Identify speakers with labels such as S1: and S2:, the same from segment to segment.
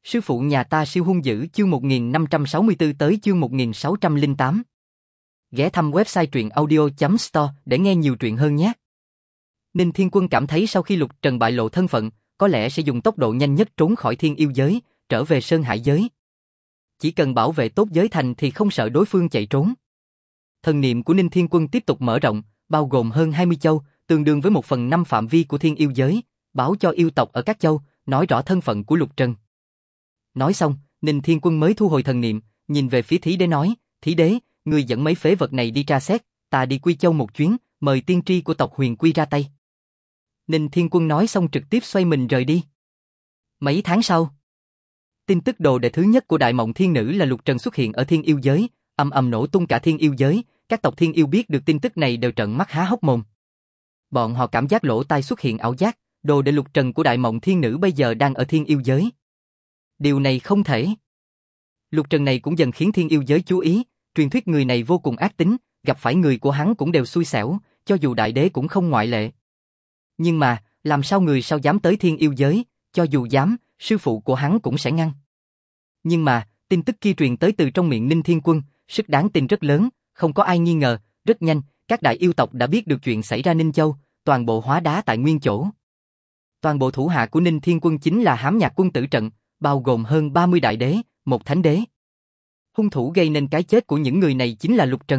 S1: Sư phụ nhà ta siêu hung dữ chương 1564 tới chương 1608. Ghé thăm website truyện audio.store để nghe nhiều truyện hơn nhé. Ninh Thiên Quân cảm thấy sau khi Lục Trần bại lộ thân phận, có lẽ sẽ dùng tốc độ nhanh nhất trốn khỏi thiên yêu giới, trở về Sơn Hải giới. Chỉ cần bảo vệ tốt giới thành thì không sợ đối phương chạy trốn. Thần niệm của Ninh Thiên Quân tiếp tục mở rộng, bao gồm hơn 20 châu, tương đương với 1/5 phạm vi của thiên yêu giới, báo cho yêu tộc ở các châu, nói rõ thân phận của Lục Trần. Nói xong, Ninh Thiên Quân mới thu hồi thần niệm, nhìn về phía Thí Đế nói, Thí Đế, ngươi dẫn mấy phế vật này đi tra xét, ta đi Quy Châu một chuyến, mời tiên tri của tộc Huyền Quy ra tay. Ninh Thiên Quân nói xong trực tiếp xoay mình rời đi. Mấy tháng sau, tin tức đồ đệ thứ nhất của Đại Mộng Thiên Nữ là Lục Trần xuất hiện ở thiên yêu giới, ầm ầm nổ tung cả thiên yêu giới, các tộc thiên yêu biết được tin tức này đều trợn mắt há hốc mồm. Bọn họ cảm giác lỗ tai xuất hiện ảo giác, đồ đệ Lục Trần của Đại Mộng Thiên Nữ bây giờ đang ở thiên yêu giới. Điều này không thể. Lục Trần này cũng dần khiến thiên yêu giới chú ý, truyền thuyết người này vô cùng ác tính, gặp phải người của hắn cũng đều xui xẻo, cho dù đại đế cũng không ngoại lệ. Nhưng mà, làm sao người sao dám tới thiên yêu giới, cho dù dám, sư phụ của hắn cũng sẽ ngăn. Nhưng mà, tin tức kia truyền tới từ trong miệng Ninh Thiên Quân, sức đáng tin rất lớn, không có ai nghi ngờ, rất nhanh, các đại yêu tộc đã biết được chuyện xảy ra Ninh Châu, toàn bộ hóa đá tại nguyên chỗ. Toàn bộ thủ hạ của Ninh Thiên Quân chính là Hám Nhạc quân tử trận, bao gồm hơn 30 đại đế, một thánh đế. Hung thủ gây nên cái chết của những người này chính là Lục Trần.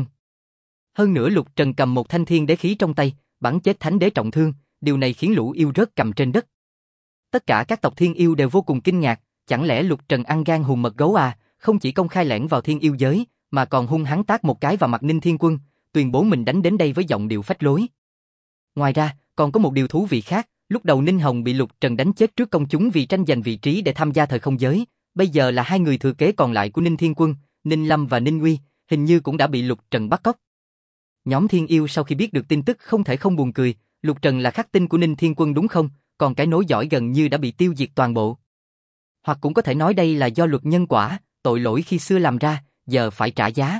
S1: Hơn nữa Lục Trần cầm một thanh thiên đế khí trong tay, bắn chết thánh đế trọng thương, điều này khiến lũ yêu rớt cầm trên đất. Tất cả các tộc thiên yêu đều vô cùng kinh ngạc, chẳng lẽ Lục Trần ăn gan hùm mật gấu à, không chỉ công khai lẻn vào thiên yêu giới, mà còn hung hăng tát một cái vào mặt Ninh Thiên Quân, tuyên bố mình đánh đến đây với giọng điệu phách lối. Ngoài ra, còn có một điều thú vị khác, lúc đầu Ninh Hồng bị Lục Trần đánh chết trước công chúng vì tranh giành vị trí để tham gia thời không giới, bây giờ là hai người thừa kế còn lại của Ninh Thiên Quân, Ninh Lâm và Ninh Uy, hình như cũng đã bị Lục Trần bắt cóc. Nhóm thiên yêu sau khi biết được tin tức không thể không buồn cười, Lục Trần là khắc tinh của Ninh Thiên Quân đúng không, còn cái nối dõi gần như đã bị tiêu diệt toàn bộ. Hoặc cũng có thể nói đây là do luật nhân quả, tội lỗi khi xưa làm ra, giờ phải trả giá.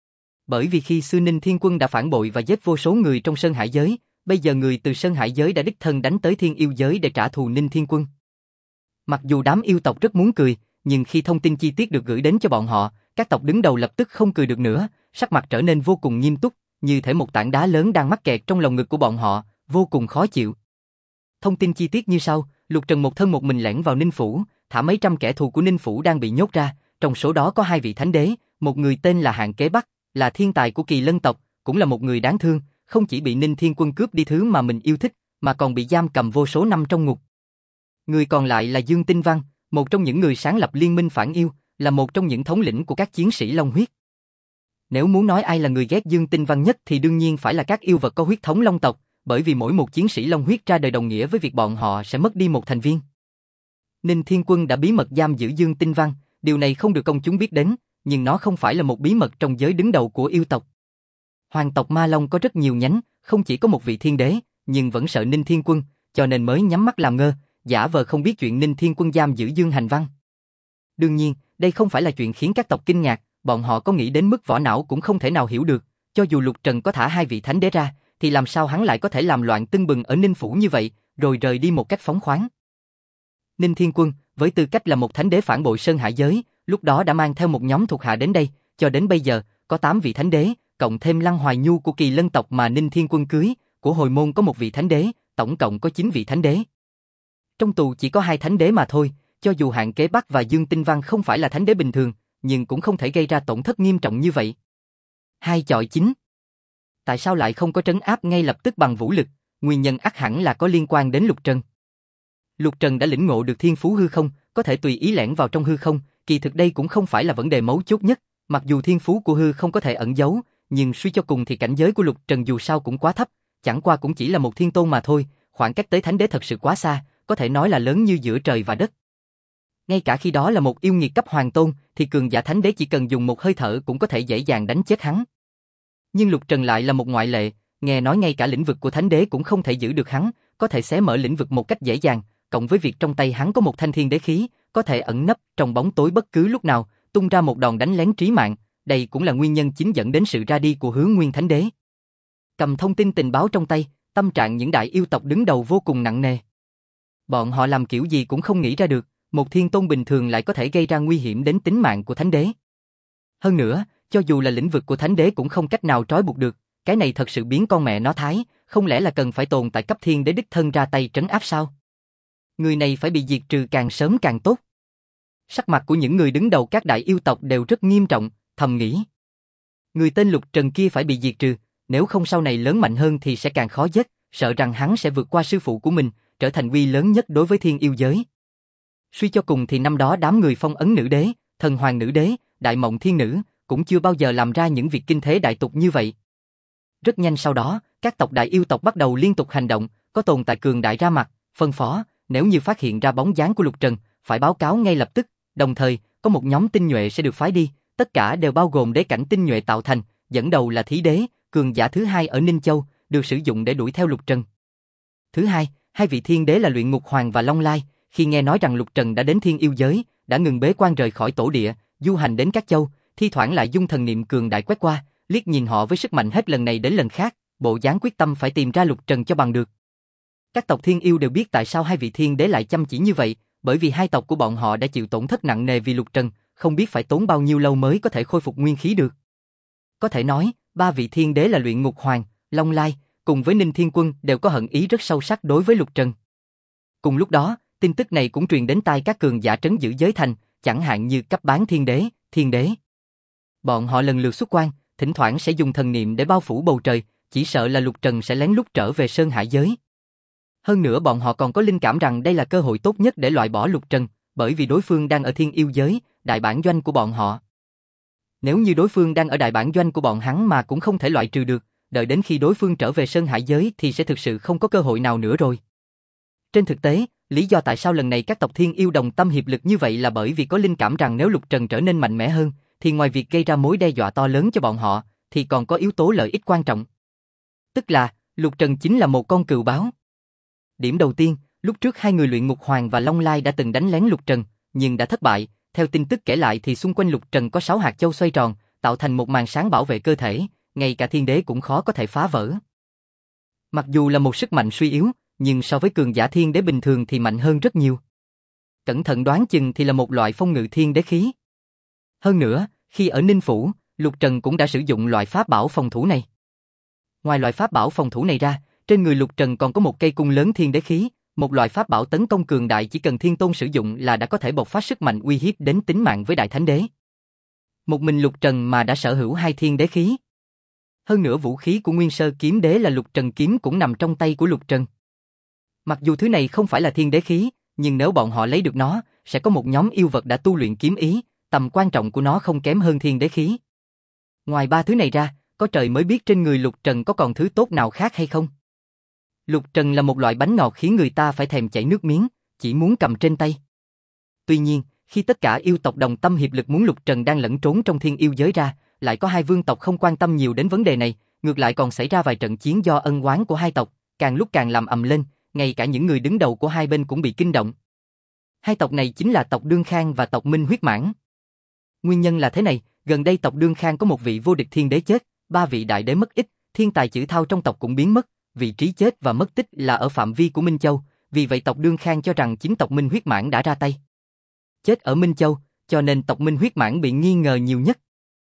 S1: Bởi vì khi xưa Ninh Thiên Quân đã phản bội và giết vô số người trong Sơn Hải giới, bây giờ người từ Sơn Hải giới đã đích thân đánh tới thiên yêu giới để trả thù Ninh Thiên Quân. Mặc dù đám yêu tộc rất muốn cười, nhưng khi thông tin chi tiết được gửi đến cho bọn họ, các tộc đứng đầu lập tức không cười được nữa, sắc mặt trở nên vô cùng nghiêm túc, như thể một tảng đá lớn đang mắc kẹt trong lồng ngực của bọn họ, vô cùng khó chịu. Thông tin chi tiết như sau, Lục Trần một thân một mình lẻn vào Ninh Phủ, thả mấy trăm kẻ thù của Ninh Phủ đang bị nhốt ra, trong số đó có 2 vị thánh đế, một người tên là Hạng Kế Bắc, là thiên tài của Kỳ Lân tộc, cũng là một người đáng thương, không chỉ bị Ninh Thiên Quân cướp đi thứ mà mình yêu thích, mà còn bị giam cầm vô số năm trong ngục. Người còn lại là Dương Tinh Văn, một trong những người sáng lập liên minh phản yêu, là một trong những thống lĩnh của các chiến sĩ Long huyết. Nếu muốn nói ai là người ghét Dương Tinh Văn nhất thì đương nhiên phải là các yêu vật có huyết thống Long tộc, bởi vì mỗi một chiến sĩ Long huyết ra đời đồng nghĩa với việc bọn họ sẽ mất đi một thành viên. Ninh Thiên Quân đã bí mật giam giữ Dương Tinh Văn, điều này không được công chúng biết đến, nhưng nó không phải là một bí mật trong giới đứng đầu của yêu tộc. Hoàng tộc Ma Long có rất nhiều nhánh, không chỉ có một vị thiên đế, nhưng vẫn sợ Ninh Thiên Quân, cho nên mới nhắm mắt làm ngơ, giả vờ không biết chuyện Ninh Thiên Quân giam giữ Dương Hành Văn. Đương nhiên, đây không phải là chuyện khiến các tộc kinh ngạc, bọn họ có nghĩ đến mức vỏ não cũng không thể nào hiểu được, cho dù Lục Trần có thả 2 vị thánh đế ra, thì làm sao hắn lại có thể làm loạn tưng bừng ở Ninh Phủ như vậy, rồi rời đi một cách phóng khoáng. Ninh Thiên Quân, với tư cách là một thánh đế phản bội Sơn Hải giới, lúc đó đã mang theo một nhóm thuộc hạ đến đây, cho đến bây giờ, có 8 vị thánh đế, cộng thêm Lăng Hoài Nhu của Kỳ Lân tộc mà Ninh Thiên Quân cưới, của Hồi Môn có 1 vị thánh đế, tổng cộng có 9 vị thánh đế. Trong tù chỉ có 2 thánh đế mà thôi, cho dù Hạng Kế Bắc và Dương Tinh Văn không phải là thánh đế bình thường, nhưng cũng không thể gây ra tổn thất nghiêm trọng như vậy. 2 chọi 9. Tại sao lại không có trấn áp ngay lập tức bằng vũ lực, nguyên nhân ắt hẳn là có liên quan đến Lục Trần. Lục Trần đã lĩnh ngộ được thiên phú hư không, có thể tùy ý lẻn vào trong hư không, kỳ thực đây cũng không phải là vấn đề mấu chốt nhất, mặc dù thiên phú của hư không có thể ẩn giấu, nhưng suy cho cùng thì cảnh giới của Lục Trần dù sao cũng quá thấp, chẳng qua cũng chỉ là một thiên tôn mà thôi, khoảng cách tới thánh đế thật sự quá xa, có thể nói là lớn như giữa trời và đất. Ngay cả khi đó là một yêu nghiệt cấp hoàng tôn, thì cường giả thánh đế chỉ cần dùng một hơi thở cũng có thể dễ dàng đánh chết hắn. Nhưng Lục Trần lại là một ngoại lệ, nghe nói ngay cả lĩnh vực của thánh đế cũng không thể giữ được hắn, có thể xé mở lĩnh vực một cách dễ dàng, cộng với việc trong tay hắn có một thanh thiên đế khí, có thể ẩn nấp trong bóng tối bất cứ lúc nào, tung ra một đòn đánh lén trí mạng, đây cũng là nguyên nhân chính dẫn đến sự ra đi của Hứa Nguyên Thánh Đế. Cầm thông tin tình báo trong tay, tâm trạng những đại yêu tộc đứng đầu vô cùng nặng nề. Bọn họ làm kiểu gì cũng không nghĩ ra được, một thiên tôn bình thường lại có thể gây ra nguy hiểm đến tính mạng của thánh đế. Hơn nữa, cho dù là lĩnh vực của thánh đế cũng không cách nào trói buộc được, cái này thật sự biến con mẹ nó thái, không lẽ là cần phải tồn tại cấp thiên đế đích thân ra tay trấn áp sao? Người này phải bị diệt trừ càng sớm càng tốt. Sắc mặt của những người đứng đầu các đại yêu tộc đều rất nghiêm trọng, thầm nghĩ. Người tên Lục Trần kia phải bị diệt trừ, nếu không sau này lớn mạnh hơn thì sẽ càng khó giết, sợ rằng hắn sẽ vượt qua sư phụ của mình, trở thành uy lớn nhất đối với thiên yêu giới. Suy cho cùng thì năm đó đám người Phong Ấn Nữ Đế, Thần Hoàng Nữ Đế, Đại Mộng Thiên Nữ cũng chưa bao giờ làm ra những việc kinh thế đại tục như vậy. Rất nhanh sau đó, các tộc đại yêu tộc bắt đầu liên tục hành động, có tồn tại cường đại ra mặt, phân phó, nếu như phát hiện ra bóng dáng của Lục Trần, phải báo cáo ngay lập tức, đồng thời, có một nhóm tinh nhuệ sẽ được phái đi, tất cả đều bao gồm đế cảnh tinh nhuệ tạo thành, dẫn đầu là Thí Đế, cường giả thứ hai ở Ninh Châu, được sử dụng để đuổi theo Lục Trần. Thứ hai, hai vị thiên đế là Luyện Ngục Hoàng và Long Lai, khi nghe nói rằng Lục Trần đã đến thiên yêu giới, đã ngừng bế quan rời khỏi tổ địa, du hành đến các châu, thi thoảng lại dung thần niệm cường đại quét qua, liếc nhìn họ với sức mạnh hết lần này đến lần khác, bộ dáng quyết tâm phải tìm ra Lục Trần cho bằng được. Các tộc thiên yêu đều biết tại sao hai vị thiên đế lại chăm chỉ như vậy, bởi vì hai tộc của bọn họ đã chịu tổn thất nặng nề vì Lục Trần, không biết phải tốn bao nhiêu lâu mới có thể khôi phục nguyên khí được. Có thể nói, ba vị thiên đế là Luyện Ngục Hoàng, Long Lai, cùng với Ninh Thiên Quân đều có hận ý rất sâu sắc đối với Lục Trần. Cùng lúc đó, tin tức này cũng truyền đến tai các cường giả trấn giữ giới thành, chẳng hạn như cấp bán thiên đế, thiên đế. Bọn họ lần lượt xuất quan, thỉnh thoảng sẽ dùng thần niệm để bao phủ bầu trời, chỉ sợ là Lục Trần sẽ lén lút trở về Sơn Hải giới. Hơn nữa bọn họ còn có linh cảm rằng đây là cơ hội tốt nhất để loại bỏ Lục Trần, bởi vì đối phương đang ở thiên yêu giới, đại bản doanh của bọn họ. Nếu như đối phương đang ở đại bản doanh của bọn hắn mà cũng không thể loại trừ được, đợi đến khi đối phương trở về Sơn Hải giới thì sẽ thực sự không có cơ hội nào nữa rồi. Trên thực tế, lý do tại sao lần này các tộc thiên yêu đồng tâm hiệp lực như vậy là bởi vì có linh cảm rằng nếu Lục Trần trở nên mạnh mẽ hơn, thì ngoài việc gây ra mối đe dọa to lớn cho bọn họ, thì còn có yếu tố lợi ích quan trọng. Tức là, Lục Trần chính là một con cừu báo. Điểm đầu tiên, lúc trước hai người Luyện Ngục Hoàng và Long Lai đã từng đánh lén Lục Trần, nhưng đã thất bại. Theo tin tức kể lại thì xung quanh Lục Trần có 6 hạt châu xoay tròn, tạo thành một màn sáng bảo vệ cơ thể, ngay cả thiên đế cũng khó có thể phá vỡ. Mặc dù là một sức mạnh suy yếu, nhưng so với cường giả thiên đế bình thường thì mạnh hơn rất nhiều. Cẩn thận đoán chừng thì là một loại phong ngự thiên đế khí. Hơn nữa, khi ở Ninh Phủ, Lục Trần cũng đã sử dụng loại pháp bảo phòng thủ này. Ngoài loại pháp bảo phòng thủ này ra, trên người Lục Trần còn có một cây cung lớn thiên đế khí, một loại pháp bảo tấn công cường đại chỉ cần thiên tôn sử dụng là đã có thể bộc phát sức mạnh uy hiếp đến tính mạng với đại thánh đế. Một mình Lục Trần mà đã sở hữu hai thiên đế khí. Hơn nữa vũ khí của Nguyên Sơ kiếm đế là Lục Trần kiếm cũng nằm trong tay của Lục Trần. Mặc dù thứ này không phải là thiên đế khí, nhưng nếu bọn họ lấy được nó, sẽ có một nhóm yêu vật đã tu luyện kiếm ý, tầm quan trọng của nó không kém hơn thiên đế khí. Ngoài ba thứ này ra, có trời mới biết trên người Lục Trần có còn thứ tốt nào khác hay không. Lục Trần là một loại bánh ngọt khiến người ta phải thèm chảy nước miếng, chỉ muốn cầm trên tay. Tuy nhiên, khi tất cả yêu tộc đồng tâm hiệp lực muốn Lục Trần đang lẫn trốn trong thiên yêu giới ra, lại có hai vương tộc không quan tâm nhiều đến vấn đề này, ngược lại còn xảy ra vài trận chiến do ân oán của hai tộc, càng lúc càng làm ầm lên, ngay cả những người đứng đầu của hai bên cũng bị kinh động. Hai tộc này chính là tộc Đương Khang và tộc Minh Huyết Mãn. Nguyên nhân là thế này, gần đây tộc Đương Khang có một vị vô địch thiên đế chết, ba vị đại đế mất ít, thiên tài chữ thao trong tộc cũng biến mất, vị trí chết và mất tích là ở phạm vi của Minh Châu, vì vậy tộc Đương Khang cho rằng chính tộc Minh Huyết Mãn đã ra tay. Chết ở Minh Châu, cho nên tộc Minh Huyết Mãn bị nghi ngờ nhiều nhất.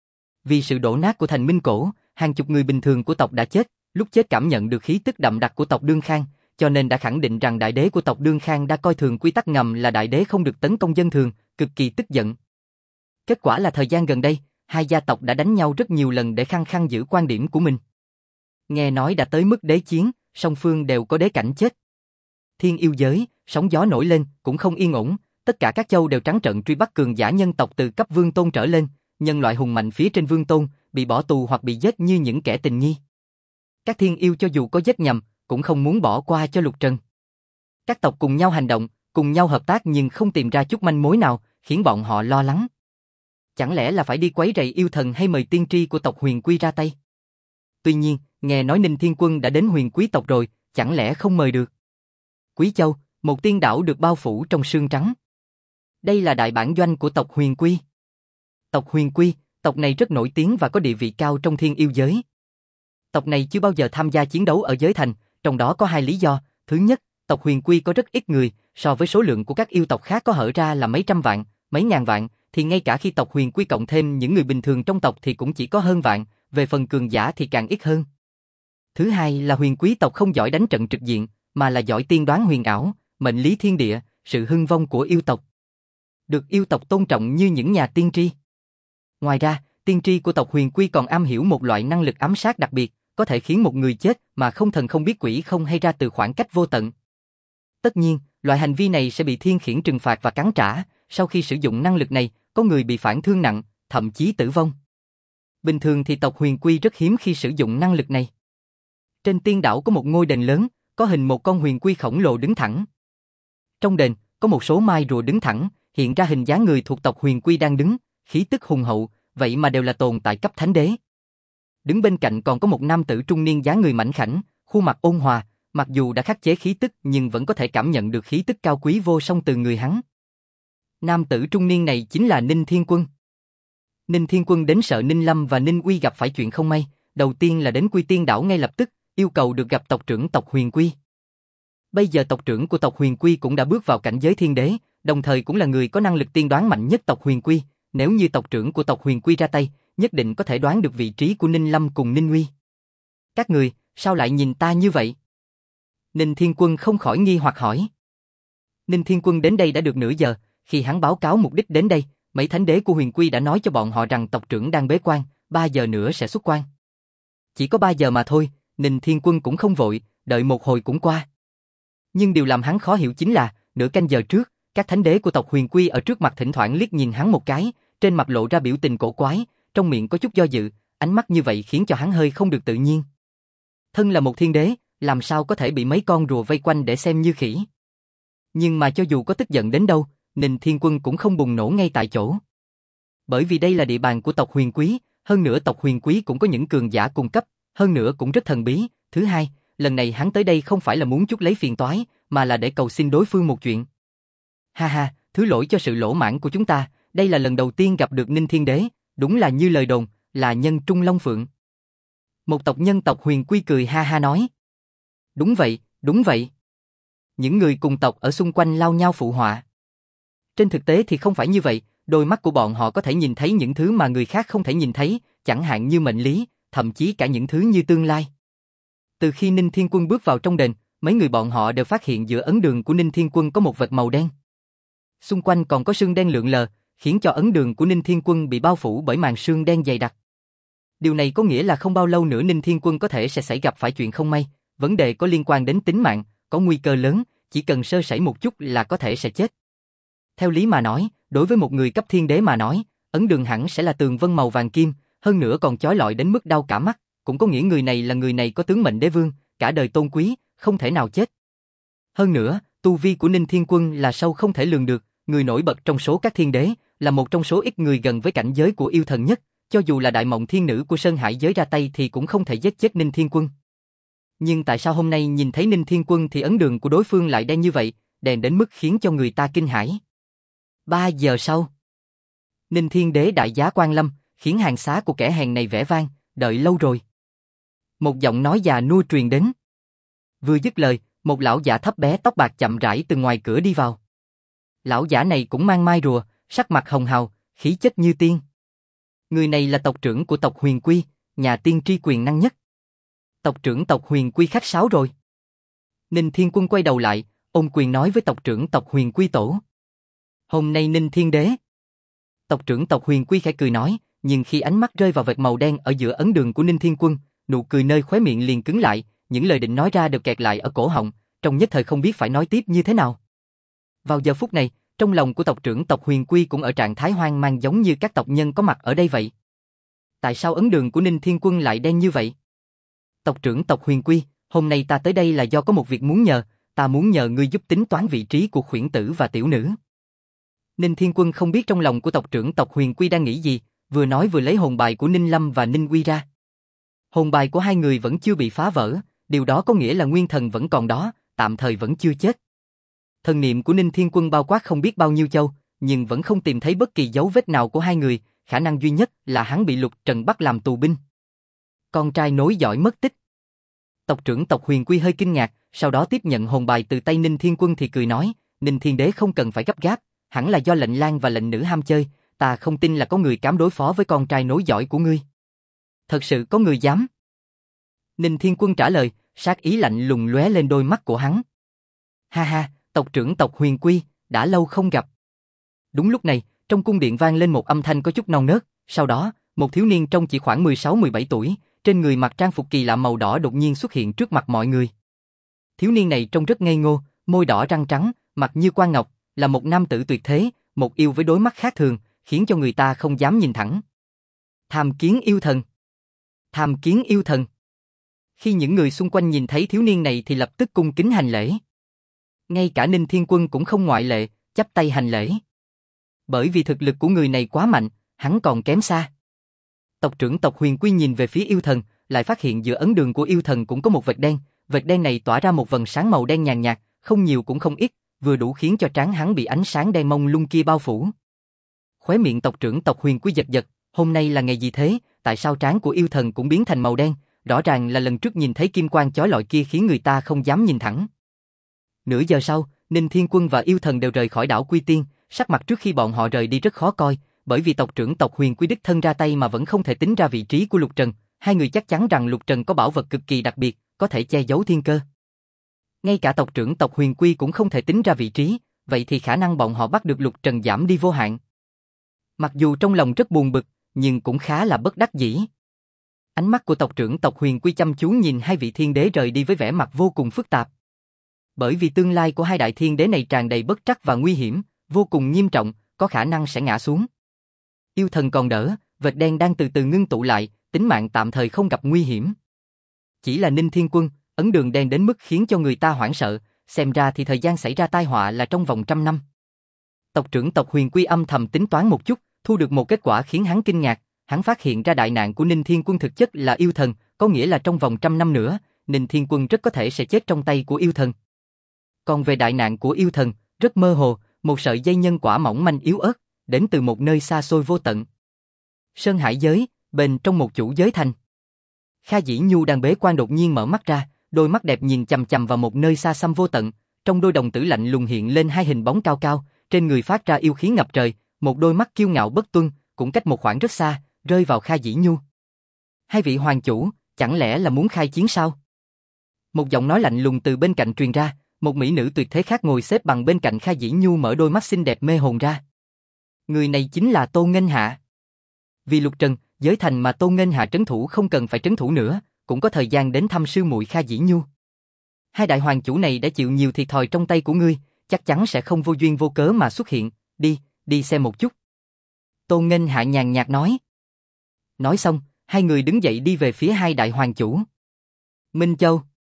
S1: Vì sự đổ nát của thành Minh Cổ, hàng chục người bình thường của tộc đã chết, lúc chết cảm nhận được khí tức đậm đặc của tộc Đương Khang, cho nên đã khẳng định rằng đại đế của tộc Đương Khang đã coi thường quy tắc ngầm là đại đế không được tấn công dân thường, cực kỳ tức giận. Kết quả là thời gian gần đây, hai gia tộc đã đánh nhau rất nhiều lần để khăng khăng giữ quan điểm của mình. Nghe nói đã tới mức đế chiến, song phương đều có đế cảnh chết. Thiên yêu giới, sóng gió nổi lên, cũng không yên ổn, tất cả các châu đều trắng trợn truy bắt cường giả nhân tộc từ cấp vương tôn trở lên, nhân loại hùng mạnh phía trên vương tôn, bị bỏ tù hoặc bị giết như những kẻ tình nghi. Các thiên yêu cho dù có giết nhầm, cũng không muốn bỏ qua cho Lục Trần. Các tộc cùng nhau hành động, cùng nhau hợp tác nhưng không tìm ra chút manh mối nào, khiến bọn họ lo lắng. Chẳng lẽ là phải đi quấy rầy yêu thần hay mời tiên tri của tộc Huyền Quy ra tay? Tuy nhiên, nghe nói Ninh Thiên Quân đã đến Huyền Quý tộc rồi, chẳng lẽ không mời được? Quý Châu, một tiên đảo được bao phủ trong sương trắng. Đây là đại bản doanh của tộc Huyền Quy. Tộc Huyền Quy, tộc này rất nổi tiếng và có địa vị cao trong thiên yêu giới. Tộc này chưa bao giờ tham gia chiến đấu ở giới thành, trong đó có hai lý do. Thứ nhất, tộc Huyền Quy có rất ít người, so với số lượng của các yêu tộc khác có hở ra là mấy trăm vạn, mấy ngàn vạn, thì ngay cả khi tộc Huyền Quy cộng thêm những người bình thường trong tộc thì cũng chỉ có hơn vạn, về phần cường giả thì càng ít hơn. Thứ hai là Huyền Quý tộc không giỏi đánh trận trực diện, mà là giỏi tiên đoán huyền ảo, mệnh lý thiên địa, sự hưng vong của yêu tộc. Được yêu tộc tôn trọng như những nhà tiên tri. Ngoài ra, tiên tri của tộc Huyền Quy còn am hiểu một loại năng lực ám sát đặc biệt, có thể khiến một người chết mà không thần không biết quỷ không hay ra từ khoảng cách vô tận. Tất nhiên, loại hành vi này sẽ bị thiên khiển trừng phạt và cắn trả, sau khi sử dụng năng lực này, có người bị phản thương nặng, thậm chí tử vong. Bình thường thì tộc Huyền Quy rất hiếm khi sử dụng năng lực này. Trên tiên đảo có một ngôi đền lớn, có hình một con huyền quy khổng lồ đứng thẳng. Trong đền, có một số mai rùa đứng thẳng, hiện ra hình dáng người thuộc tộc Huyền Quy đang đứng, khí tức hùng hậu, vậy mà đều là tồn tại cấp thánh đế. Đứng bên cạnh còn có một nam tử trung niên dáng người mảnh khảnh, khuôn mặt ôn hòa, mặc dù đã khắc chế khí tức nhưng vẫn có thể cảm nhận được khí tức cao quý vô song từ người hắn. Nam tử trung niên này chính là Ninh Thiên Quân. Ninh Thiên Quân đến sợ Ninh Lâm và Ninh Uy gặp phải chuyện không may, đầu tiên là đến Quy Tiên đảo ngay lập tức, yêu cầu được gặp tộc trưởng tộc Huyền Quy. Bây giờ tộc trưởng của tộc Huyền Quy cũng đã bước vào cảnh giới thiên đế, đồng thời cũng là người có năng lực tiên đoán mạnh nhất tộc Huyền Quy, nếu như tộc trưởng của tộc Huyền Quy ra tay, nhất định có thể đoán được vị trí của Ninh Lâm cùng Ninh Uy. Các người, sao lại nhìn ta như vậy? Ninh Thiên Quân không khỏi nghi hoặc hỏi. Ninh Thiên Quân đến đây đã được nửa giờ, khi hắn báo cáo mục đích đến đây, mấy thánh đế của Huyền Quy đã nói cho bọn họ rằng tộc trưởng đang bế quan, 3 giờ nữa sẽ xuất quan. Chỉ có 3 giờ mà thôi, Ninh Thiên Quân cũng không vội, đợi một hồi cũng qua. Nhưng điều làm hắn khó hiểu chính là, nửa canh giờ trước, các thánh đế của tộc Huyền Quy ở trước mặt thỉnh thoảng liếc nhìn hắn một cái, trên mặt lộ ra biểu tình cổ quái, trong miệng có chút do dự, ánh mắt như vậy khiến cho hắn hơi không được tự nhiên. Thân là một thiên đế, làm sao có thể bị mấy con rùa vây quanh để xem như khỉ. Nhưng mà cho dù có tức giận đến đâu, Ninh Thiên Quân cũng không bùng nổ ngay tại chỗ. Bởi vì đây là địa bàn của tộc Huyền Quý, hơn nữa tộc Huyền Quý cũng có những cường giả cung cấp, hơn nữa cũng rất thần bí. Thứ hai, lần này hắn tới đây không phải là muốn chút lấy phiền toái, mà là để cầu xin đối phương một chuyện. Ha ha, thứ lỗi cho sự lỗ mãn của chúng ta, đây là lần đầu tiên gặp được Ninh Thiên Đế, đúng là như lời đồn, là nhân trung long phượng. Một tộc nhân tộc Huyền Quy cười ha ha nói. Đúng vậy, đúng vậy. Những người cùng tộc ở xung quanh lao nhau phụ họa. Trên thực tế thì không phải như vậy, đôi mắt của bọn họ có thể nhìn thấy những thứ mà người khác không thể nhìn thấy, chẳng hạn như mệnh lý, thậm chí cả những thứ như tương lai. Từ khi Ninh Thiên Quân bước vào trong đền, mấy người bọn họ đều phát hiện giữa ấn đường của Ninh Thiên Quân có một vật màu đen. Xung quanh còn có sương đen lượn lờ, khiến cho ấn đường của Ninh Thiên Quân bị bao phủ bởi màn sương đen dày đặc. Điều này có nghĩa là không bao lâu nữa Ninh Thiên Quân có thể sẽ gặp phải chuyện không may, vấn đề có liên quan đến tính mạng, có nguy cơ lớn, chỉ cần sơ sẩy một chút là có thể sẽ chết. Theo lý mà nói, đối với một người cấp thiên đế mà nói, ấn đường hẳn sẽ là tường vân màu vàng kim, hơn nữa còn chói lọi đến mức đau cả mắt, cũng có nghĩa người này có tướng mệnh đế vương, cả đời tôn quý, không thể nào chết. Hơn nữa, tu vi của Ninh Thiên Quân là sâu không thể lường được, người nổi bật trong số các thiên đế, là một trong số ít người gần với cảnh giới của yêu thần nhất, cho dù là đại mộng thiên nữ của Sơn Hải giới ra tay thì cũng không thể giết chết Ninh Thiên Quân. Nhưng tại sao hôm nay nhìn thấy Ninh Thiên Quân thì ấn đường của đối phương lại đen như vậy, đèn đến mức khiến cho người ta kinh hãi. 3 giờ sau, Ninh Thiên Đế đại giá quan lâm, khiến hàng xá của kẻ hèn này vẻ vang, đợi lâu rồi. Một giọng nói già nua truyền đến. Vừa dứt lời, một lão giả thấp bé tóc bạc chậm rãi từ ngoài cửa đi vào. Lão giả này cũng mang mai rùa, sắc mặt hồng hào, khí chất như tiên. Người này là tộc trưởng của tộc Huyền Quy, nhà tiên tri quyền năng nhất. Tộc trưởng tộc Huyền Quy khách sáo rồi. Ninh Thiên Quân quay đầu lại, ôm quyền nói với tộc trưởng tộc Huyền Quy tổ. Hôm nay Ninh Thiên Đế. Tộc trưởng tộc Huyền Quy khẽ cười nói, nhưng khi ánh mắt rơi vào vệt màu đen ở giữa ấn đường của Ninh Thiên Quân, nụ cười nơi khóe miệng liền cứng lại, những lời định nói ra đều kẹt lại ở cổ họng, trong nhất thời không biết phải nói tiếp như thế nào. Vào giờ phút này, trong lòng của tộc trưởng tộc Huyền Quy cũng ở trạng thái hoang mang giống như các tộc nhân có mặt ở đây vậy. Tại sao ấn đường của Ninh Thiên Quân lại đen như vậy? Tộc trưởng tộc Huyền Quy, hôm nay ta tới đây là do có một việc muốn nhờ, ta muốn nhờ ngươi giúp tính toán vị trí của Khuyển Tử và tiểu nữ. Ninh Thiên Quân không biết trong lòng của tộc trưởng tộc Huyền Quy đang nghĩ gì, vừa nói vừa lấy hồn bài của Ninh Lâm và Ninh Uy ra. Hồn bài của hai người vẫn chưa bị phá vỡ, điều đó có nghĩa là nguyên thần vẫn còn đó, tạm thời vẫn chưa chết. Thần niệm của Ninh Thiên Quân bao quát không biết bao nhiêu châu, nhưng vẫn không tìm thấy bất kỳ dấu vết nào của hai người, khả năng duy nhất là hắn bị Lục Trần bắt làm tù binh. Con trai nối dõi mất tích. Tộc trưởng tộc Huyền Quy hơi kinh ngạc, sau đó tiếp nhận hồn bài từ tay Ninh Thiên Quân thì cười nói, Ninh Thiên Đế không cần phải gấp gáp, hẳn là do lệnh lang và lệnh nữ ham chơi, ta không tin là có người dám đối phó với con trai nối dõi của ngươi. Thật sự có người dám? Ninh Thiên Quân trả lời, sát ý lạnh lùng lóe lên đôi mắt của hắn. Ha ha, tộc trưởng tộc Huyền Quy, đã lâu không gặp. Đúng lúc này, trong cung điện vang lên một âm thanh có chút non nớt, sau đó, một thiếu niên trông chỉ khoảng 16-17 tuổi, trên người mặc trang phục kỳ lạ màu đỏ đột nhiên xuất hiện trước mặt mọi người. Thiếu niên này trông rất ngây ngô, môi đỏ răng trắng, mặt như quan ngọc, là một nam tử tuyệt thế, một yêu với đôi mắt khác thường, khiến cho người ta không dám nhìn thẳng. Tham Kiến yêu thần. Tham Kiến yêu thần. Khi những người xung quanh nhìn thấy thiếu niên này thì lập tức cung kính hành lễ. Ngay cả Ninh Thiên Quân cũng không ngoại lệ, chắp tay hành lễ. Bởi vì thực lực của người này quá mạnh, hắn còn kém xa. Tộc trưởng tộc Huyền Quy nhìn về phía yêu thần, lại phát hiện giữa ấn đường của yêu thần cũng có một vệt đen này tỏa ra một vầng sáng màu đen nhàn nhạt, không nhiều cũng không ít, vừa đủ khiến cho trán hắn bị ánh sáng đen mông lung kia bao phủ. Khóe miệng tộc trưởng tộc Huyền Quy giật giật, hôm nay là ngày gì thế, tại sao trán của yêu thần cũng biến thành màu đen, rõ ràng là lần trước nhìn thấy kim quang chói lọi kia khiến người ta không dám nhìn thẳng. Nửa giờ sau, Ninh Thiên Quân và yêu thần đều rời khỏi đảo Quy Tiên, sắc mặt trước khi bọn họ rời đi rất khó coi, bởi vì tộc trưởng tộc Huyền Quy đích thân ra tay mà vẫn không thể tính ra vị trí của Lục Trần, hai người chắc chắn rằng Lục Trần có bảo vật cực kỳ đặc biệt, có thể che giấu thiên cơ. Ngay cả tộc trưởng tộc Huyền Quy cũng không thể tính ra vị trí, vậy thì khả năng bọn họ bắt được Lục Trần giảm đi vô hạn. Mặc dù trong lòng rất buồn bực, nhưng cũng khá là bất đắc dĩ. Ánh mắt của tộc trưởng tộc Huyền Quy chăm chú nhìn hai vị thiên đế rời đi với vẻ mặt vô cùng phức tạp. Bởi vì tương lai của hai đại thiên đế này tràn đầy bất trắc và nguy hiểm, vô cùng nghiêm trọng, có khả năng sẽ ngã xuống. Yêu thần còn đỡ, vệt đen đang từ từ ngưng tụ lại, tính mạng tạm thời không gặp nguy hiểm. Chỉ là Ninh Thiên Quân, ấn đường đen đến mức khiến cho người ta hoảng sợ, xem ra thì thời gian xảy ra tai họa là trong vòng 100 năm. Tộc trưởng tộc Huyền Quy âm thầm tính toán một chút, thu được một kết quả khiến hắn kinh ngạc, hắn phát hiện ra đại nạn của Ninh Thiên Quân thực chất là yêu thần, có nghĩa là trong vòng 100 năm nữa, Ninh Thiên Quân rất có thể sẽ chết trong tay của yêu thần. Còn về đại nạn của yêu thần, rất mơ hồ, một sợi dây nhân quả mỏng manh yếu ớt, đến từ một nơi xa xôi vô tận. Sơn Hải giới, bên trong một chủ giới thành. Kha Dĩ Nhu đang bế quan đột nhiên mở mắt ra, đôi mắt đẹp nhìn chằm chằm vào một nơi xa xăm vô tận, trong đôi đồng tử lạnh lùng hiện lên hai hình bóng cao cao, trên người phát ra yêu khí ngập trời, một đôi mắt kiêu ngạo bất tuân, cũng cách một khoảng rất xa, rơi vào Kha Dĩ Nhu. Hai vị hoàng chủ, chẳng lẽ là muốn khai chiến sao? Một giọng nói lạnh lùng từ bên cạnh truyền ra, một mỹ nữ tuyệt thế khác ngồi xếp bằng bên cạnh Kha Dĩ Nhu mở đôi mắt xinh đẹp mê hồn ra. Người này chính là Tô Nghênh Hạ. Vì Lục Trần, giới thành mà Tô Nghênh Hạ trấn thủ không cần phải trấn thủ nữa, cũng có thời gian đến thăm sư muội Kha Dĩ Nhu. Hai đại hoàng chủ này đã chịu nhiều thiệt thòi trong tay của ngươi, chắc chắn sẽ không vô duyên vô cớ mà xuất hiện, đi xem một chút. Tô Nghênh Hạ nhàn nhạt nói. Nói xong, hai người đứng dậy đi về phía hai đại hoàng chủ. Minh Châu.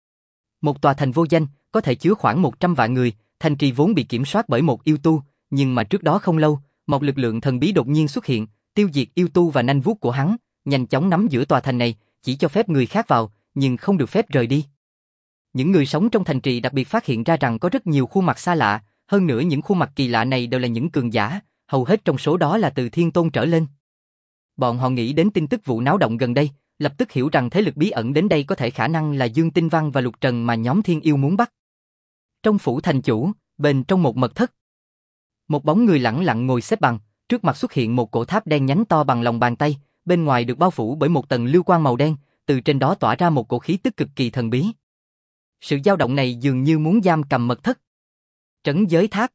S1: Một tòa thành vô danh, có thể chứa khoảng 100 vạn người, thành trì vốn bị kiểm soát bởi một yêu tu, nhưng mà trước đó không lâu, một lực lượng thần bí đột nhiên xuất hiện, tiêu diệt yêu tu và nanh vuốt của hắn, nhanh chóng nắm giữ tòa thành này, chỉ cho phép người khác vào, nhưng không được phép rời đi. Những người sống trong thành trì đặc biệt phát hiện ra rằng có rất nhiều khuôn mặt xa lạ, hơn nữa những khuôn mặt kỳ lạ này đều là những cường giả, hầu hết trong số đó là từ thiên tôn trở lên. Bọn họ nghĩ đến tin tức vụ náo động gần đây, lập tức hiểu rằng thế lực bí ẩn đến đây có thể khả năng là Dương Tinh Văn và Lục Trần mà nhóm thiên yêu muốn bắt. Trong phủ thành chủ, bên trong một mật thất, một bóng người lẳng lặng ngồi xếp bằng, trước mặt xuất hiện một cổ tháp đen nhánh to bằng lòng bàn tay, bên ngoài được bao phủ bởi một tầng lưu quang màu đen, từ trên đó tỏa ra một cổ khí tức cực kỳ thần bí. Sự dao động này dường như muốn giam cầm mật thất. Trấn giới tháp.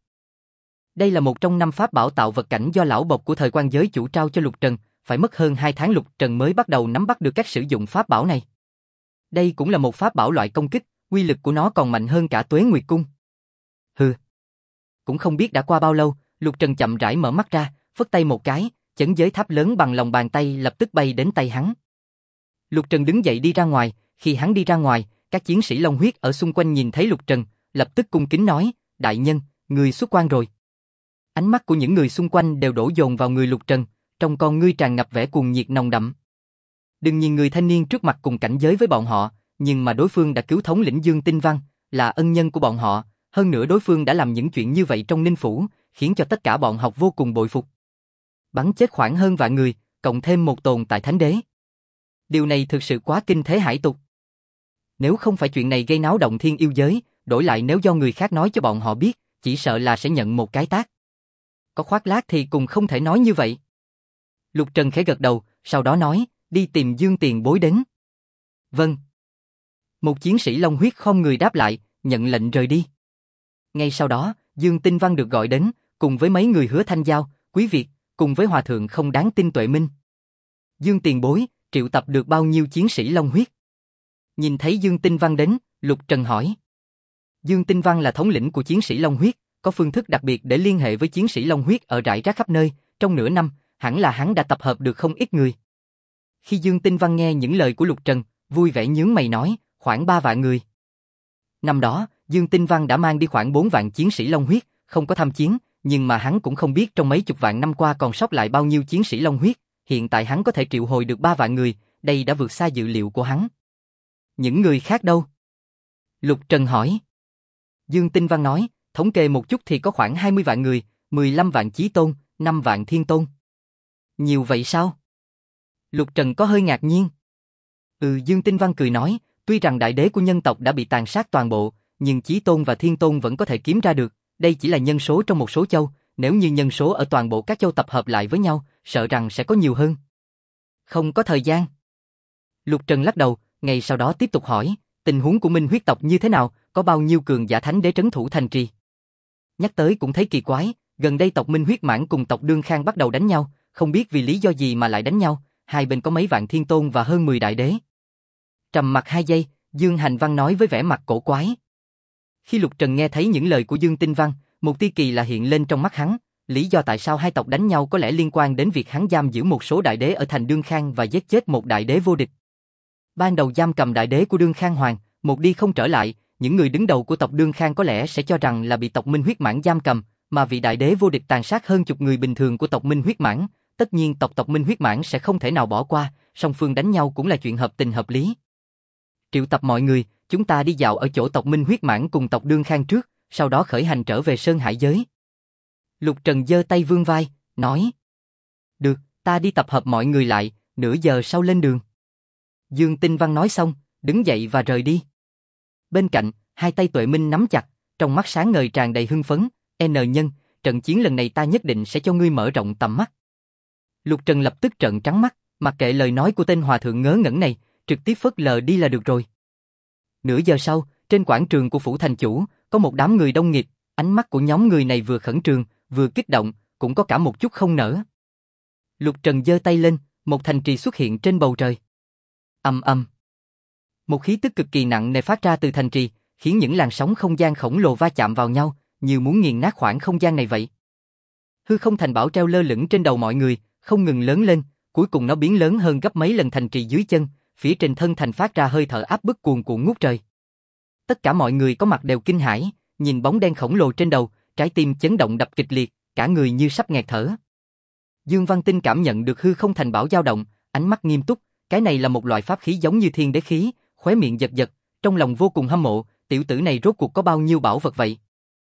S1: Đây là một trong 5 pháp bảo tạo vật cảnh do lão bộc của thời quan giới chủ trao cho Lục Trần, phải mất hơn 2 tháng Lục Trần mới bắt đầu nắm bắt được cách sử dụng pháp bảo này. Đây cũng là một pháp bảo loại công kích, uy lực của nó còn mạnh hơn cả Tuế Nguyệt Cung. Hừ. Cũng không biết đã qua bao lâu, Lục Trần chậm rãi mở mắt ra, phất tay một cái, chấn giới tháp lớn bằng lòng bàn tay lập tức bay đến tay hắn. Lục Trần đứng dậy đi ra ngoài, khi hắn đi ra ngoài, các chiến sĩ Long Huyết ở xung quanh nhìn thấy Lục Trần, lập tức cung kính nói, đại nhân, người xuất quan rồi. Ánh mắt của những người xung quanh đều đổ dồn vào người Lục Trần, trong con ngươi tràn ngập vẻ cuồng nhiệt nồng đậm. Đừng nhìn người thanh niên trước mặt cùng cảnh giới với bọn họ, nhưng mà đối phương đã cứu thống lĩnh Dương Tinh Văn, là ân nhân của bọn họ, hơn nữa đối phương đã làm những chuyện như vậy trong Ninh Phủ, khiến cho tất cả bọn học vô cùng bội phục. Bắn chết khoảng hơn vạn người, cộng thêm một tồn tại thánh đế. Điều này thực sự quá kinh thế hải tục. Nếu không phải chuyện này gây náo động thiên yêu giới, đổi lại nếu do người khác nói cho bọn họ biết, chỉ sợ là sẽ nhận một cái tát. Có khoác lác thì cùng không thể nói như vậy. Lục Trần khẽ gật đầu, sau đó nói, đi tìm Dương tiền bối đến. Vâng. Một chiến sĩ Long huyết khom người đáp lại, nhận lệnh rời đi. Ngay sau đó, Dương Tinh Văn được gọi đến, cùng với mấy người Hứa Thanh Giao, Quý Việt, cùng với hòa thượng không đáng tin Tuệ Minh. Dương tiền bối, triệu tập được bao nhiêu chiến sĩ Long huyết? Nhìn thấy Dương Tinh Văn đến, Lục Trần hỏi. Dương Tinh Văn là thống lĩnh của chiến sĩ Long huyết, có phương thức đặc biệt để liên hệ với chiến sĩ Long huyết ở rải rác khắp nơi, trong nửa năm, hẳn là hắn đã tập hợp được không ít người. Khi Dương Tinh Văn nghe những lời của Lục Trần, vui vẻ nhướng mày nói, khoảng 3 vạn người. Năm đó, Dương Tinh Văn đã mang đi khoảng 4 vạn chiến sĩ Long huyết, không có tham chiến, nhưng mà hắn cũng không biết trong mấy chục vạn năm qua còn sót lại bao nhiêu chiến sĩ Long huyết, hiện tại hắn có thể triệu hồi được 3 vạn người, đây đã vượt xa dự liệu của hắn. Những người khác đâu? Lục Trần hỏi. Dương Tinh Văn nói, thống kê một chút thì có khoảng 20 vạn người, 15 vạn chí tôn, 5 vạn thiên tôn. Nhiều vậy sao? Lục Trần có hơi ngạc nhiên. Dương Tinh Văn cười nói, tuy rằng đại đế của nhân tộc đã bị tàn sát toàn bộ, nhưng chí tôn và thiên tôn vẫn có thể kiếm ra được, đây chỉ là nhân số trong một số châu, nếu như nhân số ở toàn bộ các châu tập hợp lại với nhau, sợ rằng sẽ có nhiều hơn. Không có thời gian. Lục Trần lắc đầu, ngày sau đó tiếp tục hỏi, tình huống của Minh huyết tộc như thế nào, có bao nhiêu cường giả thánh đế trấn thủ thành trì? Nhắc tới cũng thấy kỳ quái, gần đây tộc Minh huyết mãn cùng tộc Đương Khang bắt đầu đánh nhau, không biết vì lý do gì mà lại đánh nhau, hai bên có mấy vạn thiên tôn và hơn 10 đại đế. Trầm mặc 2 giây, Dương Hành Văn nói với vẻ mặt cổ quái. Khi Lục Trần nghe thấy những lời của Dương Tinh Văn, một tia kỳ lạ hiện lên trong mắt hắn, lý do tại sao hai tộc đánh nhau có lẽ liên quan đến việc hắn giam giữ một số đại đế ở thành Đương Khang và giết chết một đại đế vô địch. Ban đầu giam cầm đại đế của Đương Khang Hoàng, một đi không trở lại, những người đứng đầu của tộc Đương Khang có lẽ sẽ cho rằng là bị tộc Minh huyết mãn giam cầm, mà vị đại đế vô địch tàn sát hơn chục người bình thường của tộc Minh huyết mãn, tất nhiên tộc Minh huyết mãn sẽ không thể nào bỏ qua, song phương đánh nhau cũng là chuyện hợp tình hợp lý. Triệu tập mọi người, chúng ta đi dạo ở chỗ tộc Minh huyết mãn cùng tộc Đương Khang trước, sau đó khởi hành trở về Sơn Hải giới. Lục Trần giơ tay vươn vai, nói. Được, ta đi tập hợp mọi người lại, nửa giờ sau lên đường. Dương Tinh Văn nói xong, đứng dậy và rời đi. Bên cạnh, hai tay Tuệ Minh nắm chặt, trong mắt sáng ngời tràn đầy hưng phấn, N nhân, trận chiến lần này ta nhất định sẽ cho ngươi mở rộng tầm mắt. Lục Trần lập tức trợn trắng mắt, mặc kệ lời nói của tên hòa thượng ngớ ngẩn này, trực tiếp phớt lờ đi là được rồi. Nửa giờ sau, trên quảng trường của phủ thành chủ, có một đám người đông nghịt, ánh mắt của nhóm người này vừa khẩn trương, vừa kích động, cũng có cả một chút không nỡ. Lục Trần giơ tay lên, một thành trì xuất hiện trên bầu trời. Ầm ầm. Một khí tức cực kỳ nặng nề phát ra từ thành trì, khiến những làn sóng không gian khổng lồ va chạm vào nhau, như muốn nghiền nát khoảng không gian này vậy. Hư không thành bảo treo lơ lửng trên đầu mọi người, không ngừng lớn lên, cuối cùng nó biến lớn hơn gấp mấy lần thành trì dưới chân, phía trên thân thành phát ra hơi thở áp bức cuồn cuộn ngút trời. Tất cả mọi người có mặt đều kinh hãi, nhìn bóng đen khổng lồ trên đầu, trái tim chấn động đập kịch liệt, cả người như sắp nghẹt thở. Dương Văn Tinh cảm nhận được hư không thành bảo dao động, ánh mắt nghiêm túc, cái này là một loại pháp khí giống như thiên đế khí, khóe miệng giật giật, trong lòng vô cùng hâm mộ, tiểu tử này rốt cuộc có bao nhiêu bảo vật vậy?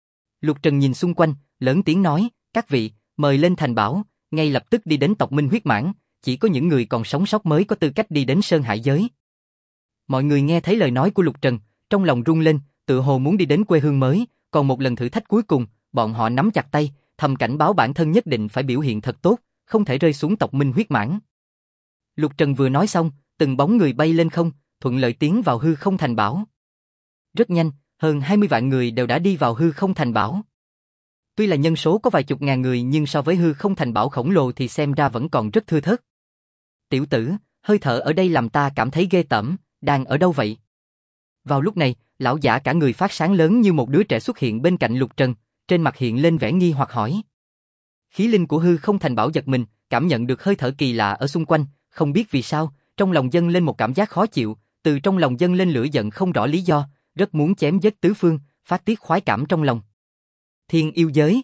S1: Lục Trần nhìn xung quanh, lớn tiếng nói, các vị, mời lên thành bảo, ngay lập tức đi đến tộc Minh huyết mãn, chỉ có những người còn sống sót mới có tư cách đi đến Sơn Hải giới. Mọi người nghe thấy lời nói của Lục Trần, trong lòng rung lên, tự hồ muốn đi đến quê hương mới, còn một lần thử thách cuối cùng, bọn họ nắm chặt tay, thầm cảnh báo bản thân nhất định phải biểu hiện thật tốt, không thể rơi xuống tộc Minh huyết mãn. Lục Trần vừa nói xong, từng bóng người bay lên không, thuận lợi tiến vào hư không thành bảo. Rất nhanh, hơn 20 vạn người đều đã đi vào hư không thành bảo. Tuy là nhân số có vài chục ngàn người nhưng so với hư không thành bảo khổng lồ thì xem ra vẫn còn rất thưa thớt. Tiểu tử, hơi thở ở đây làm ta cảm thấy ghê tởm, đang ở đâu vậy? Vào lúc này, lão giả cả người phát sáng lớn như một đứa trẻ xuất hiện bên cạnh Lục Trần, trên mặt hiện lên vẻ nghi hoặc hỏi. Khí linh của hư không thành bảo giật mình, cảm nhận được hơi thở kỳ lạ ở xung quanh, không biết vì sao, trong lòng dâng lên một cảm giác khó chịu, từ trong lòng dâng lên lửa giận không rõ lý do, rất muốn chém giết tứ phương, phát tiết khoái cảm trong lòng. Thiên yêu giới.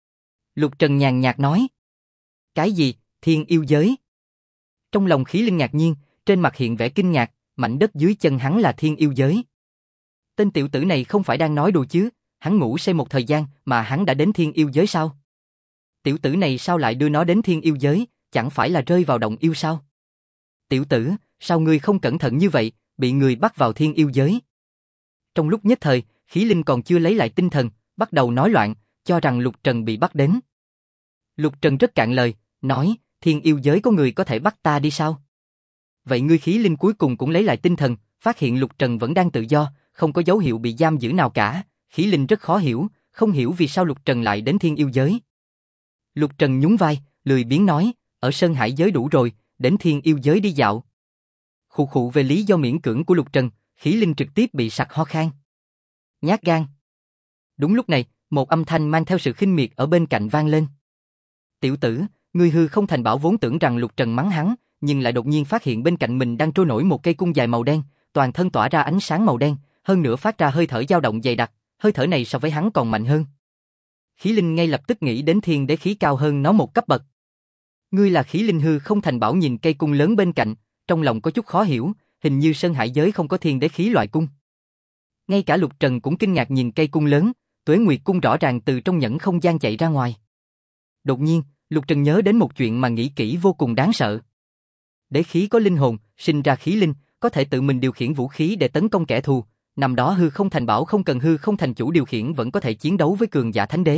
S1: Lục Trần nhàn nhạt nói. Cái gì, thiên yêu giới? Trong lòng khí linh ngạc nhiên, trên mặt hiện vẻ kinh ngạc, mảnh đất dưới chân hắn là thiên yêu giới. Tên tiểu tử này không phải đang nói đùa chứ, hắn ngủ say một thời gian mà hắn đã đến thiên yêu giới sao? Tiểu tử này sao lại đưa nó đến thiên yêu giới, chẳng phải là rơi vào động yêu sao? Tiểu tử, sao ngươi không cẩn thận như vậy, bị người bắt vào thiên yêu giới? Trong lúc nhất thời, khí linh còn chưa lấy lại tinh thần, bắt đầu nói loạn, cho rằng Lục Trần bị bắt đến. Lục Trần rất cạn lời, nói, thiên yêu giới có người có thể bắt ta đi sao? Vậy ngươi khí linh cuối cùng cũng lấy lại tinh thần, phát hiện Lục Trần vẫn đang tự do, không có dấu hiệu bị giam giữ nào cả, khí linh rất khó hiểu, không hiểu vì sao Lục Trần lại đến thiên yêu giới. Lục Trần nhún vai, lười biếng nói, ở Sơn Hải giới đủ rồi, đến thiên yêu giới đi dạo. Khụ khụ về lý do miễn cưỡng của Lục Trần, khí linh trực tiếp bị sặc ho khan. Nhát gan. Đúng lúc này, một âm thanh mang theo sự khinh miệt ở bên cạnh vang lên. Tiểu tử, ngươi hư không thành bảo vốn tưởng rằng Lục Trần mắng hắn, nhưng lại đột nhiên phát hiện bên cạnh mình đang trôi nổi một cây cung dài màu đen, toàn thân tỏa ra ánh sáng màu đen, hơn nữa phát ra hơi thở dao động dày đặc, hơi thở này so với hắn còn mạnh hơn. Khí linh ngay lập tức nghĩ đến thiên đế khí cao hơn nó một cấp bậc. Ngươi là khí linh hư không thành bảo nhìn cây cung lớn bên cạnh, trong lòng có chút khó hiểu, hình như Sơn Hải giới không có thiên đế khí loại cung. Ngay cả Lục Trần cũng kinh ngạc nhìn cây cung lớn, Tuế Nguyệt cung rõ ràng từ trong nhẫn không gian chạy ra ngoài. Đột nhiên, Lục Trần nhớ đến một chuyện mà nghĩ kỹ vô cùng đáng sợ. Đế khí có linh hồn, sinh ra khí linh, có thể tự mình điều khiển vũ khí để tấn công kẻ thù, năm đó hư không thành bảo không cần hư không thành chủ điều khiển vẫn có thể chiến đấu với cường giả thánh đế.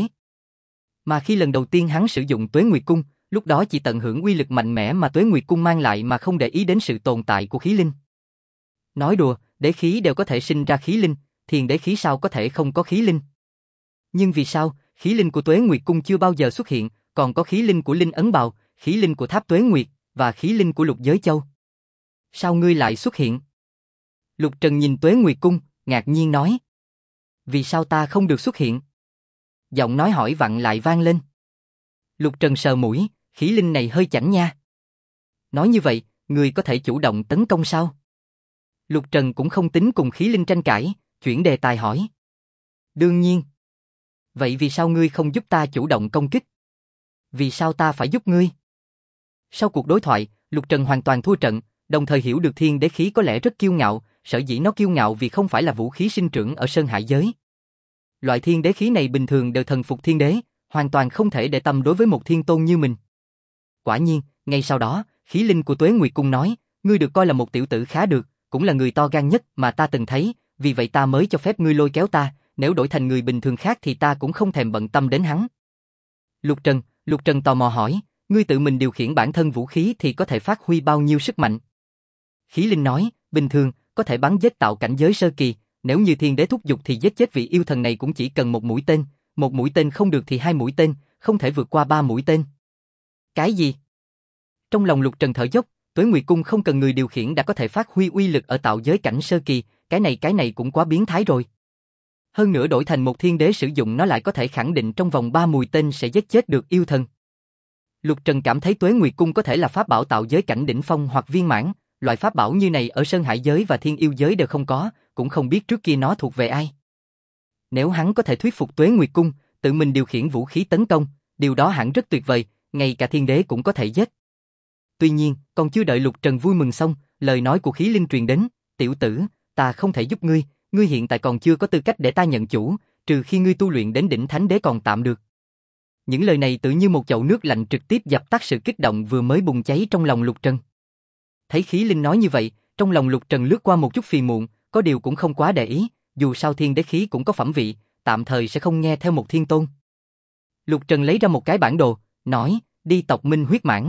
S1: Mà khi lần đầu tiên hắn sử dụng Tuế Nguyệt cung, lúc đó chỉ tận hưởng uy lực mạnh mẽ mà Tuế Nguyệt cung mang lại mà không để ý đến sự tồn tại của khí linh. Nói đùa, đế khí đều có thể sinh ra khí linh, thiên đế khí sao có thể không có khí linh? Nhưng vì sao, khí linh của Tuế Nguyệt cung chưa bao giờ xuất hiện, còn có khí linh của Linh Ấn Bào, khí linh của Tháp Tuế Nguyệt và khí linh của Lục Giới Châu? Sao ngươi lại xuất hiện? Lục Trần nhìn Tuế Nguyệt cung, ngạc nhiên nói. Vì sao ta không được xuất hiện? Giọng nói hỏi vặn lại vang lên. Lục Trần sờ mũi, khí linh này hơi chảnh nha. Nói như vậy, ngươi có thể chủ động tấn công sao? Lục Trần cũng không tính cùng khí linh tranh cãi, chuyển đề tài hỏi. Đương nhiên. Vậy vì sao ngươi không giúp ta chủ động công kích? Vì sao ta phải giúp ngươi? Sau cuộc đối thoại, Lục Trần hoàn toàn thua trận, đồng thời hiểu được thiên đế khí có lẽ rất kiêu ngạo, sở dĩ nó kiêu ngạo vì không phải là vũ khí sinh trưởng ở Sơn Hải giới. Loại thiên đế khí này bình thường đều thần phục thiên đế, hoàn toàn không thể để tâm đối với một thiên tôn như mình. Quả nhiên, ngay sau đó, khí linh của Tuế Nguyệt cung nói, ngươi được coi là một tiểu tử khá được, cũng là người to gan nhất mà ta từng thấy, vì vậy ta mới cho phép ngươi lôi kéo ta, nếu đổi thành người bình thường khác thì ta cũng không thèm bận tâm đến hắn. Lục Trần tò mò hỏi, ngươi tự mình điều khiển bản thân vũ khí thì có thể phát huy bao nhiêu sức mạnh? Khí linh nói, bình thường, có thể bắn giết tạo cảnh giới sơ kỳ, nếu như thiên đế thúc giục thì giết chết vị yêu thần này cũng chỉ cần một mũi tên không được thì 2 mũi tên, không thể vượt qua 3 mũi tên. Cái gì? Trong lòng Lục Trần thở dốc, Tuế Nguyệt cung không cần người điều khiển đã có thể phát huy uy lực ở tạo giới cảnh sơ kỳ, cái này cũng quá biến thái rồi. Hơn nữa đổi thành một thiên đế sử dụng nó lại có thể khẳng định trong vòng 3 mũi tên sẽ giết chết được yêu thần. Lục Trần cảm thấy Tuế Nguyệt cung có thể là pháp bảo tạo giới cảnh đỉnh phong hoặc viên mãn, loại pháp bảo như này ở Sơn Hải giới và Thiên Yêu giới đều không có, cũng không biết trước kia nó thuộc về ai. Nếu hắn có thể thuyết phục Tuế Nguyệt cung, tự mình điều khiển vũ khí tấn công, điều đó hẳn rất tuyệt vời, ngay cả thiên đế cũng có thể giết. Tuy nhiên, còn chưa đợi Lục Trần vui mừng xong, lời nói của khí linh truyền đến, tiểu tử, ta không thể giúp ngươi, ngươi hiện tại còn chưa có tư cách để ta nhận chủ, trừ khi ngươi tu luyện đến đỉnh thánh đế còn tạm được. Những lời này tự như một chậu nước lạnh trực tiếp dập tắt sự kích động vừa mới bùng cháy trong lòng Lục Trần. Thấy khí linh nói như vậy, trong lòng Lục Trần lướt qua một chút phiền muộn, có điều cũng không quá để ý, dù sao thiên đế khí cũng có phẩm vị, tạm thời sẽ không nghe theo một thiên tôn. Lục Trần lấy ra một cái bản đồ, nói, đi tộc Minh huyết mãn.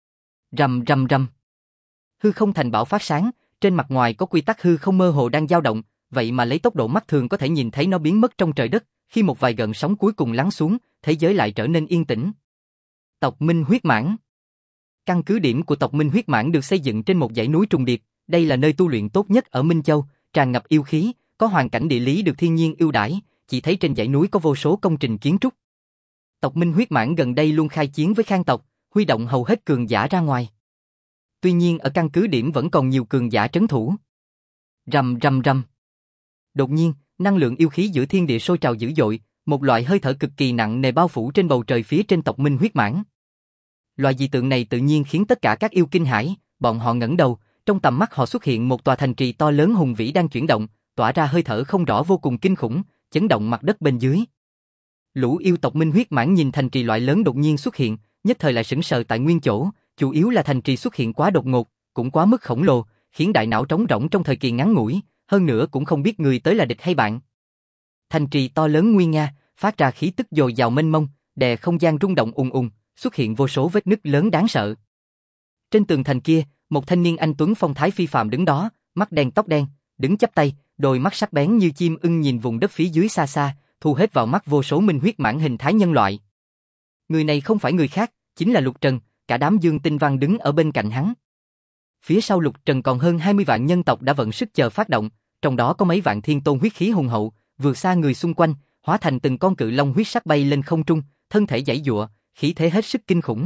S1: Rầm rầm rầm. Hư không thành bảo phát sáng, trên mặt ngoài có quy tắc hư không mơ hồ đang dao động, vậy mà lấy tốc độ mắt thường có thể nhìn thấy nó biến mất trong trời đất, khi một vài gợn sóng cuối cùng lắng xuống, thế giới lại trở nên yên tĩnh. Tộc Minh huyết mãn. Căn cứ điểm của tộc Minh huyết mãn được xây dựng trên một dãy núi trùng điệp, đây là nơi tu luyện tốt nhất ở Minh Châu, tràn ngập yêu khí, có hoàn cảnh địa lý được thiên nhiên ưu đãi, chỉ thấy trên dãy núi có vô số công trình kiến trúc. Tộc Minh huyết mãn gần đây luôn khai chiến với Khang tộc, huy động hầu hết cường giả ra ngoài. Tuy nhiên ở căn cứ điểm vẫn còn nhiều cường giả trấn thủ. Rầm rầm rầm. Đột nhiên, năng lượng yêu khí giữa thiên địa sôi trào dữ dội, một loại hơi thở cực kỳ nặng nề bao phủ trên bầu trời phía trên tộc Minh huyết mãn. Loại dị tượng này tự nhiên khiến tất cả các yêu kinh hãi, bọn họ ngẩng đầu, trong tầm mắt họ xuất hiện một tòa thành trì to lớn hùng vĩ đang chuyển động, tỏa ra hơi thở không rõ vô cùng kinh khủng, chấn động mặt đất bên dưới. Lũ yêu tộc Minh huyết mãn nhìn thành trì loại lớn đột nhiên xuất hiện, nhất thời lại sững sờ tại nguyên chỗ, chủ yếu là thành trì xuất hiện quá đột ngột, cũng quá mức khổng lồ, khiến đại não trống rỗng trong thời kỳ ngắn ngủi, hơn nữa cũng không biết người tới là địch hay bạn. Thành trì to lớn nguy nga, phát ra khí tức dồi dào mênh mông, đè không gian rung động ùng ùng, xuất hiện vô số vết nứt lớn đáng sợ. Trên tường thành kia, một thanh niên anh tuấn phong thái phi phàm đứng đó, mắt đen tóc đen, đứng chắp tay, đôi mắt sắc bén như chim ưng nhìn vùng đất phía dưới xa xa, thu hết vào mắt vô số minh huyết mãng hình thái nhân loại. Người này không phải người khác, chính là Lục Trần, cả đám Dương Tinh Văn đứng ở bên cạnh hắn. Phía sau Lục Trần còn hơn 20 vạn nhân tộc đã vận sức chờ phát động, trong đó có mấy vạn thiên tôn huyết khí hùng hậu, vượt xa người xung quanh, hóa thành từng con cự long huyết sắc bay lên không trung, thân thể giãy giụa, khí thế hết sức kinh khủng.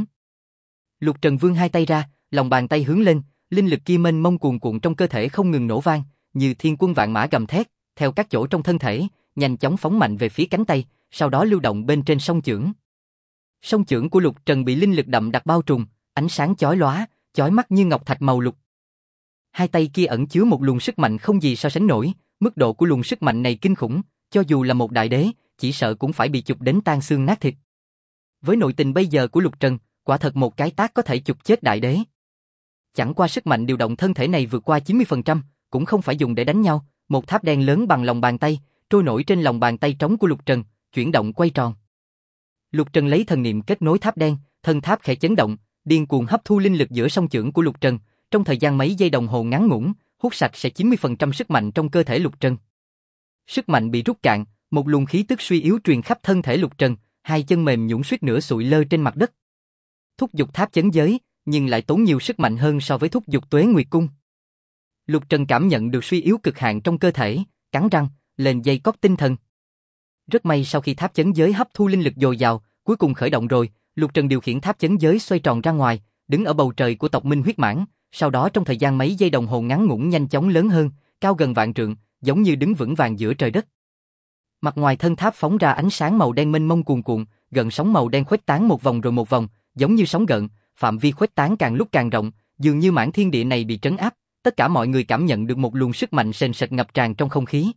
S1: Lục Trần vươn hai tay ra, lòng bàn tay hướng lên, linh lực kia mênh mông cuồn cuộn trong cơ thể không ngừng nổ vang, như thiên quân vạn mã gầm thét, theo các chỗ trong thân thể, nhanh chóng phóng mạnh về phía cánh tay, sau đó lưu động bên trên song chưởng. Song chưởng của Lục Trần bị linh lực đậm đặc bao trùm, ánh sáng chói lóa, chói mắt như ngọc thạch màu lục. Hai tay kia ẩn chứa một luồng sức mạnh không gì so sánh nổi, mức độ của luồng sức mạnh này kinh khủng, cho dù là một đại đế, chỉ sợ cũng phải bị chụp đến tan xương nát thịt. Với nội tình bây giờ của Lục Trần, quả thật một cái tát có thể chụp chết đại đế. Chẳng qua sức mạnh điều động thân thể này vượt qua 90%, cũng không phải dùng để đánh nhau, một tháp đen lớn bằng lòng bàn tay, trôi nổi trên lòng bàn tay trống của Lục Trần, chuyển động quay tròn. Lục Trần lấy thần niệm kết nối tháp đen, thân tháp khẽ chấn động, điên cuồng hấp thu linh lực giữa song chưởng của Lục Trần, trong thời gian mấy giây đồng hồ ngắn ngủn, hút sạch sẽ 90% sức mạnh trong cơ thể Lục Trần. Sức mạnh bị rút cạn, một luồng khí tức suy yếu truyền khắp thân thể Lục Trần, hai chân mềm nhũn suýt nữa sụi lơ trên mặt đất. Thúc giục tháp chấn giới, nhưng lại tốn nhiều sức mạnh hơn so với thúc giục Tuế Nguyệt Cung. Lục Trần cảm nhận được suy yếu cực hạn trong cơ thể, cắn răng, lên dây cót tinh thần. Rất may sau khi tháp chấn giới hấp thu linh lực dồi dào, cuối cùng khởi động rồi, Lục Trần điều khiển tháp chấn giới xoay tròn ra ngoài, đứng ở bầu trời của tộc Minh huyết mãng, sau đó trong thời gian mấy giây đồng hồ ngắn ngủn nhanh chóng lớn hơn, cao gần vạn trượng, giống như đứng vững vàng giữa trời đất. Mặt ngoài thân tháp phóng ra ánh sáng màu đen mênh mông cuồn cuộn, gợn sóng màu đen khuếch tán một vòng rồi một vòng, giống như sóng gợn, phạm vi khuếch tán càng lúc càng rộng, dường như mảng thiên địa này bị trấn áp, tất cả mọi người cảm nhận được một luồng sức mạnh sền sệt ngập tràn trong không khí.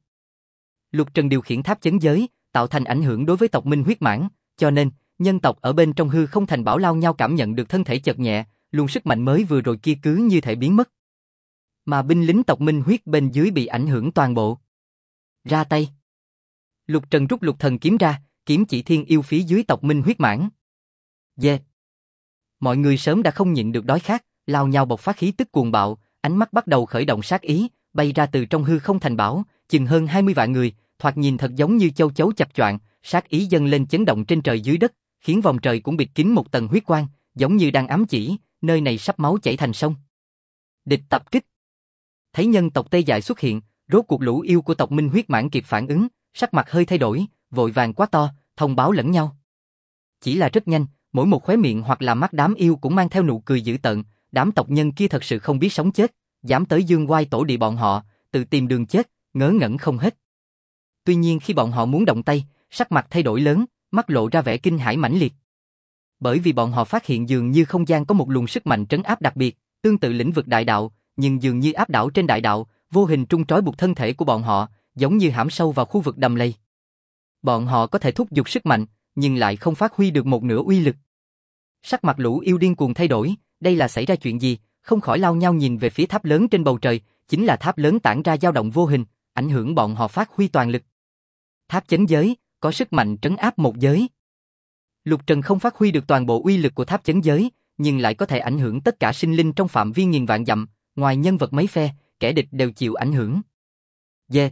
S1: Lục Trần điều khiển tháp chấn giới, tạo thành ảnh hưởng đối với tộc Minh huyết mãng, cho nên nhân tộc ở bên trong hư không thành bảo lao nhau cảm nhận được thân thể chợt nhẹ, luồng sức mạnh mới vừa rồi kia cứ như thể biến mất. Mà binh lính tộc Minh huyết bên dưới bị ảnh hưởng toàn bộ. Ra tay. Lục Trần rút Lục Thần kiếm ra, kiếm chỉ thiên yêu phía dưới tộc Minh huyết mãng. Yeah. Mọi người sớm đã không nhịn được đói khát, lao nhau bộc phát khí tức cuồng bạo, ánh mắt bắt đầu khởi động sát ý, bay ra từ trong hư không thành bảo, chừng hơn 20 vạn người, thoạt nhìn thật giống như châu chấu chập choạng, sát ý dâng lên chấn động trên trời dưới đất, khiến vòng trời cũng bịt kín một tầng huyết quang, giống như đang ám chỉ, nơi này sắp máu chảy thành sông. Địch tập kích. Thấy nhân tộc Tê Dại xuất hiện, rốt cuộc lũ yêu của tộc Minh huyết mãng kịp phản ứng, sắc mặt hơi thay đổi, vội vàng quát to, thông báo lẫn nhau. Chỉ là rất nhanh, mỗi một khóe miệng hoặc là mắt đám yêu cũng mang theo nụ cười dữ tợn, đám tộc nhân kia thật sự không biết sống chết, dám tới dương oai tổ địa bọn họ, tự tìm đường chết, ngớ ngẩn không hết. Tuy nhiên khi bọn họ muốn động tay, sắc mặt thay đổi lớn, mắt lộ ra vẻ kinh hãi mãnh liệt. Bởi vì bọn họ phát hiện dường như không gian có một luồng sức mạnh trấn áp đặc biệt, tương tự lĩnh vực đại đạo, nhưng dường như áp đảo trên đại đạo, vô hình trung trói buộc thân thể của bọn họ, giống như hãm sâu vào khu vực đầm lầy. Bọn họ có thể thúc giục sức mạnh, nhưng lại không phát huy được một nửa uy lực. Sắc mặt lũ yêu điên cuồng thay đổi, đây là xảy ra chuyện gì, không khỏi lao nhau nhìn về phía tháp lớn trên bầu trời, chính là tháp lớn tản ra dao động vô hình, ảnh hưởng bọn họ phát huy toàn lực. Tháp chấn giới, có sức mạnh trấn áp một giới. Lục Trần không phát huy được toàn bộ uy lực của tháp chấn giới, nhưng lại có thể ảnh hưởng tất cả sinh linh trong phạm vi nghìn vạn dặm, ngoài nhân vật mấy phe, kẻ địch đều chịu ảnh hưởng. Yeah.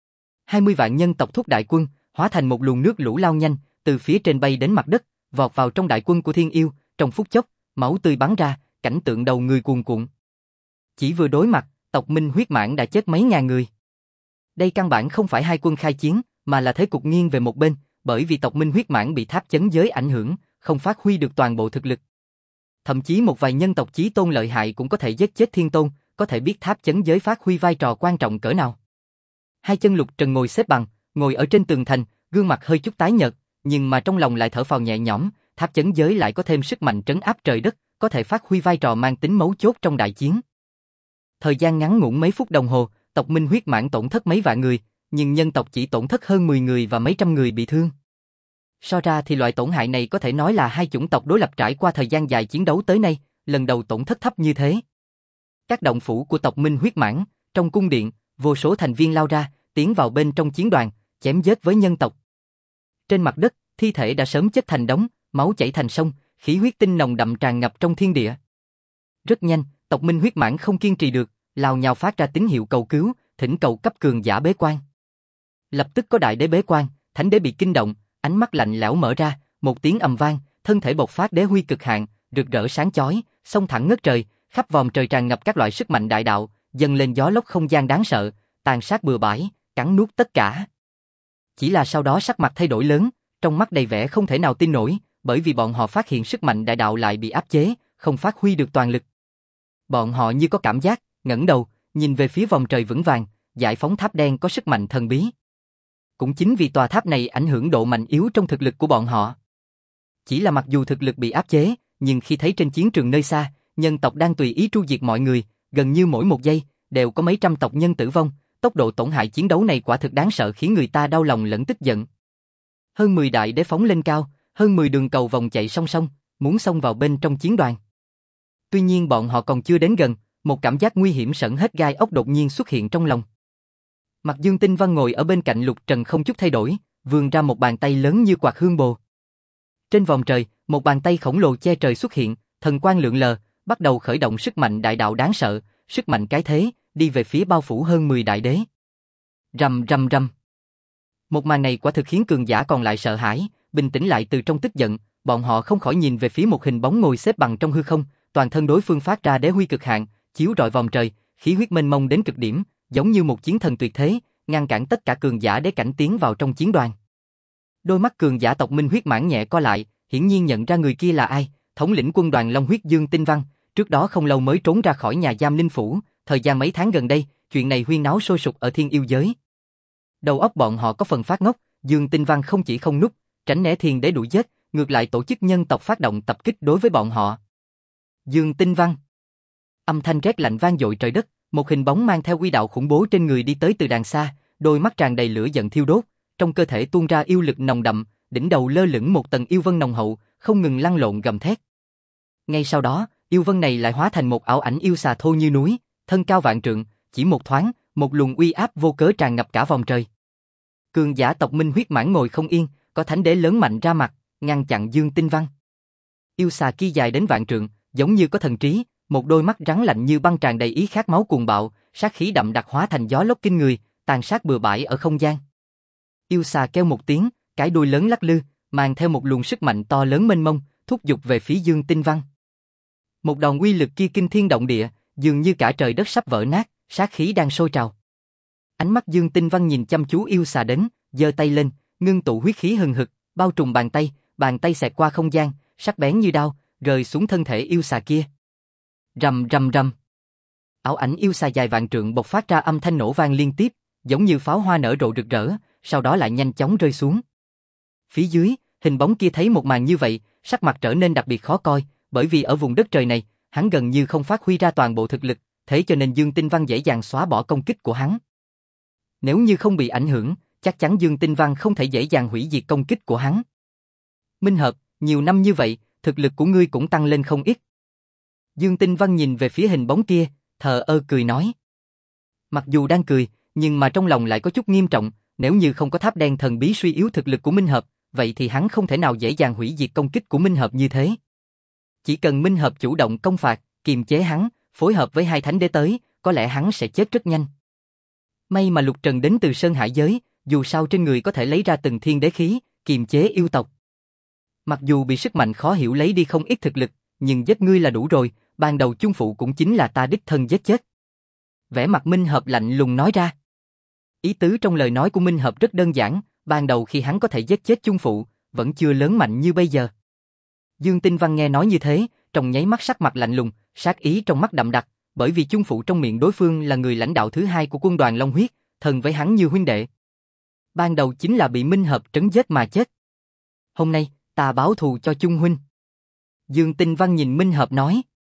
S1: 20 vạn nhân tộc thúc đại quân, hóa thành một luồng nước lũ lao nhanh, từ phía trên bay đến mặt đất, vọt vào trong đại quân của thiên yêu, trong phút chốc, máu tươi bắn ra, cảnh tượng đầu người cuồn cuộn. Chỉ vừa đối mặt, tộc Minh huyết mãng đã chết mấy ngàn người. Đây căn bản không phải hai quân khai chiến, mà là thế cục nghiêng về một bên, bởi vì tộc Minh huyết mãng bị tháp chấn giới ảnh hưởng, không phát huy được toàn bộ thực lực. Thậm chí một vài nhân tộc chí tôn lợi hại cũng có thể giết chết thiên tôn, có thể biết tháp chấn giới phát huy vai trò quan trọng cỡ nào. Hai chân Lục Trần ngồi xếp bằng, ngồi ở trên tường thành, gương mặt hơi chút tái nhợt, nhưng mà trong lòng lại thở phào nhẹ nhõm, tháp chấn giới lại có thêm sức mạnh trấn áp trời đất, có thể phát huy vai trò mang tính mấu chốt trong đại chiến. Thời gian ngắn ngủn mấy phút đồng hồ, tộc Minh huyết mãng tổn thất mấy vạn người, nhưng nhân tộc chỉ tổn thất hơn 10 người và mấy trăm người bị thương. So ra thì loại tổn hại này có thể nói là hai chủng tộc đối lập trải qua thời gian dài chiến đấu tới nay, lần đầu tổn thất thấp như thế. Các động phủ của tộc Minh huyết mãng, trong cung điện, vô số thành viên lao ra, tiến vào bên trong chiến đoàn, chém giết với nhân tộc. Trên mặt đất, thi thể đã sớm chất thành đống, máu chảy thành sông, khí huyết tinh nồng đậm tràn ngập trong thiên địa. Rất nhanh, tộc Minh huyết mãn không kiên trì được, lao nhào phát ra tín hiệu cầu cứu, thỉnh cầu cấp cường giả bế quan. Lập tức có đại đế bế quan, thánh đế bị kinh động, ánh mắt lạnh lẽo mở ra, một tiếng ầm vang, thân thể bộc phát đế huy cực hạn, rực rỡ sáng chói, xông thẳng ngất trời, khắp vòm trời tràn ngập các loại sức mạnh đại đạo, dâng lên gió lốc không gian đáng sợ, tàn sát bừa bãi, cắn nuốt tất cả. Chỉ là sau đó sắc mặt thay đổi lớn, trong mắt đầy vẻ không thể nào tin nổi, bởi vì bọn họ phát hiện sức mạnh đại đạo lại bị áp chế, không phát huy được toàn lực. Bọn họ như có cảm giác, ngẩng đầu, nhìn về phía vòng trời vững vàng, giải phóng tháp đen có sức mạnh thần bí. Cũng chính vì tòa tháp này ảnh hưởng độ mạnh yếu trong thực lực của bọn họ. Chỉ là mặc dù thực lực bị áp chế, nhưng khi thấy trên chiến trường nơi xa, nhân tộc đang tùy ý tru diệt mọi người, gần như mỗi một giây, đều có mấy trăm tộc nhân tử vong, tốc độ tổn hại chiến đấu này quả thực đáng sợ khiến người ta đau lòng lẫn tức giận. Hơn 10 đại đế phóng lên cao, hơn 10 đường cầu vòng chạy song song, muốn xông vào bên trong chiến đoàn. Tuy nhiên bọn họ còn chưa đến gần, một cảm giác nguy hiểm sởn hết gai ốc đột nhiên xuất hiện trong lòng. Mặt Dương Tinh Văn ngồi ở bên cạnh Lục Trần không chút thay đổi, vươn ra một bàn tay lớn như quạt hương bồ. Trên vòng trời, một bàn tay khổng lồ che trời xuất hiện, thần quang lượn lờ, bắt đầu khởi động sức mạnh đại đạo đáng sợ, sức mạnh cái thế, đi về phía bao phủ hơn 10 đại đế. Rầm rầm rầm. Một màn này quả thực khiến cường giả còn lại sợ hãi, bình tĩnh lại từ trong tức giận, bọn họ không khỏi nhìn về phía một hình bóng ngồi xếp bằng trong hư không, toàn thân đối phương phát ra đế huy cực hạn, chiếu rọi vòng trời, khí huyết mênh mông đến cực điểm, giống như một chiến thần tuyệt thế, ngăn cản tất cả cường giả đế cảnh tiến vào trong chiến đoàn. Đôi mắt cường giả tộc Minh huyết mãn nhẹ co lại, hiển nhiên nhận ra người kia là ai, thống lĩnh quân đoàn Long huyết Dương Tinh Văn, trước đó không lâu mới trốn ra khỏi nhà giam Linh Phủ, thời gian mấy tháng gần đây, chuyện này huyên náo sôi sục ở thiên yêu giới. Đầu óc bọn họ có phần phát ngốc, Dương Tinh Văn không chỉ không núp, tránh né thiên đế đuổi giết, ngược lại tổ chức nhân tộc phát động tập kích đối với bọn họ. Dương Tinh Văn. Âm thanh rét lạnh vang dội trời đất, một hình bóng mang theo quy đạo khủng bố trên người đi tới từ đàng xa, đôi mắt tràn đầy lửa giận thiêu đốt, trong cơ thể tuôn ra yêu lực nồng đậm, đỉnh đầu lơ lửng một tầng yêu vân nồng hậu, không ngừng lăn lộn gầm thét. Ngay sau đó, yêu vân này lại hóa thành một ảo ảnh yêu xà thô như núi, thân cao vạn trượng, chỉ một thoáng, một luồng uy áp vô cớ tràn ngập cả vòng trời. Cường giả tộc Minh huyết mãn ngồi không yên, có thánh đế lớn mạnh ra mặt, ngăn chặn Dương Tinh Văn. Yêu xà kia dài đến vạn trượng, giống như có thần trí, một đôi mắt rắn lạnh như băng tràn đầy ý khát máu cuồng bạo, sát khí đậm đặc hóa thành gió lốc kinh người, tàn sát bừa bãi ở không gian. Yêu xà kêu một tiếng, cái đuôi lớn lắc lư, mang theo một luồng sức mạnh to lớn mênh mông, thúc giục về phía Dương Tinh Văn. Một đòn uy lực kia kinh thiên động địa, dường như cả trời đất sắp vỡ nát, sát khí đang sôi trào. Ánh mắt Dương Tinh Văn nhìn chăm chú yêu xà đến, giơ tay lên, ngưng tụ huyết khí hừng hực, bao trùm bàn tay xẹt qua không gian, sắc bén như đao, rơi xuống thân thể yêu xà kia. Rầm rầm rầm. Ảo ảnh yêu xà dài vạn trượng bộc phát ra âm thanh nổ vang liên tiếp, giống như pháo hoa nở rộ rực rỡ, sau đó lại nhanh chóng rơi xuống. Phía dưới, hình bóng kia thấy một màn như vậy, sắc mặt trở nên đặc biệt khó coi, bởi vì ở vùng đất trời này, hắn gần như không phát huy ra toàn bộ thực lực, thế cho nên Dương Tinh Văn dễ dàng xóa bỏ công kích của hắn. Nếu như không bị ảnh hưởng, chắc chắn Dương Tinh Văn không thể dễ dàng hủy diệt công kích của hắn. Minh Hợp, nhiều năm như vậy, thực lực của ngươi cũng tăng lên không ít. Dương Tinh Văn nhìn về phía hình bóng kia, thờ ơ cười nói. Mặc dù đang cười, nhưng mà trong lòng lại có chút nghiêm trọng, nếu như không có tháp đen thần bí suy yếu thực lực của Minh Hợp, vậy thì hắn không thể nào dễ dàng hủy diệt công kích của Minh Hợp như thế. Chỉ cần Minh Hợp chủ động công phạt, kiềm chế hắn, phối hợp với hai thánh đế tới, có lẽ hắn sẽ chết rất nhanh. May mà Lục Trần đến từ Sơn Hải giới, dù sao trên người có thể lấy ra từng thiên đế khí, kiềm chế yêu tộc. Mặc dù bị sức mạnh khó hiểu lấy đi không ít thực lực, nhưng giết ngươi là đủ rồi, ban đầu chung phụ cũng chính là ta đích thân giết chết. Vẻ mặt Minh Hợp lạnh lùng nói ra. Ý tứ trong lời nói của Minh Hợp rất đơn giản, ban đầu khi hắn có thể giết chết chung phụ, vẫn chưa lớn mạnh như bây giờ. Dương Tinh Văn nghe nói như thế, trong nháy mắt sắc mặt lạnh lùng, sát ý trong mắt đậm đặc, bởi vì chung phụ trong miệng đối phương là người lãnh đạo thứ hai của quân đoàn Long Huyết, thân với hắn như huynh đệ. Ban đầu chính là bị Minh Hợp trấn giết mà chết. Hôm nay, ta báo thù cho chung huynh. Dương Tinh Văn nhìn Minh Hợp nói.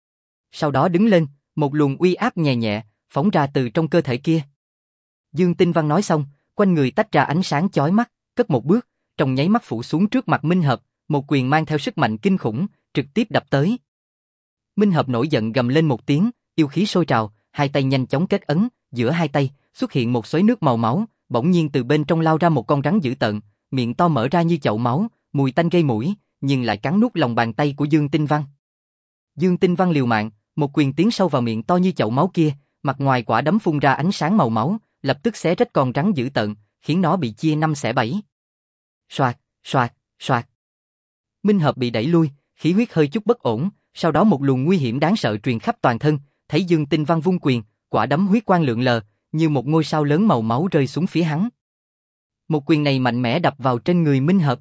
S1: Sau đó đứng lên, một luồng uy áp nhẹ nhẹ, phóng ra từ trong cơ thể kia. Dương Tinh Văn nói xong, quanh người tách ra ánh sáng chói mắt, cất một bước, trong nháy mắt phủ xuống trước mặt Minh Hợp, một quyền mang theo sức mạnh kinh khủng, trực tiếp đập tới. Minh Hợp nổi giận gầm lên một tiếng, yêu khí sôi trào, hai tay nhanh chóng kết ấn, giữa hai tay xuất hiện một xoáy nước màu máu, bỗng nhiên từ bên trong lao ra một con rắn dữ tợn, miệng to mở ra như chậu máu, mùi tanh gây mũi, nhưng lại cắn nuốt lòng bàn tay của Dương Tinh Văn. Dương Tinh Văn liều mạng, một quyền tiến sâu vào miệng to như chậu máu kia, mặt ngoài quả đấm phun ra ánh sáng màu máu, lập tức xé rách con rắn dữ tợn, khiến nó bị chia 5/7. Soạt, soạt, soạt. Minh Hợp bị đẩy lui, khí huyết hơi chút bất ổn, sau đó một luồng nguy hiểm đáng sợ truyền khắp toàn thân, thấy Dương Tinh Văn vung quyền, quả đấm huyết quang lượn lờ, như một ngôi sao lớn màu máu rơi xuống phía hắn. Một quyền này mạnh mẽ đập vào trên người Minh Hợp.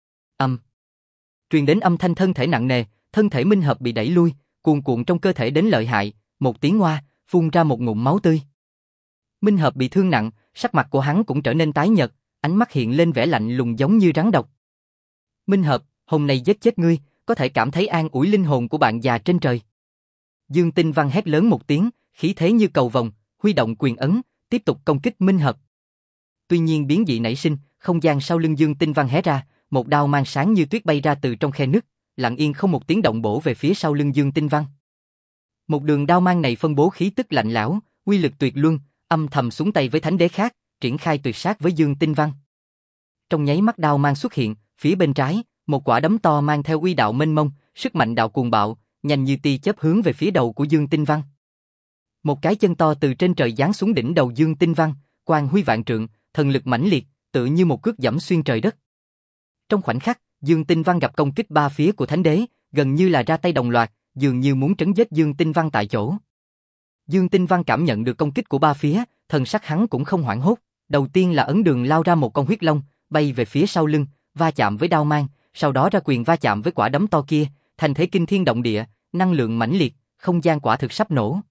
S1: Truyền đến âm thanh thân thể nặng nề, thân thể Minh Hợp bị đẩy lui, cuồn cuộn trong cơ thể đến lợi hại, một tiếng oa, phun ra một ngụm máu tươi. Minh Hợp bị thương nặng, sắc mặt của hắn cũng trở nên tái nhợt, ánh mắt hiện lên vẻ lạnh lùng giống như rắn độc. Minh Hợp, hôm nay giết chết ngươi, có thể cảm thấy an ủi linh hồn của bạn già trên trời. Dương Tinh Văn hét lớn một tiếng, khí thế như cầu vồng, huy động quyền ấn, tiếp tục công kích Minh Hợp. Tuy nhiên biến dị nảy sinh, không gian sau lưng Dương Tinh Văn hé ra, một đao mang sáng như tuyết bay ra từ trong khe nứt, lặng yên không một tiếng động bổ về phía sau lưng Dương Tinh Văn. Một đường đao mang này phân bố khí tức lạnh lẽo, uy lực tuyệt luân, âm thầm xuống tay với thánh đế khác, triển khai tuyệt sát với Dương Tinh Văn. Trong nháy mắt đao mang xuất hiện, phía bên trái, một quả đấm to mang theo uy đạo mênh mông, sức mạnh đạo cuồng bạo, nhanh như tia chớp hướng về phía đầu của Dương Tinh Văn. Một cái chân to từ trên trời giáng xuống đỉnh đầu Dương Tinh Văn, quang huy vạn trượng, thần lực mãnh liệt, tựa như một cước giẫm xuyên trời đất. Trong khoảnh khắc, Dương Tinh Văn gặp công kích ba phía của thánh đế, gần như là ra tay đồng loạt, dường như muốn trấn giết Dương Tinh Văn tại chỗ. Dương Tinh Văn cảm nhận được công kích của ba phía, thần sắc hắn cũng không hoảng hốt, đầu tiên là ấn đường lao ra một con huyết long, bay về phía sau lưng, va chạm với đao mang, sau đó ra quyền va chạm với quả đấm to kia, thành thế kinh thiên động địa, năng lượng mãnh liệt, không gian quả thực sắp nổ.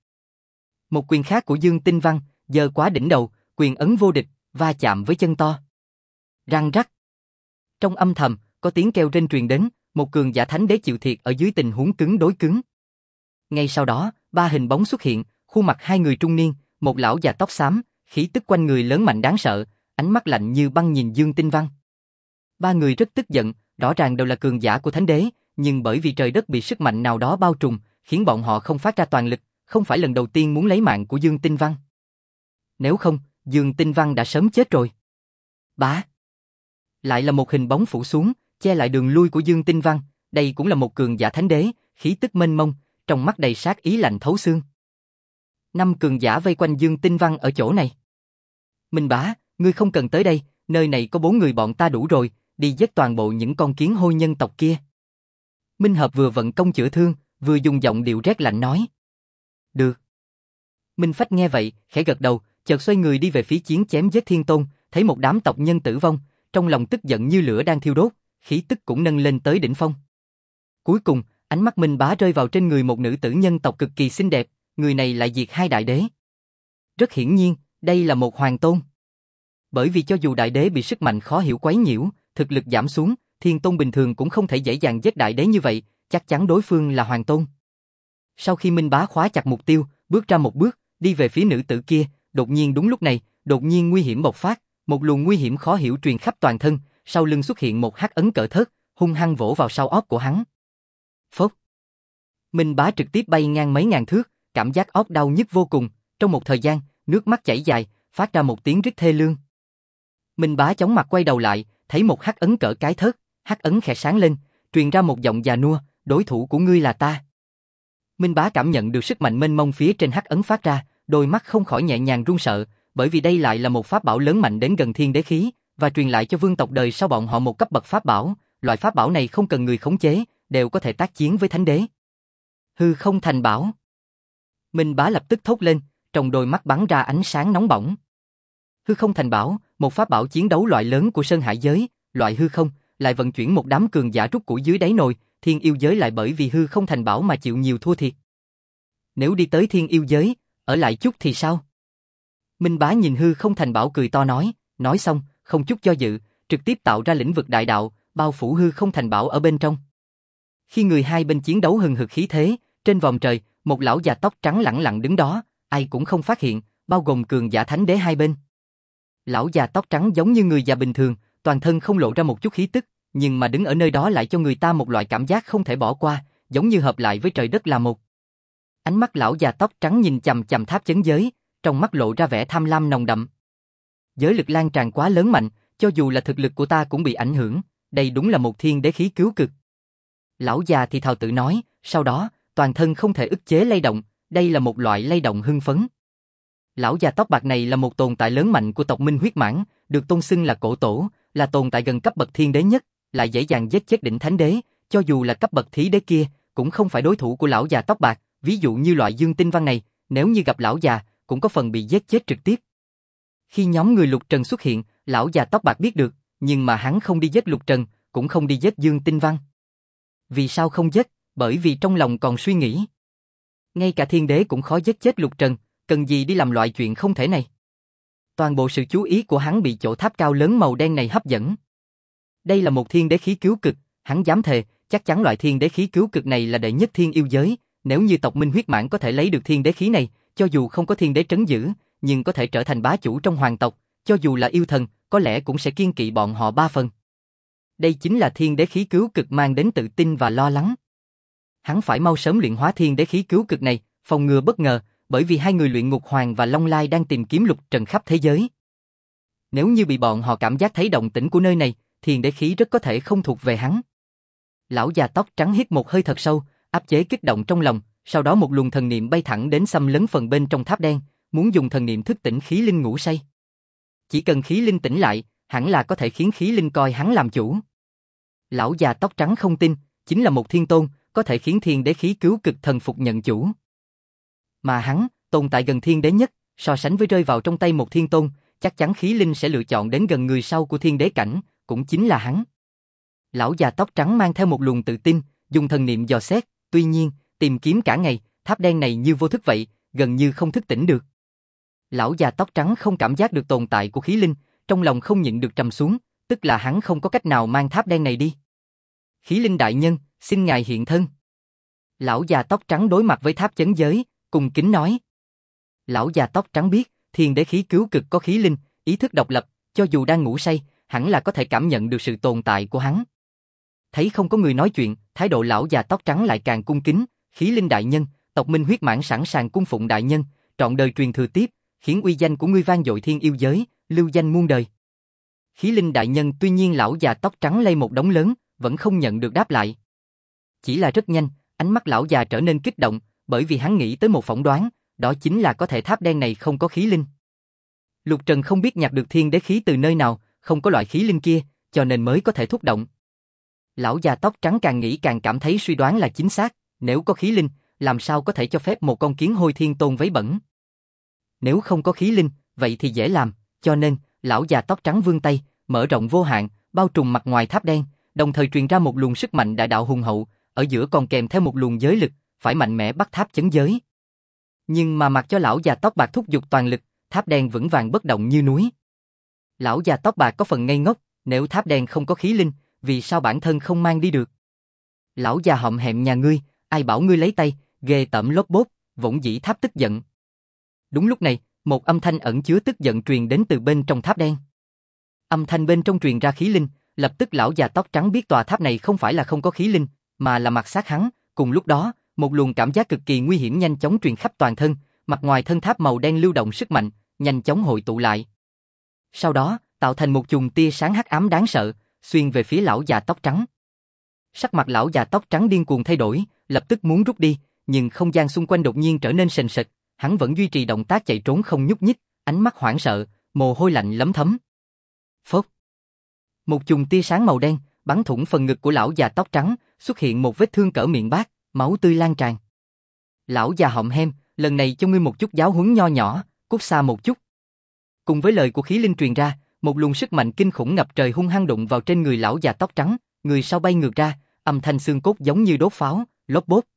S1: Một quyền khác của Dương Tinh Văn, giơ quá đỉnh đầu, quyền ấn vô địch, va chạm với chân to. Răng rắc. Trong âm thầm, có tiếng kêu rên truyền đến, một cường giả thánh đế chịu thiệt ở dưới tình huống cứng đối cứng. Ngay sau đó, ba hình bóng xuất hiện, khuôn mặt hai người trung niên, một lão già tóc xám, khí tức quanh người lớn mạnh đáng sợ, ánh mắt lạnh như băng nhìn Dương Tinh Văn. Ba người rất tức giận, rõ ràng đều là cường giả của thánh đế, nhưng bởi vì trời đất bị sức mạnh nào đó bao trùm, khiến bọn họ không phát ra toàn lực, không phải lần đầu tiên muốn lấy mạng của Dương Tinh Văn. Nếu không, Dương Tinh Văn đã sớm chết rồi. Bá. Lại là một hình bóng phủ xuống, che lại đường lui của Dương Tinh Văn, đây cũng là một cường giả thánh đế, khí tức mênh mông, trong mắt đầy sát ý lạnh thấu xương. 5 cường giả vây quanh Dương Tinh Văn ở chỗ này. Minh Bá, ngươi không cần tới đây, nơi này có 4 người bọn ta đủ rồi, đi giết toàn bộ những con kiến hôi nhân tộc kia. Minh Hợp vừa vận công chữa thương, vừa dùng giọng điệu rét lạnh nói. Được. Minh Phách nghe vậy, khẽ gật đầu, chợt xoay người đi về phía chiến chém giết Thiên Tôn, thấy một đám tộc nhân tử vong, trong lòng tức giận như lửa đang thiêu đốt, khí tức cũng nâng lên tới đỉnh phong. Cuối cùng, ánh mắt Minh Bá rơi vào trên người một nữ tử nhân tộc cực kỳ xinh đẹp, người này lại diệt 2 đại đế. Rất hiển nhiên, đây là một hoàng tôn. Bởi vì cho dù đại đế bị sức mạnh khó hiểu quấy nhiễu, thực lực giảm xuống, Thiên Tôn bình thường cũng không thể dễ dàng giết đại đế như vậy, chắc chắn đối phương là hoàng tôn. Sau khi Minh Bá khóa chặt mục tiêu, bước ra một bước, đi về phía nữ tử kia, đột nhiên đúng lúc này, đột nhiên nguy hiểm bộc phát, một luồng nguy hiểm khó hiểu truyền khắp toàn thân, sau lưng xuất hiện một hắc ấn cỡ thớt, hung hăng vỗ vào sau óc của hắn. Phốc. Minh Bá trực tiếp bay ngang mấy ngàn thước, cảm giác óc đau nhức vô cùng, trong một thời gian, nước mắt chảy dài, phát ra một tiếng rít thê lương. Minh Bá chóng mặt quay đầu lại, thấy một hắc ấn cỡ cái thớt, hắc ấn khẽ sáng lên, truyền ra một giọng già nua, đối thủ của ngươi là ta. Minh Bá cảm nhận được sức mạnh mênh mông phía trên hắc ấn phát ra, đôi mắt không khỏi nhẹ nhàng run sợ, bởi vì đây lại là một pháp bảo lớn mạnh đến gần thiên đế khí, và truyền lại cho vương tộc đời sau bọn họ một cấp bậc pháp bảo, loại pháp bảo này không cần người khống chế, đều có thể tác chiến với thánh đế. Hư không thành bảo. Minh Bá lập tức thốt lên, trong đôi mắt bắn ra ánh sáng nóng bỏng. Hư không thành bảo, một pháp bảo chiến đấu loại lớn của Sơn Hải giới, loại hư không, lại vận chuyển một đám cường giả rút củi dưới đáy nồi, thiên yêu giới lại bởi vì hư không thành bảo mà chịu nhiều thua thiệt. Nếu đi tới thiên yêu giới, ở lại chút thì sao? Minh Bá nhìn hư không thành bảo cười to nói xong, không chút do dự, trực tiếp tạo ra lĩnh vực đại đạo, bao phủ hư không thành bảo ở bên trong. Khi người hai bên chiến đấu hừng hực khí thế, trên vòm trời, một lão già tóc trắng lẳng lặng đứng đó, ai cũng không phát hiện, bao gồm cường giả thánh đế hai bên. Lão già tóc trắng giống như người già bình thường, toàn thân không lộ ra một chút khí tức, nhưng mà đứng ở nơi đó lại cho người ta một loại cảm giác không thể bỏ qua, giống như hợp lại với trời đất là một. Ánh mắt lão già tóc trắng nhìn chằm chằm tháp chấn giới, trong mắt lộ ra vẻ tham lam nồng đậm. Giới lực lan tràn quá lớn mạnh, cho dù là thực lực của ta cũng bị ảnh hưởng, đây đúng là một thiên đế khí cứu cực. Lão già thì thào tự nói, sau đó, toàn thân không thể ức chế lay động, đây là một loại lay động hưng phấn. Lão già tóc bạc này là một tồn tại lớn mạnh của tộc Minh Huyết Mãng, được tôn xưng là cổ tổ, là tồn tại gần cấp bậc thiên đế nhất, lại dễ dàng giết chết đỉnh thánh đế, cho dù là cấp bậc thí đế kia, cũng không phải đối thủ của lão già tóc bạc, ví dụ như loại Dương Tinh Văn này, nếu như gặp lão già, cũng có phần bị giết chết trực tiếp. Khi nhóm người Lục Trần xuất hiện, lão già tóc bạc biết được, nhưng mà hắn không đi giết Lục Trần, cũng không đi giết Dương Tinh Văn. Vì sao không giết? Bởi vì trong lòng còn suy nghĩ. Ngay cả thiên đế cũng khó giết chết Lục Trần, cần gì đi làm loại chuyện không thể này. Toàn bộ sự chú ý của hắn bị chỗ tháp cao lớn màu đen này hấp dẫn. Đây là một thiên đế khí cứu cực, hắn dám thề, chắc chắn loại thiên đế khí cứu cực này là đệ nhất thiên yêu giới, nếu như tộc Minh Huyết Mãng có thể lấy được thiên đế khí này, cho dù không có thiên đế trấn giữ, nhưng có thể trở thành bá chủ trong hoàng tộc, cho dù là yêu thần, có lẽ cũng sẽ kiêng kỵ bọn họ 3 phần. Đây chính là thiên đế khí cứu cực mang đến tự tin và lo lắng. Hắn phải mau sớm luyện hóa thiên đế khí cứu cực này, phòng ngừa bất ngờ, bởi vì hai người luyện ngục hoàng và Long Lai đang tìm kiếm Lục Trần khắp thế giới. Nếu như bị bọn họ cảm giác thấy động tĩnh của nơi này, thiên đế khí rất có thể không thuộc về hắn. Lão già tóc trắng hít một hơi thật sâu, áp chế kích động trong lòng, sau đó một luồng thần niệm bay thẳng đến xâm lấn phần bên trong tháp đen, muốn dùng thần niệm thức tỉnh khí linh ngủ say. Chỉ cần khí linh tỉnh lại, hẳn là có thể khiến khí linh coi hắn làm chủ. Lão già tóc trắng không tin, chính là một thiên tôn, có thể khiến thiên đế khí cứu cực thần phục nhận chủ. Mà hắn, tồn tại gần thiên đế nhất, so sánh với rơi vào trong tay một thiên tôn, chắc chắn khí linh sẽ lựa chọn đến gần người sau của thiên đế cảnh, cũng chính là hắn. Lão già tóc trắng mang theo một luồng tự tin, dùng thần niệm dò xét, tuy nhiên, tìm kiếm cả ngày, tháp đen này như vô thức vậy, gần như không thức tỉnh được. Lão già tóc trắng không cảm giác được tồn tại của khí linh, trong lòng không nhịn được trầm xuống, tức là hắn không có cách nào mang tháp đen này đi. Khí linh đại nhân, xin ngài hiện thân. Lão già tóc trắng đối mặt với tháp chấn giới, cùng kính nói. Lão già tóc trắng biết, thiên đế khí cứu cực có khí linh, ý thức độc lập, cho dù đang ngủ say, hẳn là có thể cảm nhận được sự tồn tại của hắn. Thấy không có người nói chuyện, thái độ lão già tóc trắng lại càng cung kính, khí linh đại nhân, tộc Minh Huyết Mãng sẵn sàng cung phụng đại nhân, trọn đời truyền thừa tiếp, khiến uy danh của ngươi vang dội thiên yêu giới, lưu danh muôn đời. Khí linh đại nhân tuy nhiên lão già tóc trắng lay một đống lớn, vẫn không nhận được đáp lại. Chỉ là rất nhanh, ánh mắt lão già trở nên kích động, bởi vì hắn nghĩ tới một phỏng đoán, đó chính là có thể tháp đen này không có khí linh. Lục Trần không biết nhặt được thiên đế khí từ nơi nào, không có loại khí linh kia, cho nên mới có thể thúc động. Lão già tóc trắng càng nghĩ càng cảm thấy suy đoán là chính xác, nếu có khí linh, làm sao có thể cho phép một con kiến hôi thiên tôn vấy bẩn. Nếu không có khí linh, vậy thì dễ làm, cho nên, lão già tóc trắng vươn tay, mở rộng vô hạn, bao trùm mặt ngoài tháp đen, đồng thời truyền ra một luồng sức mạnh đại đạo hùng hậu, ở giữa còn kèm theo một luồng giới lực, phải mạnh mẽ bắt tháp chấn giới. Nhưng mà mặc cho lão già tóc bạc thúc giục toàn lực, tháp đen vững vàng bất động như núi. Lão già tóc bạc có phần ngây ngốc, nếu tháp đen không có khí linh, vì sao bản thân không mang đi được? Lão già hậm hẹm nhà ngươi, ai bảo ngươi lấy tay, ghê tởm lốp bốp, vỗng dĩ tháp tức giận. Đúng lúc này, một âm thanh ẩn chứa tức giận truyền đến từ bên trong tháp đen. Âm thanh bên trong truyền ra khí linh, lập tức lão già tóc trắng biết tòa tháp này không phải là không có khí linh, mà là mặt sát hắn. Cùng lúc đó, một luồng cảm giác cực kỳ nguy hiểm nhanh chóng truyền khắp toàn thân, mặt ngoài thân tháp màu đen lưu động sức mạnh, nhanh chóng hội tụ lại. Sau đó, tạo thành một chùm tia sáng hắc ám đáng sợ, xuyên về phía lão già tóc trắng. Sắc mặt lão già tóc trắng điên cuồng thay đổi, lập tức muốn rút đi, nhưng không gian xung quanh đột nhiên trở nên sền sệt, hắn vẫn duy trì động tác chạy trốn không nhúc nhích, ánh mắt hoảng sợ, mồ hôi lạnh lấm thấm. Phốc. Một chùm tia sáng màu đen bắn thủng phần ngực của lão già tóc trắng, xuất hiện một vết thương cỡ miệng bát, máu tươi lan tràn. Lão già hậm hem, lần này cho ngươi một chút giáo huấn nho nhỏ, cút xa một chút. Cùng với lời của khí linh truyền ra, một luồng sức mạnh kinh khủng ngập trời hung hăng đụng vào trên người lão già tóc trắng, người sau bay ngược ra, âm thanh xương cốt giống như đốt pháo, lốp bốp.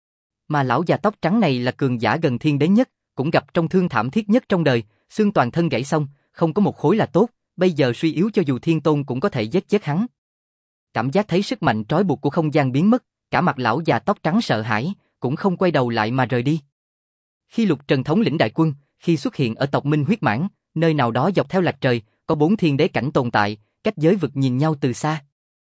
S1: Mà lão già tóc trắng này là cường giả gần thiên đế nhất, cũng gặp trong thương thảm thiết nhất trong đời, xương toàn thân gãy xong, không có một khối là tốt, bây giờ suy yếu cho dù thiên tôn cũng có thể giết chết hắn. Cảm giác thấy sức mạnh trói buộc của không gian biến mất, cả mặt lão già tóc trắng sợ hãi, cũng không quay đầu lại mà rời đi. Khi Lục Trần thống lĩnh đại quân, khi xuất hiện ở tộc Minh Huyết Mãng, nơi nào đó dọc theo lạch trời, có 4 thiên đế cảnh tồn tại, cách giới vực nhìn nhau từ xa.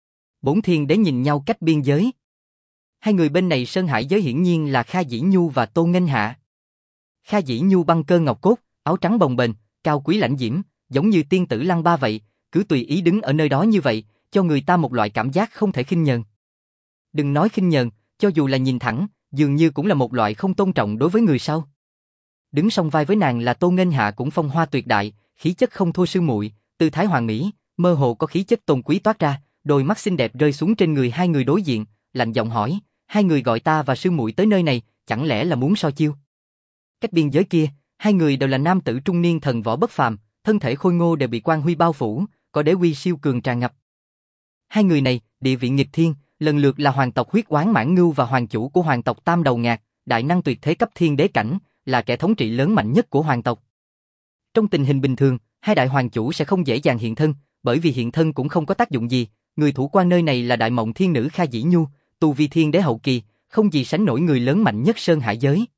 S1: 4 thiên đế nhìn nhau cách biên giới. Hai người bên này sơn hải giới hiển nhiên là Kha Dĩ Nhu và Tô Nghênh Hạ. Kha Dĩ Nhu băng cơ ngọc cốt, áo trắng bồng bềnh, cao quý lãnh diễm, giống như tiên tử Lăng Ba vậy, cứ tùy ý đứng ở nơi đó như vậy, cho người ta một loại cảm giác không thể khinh nhờn. Đừng nói khinh nhờn, cho dù là nhìn thẳng, dường như cũng là một loại không tôn trọng đối với người sau. Đứng song vai với nàng là Tô Nghênh Hạ cũng phong hoa tuyệt đại, khí chất không thua sư muội, tư thái hoàn mỹ, mơ hồ có khí chất tôn quý toát ra, đôi mắt xinh đẹp rơi xuống trên người hai người đối diện, lạnh giọng hỏi, hai người gọi ta và sư muội tới nơi này, chẳng lẽ là muốn so chiêu? Cách biên giới kia, hai người đều là nam tử trung niên thần võ bất phàm, thân thể khôi ngô đều bị quang huy bao phủ, có đế uy siêu cường tràn ngập. Hai người này, địa vị nghịch thiên, lần lượt là hoàng tộc Huyết Oán Mãn Ngưu và hoàng chủ của hoàng tộc Tam Đầu Ngạc, đại năng tuyệt thế cấp thiên đế cảnh, là kẻ thống trị lớn mạnh nhất của hoàng tộc. Trong tình hình bình thường, hai đại hoàng chủ sẽ không dễ dàng hiện thân, bởi vì hiện thân cũng không có tác dụng gì, người thủ quan nơi này là đại mộng thiên nữ Kha Dĩ Nhu, tu vi thiên đế hậu kỳ, không gì sánh nổi người lớn mạnh nhất Sơn Hải giới.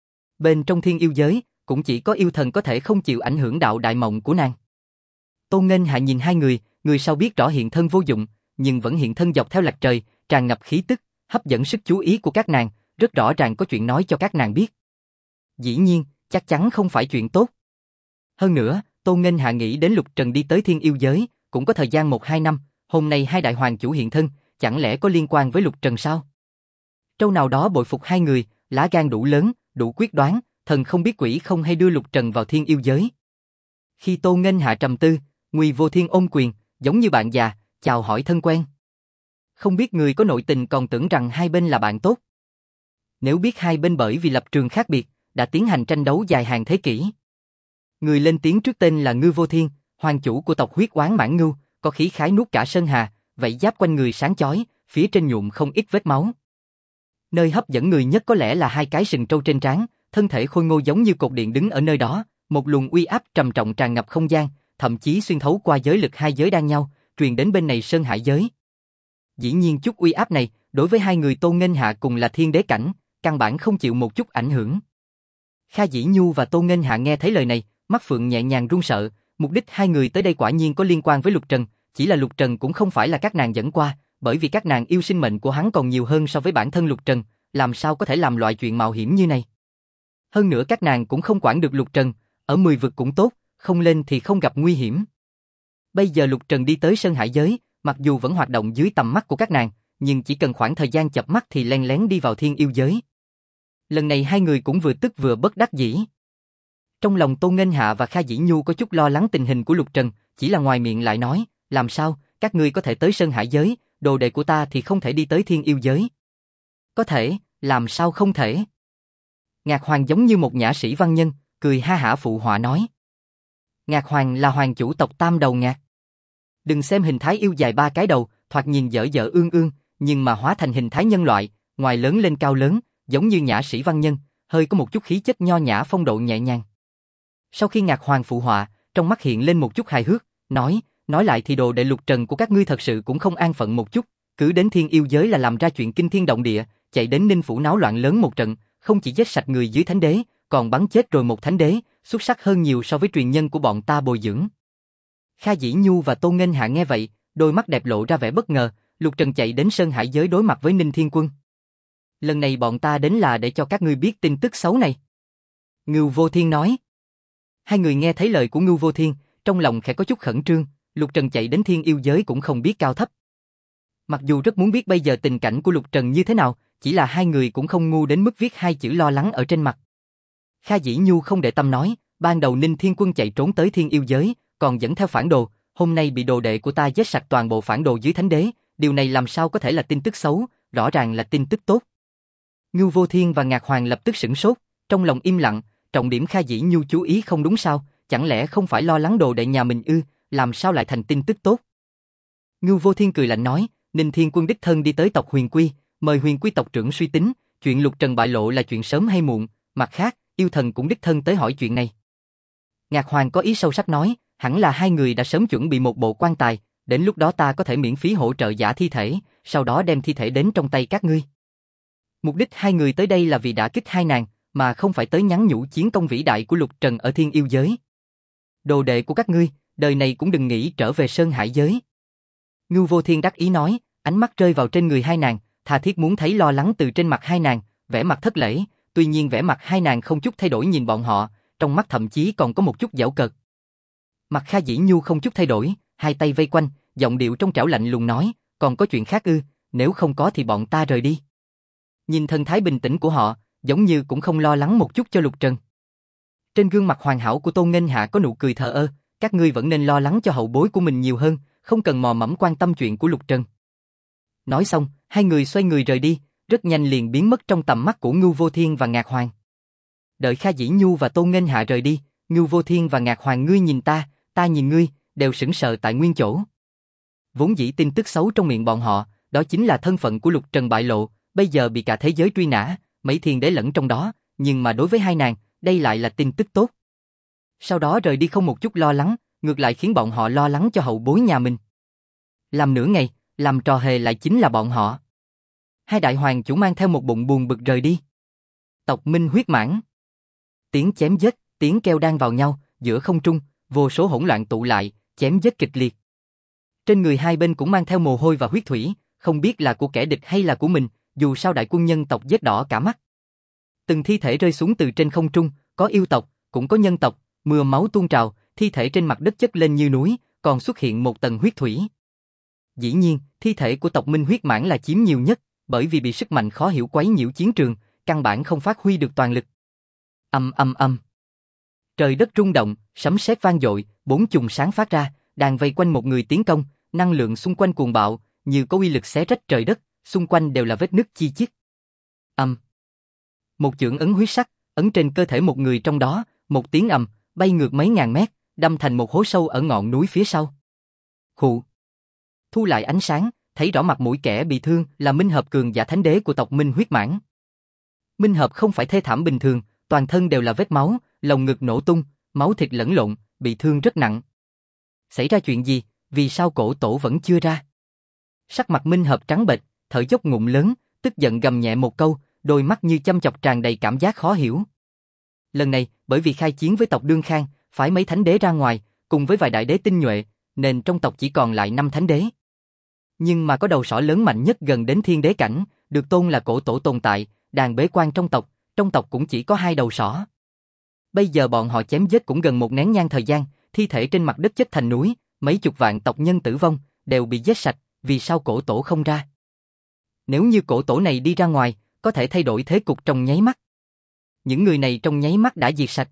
S1: Bên trong thiên yêu giới, cũng chỉ có yêu thần có thể không chịu ảnh hưởng đạo đại mộng của nàng. Tô Nghênh Hạ nhìn hai người sau biết rõ hiện thân vô dụng, nhưng vẫn hiện thân dọc theo lạch trời, tràn ngập khí tức, hấp dẫn sức chú ý của các nàng, rất rõ ràng có chuyện nói cho các nàng biết. Dĩ nhiên, chắc chắn không phải chuyện tốt. Hơn nữa, Tô Nghênh Hạ nghĩ đến Lục Trần đi tới thiên yêu giới, cũng có thời gian 1-2 năm, hôm nay hai đại hoàng chủ hiện thân, chẳng lẽ có liên quan với Lục Trần sao? Trâu nào đó bội phục hai người, lá gan đủ lớn, đủ quyết đoán, thần không biết quỷ không hay đưa Lục Trần vào thiên yêu giới. Khi Tô Nghênh Hạ trầm tư, Ngụy Vô Thiên ôm quyền, giống như bạn già, chào hỏi thân quen. Không biết người có nội tình còn tưởng rằng hai bên là bạn tốt. Nếu biết hai bên bởi vì lập trường khác biệt, đã tiến hành tranh đấu dài hàng thế kỷ. Người lên tiếng trước tên là Ngưu Vô Thiên, hoàng chủ của tộc Huyết Oán Mãn Ngưu, có khí khái nuốt cả sơn hà, vậy giáp quanh người sáng chói, phía trên nhuộm không ít vết máu. Nơi hấp dẫn người nhất có lẽ là hai cái sừng trâu trên trán, thân thể khôi ngô giống như cột điện đứng ở nơi đó, một luồng uy áp trầm trọng tràn ngập không gian, thậm chí xuyên thấu qua giới lực hai giới đang nhau, truyền đến bên này Sơn Hải giới. Dĩ nhiên chút uy áp này, đối với hai người Tô Nghênh Hạ cùng là thiên đế cảnh, căn bản không chịu một chút ảnh hưởng. Kha Dĩ Nhu và Tô Nghênh Hạ nghe thấy lời này, mắt phượng nhẹ nhàng run sợ, mục đích hai người tới đây quả nhiên có liên quan với Lục Trần, chỉ là Lục Trần cũng không phải là các nàng dẫn qua, bởi vì các nàng yêu sinh mệnh của hắn còn nhiều hơn so với bản thân Lục Trần, làm sao có thể làm loại chuyện mạo hiểm như này. Hơn nữa các nàng cũng không quản được Lục Trần, ở 10 vực cũng tốt, không lên thì không gặp nguy hiểm. Bây giờ Lục Trần đi tới Sơn Hải giới, mặc dù vẫn hoạt động dưới tầm mắt của các nàng, nhưng chỉ cần khoảng thời gian chợp mắt thì len lén đi vào thiên yêu giới. Lần này hai người cũng vừa tức vừa bất đắc dĩ. Trong lòng Tô Nghênh Hạ và Kha Dĩ Nhu có chút lo lắng tình hình của Lục Trần, chỉ là ngoài miệng lại nói, làm sao, các ngươi có thể tới Sơn Hải giới, đồ đệ của ta thì không thể đi tới thiên yêu giới. Có thể, làm sao không thể? Ngạc Hoàng giống như một nhã sĩ văn nhân, cười ha hả phụ họa nói. Ngạc Hoàng là hoàng chủ tộc Tam Đầu Ngạc. Đừng xem hình thái yêu dài 3 cái đầu, thoạt nhìn dở dở ương ương, nhưng mà hóa thành hình thái nhân loại, ngoài lớn lên cao lớn, giống như nhã sĩ văn nhân, hơi có một chút khí chất nho nhã phong độ nhẹ nhàng. Sau khi Ngạc Hoàng phụ họa, trong mắt hiện lên một chút hài hước, nói lại thì đồ đệ Lục Trần của các ngươi thật sự cũng không an phận một chút, cứ đến thiên yêu giới là làm ra chuyện kinh thiên động địa, chạy đến Ninh Phủ náo loạn lớn một trận, không chỉ giết sạch người dưới thánh đế, còn bắn chết rồi một thánh đế, xuất sắc hơn nhiều so với truyền nhân của bọn ta bồi dưỡng. Kha Dĩ Nhu và Tô Nghênh Hạ nghe vậy, đôi mắt đẹp lộ ra vẻ bất ngờ, Lục Trần chạy đến Sơn Hải giới đối mặt với Ninh Thiên Quân. Lần này bọn ta đến là để cho các ngươi biết tin tức xấu này. Ngưu Vô Thiên nói. Hai người nghe thấy lời của Ngưu Vô Thiên, trong lòng khẽ có chút khẩn trương, Lục Trần chạy đến thiên yêu giới cũng không biết cao thấp. Mặc dù rất muốn biết bây giờ tình cảnh của Lục Trần như thế nào, chỉ là hai người cũng không ngu đến mức viết hai chữ lo lắng ở trên mặt. Kha Dĩ Nhu không để tâm nói, ban đầu Ninh Thiên Quân chạy trốn tới thiên yêu giới, còn dẫn theo phản đồ, hôm nay bị đồ đệ của ta giết sạch toàn bộ phản đồ dưới thánh đế, điều này làm sao có thể là tin tức xấu, rõ ràng là tin tức tốt. Ngưu Vô Thiên và Ngạc Hoàng lập tức sửng sốt, trong lòng im lặng, trọng điểm Kha Dĩ Nhu chú ý không đúng sao, chẳng lẽ không phải lo lắng đồ đệ nhà mình ư, làm sao lại thành tin tức tốt. Ngưu Vô Thiên cười lạnh nói, Ninh Thiên Quân đích thân đi tới tộc Huyền Quy, mời Huyền Quy tộc trưởng suy tính, chuyện Lục Trần bại lộ là chuyện sớm hay muộn, mặt khác, yêu thần cũng đích thân tới hỏi chuyện này. Ngạc Hoàng có ý sâu sắc nói, hẳn là hai người đã sớm chuẩn bị một bộ quan tài, đến lúc đó ta có thể miễn phí hỗ trợ giả thi thể, sau đó đem thi thể đến trong tay các ngươi. Mục đích hai người tới đây là vì đả kích hai nàng, mà không phải tới nhắn nhủ chiến công vĩ đại của Lục Trần ở thiên yêu giới. Đồ đệ của các ngươi, đời này cũng đừng nghĩ trở về Sơn Hải giới. Ngưu Vô Thiên đắc ý nói, ánh mắt rơi vào trên người hai nàng, tha thiết muốn thấy lo lắng từ trên mặt hai nàng, vẻ mặt thất lễ, tuy nhiên vẻ mặt hai nàng không chút thay đổi nhìn bọn họ, trong mắt thậm chí còn có một chút giễu cợt. Mặt Kha Dĩ Nhu không chút thay đổi, hai tay vây quanh, giọng điệu trong trẻo lạnh lùng nói, còn có chuyện khác ư, nếu không có thì bọn ta rời đi. Nhìn thần thái bình tĩnh của họ, giống như cũng không lo lắng một chút cho Lục Trần. Trên gương mặt hoàn hảo của Tôn Nghênh Hạ có nụ cười thờ ơ, các ngươi vẫn nên lo lắng cho hậu bối của mình nhiều hơn, không cần mò mẫm quan tâm chuyện của Lục Trần. Nói xong, hai người xoay người rời đi, rất nhanh liền biến mất trong tầm mắt của Ngưu Vô Thiên và Ngạc Hoàng. Đợi Kha Dĩ Nhu và Tôn Nghênh Hạ rời đi, Ngưu Vô Thiên và Ngạc Hoàng ngươi nhìn ta nhìn ngươi, đều sững sờ tại nguyên chỗ. Vốn dĩ tin tức xấu trong miệng bọn họ, đó chính là thân phận của Lục Trần bại lộ, bây giờ bị cả thế giới truy nã, mấy thiên đế lẫn trong đó, nhưng mà đối với hai nàng, đây lại là tin tức tốt. Sau đó rời đi không một chút lo lắng, ngược lại khiến bọn họ lo lắng cho hậu bối nhà mình. Làm nửa ngày, làm trò hề lại chính là bọn họ. Hai đại hoàng chủ mang theo một bụng buồn bực rời đi. Tộc Minh huyết mãn. Tiếng chém giết, tiếng kêu đan vào nhau, giữa không trung, vô số hỗn loạn tụ lại, chém giết kịch liệt. Trên người hai bên cũng mang theo mồ hôi và huyết thủy, không biết là của kẻ địch hay là của mình, dù sao đại quân nhân tộc giết đỏ cả mắt. Từng thi thể rơi xuống từ trên không trung, có yêu tộc, cũng có nhân tộc, mưa máu tuôn trào, thi thể trên mặt đất chất lên như núi, còn xuất hiện một tầng huyết thủy. Dĩ nhiên, thi thể của tộc Minh huyết mãn là chiếm nhiều nhất, bởi vì bị sức mạnh khó hiểu quấy nhiễu chiến trường, căn bản không phát huy được toàn lực. Ầm ầm ầm. Trời đất rung động, sấm sét vang dội, bốn chùm sáng phát ra, đang vây quanh một người tiến công, năng lượng xung quanh cuồng bạo, như có uy lực xé rách trời đất, xung quanh đều là vết nứt chi chít. Một chưởng ấn huyết sắc, ấn trên cơ thể một người trong đó, một tiếng ầm, bay ngược mấy ngàn mét, đâm thành một hố sâu ở ngọn núi phía sau. Khụ. Thu lại ánh sáng, thấy rõ mặt mũi kẻ bị thương là Minh Hợp cường giả thánh đế của tộc Minh huyết mãn. Minh Hợp không phải thê thảm bình thường, toàn thân đều là vết máu, lồng ngực nổ tung, máu thịt lẫn lộn, bị thương rất nặng. Xảy ra chuyện gì, vì sao cổ tổ vẫn chưa ra? Sắc mặt Minh Hợp trắng bệch, thở dốc ngụm lớn, tức giận gầm nhẹ một câu, đôi mắt như chăm chọc tràn đầy cảm giác khó hiểu. Lần này, bởi vì khai chiến với tộc Đương Khang, phái mấy thánh đế ra ngoài, cùng với vài đại đế tinh nhuệ, nên trong tộc chỉ còn lại 5 thánh đế. Nhưng mà có đầu sỏ lớn mạnh nhất gần đến thiên đế cảnh, được tôn là cổ tổ tồn tại, đang bế quan trong tộc cũng chỉ có 2 đầu sỏ. Bây giờ bọn họ chém giết cũng gần một nén nhang thời gian, thi thể trên mặt đất chất thành núi, mấy chục vạn tộc nhân tử vong, đều bị giết sạch, vì sao cổ tổ không ra? Nếu như cổ tổ này đi ra ngoài, có thể thay đổi thế cục trong nháy mắt. Những người này trong nháy mắt đã diệt sạch.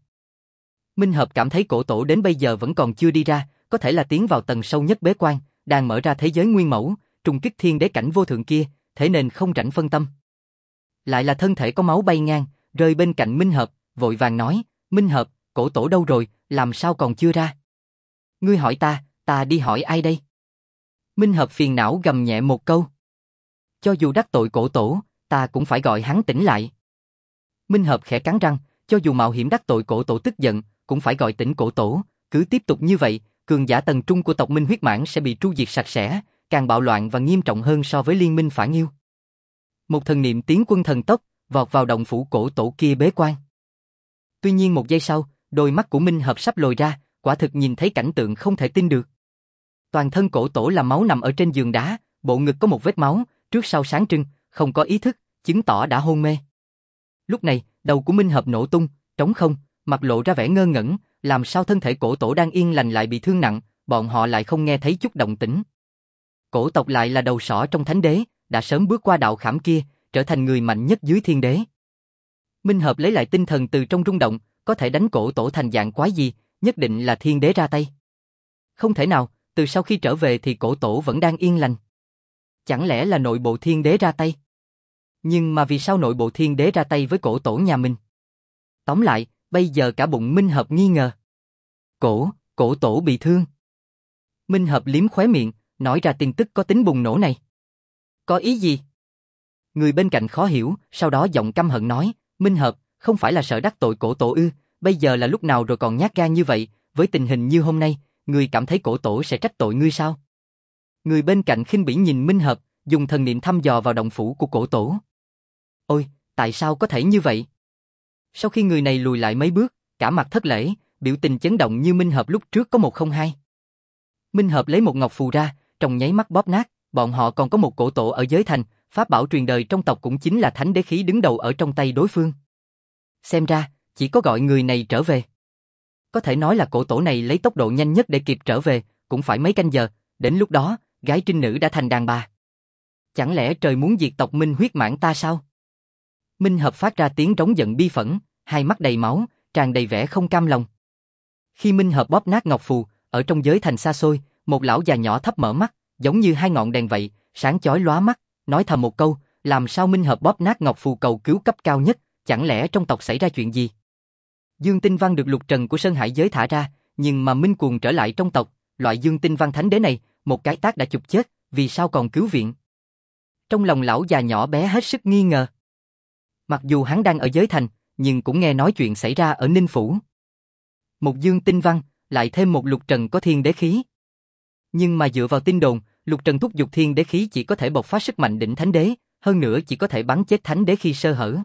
S1: Minh Hợp cảm thấy cổ tổ đến bây giờ vẫn còn chưa đi ra, có thể là tiến vào tầng sâu nhất bế quan, đang mở ra thế giới nguyên mẫu, trùng kích thiên đế cảnh vô thượng kia, thế nên không rảnh phân tâm. Lại là thân thể có máu bay ngang, rơi bên cạnh Minh Hợp, vội vàng nói, Minh Hợp, cổ tổ đâu rồi, làm sao còn chưa ra? Ngươi hỏi ta đi hỏi ai đây? Minh Hợp phiền não gầm nhẹ một câu. Cho dù đắc tội cổ tổ, ta cũng phải gọi hắn tỉnh lại. Minh Hợp khẽ cắn răng, cho dù mạo hiểm đắc tội cổ tổ tức giận, cũng phải gọi tỉnh cổ tổ, cứ tiếp tục như vậy, cường giả tầng trung của tộc Minh huyết mãn sẽ bị tru diệt sạch sẽ, càng bạo loạn và nghiêm trọng hơn so với liên minh phản yêu. Một thần niệm tiến quân thần tốc, vọt vào động phủ cổ tổ kia bế quan. Tuy nhiên một giây sau, đôi mắt của Minh Hợp sắp lồi ra, quả thực nhìn thấy cảnh tượng không thể tin được. Toàn thân cổ tổ là máu nằm ở trên giường đá, bộ ngực có một vết máu, trước sau sáng trưng, không có ý thức, chứng tỏ đã hôn mê. Lúc này, đầu của Minh Hợp nổ tung, trống không, mặt lộ ra vẻ ngơ ngẩn, làm sao thân thể cổ tổ đang yên lành lại bị thương nặng, bọn họ lại không nghe thấy chút động tĩnh. Cổ tộc lại là đầu sỏ trong thánh đế, đã sớm bước qua đạo khảm kia, trở thành người mạnh nhất dưới thiên đế. Minh Hợp lấy lại tinh thần từ trong rung động, có thể đánh cổ tổ thành dạng quái gì, nhất định là thiên đế ra tay. Không thể nào, từ sau khi trở về thì cổ tổ vẫn đang yên lành. Chẳng lẽ là nội bộ thiên đế ra tay? Nhưng mà vì sao nội bộ thiên đế ra tay với cổ tổ nhà mình? Tóm lại, bây giờ cả bụng Minh Hợp nghi ngờ. Cổ tổ bị thương. Minh Hợp liếm khóe miệng, nói ra tin tức có tính bùng nổ này. Có ý gì? Người bên cạnh khó hiểu, sau đó giọng căm hận nói, Minh Hợp, không phải là sợ đắc tội cổ tổ ư, bây giờ là lúc nào rồi còn nhát gan như vậy, với tình hình như hôm nay, người cảm thấy cổ tổ sẽ trách tội ngươi sao? Người bên cạnh khinh bỉ nhìn Minh Hợp, dùng thần niệm thăm dò vào động phủ của cổ tổ. Ôi, tại sao có thể như vậy? Sau khi người này lùi lại mấy bước, cả mặt thất lễ, biểu tình chấn động như Minh Hợp lúc trước có 102. Minh Hợp lấy một ngọc phù ra, trong nháy mắt bóp nát, bọn họ còn có một cổ tổ ở giới thành, pháp bảo truyền đời trong tộc cũng chính là thánh đế khí đứng đầu ở trong tay đối phương. Xem ra, chỉ có gọi người này trở về. Có thể nói là cổ tổ này lấy tốc độ nhanh nhất để kịp trở về, cũng phải mấy canh giờ, đến lúc đó, gái trinh nữ đã thành đàn bà. Chẳng lẽ trời muốn diệt tộc Minh huyết mãn ta sao? Minh Hợp phát ra tiếng trống giận bi phẫn, hai mắt đầy máu, tràn đầy vẻ không cam lòng. Khi Minh Hợp bóp nát ngọc phù, ở trong giới thành xa xôi, một lão già nhỏ thấp mở mắt, giống như hai ngọn đèn vậy, sáng chói lóa mắt, nói thầm một câu, làm sao Minh Hợp bóp nát ngọc phù cầu cứu cấp cao nhất, chẳng lẽ trong tộc xảy ra chuyện gì? Dương Tinh Văn được lục trần của Sơn Hải giới thả ra, nhưng mà Minh Cuồng trở lại trong tộc, loại Dương Tinh Văn thánh đế này, một cái tát đã chụp chết, vì sao còn cứu viện? Trong lòng lão già nhỏ bé hết sức nghi ngờ. Mặc dù hắn đang ở giới thành, nhưng cũng nghe nói chuyện xảy ra ở Ninh Phủ. Một Dương Tinh Văn, lại thêm một lục trần có thiên đế khí. Nhưng mà dựa vào tin đồn, lục trần thúc giục thiên đế khí chỉ có thể bộc phát sức mạnh đỉnh thánh đế, hơn nữa chỉ có thể bắn chết thánh đế khi sơ hở.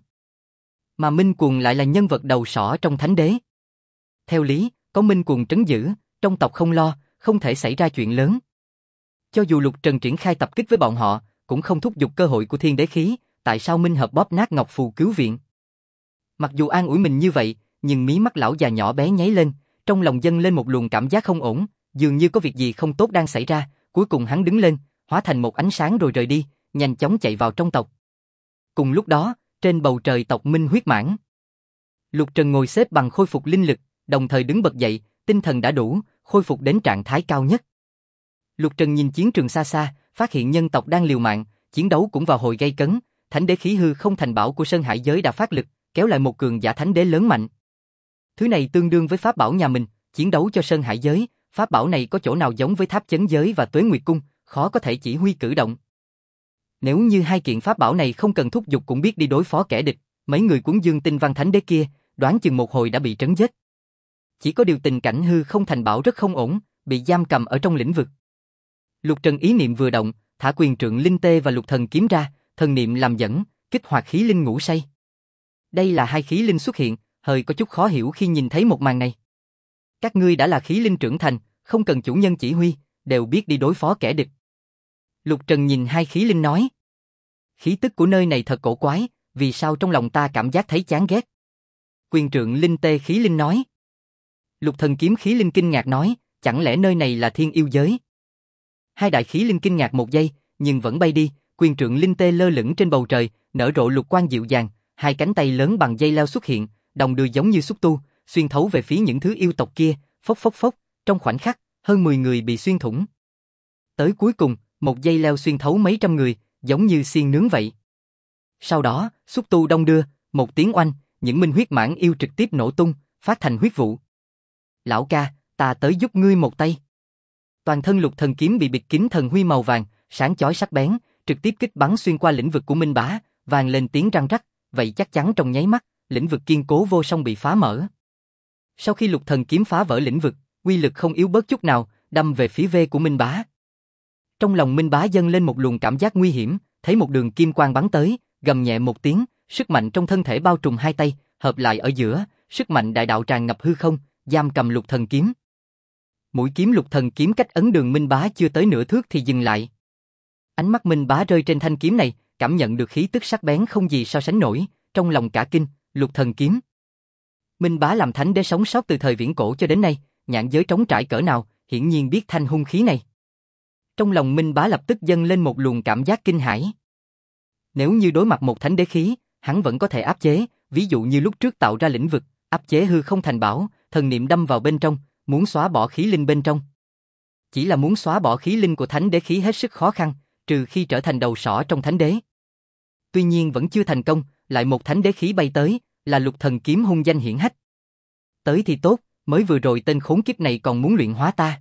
S1: Mà Minh Cuồng lại là nhân vật đầu sỏ trong thánh đế. Theo lý, có Minh Cuồng trấn giữ, trong tộc không lo, không thể xảy ra chuyện lớn. Cho dù lục trần triển khai tập kích với bọn họ, cũng không thúc giục cơ hội của thiên đế khí, tại sao Minh Hợp bóp nát ngọc phù cứu viện? Mặc dù an ủi mình như vậy, nhưng mí mắt lão già nhỏ bé nháy lên, trong lòng dâng lên một luồng cảm giác không ổn, dường như có việc gì không tốt đang xảy ra, cuối cùng hắn đứng lên, hóa thành một ánh sáng rồi rời đi, nhanh chóng chạy vào trong tộc. Cùng lúc đó, trên bầu trời tộc Minh huyết mãn, Lục Trần ngồi xếp bằng khôi phục linh lực, đồng thời đứng bật dậy, tinh thần đã đủ, khôi phục đến trạng thái cao nhất. Lục Trần nhìn chiến trường xa xa, phát hiện nhân tộc đang liều mạng, chiến đấu cũng vào hồi gay cấn, thánh đế khí hư không thành bảo của Sơn Hải giới đã phát lực, kéo lại một cường giả thánh đế lớn mạnh. Thứ này tương đương với pháp bảo nhà mình, chiến đấu cho Sơn Hải giới, pháp bảo này có chỗ nào giống với Tháp Chấn Giới và Tuế Nguyệt Cung, khó có thể chỉ huy cử động. Nếu như hai kiện pháp bảo này không cần thúc giục cũng biết đi đối phó kẻ địch, mấy người cuốn Dương Tinh Văn thánh đế kia, đoán chừng một hồi đã bị trấn giết. Chỉ có điều tình cảnh hư không thành bảo rất không ổn, bị giam cầm ở trong lĩnh vực. Lục Trần ý niệm vừa động, thả quyền trượng linh tê và lục thần kiếm ra, thần niệm làm dẫn, kích hoạt khí linh ngủ say. Đây là hai khí linh xuất hiện, hơi có chút khó hiểu khi nhìn thấy một màn này. Các ngươi đã là khí linh trưởng thành, không cần chủ nhân chỉ huy, đều biết đi đối phó kẻ địch. Lục Trần nhìn hai khí linh nói. Khí tức của nơi này thật cổ quái, vì sao trong lòng ta cảm giác thấy chán ghét? Quyền trượng linh tê khí linh nói. Lục thần kiếm khí linh kinh ngạc nói, chẳng lẽ nơi này là thiên yêu giới? Hai đại khí linh kinh ngạc một giây, nhưng vẫn bay đi, quyền trượng linh tê lơ lửng trên bầu trời, nở rộ lục quang dịu dàng, hai cánh tay lớn bằng dây leo xuất hiện, đồng đưa giống như xúc tu, xuyên thấu về phía những thứ yêu tộc kia, phốc phốc phốc, trong khoảnh khắc, hơn 10 người bị xuyên thủng. Tới cuối cùng, một dây leo xuyên thấu mấy trăm người, giống như xiên nướng vậy. Sau đó, xúc tu đông đưa, một tiếng oanh, những minh huyết mãn yêu trực tiếp nổ tung, phát thành huyết vụ. Lão ca, ta tới giúp ngươi một tay. Toàn thân lục thần kiếm bị bịt kín thần huy màu vàng, sáng chói sắc bén, trực tiếp kích bắn xuyên qua lĩnh vực của Minh Bá, vang lên tiếng răng rắc, vậy chắc chắn trong nháy mắt, lĩnh vực kiên cố vô song bị phá mở. Sau khi lục thần kiếm phá vỡ lĩnh vực, uy lực không yếu bớt chút nào, đâm về phía V của Minh Bá. Trong lòng Minh Bá dâng lên một luồng cảm giác nguy hiểm, thấy một đường kim quang bắn tới, gầm nhẹ một tiếng, sức mạnh trong thân thể bao trùm hai tay, hợp lại ở giữa, sức mạnh đại đạo tràn ngập hư không, giam cầm lục thần kiếm. Mũi kiếm lục thần kiếm cách ấn đường Minh Bá chưa tới nửa thước thì dừng lại. Ánh mắt Minh Bá rơi trên thanh kiếm này, cảm nhận được khí tức sắc bén không gì so sánh nổi, trong lòng cả kinh, lục thần kiếm. Minh Bá làm thánh đế sống sót từ thời viễn cổ cho đến nay, nhãn giới trống trải cỡ nào, hiển nhiên biết thanh hung khí này. Trong lòng Minh Bá lập tức dâng lên một luồng cảm giác kinh hãi. Nếu như đối mặt một thánh đế khí, hắn vẫn có thể áp chế, ví dụ như lúc trước tạo ra lĩnh vực, áp chế hư không thành bảo, thần niệm đâm vào bên trong, muốn xóa bỏ khí linh bên trong. Chỉ là muốn xóa bỏ khí linh của thánh đế khí hết sức khó khăn, trừ khi trở thành đầu sỏ trong thánh đế. Tuy nhiên vẫn chưa thành công, lại một thánh đế khí bay tới, là lục thần kiếm hung danh hiển hách. Tới thì tốt, mới vừa rồi tên khốn kiếp này còn muốn luyện hóa ta.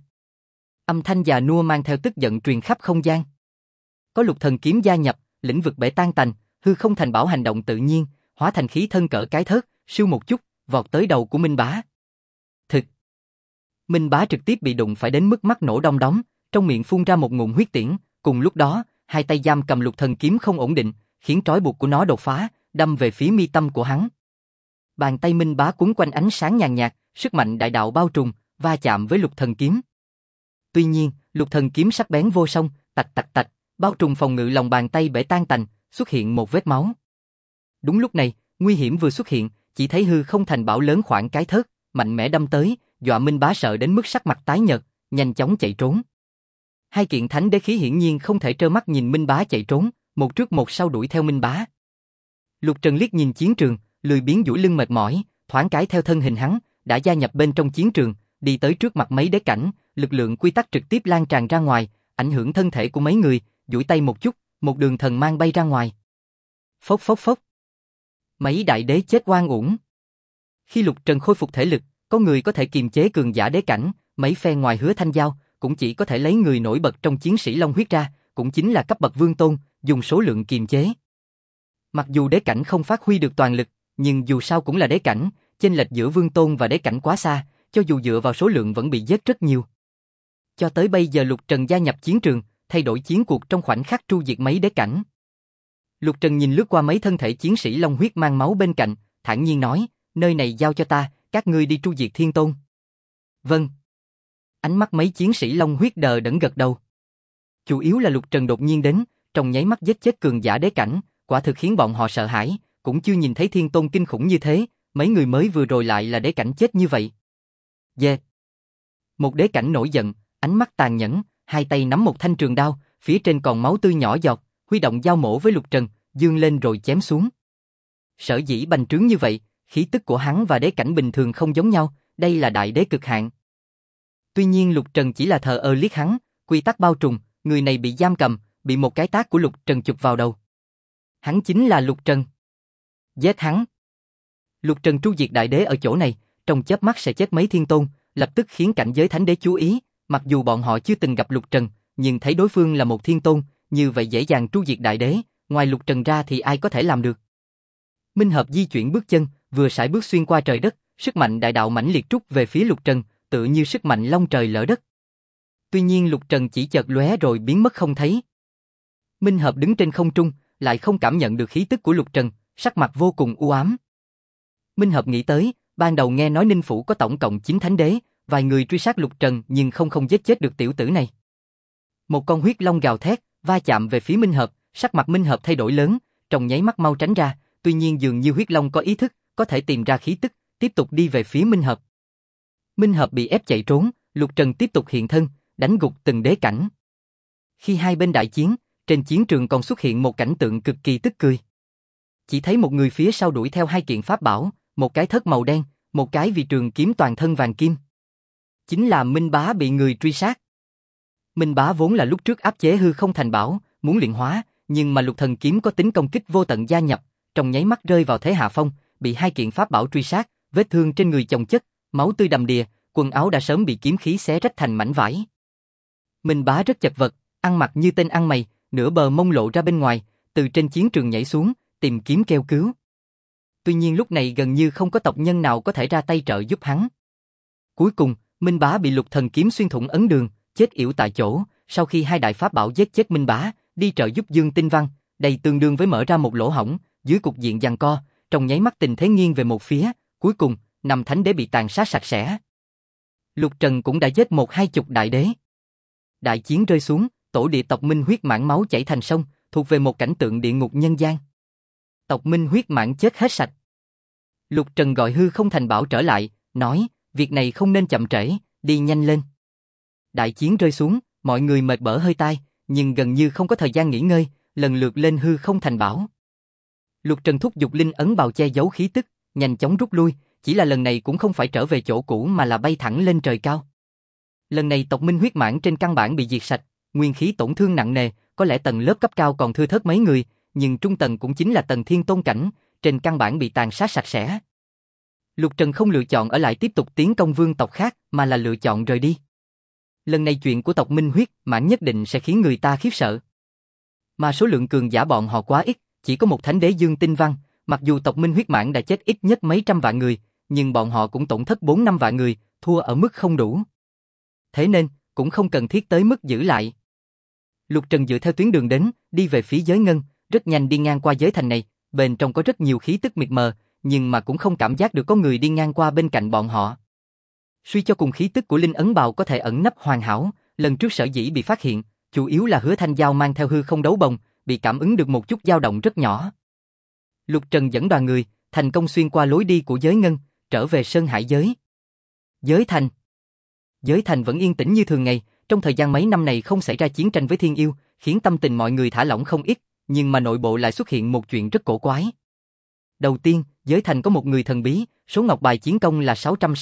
S1: Âm thanh già nua mang theo tức giận truyền khắp không gian. Có lục thần kiếm gia nhập, lĩnh vực bể tan tành, hư không thành bảo hành động tự nhiên, hóa thành khí thân cỡ cái thớt, siêu một chút, vọt tới đầu của Minh Bá. Thực! Minh Bá trực tiếp bị đụng phải đến mức mắt nổ đong đóm, trong miệng phun ra một ngụm huyết tiễn, cùng lúc đó, hai tay giam cầm lục thần kiếm không ổn định, khiến trói buộc của nó đột phá, đâm về phía mi tâm của hắn. Bàn tay Minh Bá quấn quanh ánh sáng nhàn nhạt, sức mạnh đại đạo bao trùm, va chạm với lục thần kiếm. Tuy nhiên, lục thần kiếm sắc bén vô song, tạch tạch tạch, bao trùm phòng ngự lòng bàn tay bể tan tành, xuất hiện một vết máu. Đúng lúc này, nguy hiểm vừa xuất hiện, chỉ thấy hư không thành bảo lớn khoảng cái thớt, mạnh mẽ đâm tới, dọa Minh Bá sợ đến mức sắc mặt tái nhợt, nhanh chóng chạy trốn. Hai kiện thánh đế khí hiển nhiên không thể trơ mắt nhìn Minh Bá chạy trốn, một trước một sau đuổi theo Minh Bá. Lục Trần liếc nhìn chiến trường, lười biếng duỗi lưng mệt mỏi, thoáng cái theo thân hình hắn, đã gia nhập bên trong chiến trường, đi tới trước mặt mấy đế cảnh, lực lượng quy tắc trực tiếp lan tràn ra ngoài, ảnh hưởng thân thể của mấy người, duỗi tay một chút, một đường thần mang bay ra ngoài. Phốc phốc phốc. Mấy đại đế chết oan uổng. Khi Lục Trần khôi phục thể lực, có người có thể kiềm chế cường giả đế cảnh, mấy phe ngoài Hứa Thanh Giao, cũng chỉ có thể lấy người nổi bật trong chiến sĩ Long huyết ra, cũng chính là cấp bậc vương tôn, dùng số lượng kiềm chế. Mặc dù đế cảnh không phát huy được toàn lực, nhưng dù sao cũng là đế cảnh, chênh lệch giữa vương tôn và đế cảnh quá xa, cho dù dựa vào số lượng vẫn bị giết rất nhiều. Cho tới bây giờ Lục Trần gia nhập chiến trường, thay đổi chiến cuộc trong khoảnh khắc tru diệt mấy đế cảnh. Lục Trần nhìn lướt qua mấy thân thể chiến sĩ Long huyết mang máu bên cạnh, thản nhiên nói, nơi này giao cho ta, các ngươi đi tru diệt Thiên Tôn. Vâng. Ánh mắt mấy chiến sĩ Long huyết đờ đẫn gật đầu. Chủ yếu là Lục Trần đột nhiên đến, trong nháy mắt giết chết cường giả đế cảnh, quả thực khiến bọn họ sợ hãi, cũng chưa nhìn thấy Thiên Tôn kinh khủng như thế, mấy người mới vừa rồi lại là đế cảnh chết như vậy. Yeah. Một đế cảnh nổi giận, ánh mắt tàn nhẫn, hai tay nắm một thanh trường đao, phía trên còn máu tươi nhỏ giọt, huy động dao mổ với Lục Trần, giương lên rồi chém xuống. Sở dĩ bành trướng như vậy, khí tức của hắn và đế cảnh bình thường không giống nhau, đây là đại đế cực hạn. Tuy nhiên Lục Trần chỉ là thờ ơ liếc hắn, quy tắc bao trùm, người này bị giam cầm, bị một cái tát của Lục Trần chụp vào đầu. Hắn chính là Lục Trần. Giết hắn. Lục Trần tru diệt đại đế ở chỗ này, trong chớp mắt sẽ chết mấy thiên tôn, lập tức khiến cảnh giới thánh đế chú ý, mặc dù bọn họ chưa từng gặp Lục Trần, nhưng thấy đối phương là một thiên tôn, như vậy dễ dàng tru diệt đại đế, ngoài Lục Trần ra thì ai có thể làm được. Minh Hợp di chuyển bước chân, vừa sải bước xuyên qua trời đất, sức mạnh đại đạo mãnh liệt trút về phía Lục Trần, tựa như sức mạnh long trời lở đất. Tuy nhiên Lục Trần chỉ chợt lóe rồi biến mất không thấy. Minh Hợp đứng trên không trung, lại không cảm nhận được khí tức của Lục Trần, sắc mặt vô cùng u ám. Minh Hợp nghĩ tới, ban đầu nghe nói Ninh Phủ có tổng cộng 9 thánh đế, vài người truy sát Lục Trần nhưng không giết chết được tiểu tử này. Một con huyết long gào thét, va chạm về phía Minh Hợp, sắc mặt Minh Hợp thay đổi lớn, trong nháy mắt mau tránh ra, tuy nhiên dường như huyết long có ý thức, có thể tìm ra khí tức, tiếp tục đi về phía Minh Hợp. Minh Hợp bị ép chạy trốn, Lục Trần tiếp tục hiện thân, đánh gục từng đế cảnh. Khi hai bên đại chiến, trên chiến trường còn xuất hiện một cảnh tượng cực kỳ tức cười. Chỉ thấy một người phía sau đuổi theo hai kiện pháp bảo, một cái thất màu đen, một cái vì trường kiếm toàn thân vàng kim. Chính là Minh Bá bị người truy sát. Minh Bá vốn là lúc trước áp chế hư không thành bảo, muốn luyện hóa, nhưng mà lục thần kiếm có tính công kích vô tận gia nhập, trong nháy mắt rơi vào thế hạ phong, bị hai kiện pháp bảo truy sát, vết thương trên người chồng chất, máu tươi đầm đìa, quần áo đã sớm bị kiếm khí xé rách thành mảnh vải. Minh Bá rất chật vật, ăn mặc như tên ăn mày, nửa bờ mông lộ ra bên ngoài, từ trên chiến trường nhảy xuống, tìm kiếm kêu cứu. Tuy nhiên lúc này gần như không có tộc nhân nào có thể ra tay trợ giúp hắn. Cuối cùng, Minh Bá bị lục thần kiếm xuyên thủng ấn đường, chết yểu tại chỗ. Sau khi hai đại pháp bảo giết chết Minh Bá, đi trợ giúp Dương Tinh Văn, đây tương đương với mở ra một lỗ hổng, dưới cục diện giằng co, trong nháy mắt tình thế nghiêng về một phía. Cuối cùng, 5 thánh đế bị tàn sát sạch sẽ. Lục Trần cũng đã giết 1-20 đại đế. Đại chiến rơi xuống, tổ địa tộc Minh huyết mãn máu chảy thành sông, thuộc về một cảnh tượng địa ngục nhân gian. Tộc Minh huyết mãn chết hết sạch. Lục Trần gọi hư không thành bảo trở lại, nói, việc này không nên chậm trễ, đi nhanh lên. Đại chiến rơi xuống, mọi người mệt bở hơi tai, nhưng gần như không có thời gian nghỉ ngơi, lần lượt lên hư không thành bảo. Lục Trần thúc giục linh ấn bào che giấu khí tức, nhanh chóng rút lui, chỉ là lần này cũng không phải trở về chỗ cũ mà là bay thẳng lên trời cao. Lần này tộc Minh huyết mãn trên căn bản bị diệt sạch, nguyên khí tổn thương nặng nề, có lẽ tầng lớp cấp cao còn thưa thớt mấy người, nhưng trung tầng cũng chính là tầng thiên tôn cảnh, trên căn bản bị tàn sát sạch sẽ. Lục Trần không lựa chọn ở lại tiếp tục tiến công vương tộc khác, mà là lựa chọn rời đi. Lần này chuyện của tộc Minh huyết mãn nhất định sẽ khiến người ta khiếp sợ. Mà số lượng cường giả bọn họ quá ít, chỉ có một thánh đế Dương Tinh Văn, mặc dù tộc Minh huyết mãn đã chết ít nhất mấy trăm vạn người, nhưng bọn họ cũng tổn thất 4-5 vạn người, thua ở mức không đủ. Thế nên, cũng không cần thiết tới mức giữ lại. Lục Trần dựa theo tuyến đường đến, đi về phía giới ngân, rất nhanh đi ngang qua giới thành này, bên trong có rất nhiều khí tức mịt mờ, nhưng mà cũng không cảm giác được có người đi ngang qua bên cạnh bọn họ. Suy cho cùng khí tức của linh ấn bào có thể ẩn nấp hoàn hảo, lần trước sở dĩ bị phát hiện, chủ yếu là Hứa Thanh Giao mang theo hư không đấu bồng, bị cảm ứng được một chút dao động rất nhỏ. Lục Trần dẫn đoàn người, thành công xuyên qua lối đi của giới ngân, trở về Sơn Hải giới. Giới thành. Giới thành vẫn yên tĩnh như thường ngày, trong thời gian mấy năm này không xảy ra chiến tranh với thiên yêu, khiến tâm tình mọi người thả lỏng không ít, nhưng mà nội bộ lại xuất hiện một chuyện rất cổ quái. Đầu tiên, giới thành có một người thần bí, số ngọc bài chiến công là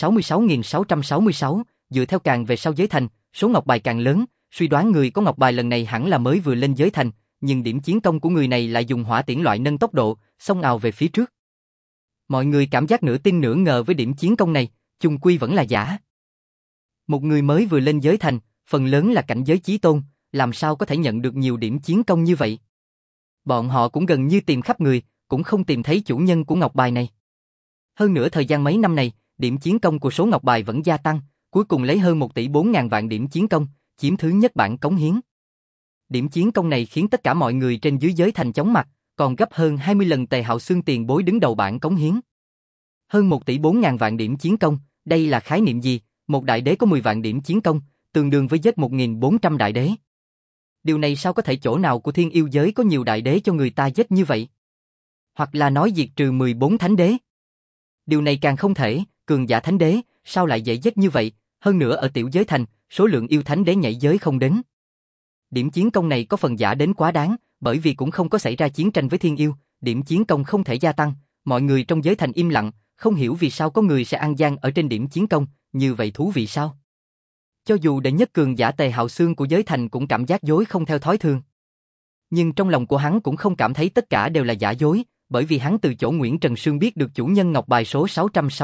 S1: 666.666, dựa theo càng về sau giới thành, số ngọc bài càng lớn, suy đoán người có ngọc bài lần này hẳn là mới vừa lên giới thành, nhưng điểm chiến công của người này lại dùng hỏa tiễn loại nâng tốc độ, xông ào về phía trước. Mọi người cảm giác nửa tin nửa ngờ với điểm chiến công này, chung quy vẫn là giả. Một người mới vừa lên giới thành, phần lớn là cảnh giới chí tôn, làm sao có thể nhận được nhiều điểm chiến công như vậy? Bọn họ cũng gần như tìm khắp người, cũng không tìm thấy chủ nhân của ngọc bài này. Hơn nữa thời gian mấy năm này, điểm chiến công của số ngọc bài vẫn gia tăng, cuối cùng lấy hơn 1 tỷ 4 ngàn vạn điểm chiến công, chiếm thứ nhất bảng cống hiến. Điểm chiến công này khiến tất cả mọi người trên dưới giới thành chóng mặt, còn gấp hơn 20 lần Tề Hạo Xương tiền bối đứng đầu bảng cống hiến. Hơn 1 tỷ 4 ngàn vạn điểm chiến công, đây là khái niệm gì? Một đại đế có 10 vạn điểm chiến công, tương đương với giết 1.400 đại đế. Điều này sao có thể chỗ nào của thiên yêu giới có nhiều đại đế cho người ta giết như vậy? Hoặc là nói diệt trừ 14 thánh đế. Điều này càng không thể, cường giả thánh đế, sao lại dễ giết như vậy? Hơn nữa ở tiểu giới thành, số lượng yêu thánh đế nhảy giới không đến. Điểm chiến công này có phần giả đến quá đáng, bởi vì cũng không có xảy ra chiến tranh với thiên yêu, điểm chiến công không thể gia tăng, mọi người trong giới thành im lặng, không hiểu vì sao có người sẽ ăn gian ở trên điểm chiến công, như vậy thú vị sao? Cho dù đệ nhất cường giả Tề Hạo Xương của giới thành cũng cảm giác dối không theo thói thường. Nhưng trong lòng của hắn cũng không cảm thấy tất cả đều là giả dối, bởi vì hắn từ chỗ Nguyễn Trần Sương biết được chủ nhân ngọc bài số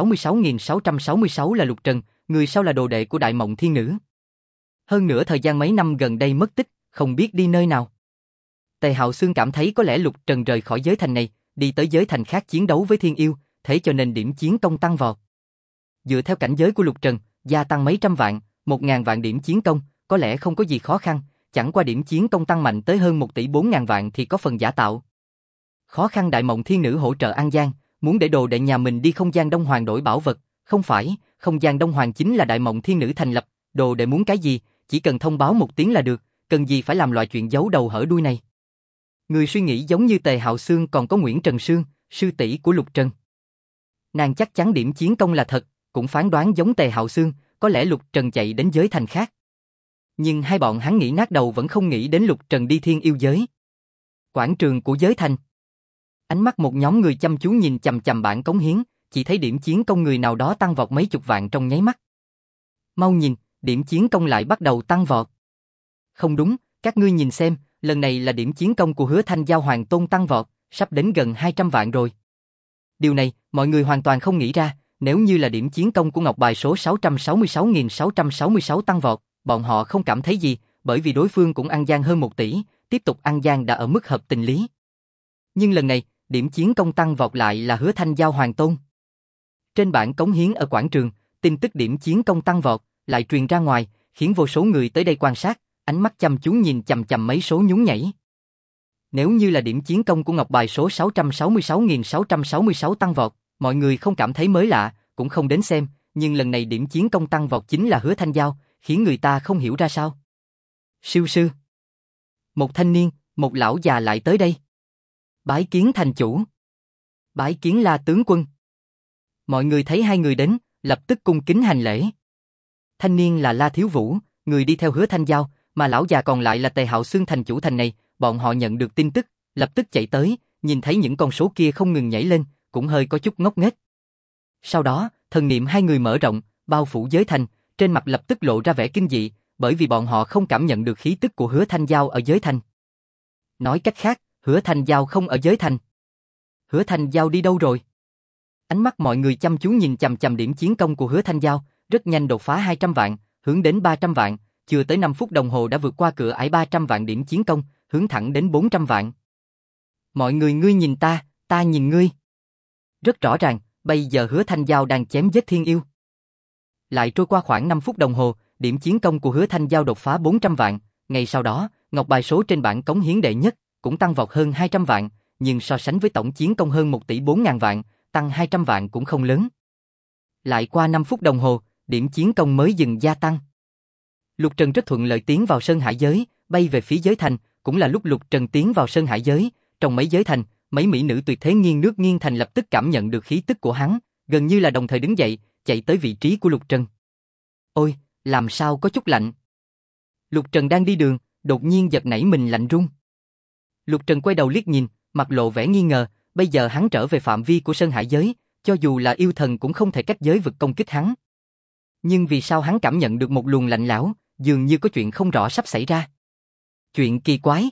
S1: 666.666 là Lục Trần, người sau là đồ đệ của Đại Mộng Thiên Nữ. Hơn nữa thời gian mấy năm gần đây mất tích, không biết đi nơi nào. Tề Hạo Xương cảm thấy có lẽ Lục Trần rời khỏi giới thành này, đi tới giới thành khác chiến đấu với thiên yêu, thế cho nên điểm chiến công tăng vọt. Dựa theo cảnh giới của Lục Trần, gia tăng mấy trăm vạn, 1.000 vạn điểm chiến công, có lẽ không có gì khó khăn, chẳng qua điểm chiến công tăng mạnh tới hơn 1 tỷ 4 ngàn vạn thì có phần giả tạo. Khó khăn Đại Mộng Thiên Nữ hỗ trợ An Giang, muốn để đồ đệ nhà mình đi không gian Đông Hoàng đổi bảo vật, không phải, không gian Đông Hoàng chính là Đại Mộng Thiên Nữ thành lập, đồ đệ muốn cái gì, chỉ cần thông báo một tiếng là được, cần gì phải làm loại chuyện giấu đầu hở đuôi này. Người suy nghĩ giống như Tề Hạo Xương còn có Nguyễn Trần Sương, sư tỷ của Lục Trần. Nàng chắc chắn điểm chiến công là thật, cũng phán đoán giống Tề Hạo Xương, có lẽ Lục Trần chạy đến giới thành khác. Nhưng hai bọn hắn nghĩ nát đầu vẫn không nghĩ đến Lục Trần đi thiên yêu giới. Quảng trường của giới thành. Ánh mắt một nhóm người chăm chú nhìn chằm chằm bảng cống hiến, chỉ thấy điểm chiến công người nào đó tăng vọt mấy chục vạn trong nháy mắt. Mau nhìn, điểm chiến công lại bắt đầu tăng vọt. Không đúng, các ngươi nhìn xem, lần này là điểm chiến công của Hứa Thanh Giao Hoàng Tôn tăng vọt, sắp đến gần 200 vạn rồi. Điều này, mọi người hoàn toàn không nghĩ ra, nếu như là điểm chiến công của ngọc bài số 666.666 tăng vọt, bọn họ không cảm thấy gì, bởi vì đối phương cũng ăn gian hơn 1 tỷ, tiếp tục ăn gian đã ở mức hợp tình lý. Nhưng lần này, điểm chiến công tăng vọt lại là Hứa Thanh Giao Hoàng Tôn. Trên bảng cống hiến ở quảng trường, tin tức điểm chiến công tăng vọt lại truyền ra ngoài, khiến vô số người tới đây quan sát, ánh mắt chăm chú nhìn chằm chằm mấy số nhún nhảy. Nếu như là điểm chiến công của ngọc bài số 666.666 tăng vọt, mọi người không cảm thấy mới lạ, cũng không đến xem, nhưng lần này điểm chiến công tăng vọt chính là Hứa Thanh Giao, khiến người ta không hiểu ra sao. Sư sư. Một thanh niên, một lão già lại tới đây. Bái kiến thành chủ. Bái kiến La tướng quân. Mọi người thấy hai người đến, lập tức cung kính hành lễ. Thanh niên là La Thiếu Vũ, người đi theo Hứa Thanh Giao, mà lão già còn lại là Tề Hạo Xương thành chủ thành này, bọn họ nhận được tin tức, lập tức chạy tới, nhìn thấy những con số kia không ngừng nhảy lên, cũng hơi có chút ngốc nghếch. Sau đó, thần niệm hai người mở rộng, bao phủ giới thành, trên mặt lập tức lộ ra vẻ kinh dị, bởi vì bọn họ không cảm nhận được khí tức của Hứa Thanh Giao ở giới thành. Nói cách khác, Hứa Thanh Giao không ở giới thành. Hứa Thanh Giao đi đâu rồi? Ánh mắt mọi người chăm chú nhìn chằm chằm điểm chiến công của Hứa Thanh Giao, rất nhanh đột phá 200 vạn, hướng đến 300 vạn, chưa tới 5 phút đồng hồ đã vượt qua cửa ải 300 vạn điểm chiến công, hướng thẳng đến 400 vạn. Mọi người ngươi nhìn ta nhìn ngươi. Rất rõ ràng, bây giờ Hứa Thanh Giao đang chém giết thiên yêu. Lại trôi qua khoảng 5 phút đồng hồ, điểm chiến công của Hứa Thanh Giao đột phá 400 vạn, ngay sau đó, ngọc bài số trên bảng cống hiến đệ nhất cũng tăng vọt hơn 200 vạn, nhưng so sánh với tổng chiến công hơn 1 tỷ 4 ngàn vạn, tăng 200 vạn cũng không lớn. Lại qua 5 phút đồng hồ, điểm chiến công mới dừng gia tăng. Lục Trần rất thuận lợi tiến vào Sơn Hải giới, bay về phía giới thành, cũng là lúc Lục Trần tiến vào Sơn Hải giới, trong mấy giới thành, mấy mỹ nữ tuyệt thế nghiêng nước nghiêng thành lập tức cảm nhận được khí tức của hắn, gần như là đồng thời đứng dậy, chạy tới vị trí của Lục Trần. Ôi, làm sao có chút lạnh. Lục Trần đang đi đường, đột nhiên giật nảy mình lạnh run. Lục Trần quay đầu liếc nhìn, mặt lộ vẻ nghi ngờ, bây giờ hắn trở về phạm vi của Sơn Hải giới, cho dù là yêu thần cũng không thể cách giới vực công kích hắn. Nhưng vì sao hắn cảm nhận được một luồng lạnh lẽo, dường như có chuyện không rõ sắp xảy ra. Chuyện kỳ quái.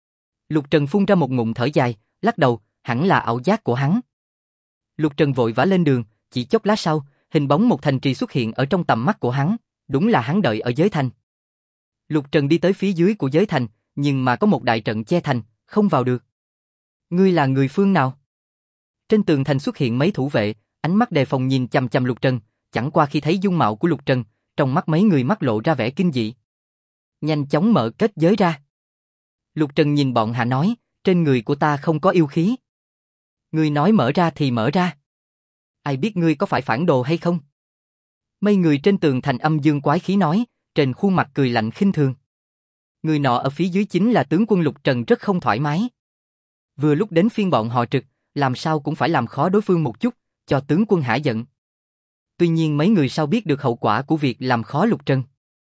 S1: Lục Trần phun ra một ngụm thở dài, lắc đầu, hẳn là ảo giác của hắn. Lục Trần vội vã lên đường, chỉ chốc lát sau, hình bóng một thành trì xuất hiện ở trong tầm mắt của hắn, đúng là hắn đợi ở giới thành. Lục Trần đi tới phía dưới của giới thành, nhưng mà có một đại trận che thành, không vào được. Ngươi là người phương nào? Trên tường thành xuất hiện mấy thủ vệ, ánh mắt đề phòng nhìn chằm chằm Lục Trần, chẳng qua khi thấy dung mạo của Lục Trần, trong mắt mấy người mắt lộ ra vẻ kinh dị. Nhanh chóng mở kết giới ra. Lục Trần nhìn bọn hạ nói, trên người của ta không có yêu khí. Ngươi nói mở ra thì mở ra. Ai biết ngươi có phải phản đồ hay không? Mấy người trên tường thành âm dương quái khí nói, trên khuôn mặt cười lạnh khinh thường. Người nọ ở phía dưới chính là tướng quân Lục Trần rất không thoải mái. Vừa lúc đến phiên bọn họ trực, làm sao cũng phải làm khó đối phương một chút, cho tướng quân hả giận. Tuy nhiên mấy người sau biết được hậu quả của việc làm khó Lục Trần.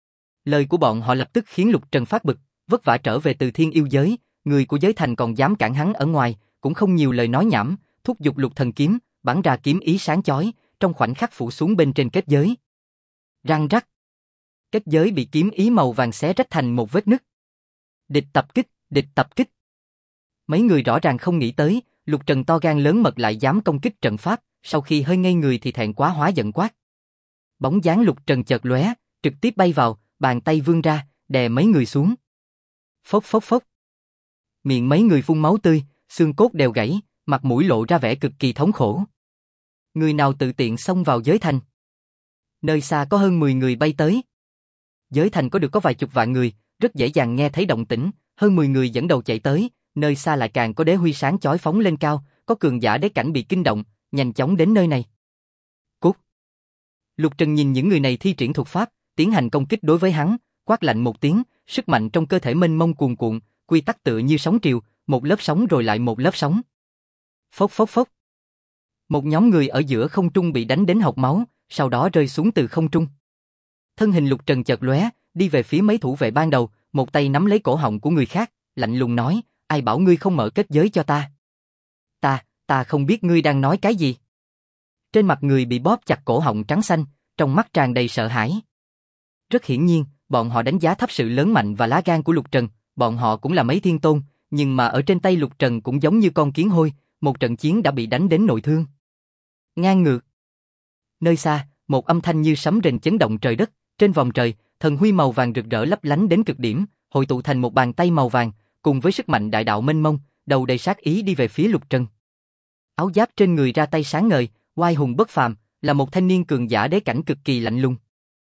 S1: Lời của bọn họ lập tức khiến Lục Trần phát bực, vất vả trở về từ thiên yêu giới, người của giới thành còn dám cản hắn ở ngoài, cũng không nhiều lời nói nhảm, thúc giục Lục Thần kiếm, bắn ra kiếm ý sáng chói, trong khoảnh khắc phủ xuống bên trên kết giới. Răng rắc. Kết giới bị kiếm ý màu vàng xé rách thành một vết nứt. Địch tập kích, địch tập kích. Mấy người rõ ràng không nghĩ tới, Lục Trần to gan lớn mật lại dám công kích trận pháp, sau khi hơi ngây người thì thẹn quá hóa giận quát. Bóng dáng Lục Trần chợt lóe, trực tiếp bay vào, bàn tay vươn ra, đè mấy người xuống. Phốc phốc phốc. Miệng mấy người phun máu tươi, xương cốt đều gãy, mặt mũi lộ ra vẻ cực kỳ thống khổ. Người nào tự tiện xông vào giới thành? Nơi xa có hơn 10 người bay tới. Giới thành có được có vài chục vạn người, rất dễ dàng nghe thấy động tĩnh, hơn 10 người dẫn đầu chạy tới, nơi xa lại càng có đế huy sáng chói phóng lên cao, có cường giả đế cảnh bị kinh động, nhanh chóng đến nơi này. Cút. Lục Trần nhìn những người này thi triển thuật pháp, tiến hành công kích đối với hắn, quát lạnh một tiếng, sức mạnh trong cơ thể mênh mông cuồn cuộn, quy tắc tựa như sóng triều, một lớp sóng rồi lại một lớp sóng. Phốc phốc phốc. Một nhóm người ở giữa không trung bị đánh đến hộc máu, sau đó rơi xuống từ không trung. Thân hình Lục Trần chợt lóe, đi về phía mấy thủ vệ ban đầu, một tay nắm lấy cổ họng của người khác, lạnh lùng nói, ai bảo ngươi không mở kết giới cho ta? Ta không biết ngươi đang nói cái gì. Trên mặt người bị bóp chặt cổ họng trắng xanh, trong mắt tràn đầy sợ hãi. Rất hiển nhiên, bọn họ đánh giá thấp sự lớn mạnh và lá gan của Lục Trần, bọn họ cũng là mấy thiên tôn, nhưng mà ở trên tay Lục Trần cũng giống như con kiến hôi, một trận chiến đã bị đánh đến nội thương. Ngang ngược. Nơi xa, một âm thanh như sấm rền chấn động trời đất, trên vòng trời, thần huy màu vàng rực rỡ lấp lánh đến cực điểm, hội tụ thành một bàn tay màu vàng, cùng với sức mạnh đại đạo mênh mông, đầu đầy sát ý đi về phía Lục Trần. Áo giáp trên người ra tay sáng ngời, oai hùng bất phàm, là một thanh niên cường giả đế cảnh cực kỳ lạnh lùng.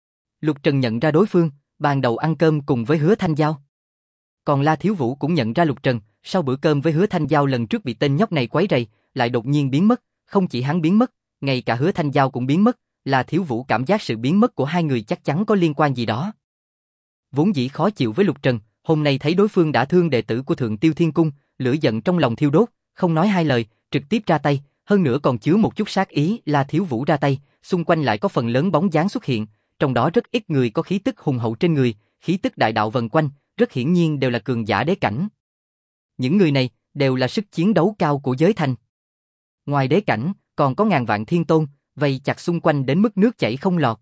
S1: Lục Trần nhận ra đối phương, ban đầu ăn cơm cùng với Hứa Thanh Giao. Còn La Thiếu Vũ cũng nhận ra Lục Trần, sau bữa cơm với Hứa Thanh Giao lần trước bị tên nhóc này quấy rầy, lại đột nhiên biến mất, không chỉ hắn biến mất, ngay cả Hứa Thanh Giao cũng biến mất, La Thiếu Vũ cảm giác sự biến mất của hai người chắc chắn có liên quan gì đó. Vốn dĩ khó chịu với Lục Trần, hôm nay thấy đối phương đã thương đệ tử của Thượng Tiêu Thiên Cung, lửa giận trong lòng thiêu đốt, không nói hai lời, trực tiếp ra tay, hơn nữa còn chứa một chút sát ý. La Thiếu Vũ ra tay, xung quanh lại có phần lớn bóng dáng xuất hiện, trong đó rất ít người có khí tức hùng hậu trên người, khí tức đại đạo vần quanh, rất hiển nhiên đều là cường giả đế cảnh. Những người này đều là sức chiến đấu cao của giới thành. Ngoài đế cảnh, còn có ngàn vạn thiên tôn, vây chặt xung quanh đến mức nước chảy không lọt.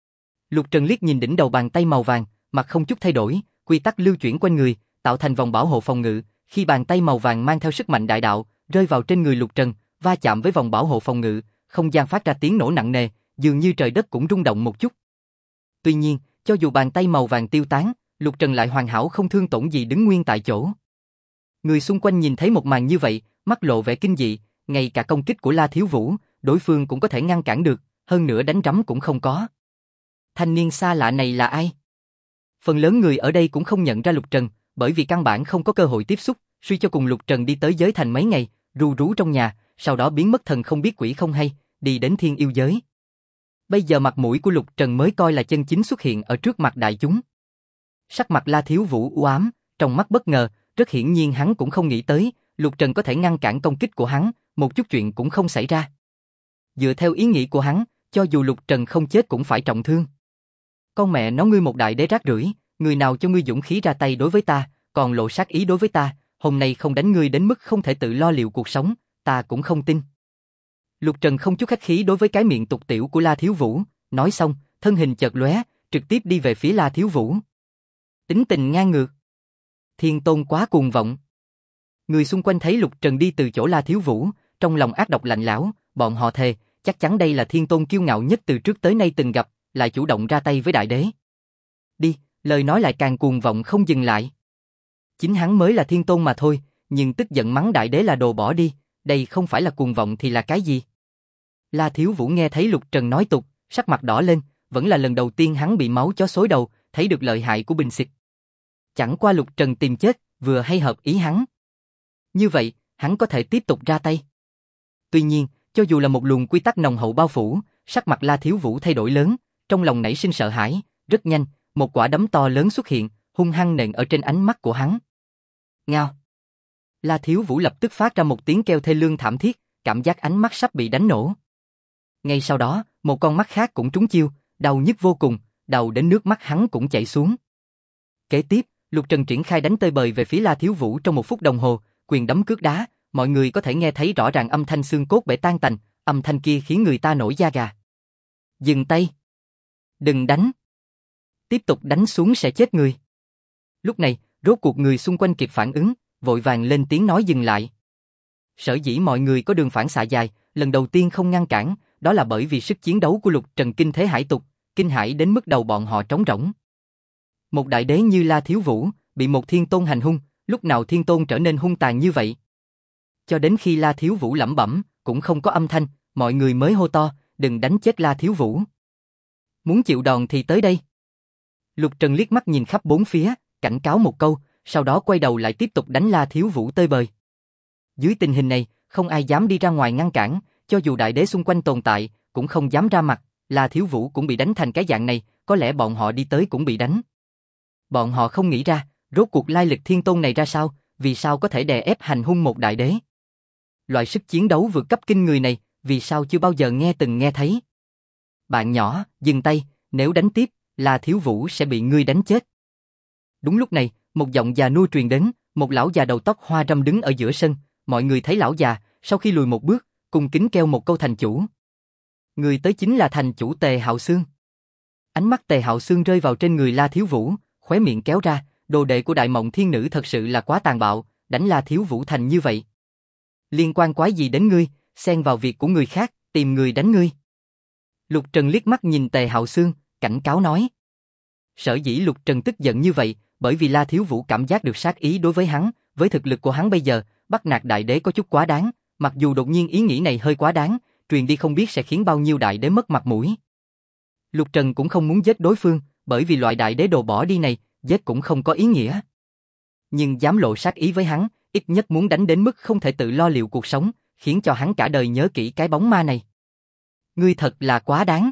S1: Lục Trần liếc nhìn đỉnh đầu bàn tay màu vàng, mặt không chút thay đổi, quy tắc lưu chuyển quanh người, tạo thành vòng bảo hộ phòng ngự, khi bàn tay màu vàng mang theo sức mạnh đại đạo, rơi vào trên người Lục Trần, va chạm với vòng bảo hộ phòng ngự, không gian phát ra tiếng nổ nặng nề, dường như trời đất cũng rung động một chút. Tuy nhiên, cho dù bàn tay màu vàng tiêu tán, Lục Trần lại hoàn hảo không thương tổn gì đứng nguyên tại chỗ. Người xung quanh nhìn thấy một màn như vậy, mắt lộ vẻ kinh dị, ngay cả công kích của La Thiếu Vũ, đối phương cũng có thể ngăn cản được, hơn nữa đánh rắm cũng không có. Thanh niên xa lạ này là ai? Phần lớn người ở đây cũng không nhận ra Lục Trần, bởi vì căn bản không có cơ hội tiếp xúc, suy cho cùng Lục Trần đi tới giới thành mấy ngày, ru rú trong nhà, sau đó biến mất thần không biết quỷ không hay, đi đến thiên yêu giới. Bây giờ mặt mũi của Lục Trần mới coi là chân chính xuất hiện ở trước mặt đại chúng. Sắc mặt La Thiếu Vũ u ám, trong mắt bất ngờ, rất hiển nhiên hắn cũng không nghĩ tới, Lục Trần có thể ngăn cản công kích của hắn, một chút chuyện cũng không xảy ra. Dựa theo ý nghĩ của hắn, cho dù Lục Trần không chết cũng phải trọng thương. Con mẹ nó, ngươi một đại đế rác rưởi, người nào cho ngươi dũng khí ra tay đối với ta, còn lộ sát ý đối với ta, hôm nay không đánh ngươi đến mức không thể tự lo liệu cuộc sống, ta cũng không tin. Lục Trần không chút khách khí đối với cái miệng tục tiểu của La Thiếu Vũ, nói xong, thân hình chợt lóe, trực tiếp đi về phía La Thiếu Vũ. Tính tình ngang ngược. Thiên Tôn quá cuồng vọng. Người xung quanh thấy Lục Trần đi từ chỗ La Thiếu Vũ, trong lòng ác độc lạnh lẽo, bọn họ thề, chắc chắn đây là Thiên Tôn kiêu ngạo nhất từ trước tới nay từng gặp, lại chủ động ra tay với đại đế. Đi, lời nói lại càng cuồng vọng không dừng lại. Chính hắn mới là Thiên Tôn mà thôi, nhưng tức giận mắng đại đế là đồ bỏ đi, đây không phải là cuồng vọng thì là cái gì? La Thiếu Vũ nghe thấy Lục Trần nói tục, sắc mặt đỏ lên, vẫn là lần đầu tiên hắn bị máu chó xối đầu, thấy được lợi hại của bình xịt. Chẳng qua Lục Trần tìm chết, vừa hay hợp ý hắn. Như vậy, hắn có thể tiếp tục ra tay. Tuy nhiên, cho dù là một luồng quy tắc nồng hậu bao phủ, sắc mặt La Thiếu Vũ thay đổi lớn, trong lòng nảy sinh sợ hãi, rất nhanh, một quả đấm to lớn xuất hiện, hung hăng nện ở trên ánh mắt của hắn. Ngao. La Thiếu Vũ lập tức phát ra một tiếng kêu thê lương thảm thiết, cảm giác ánh mắt sắp bị đánh nổ. Ngay sau đó, một con mắt khác cũng trúng chiêu, đau nhức vô cùng, đau đến nước mắt hắn cũng chảy xuống. Kế tiếp, Lục Trần triển khai đánh tơi bời về phía La Thiếu Vũ trong 1 phút đồng hồ, quyền đấm cước đá, mọi người có thể nghe thấy rõ ràng âm thanh xương cốt bể tan tành, âm thanh kia khiến người ta nổi da gà. Dừng tay. Đừng đánh. Tiếp tục đánh xuống sẽ chết người. Lúc này, rốt cuộc người xung quanh kịp phản ứng, vội vàng lên tiếng nói dừng lại. Sở dĩ mọi người có đường phản xạ dài, lần đầu tiên không ngăn cản, đó là bởi vì sức chiến đấu của Lục Trần kinh thế hải tục, kinh hãi đến mức đầu bọn họ trống rỗng. Một đại đế như La Thiếu Vũ, bị một Thiên Tôn hành hung, lúc nào Thiên Tôn trở nên hung tàn như vậy? Cho đến khi La Thiếu Vũ lẩm bẩm, cũng không có âm thanh, mọi người mới hô to, đừng đánh chết La Thiếu Vũ. Muốn chịu đòn thì tới đây. Lục Trần liếc mắt nhìn khắp bốn phía, cảnh cáo một câu, sau đó quay đầu lại tiếp tục đánh La Thiếu Vũ tơi bời. Dưới tình hình này, không ai dám đi ra ngoài ngăn cản, cho dù đại đế xung quanh tồn tại, cũng không dám ra mặt, La Thiếu Vũ cũng bị đánh thành cái dạng này, có lẽ bọn họ đi tới cũng bị đánh. Bọn họ không nghĩ ra, rốt cuộc lai lịch Thiên Tôn này ra sao, vì sao có thể đè ép hành hung một đại đế. Loại sức chiến đấu vượt cấp kinh người này, vì sao chưa bao giờ từng nghe thấy. Bạn nhỏ, dừng tay, nếu đánh tiếp, La Thiếu Vũ sẽ bị ngươi đánh chết. Đúng lúc này, một giọng già nua truyền đến, một lão già đầu tóc hoa râm đứng ở giữa sân, mọi người thấy lão già, sau khi lùi một bước, cung kính kêu một câu thành chủ. Người tới chính là thành chủ Tề Hạo Xương. Ánh mắt Tề Hạo Xương rơi vào trên người La Thiếu Vũ, khóe miệng kéo ra, đồ đệ của Đại Mộng Thiên Nữ thật sự là quá tàn bạo, đánh La Thiếu Vũ thành như vậy. Liên quan quái gì đến ngươi, xen vào việc của người khác, tìm người đánh ngươi. Lục Trần liếc mắt nhìn Tề Hạo Xương, cảnh cáo nói. Sở dĩ Lục Trần tức giận như vậy, bởi vì La Thiếu Vũ cảm giác được sát ý đối với hắn, với thực lực của hắn bây giờ, bắt nạt đại đế có chút quá đáng, mặc dù đột nhiên ý nghĩ này hơi quá đáng, truyền đi không biết sẽ khiến bao nhiêu đại đế mất mặt mũi. Lục Trần cũng không muốn giết đối phương, bởi vì loại đại đế đồ bỏ đi này, giết cũng không có ý nghĩa. Nhưng dám lộ sát ý với hắn, ít nhất muốn đánh đến mức không thể tự lo liệu cuộc sống, khiến cho hắn cả đời nhớ kỹ cái bóng ma này. Ngươi thật là quá đáng.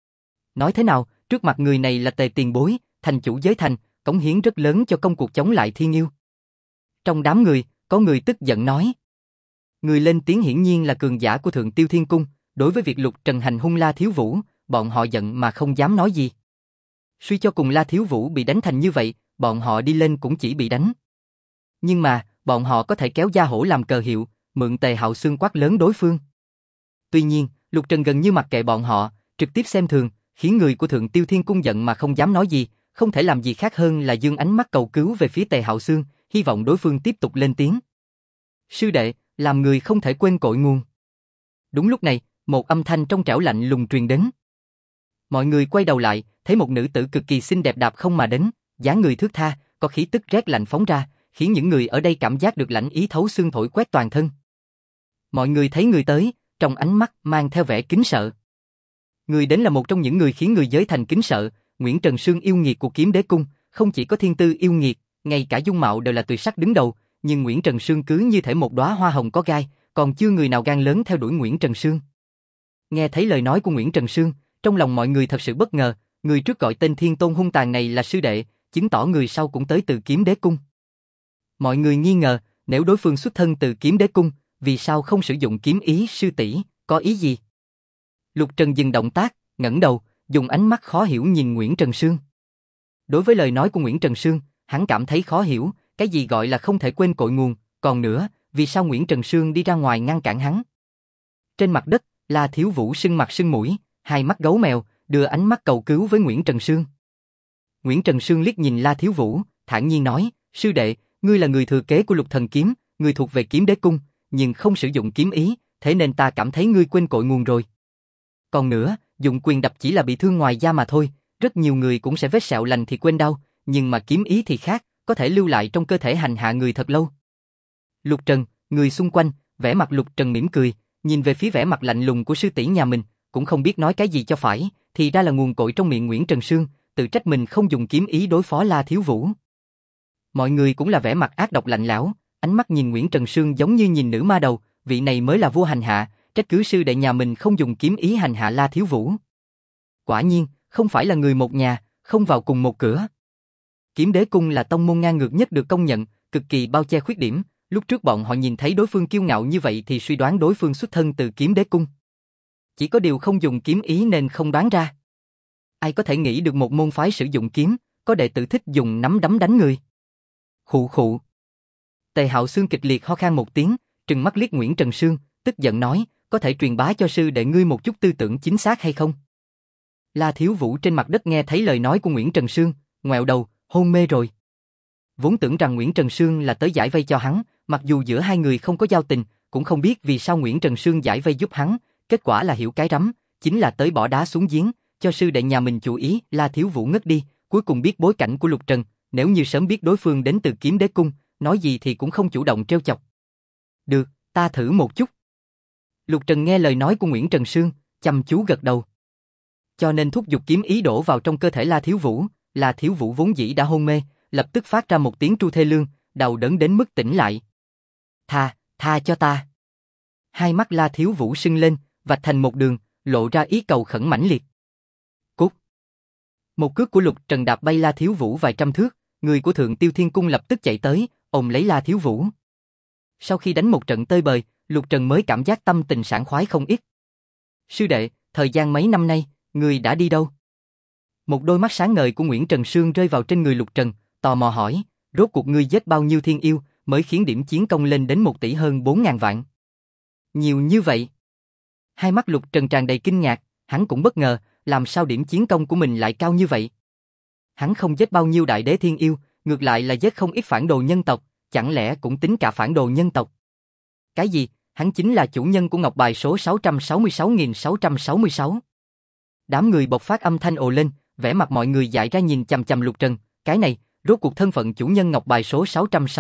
S1: Nói thế nào, trước mặt người này là Tề tiền bối, thành chủ giới thành, cống hiến rất lớn cho công cuộc chống lại thiên yêu. Trong đám người, có người tức giận nói. Người lên tiếng hiển nhiên là cường giả của Thượng Tiêu Thiên Cung, đối với việc Lục Trần hành hung La Thiếu Vũ, bọn họ giận mà không dám nói gì. Suy cho cùng La Thiếu Vũ bị đánh thành như vậy, bọn họ đi lên cũng chỉ bị đánh. Nhưng mà, bọn họ có thể kéo da hổ làm cờ hiệu, mượn Tề Hạo Xương quát lớn đối phương. Tuy nhiên, Lục Trần gần như mặc kệ bọn họ, trực tiếp xem thường, khiến người của Thượng Tiêu Thiên Cung giận mà không dám nói gì, không thể làm gì khác hơn là dương ánh mắt cầu cứu về phía Tề Hạo Xương, hy vọng đối phương tiếp tục lên tiếng. Sư đệ, làm người không thể quên cội nguồn. Đúng lúc này, một âm thanh trong trẻo lạnh lùng truyền đến. Mọi người quay đầu lại, thấy một nữ tử cực kỳ xinh đẹp đạp không mà đến, dáng người thướt tha, có khí tức rét lạnh phóng ra, khiến những người ở đây cảm giác được lạnh ý thấu xương thổi quét toàn thân. Mọi người thấy người tới, trong ánh mắt mang theo vẻ kính sợ. Người đến là một trong những người khiến người giới thành kính sợ, Nguyễn Trần Sương yêu nghiệt của Kiếm Đế Cung, không chỉ có thiên tư yêu nghiệt, ngay cả dung mạo đều là tuyệt sắc đứng đầu, nhưng Nguyễn Trần Sương cứ như thể một đóa hoa hồng có gai, còn chưa người nào gan lớn theo đuổi Nguyễn Trần Sương. Nghe thấy lời nói của Nguyễn Trần Sương, trong lòng mọi người thật sự bất ngờ, người trước gọi tên Thiên Tôn hung tàn này là sư đệ, chứng tỏ người sau cũng tới từ Kiếm Đế Cung. Mọi người nghi ngờ, nếu đối phương xuất thân từ Kiếm Đế Cung, vì sao không sử dụng kiếm ý sư tỷ, có ý gì? Lục Trần dừng động tác, ngẩng đầu, dùng ánh mắt khó hiểu nhìn Nguyễn Trần Sương. Đối với lời nói của Nguyễn Trần Sương, hắn cảm thấy khó hiểu, cái gì gọi là không thể quên cội nguồn, còn nữa, vì sao Nguyễn Trần Sương đi ra ngoài ngăn cản hắn? Trên mặt đất, La Thiếu Vũ sưng mặt sưng mũi, hai mắt gấu mèo, đưa ánh mắt cầu cứu với Nguyễn Trần Sương. Nguyễn Trần Sương liếc nhìn La Thiếu Vũ, thản nhiên nói, sư đệ, ngươi là người thừa kế của Lục Thần Kiếm, ngươi thuộc về Kiếm Đế Cung, nhưng không sử dụng kiếm ý, thế nên ta cảm thấy ngươi quên cội nguồn rồi. Còn nữa, dùng quyền đập chỉ là bị thương ngoài da mà thôi, rất nhiều người cũng sẽ vết sẹo lành thì quên đau, nhưng mà kiếm ý thì khác, có thể lưu lại trong cơ thể hành hạ người thật lâu. Lục Trần, người xung quanh, vẻ mặt Lục Trần mỉm cười, nhìn về phía vẻ mặt lạnh lùng của sư tỷ nhà mình, cũng không biết nói cái gì cho phải, thì ra là nguồn cội trong miệng Nguyễn Trần Sương, tự trách mình không dùng kiếm ý đối phó La Thiếu Vũ. Mọi người cũng là vẻ mặt ác độc lạnh lẽo, ánh mắt nhìn Nguyễn Trần Sương giống như nhìn nữ ma đầu, vị này mới là vua hành hạ, trách cứ sư đệ nhà mình không dùng kiếm ý hành hạ La Thiếu Vũ. Quả nhiên, không phải là người một nhà, không vào cùng một cửa. Kiếm Đế Cung là tông môn ngang ngược nhất được công nhận, cực kỳ bao che khuyết điểm, lúc trước bọn họ nhìn thấy đối phương kiêu ngạo như vậy thì suy đoán đối phương xuất thân từ Kiếm Đế Cung. Chỉ có điều không dùng kiếm ý nên không đoán ra. Ai có thể nghĩ được một môn phái sử dụng kiếm, có đệ tử thích dùng nắm đấm đánh người. Khụ khụ. Tề Hạo Xương kịch liệt ho khan một tiếng, trừng mắt liếc Nguyễn Trần Sương, tức giận nói, có thể truyền bá cho sư đệ ngươi một chút tư tưởng chính xác hay không? La Thiếu Vũ trên mặt đất nghe thấy lời nói của Nguyễn Trần Sương, ngoẹo đầu, hôn mê rồi. Vốn tưởng rằng Nguyễn Trần Sương là tới giải vây cho hắn, mặc dù giữa hai người không có giao tình, cũng không biết vì sao Nguyễn Trần Sương giải vây giúp hắn, kết quả là hiểu cái rắm, chính là tới bỏ đá xuống giếng, cho sư đệ nhà mình chủ ý. La Thiếu Vũ ngất đi, cuối cùng biết bối cảnh của Lục Trần, nếu như sớm biết đối phương đến từ Kiếm Đế Cung, nói gì thì cũng không chủ động trêu chọc. Được, ta thử một chút. Lục Trần nghe lời nói của Nguyễn Trần Sương, chăm chú gật đầu. Cho nên thúc giục kiếm ý đổ vào trong cơ thể La Thiếu Vũ, La Thiếu Vũ vốn dĩ đã hôn mê, lập tức phát ra một tiếng tru thê lương, đầu đớn đến mức tỉnh lại. Tha cho ta. Hai mắt La Thiếu Vũ sưng lên, vạch thành một đường, lộ ra ý cầu khẩn mãnh liệt. Cút. Một cước của Lục Trần đạp bay La Thiếu Vũ vài trăm thước, người của Thượng Tiêu Thiên Cung lập tức chạy tới, ôm lấy La Thiếu Vũ. Sau khi đánh một trận tơi bời, Lục Trần mới cảm giác tâm tình sảng khoái không ít. Sư đệ, thời gian mấy năm nay, người đã đi đâu? Một đôi mắt sáng ngời của Nguyễn Trần Sương rơi vào trên người Lục Trần, tò mò hỏi, rốt cuộc ngươi giết bao nhiêu thiên yêu, mới khiến điểm chiến công lên đến 1 tỷ hơn 4.000 vạn? Nhiều như vậy. Hai mắt Lục Trần tràn đầy kinh ngạc, hắn cũng bất ngờ, làm sao điểm chiến công của mình lại cao như vậy? Hắn không giết bao nhiêu đại đế thiên yêu, ngược lại là giết không ít phản đồ nhân tộc, chẳng lẽ cũng tính cả phản đồ nhân tộc? Cái gì? Hắn chính là chủ nhân của ngọc bài số 666.666. Đám người bộc phát âm thanh ồ lên, vẻ mặt mọi người dại ra nhìn chằm chằm Lục Trần, cái này, rốt cuộc thân phận chủ nhân ngọc bài số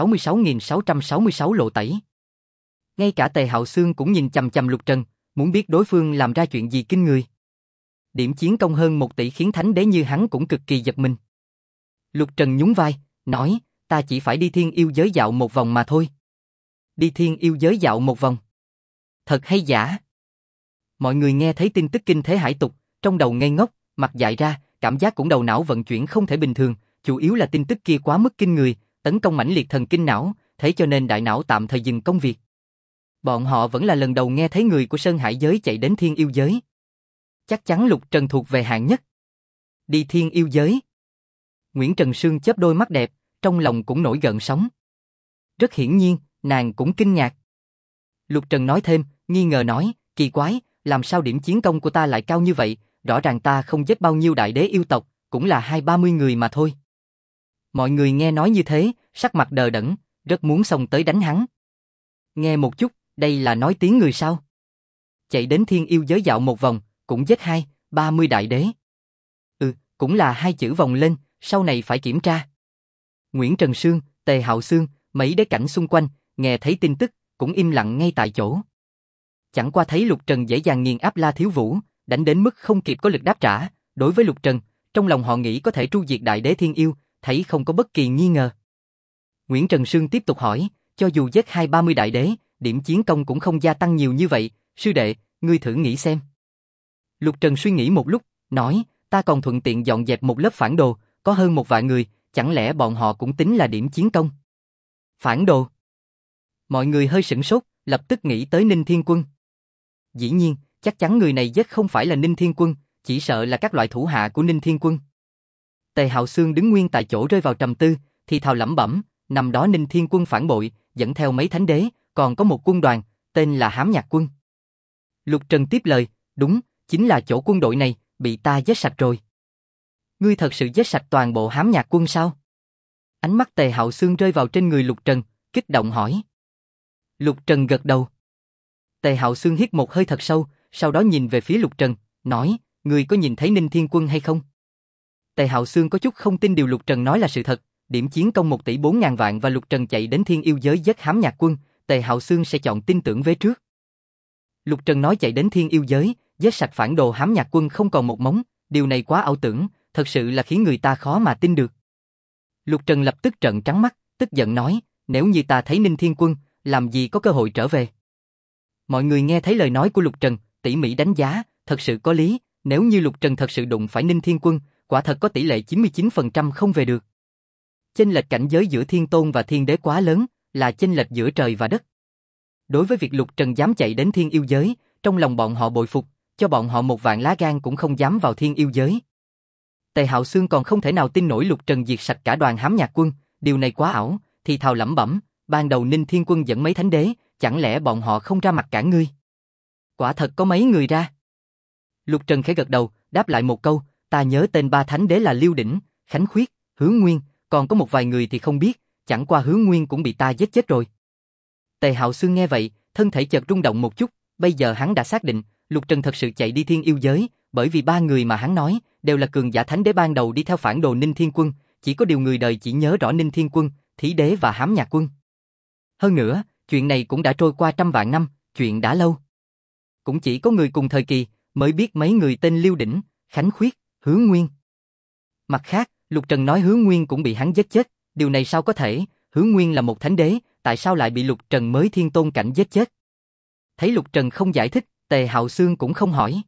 S1: 666.666 lộ tẩy. Ngay cả Tề Hạo Xương cũng nhìn chằm chằm Lục Trần, muốn biết đối phương làm ra chuyện gì kinh người. Điểm chiến công hơn 1 tỷ khiến thánh đế như hắn cũng cực kỳ giật mình. Lục Trần nhún vai, nói, ta chỉ phải đi thiên yêu giới dạo một vòng mà thôi. Đi thiên yêu giới dạo một vòng? Thật hay giả? Mọi người nghe thấy tin tức kinh thế hải tục, trong đầu ngây ngốc, mặt dại ra, cảm giác cũng đầu não vận chuyển không thể bình thường, chủ yếu là tin tức kia quá mức kinh người, tấn công mãnh liệt thần kinh não, thế cho nên đại não tạm thời dừng công việc. Bọn họ vẫn là lần đầu nghe thấy người của Sơn Hải giới chạy đến thiên yêu giới. Chắc chắn Lục Trần thuộc về hạng nhất. Đi thiên yêu giới. Nguyễn Trần Sương chớp đôi mắt đẹp, trong lòng cũng nổi gợn sóng. Rất hiển nhiên, nàng cũng kinh ngạc. Lục Trần nói thêm, nghi ngờ nói, kỳ quái, làm sao điểm chiến công của ta lại cao như vậy, rõ ràng ta không giết bao nhiêu đại đế yêu tộc, cũng là 20-30 người mà thôi. Mọi người nghe nói như thế, sắc mặt đờ đẫn, rất muốn xông tới đánh hắn. Nghe một chút, đây là nói tiếng người sao? Chạy đến thiên yêu giới dạo một vòng, cũng giết 20-30 đại đế. Cũng là 2 chữ vòng lên, sau này phải kiểm tra. Nguyễn Trần Sương, Tề Hạo Xương, mấy đế cảnh xung quanh, nghe thấy tin tức, cũng im lặng ngay tại chỗ. Chẳng qua thấy Lục Trần dễ dàng nghiền áp La Thiếu Vũ, đánh đến mức không kịp có lực đáp trả, đối với Lục Trần, trong lòng họ nghĩ có thể tru diệt đại đế thiên yêu, thấy không có bất kỳ nghi ngờ. Nguyễn Trần Sương tiếp tục hỏi, cho dù giết 20-30 đại đế, điểm chiến công cũng không gia tăng nhiều như vậy, sư đệ, ngươi thử nghĩ xem. Lục Trần suy nghĩ một lúc, nói, ta còn thuận tiện dọn dẹp một lớp phản đồ, có hơn 1 vạn người, chẳng lẽ bọn họ cũng tính là điểm chiến công? Phản đồ? Mọi người hơi sửng sốt, lập tức nghĩ tới Ninh Thiên Quân. Dĩ nhiên, chắc chắn người này giết không phải là Ninh Thiên Quân, chỉ sợ là các loại thủ hạ của Ninh Thiên Quân. Tề Hạo Xương đứng nguyên tại chỗ rơi vào trầm tư, thì thào lẩm bẩm, năm đó Ninh Thiên Quân phản bội, dẫn theo mấy thánh đế, còn có một quân đoàn, tên là Hám Nhạc Quân. Lục Trần tiếp lời, đúng, chính là chỗ quân đội này, bị ta giết sạch rồi. Ngươi thật sự giết sạch toàn bộ Hám Nhạc Quân sao? Ánh mắt Tề Hạo Xương rơi vào trên người Lục Trần, kích động hỏi. Lục Trần gật đầu. Tề Hạo Xương hít một hơi thật sâu, sau đó nhìn về phía Lục Trần, nói, ngươi có nhìn thấy Ninh Thiên Quân hay không? Tề Hạo Xương có chút không tin điều Lục Trần nói là sự thật, điểm chiến công 1 tỷ 4 ngàn vạn và Lục Trần chạy đến Thiên Yêu giới giết Hám Nhạc Quân, Tề Hạo Xương sẽ chọn tin tưởng vế trước. Lục Trần nói chạy đến Thiên Yêu giới, giết sạch phản đồ Hám Nhạc Quân không còn một mống, điều này quá ảo tưởng, thật sự là khiến người ta khó mà tin được. Lục Trần lập tức trợn trắng mắt, tức giận nói, nếu như ta thấy Ninh Thiên Quân, làm gì có cơ hội trở về. Mọi người nghe thấy lời nói của Lục Trần, tỉ mỉ đánh giá, thật sự có lý, nếu như Lục Trần thật sự đụng phải Ninh Thiên Quân, quả thật có tỷ lệ 99% không về được. Chênh lệch cảnh giới giữa Thiên Tôn và Thiên Đế quá lớn, là chênh lệch giữa trời và đất. Đối với việc Lục Trần dám chạy đến Thiên Yêu giới, trong lòng bọn họ bội phục, cho bọn họ một vạn lá gan cũng không dám vào Thiên Yêu giới. Tề Hạo Xương còn không thể nào tin nổi Lục Trần diệt sạch cả đoàn Hám Nhạc Quân, điều này quá ảo, thì thào lẩm bẩm, ban đầu Ninh Thiên Quân dẫn mấy thánh đế, chẳng lẽ bọn họ không ra mặt cản ngươi? Quả thật có mấy người ra. Lục Trần khẽ gật đầu, đáp lại một câu, ta nhớ tên 3 thánh đế là Liêu Đỉnh, Khánh Khuyết, Hướng Nguyên, còn có một vài người thì không biết, chẳng qua Hướng Nguyên cũng bị ta giết chết rồi. Tề Hạo Xương nghe vậy, thân thể chợt rung động một chút, bây giờ hắn đã xác định, Lục Trần thật sự chạy đi Thiên Yêu giới, bởi vì 3 người mà hắn nói, đều là cường giả thánh đế ban đầu đi theo phản đồ Ninh Thiên Quân, chỉ có điều người đời chỉ nhớ rõ Ninh Thiên Quân, Thí Đế và Hám Nhạc Quân. Hơn nữa, chuyện này cũng đã trôi qua trăm vạn năm, chuyện đã lâu. Cũng chỉ có người cùng thời kỳ, mới biết mấy người tên Liêu Đỉnh, Khánh Khuyết, Hướng Nguyên. Mặt khác, Lục Trần nói Hướng Nguyên cũng bị hắn giết chết, điều này sao có thể, Hướng Nguyên là một thánh đế, tại sao lại bị Lục Trần mới thiên tôn cảnh giết chết? Thấy Lục Trần không giải thích, Tề Hạo Xương cũng không hỏi.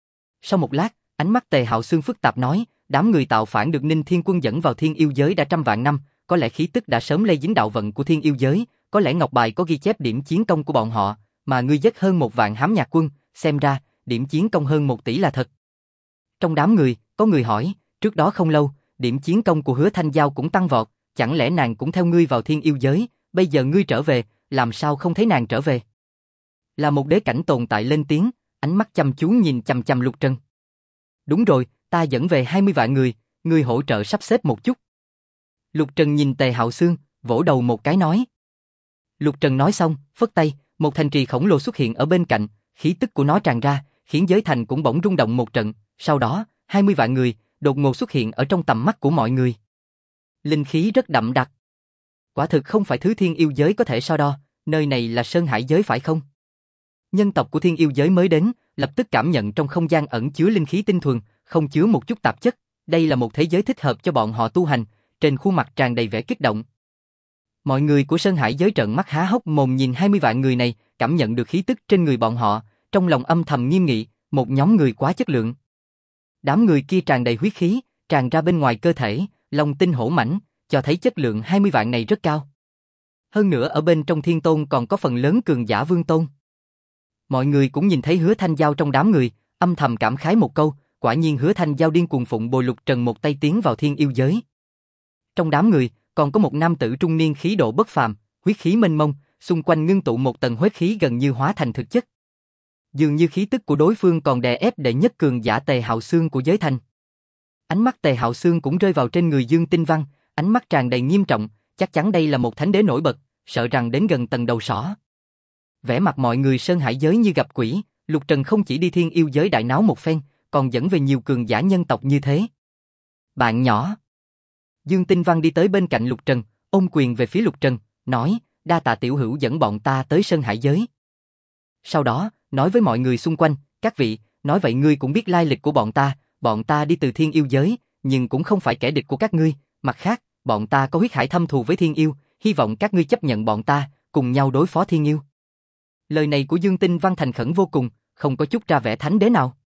S1: Sau một lát, ánh mắt Tề Hạo Xương phức tạp nói, đám người tạo phản được Ninh Thiên Quân dẫn vào Thiên Yêu giới đã trăm vạn năm, có lẽ khí tức đã sớm lây dính đạo vận của Thiên Yêu giới, có lẽ ngọc bài có ghi chép điểm chiến công của bọn họ, mà ngươi giết hơn 1 vạn Hám Nhạc Quân, xem ra, điểm chiến công hơn 1 tỷ là thật. Trong đám người, có người hỏi, trước đó không lâu, điểm chiến công của Hứa Thanh Giao cũng tăng vọt, chẳng lẽ nàng cũng theo ngươi vào Thiên Yêu giới, bây giờ ngươi trở về, làm sao không thấy nàng trở về? Là một đế cảnh tồn tại lên tiếng, ánh mắt chăm chú nhìn chằm chằm Lục Trần. Đúng rồi, ta dẫn về 20 vạn người, ngươi hỗ trợ sắp xếp một chút. Lục Trần nhìn Tề Hạo Xương, vỗ đầu một cái nói. Lục Trần nói xong, phất tay, một thành trì khổng lồ xuất hiện ở bên cạnh, khí tức của nó tràn ra, khiến giới thành cũng bỗng rung động một trận, sau đó, 20 vạn người, đột ngột xuất hiện ở trong tầm mắt của mọi người. Linh khí rất đậm đặc. Quả thực không phải thứ Thiên Yêu giới có thể so đo, nơi này là Sơn Hải giới phải không? Nhân tộc của Thiên Yêu giới mới đến, lập tức cảm nhận trong không gian ẩn chứa linh khí tinh thuần, không chứa một chút tạp chất, đây là một thế giới thích hợp cho bọn họ tu hành, trên khuôn mặt tràn đầy vẻ kích động. Mọi người của Sơn Hải giới trợn mắt há hốc mồm nhìn 20 vạn người này, cảm nhận được khí tức trên người bọn họ, trong lòng âm thầm nghiêm nghị, một nhóm người quá chất lượng. Đám người kia tràn đầy huyết khí, tràn ra bên ngoài cơ thể, long tinh hổ mãnh, cho thấy chất lượng 20 vạn này rất cao. Hơn nữa ở bên trong Thiên Tôn còn có phần lớn cường giả Vương Tôn. Mọi người cũng nhìn thấy Hứa Thanh Giao trong đám người, âm thầm cảm khái một câu, quả nhiên Hứa Thanh Giao điên cuồng phụng bồi Lục Trần một tay tiến vào Thiên Yêu giới. Trong đám người, còn có một nam tử trung niên khí độ bất phàm, huyết khí mênh mông, xung quanh ngưng tụ một tầng huyết khí gần như hóa thành thực chất. Dường như khí tức của đối phương còn đè ép đệ nhất cường giả Tề Hạo Xương của giới thành. Ánh mắt Tề Hạo Xương cũng rơi vào trên người Dương Tinh Văn, ánh mắt tràn đầy nghiêm trọng, chắc chắn đây là một thánh đế nổi bật, sợ rằng đến gần tầng đầu sỏ. Vẻ mặt mọi người Sơn Hải giới như gặp quỷ, Lục Trần không chỉ đi Thiên Yêu giới đại náo một phen, còn dẫn về nhiều cường giả nhân tộc như thế. Bạn nhỏ. Dương Tinh Văn đi tới bên cạnh Lục Trần, ôm quyền về phía Lục Trần, nói, đa tạ tiểu hữu dẫn bọn ta tới Sơn Hải giới. Sau đó, nói với mọi người xung quanh, các vị, nói vậy ngươi cũng biết lai lịch của bọn ta đi từ Thiên Yêu giới, nhưng cũng không phải kẻ địch của các ngươi, mặt khác, bọn ta có huyết hải thâm thù với Thiên Yêu, hy vọng các ngươi chấp nhận bọn ta, cùng nhau đối phó Thiên Yêu. Lời này của Dương Tinh Văn thành khẩn vô cùng, không có chút ra vẻ thánh đế nào.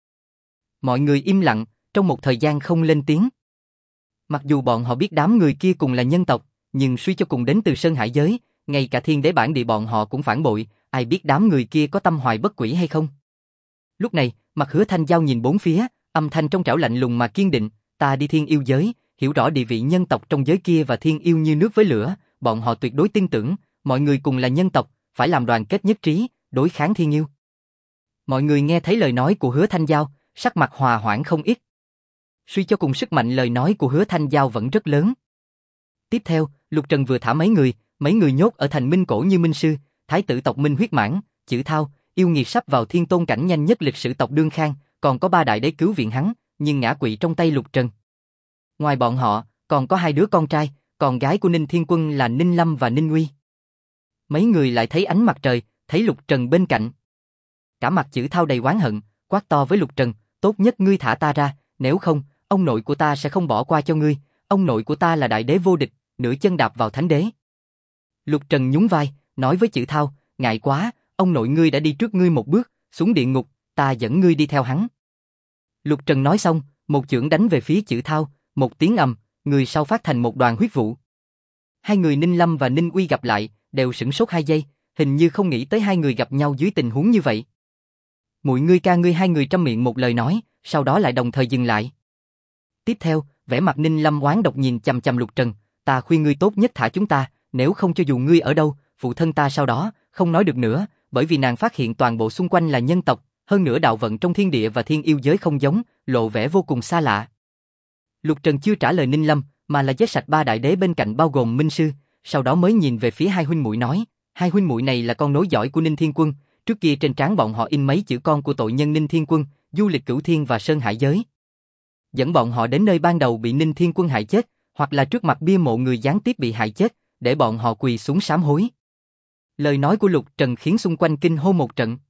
S1: Mọi người im lặng, trong một thời gian không lên tiếng. Mặc dù bọn họ biết đám người kia cùng là nhân tộc, nhưng suy cho cùng đến từ Sơn Hải giới, ngay cả Thiên Đế bản địa bọn họ cũng phản bội, ai biết đám người kia có tâm hoài bất quỷ hay không. Lúc này, mặt Hứa Thanh Giao nhìn bốn phía, âm thanh trong trẻo lạnh lùng mà kiên định, ta đi thiên yêu giới, hiểu rõ địa vị nhân tộc trong giới kia và thiên yêu như nước với lửa, bọn họ tuyệt đối tin tưởng, mọi người cùng là nhân tộc, phải làm đoàn kết nhất trí, đối kháng thiên yêu. Mọi người nghe thấy lời nói của Hứa Thanh Giao, sắc mặt hòa hoãn không ít. Suy cho cùng sức mạnh lời nói của Hứa Thanh Giao vẫn rất lớn. Tiếp theo, Lục Trần vừa thả mấy người nhốt ở thành Minh Cổ như Minh Sư, Thái tử tộc Minh Huyết Mãn, Chữ Thao, yêu nghiệt sắp vào thiên tôn cảnh nhanh nhất lịch sử tộc Đương Khang, còn có 3 đại đế cứu viện hắn, nhưng ngã quỵ trong tay Lục Trần. Ngoài bọn họ, còn có 2 đứa con trai, con gái của Ninh Thiên Quân là Ninh Lâm và Ninh Uy. Mấy người lại thấy ánh mặt trời, thấy Lục Trần bên cạnh. Cả mặt Chữ Thao đầy oán hận, quát to với Lục Trần, tốt nhất ngươi thả ta ra, nếu không, ông nội của ta sẽ không bỏ qua cho ngươi, ông nội của ta là đại đế vô địch, nửa chân đạp vào thánh đế. Lục Trần nhún vai, nói với Chữ Thao, ngại quá, ông nội ngươi đã đi trước ngươi một bước, xuống địa ngục, ta dẫn ngươi đi theo hắn. Lục Trần nói xong, một chưởng đánh về phía Chữ Thao, một tiếng ầm, người sau phát thành một đoàn huyết vụ. Hai người Ninh Lâm và Ninh Uy gặp lại, đều sửng sốt 2 giây, hình như không nghĩ tới hai người gặp nhau dưới tình huống như vậy. Muội ngươi ca ngươi, hai người trăm miệng một lời nói, sau đó lại đồng thời dừng lại. Tiếp theo, vẻ mặt Ninh Lâm oán độc nhìn chằm chằm Lục Trần, ta khuyên ngươi tốt nhất thả chúng ta, nếu không cho dù ngươi ở đâu, phụ thân ta sau đó không nói được nữa, bởi vì nàng phát hiện toàn bộ xung quanh là nhân tộc, hơn nữa đạo vận trong thiên địa và thiên yêu giới không giống, lộ vẻ vô cùng xa lạ. Lục Trần chưa trả lời Ninh Lâm, mà là giết sạch 3 đại đế bên cạnh bao gồm Minh Sư, sau đó mới nhìn về phía hai huynh muội nói, hai huynh muội này là con nối dõi của Ninh Thiên Quân, trước kia trên trán bọn họ in mấy chữ con của tội nhân Ninh Thiên Quân, du lịch cửu thiên và sơn hải giới. Dẫn bọn họ đến nơi ban đầu bị Ninh Thiên Quân hại chết, hoặc là trước mặt bia mộ người gián tiếp bị hại chết, để bọn họ quỳ xuống sám hối. Lời nói của Lục Trần khiến xung quanh kinh hô một trận.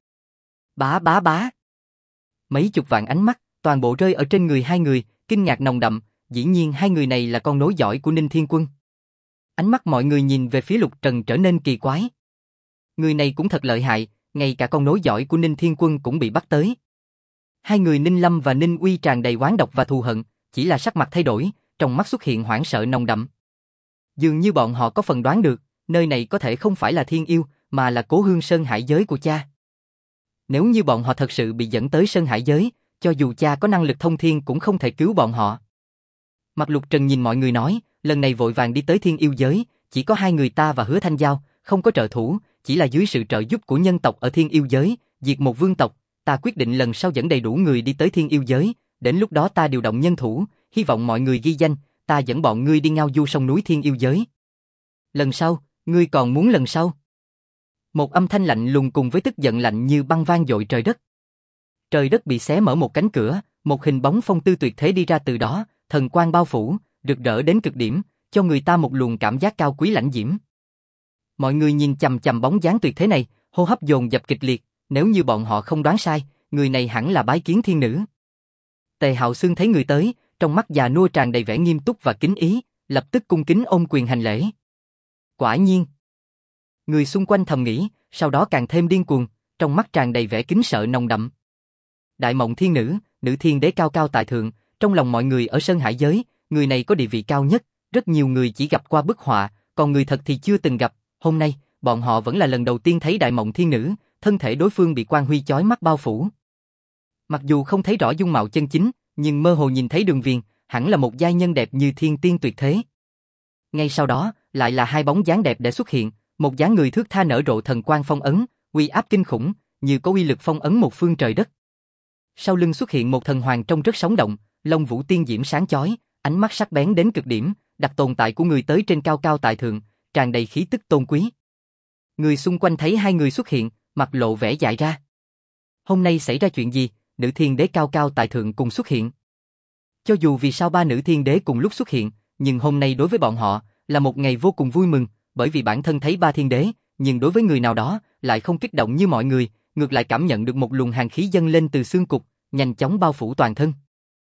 S1: Bá bá bá. Mấy chục vạn ánh mắt, toàn bộ rơi ở trên người hai người, kinh ngạc nồng đậm, dĩ nhiên hai người này là con nối dõi của Ninh Thiên Quân. Ánh mắt mọi người nhìn về phía Lục Trần trở nên kỳ quái. Người này cũng thật lợi hại, ngay cả con nối dõi của Ninh Thiên Quân cũng bị bắt tới. Hai người Ninh Lâm và Ninh Uy tràn đầy oán độc và thù hận, chỉ là sắc mặt thay đổi, trong mắt xuất hiện hoảng sợ nồng đậm. Dường như bọn họ có phần đoán được, nơi này có thể không phải là thiên yêu, mà là cố hương sơn hải giới của cha. Nếu như bọn họ thật sự bị dẫn tới sơn hải giới, cho dù cha có năng lực thông thiên cũng không thể cứu bọn họ. Mặt Lục Trần nhìn mọi người nói, lần này vội vàng đi tới thiên yêu giới, chỉ có hai người ta và Hứa Thanh Giao, không có trợ thủ, chỉ là dưới sự trợ giúp của nhân tộc ở thiên yêu giới, diệt một vương tộc, ta quyết định lần sau dẫn đầy đủ người đi tới thiên yêu giới, đến lúc đó ta điều động nhân thủ, hy vọng mọi người ghi danh, ta dẫn bọn ngươi đi ngao du sông núi thiên yêu giới. Lần sau, ngươi còn muốn lần sau? Một âm thanh lạnh lùng cùng với tức giận lạnh như băng vang dội trời đất. Trời đất bị xé mở một cánh cửa, một hình bóng phong tư tuyệt thế đi ra từ đó, thần quang bao phủ, rực rỡ đến cực điểm, cho người ta một luồng cảm giác cao quý lãnh diễm. Mọi người nhìn chằm chằm bóng dáng tuyệt thế này, hô hấp dồn dập kịch liệt, nếu như bọn họ không đoán sai, người này hẳn là bái kiến thiên nữ. Tề Hạo Xương thấy người tới, trong mắt già nua tràn đầy vẻ nghiêm túc và kính ý, lập tức cung kính ôm quyền hành lễ. Quả nhiên. Người xung quanh thầm nghĩ, sau đó càng thêm điên cuồng, trong mắt tràn đầy vẻ kính sợ nồng đậm. Đại Mộng Thiên Nữ, nữ thiên đế cao cao tại thượng, trong lòng mọi người ở Sơn Hải giới, người này có địa vị cao nhất, rất nhiều người chỉ gặp qua bức họa, còn người thật thì chưa từng gặp, hôm nay, bọn họ vẫn là lần đầu tiên thấy Đại Mộng Thiên Nữ, thân thể đối phương bị quang huy chói mắt bao phủ. Mặc dù không thấy rõ dung mạo chân chính, nhưng mơ hồ nhìn thấy đường viền, hẳn là một giai nhân đẹp như thiên tiên tuyệt thế. Ngay sau đó, lại là hai bóng dáng đẹp để xuất hiện, một dáng người thước tha nở rộ thần quang phong ấn, uy áp kinh khủng, như có uy lực phong ấn một phương trời đất. Sau lưng xuất hiện một thần hoàng trông rất sống động, lông vũ tiên diễm sáng chói, ánh mắt sắc bén đến cực điểm, đặt tồn tại của người tới trên cao cao tại thượng, tràn đầy khí tức tôn quý. Người xung quanh thấy hai người xuất hiện, mặt lộ vẻ dại ra. Hôm nay xảy ra chuyện gì, nữ thiên đế cao cao tại thượng cùng xuất hiện. Cho dù vì sao ba nữ thiên đế cùng lúc xuất hiện, nhưng hôm nay đối với bọn họ là một ngày vô cùng vui mừng, bởi vì bản thân thấy ba thiên đế, nhưng đối với người nào đó lại không kích động như mọi người, ngược lại cảm nhận được một luồng hàn khí dâng lên từ xương cục, nhanh chóng bao phủ toàn thân.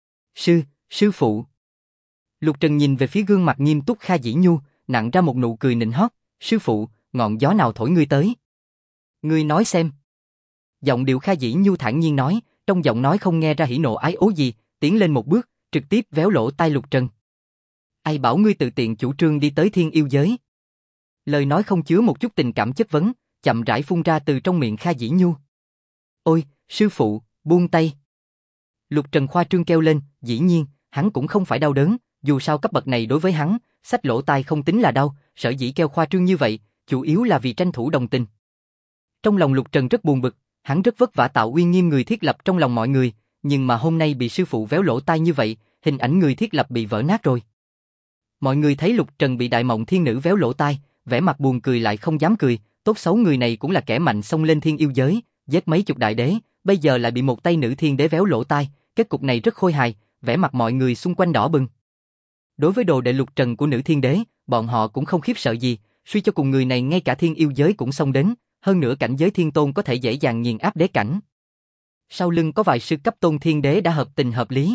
S1: Sư phụ. Lục Trần nhìn về phía gương mặt nghiêm túc Kha Dĩ Nhu, nặn ra một nụ cười nịnh hót, sư phụ, ngọn gió nào thổi ngươi tới? Ngươi nói xem. Giọng điệu Kha Dĩ Nhu thản nhiên nói, trong giọng nói không nghe ra hỉ nộ ái ố gì, tiến lên một bước, trực tiếp véo lỗ tai Lục Trần. Ai bảo ngươi tự tiện chủ trương đi tới thiên yêu giới? Lời nói không chứa một chút tình cảm chất vấn, chậm rãi phun ra từ trong miệng Kha Dĩ Nhu. Ôi, sư phụ, buông tay. Lục Trần khoa trương kêu lên, dĩ nhiên, hắn cũng không phải đau đớn, dù sao cấp bậc này đối với hắn, xách lỗ tai không tính là đau, sở dĩ kêu khoa trương như vậy, chủ yếu là vì tranh thủ đồng tình. Trong lòng Lục Trần rất buồn bực, hắn rất vất vả tạo uy nghiêm người thiết lập trong lòng mọi người, nhưng mà hôm nay bị sư phụ véo lỗ tai như vậy, hình ảnh người thiết lập bị vỡ nát rồi. Mọi người thấy Lục Trần bị Đại Mộng Thiên Nữ véo lỗ tai, vẻ mặt buồn cười lại không dám cười, tốt xấu người này cũng là kẻ mạnh xông lên thiên yêu giới, giết mấy chục đại đế, bây giờ lại bị một tay nữ thiên đế véo lỗ tai, kết cục này rất khôi hài, vẻ mặt mọi người xung quanh đỏ bừng. Đối với đồ đệ Lục Trần của nữ thiên đế, bọn họ cũng không khiếp sợ gì, suy cho cùng người này ngay cả thiên yêu giới cũng xông đến, hơn nữa cảnh giới thiên tôn có thể dễ dàng nghiền áp đế cảnh. Sau lưng có vài sư cấp tôn thiên đế đã hợp tình hợp lý.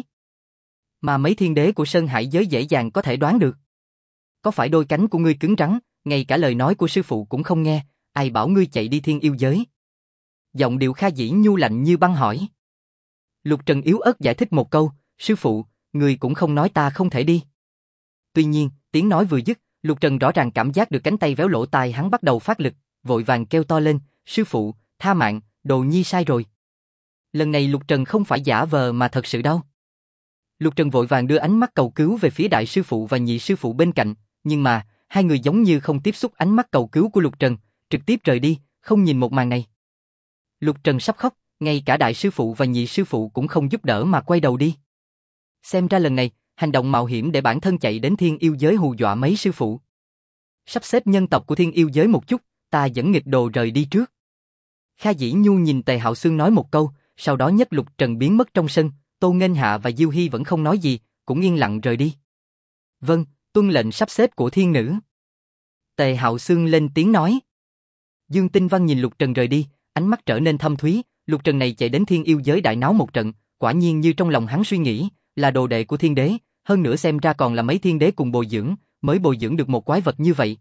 S1: Mà mấy thiên đế của Sơn Hải giới dễ dàng có thể đoán được. Có phải đôi cánh của ngươi cứng rắn, ngay cả lời nói của sư phụ cũng không nghe, ai bảo ngươi chạy đi thiên yêu giới? Giọng điệu Kha Dĩ Nhu lạnh như băng hỏi. Lục Trần yếu ớt giải thích một câu, sư phụ, người cũng không nói ta không thể đi. Tuy nhiên, tiếng nói vừa dứt, Lục Trần rõ ràng cảm giác được cánh tay véo lỗ tai hắn bắt đầu phát lực, vội vàng kêu to lên, sư phụ, tha mạng, đồ nhi sai rồi. Lần này Lục Trần không phải giả vờ mà thật sự đâu. Lục Trần vội vàng đưa ánh mắt cầu cứu về phía đại sư phụ và nhị sư phụ bên cạnh, nhưng mà, hai người giống như không tiếp xúc ánh mắt cầu cứu của Lục Trần, trực tiếp rời đi, không nhìn một màn này. Lục Trần sắp khóc, ngay cả đại sư phụ và nhị sư phụ cũng không giúp đỡ mà quay đầu đi. Xem ra lần này, hành động mạo hiểm để bản thân chạy đến thiên yêu giới hù dọa mấy sư phụ. Sắp xếp nhân tộc của thiên yêu giới một chút, ta dẫn nghịch đồ rời đi trước. Kha Dĩ Nhu nhìn Tề Hạo Xương nói một câu, sau đó nhấc Lục Trần biến mất trong sân, Tô Nghênh Hạ và Diêu Hy vẫn không nói gì, cũng yên lặng rời đi. Vâng, tuân lệnh sắp xếp của thiên nữ. Tề Hạo Xương lên tiếng nói. Dương Tinh Văn nhìn Lục Trần rời đi, ánh mắt trở nên thâm thúy, Lục Trần này chạy đến thiên yêu giới đại náo một trận, quả nhiên như trong lòng hắn suy nghĩ, là đồ đệ của thiên đế, hơn nữa xem ra còn là mấy thiên đế cùng bồi dưỡng, mới bồi dưỡng được một quái vật như vậy.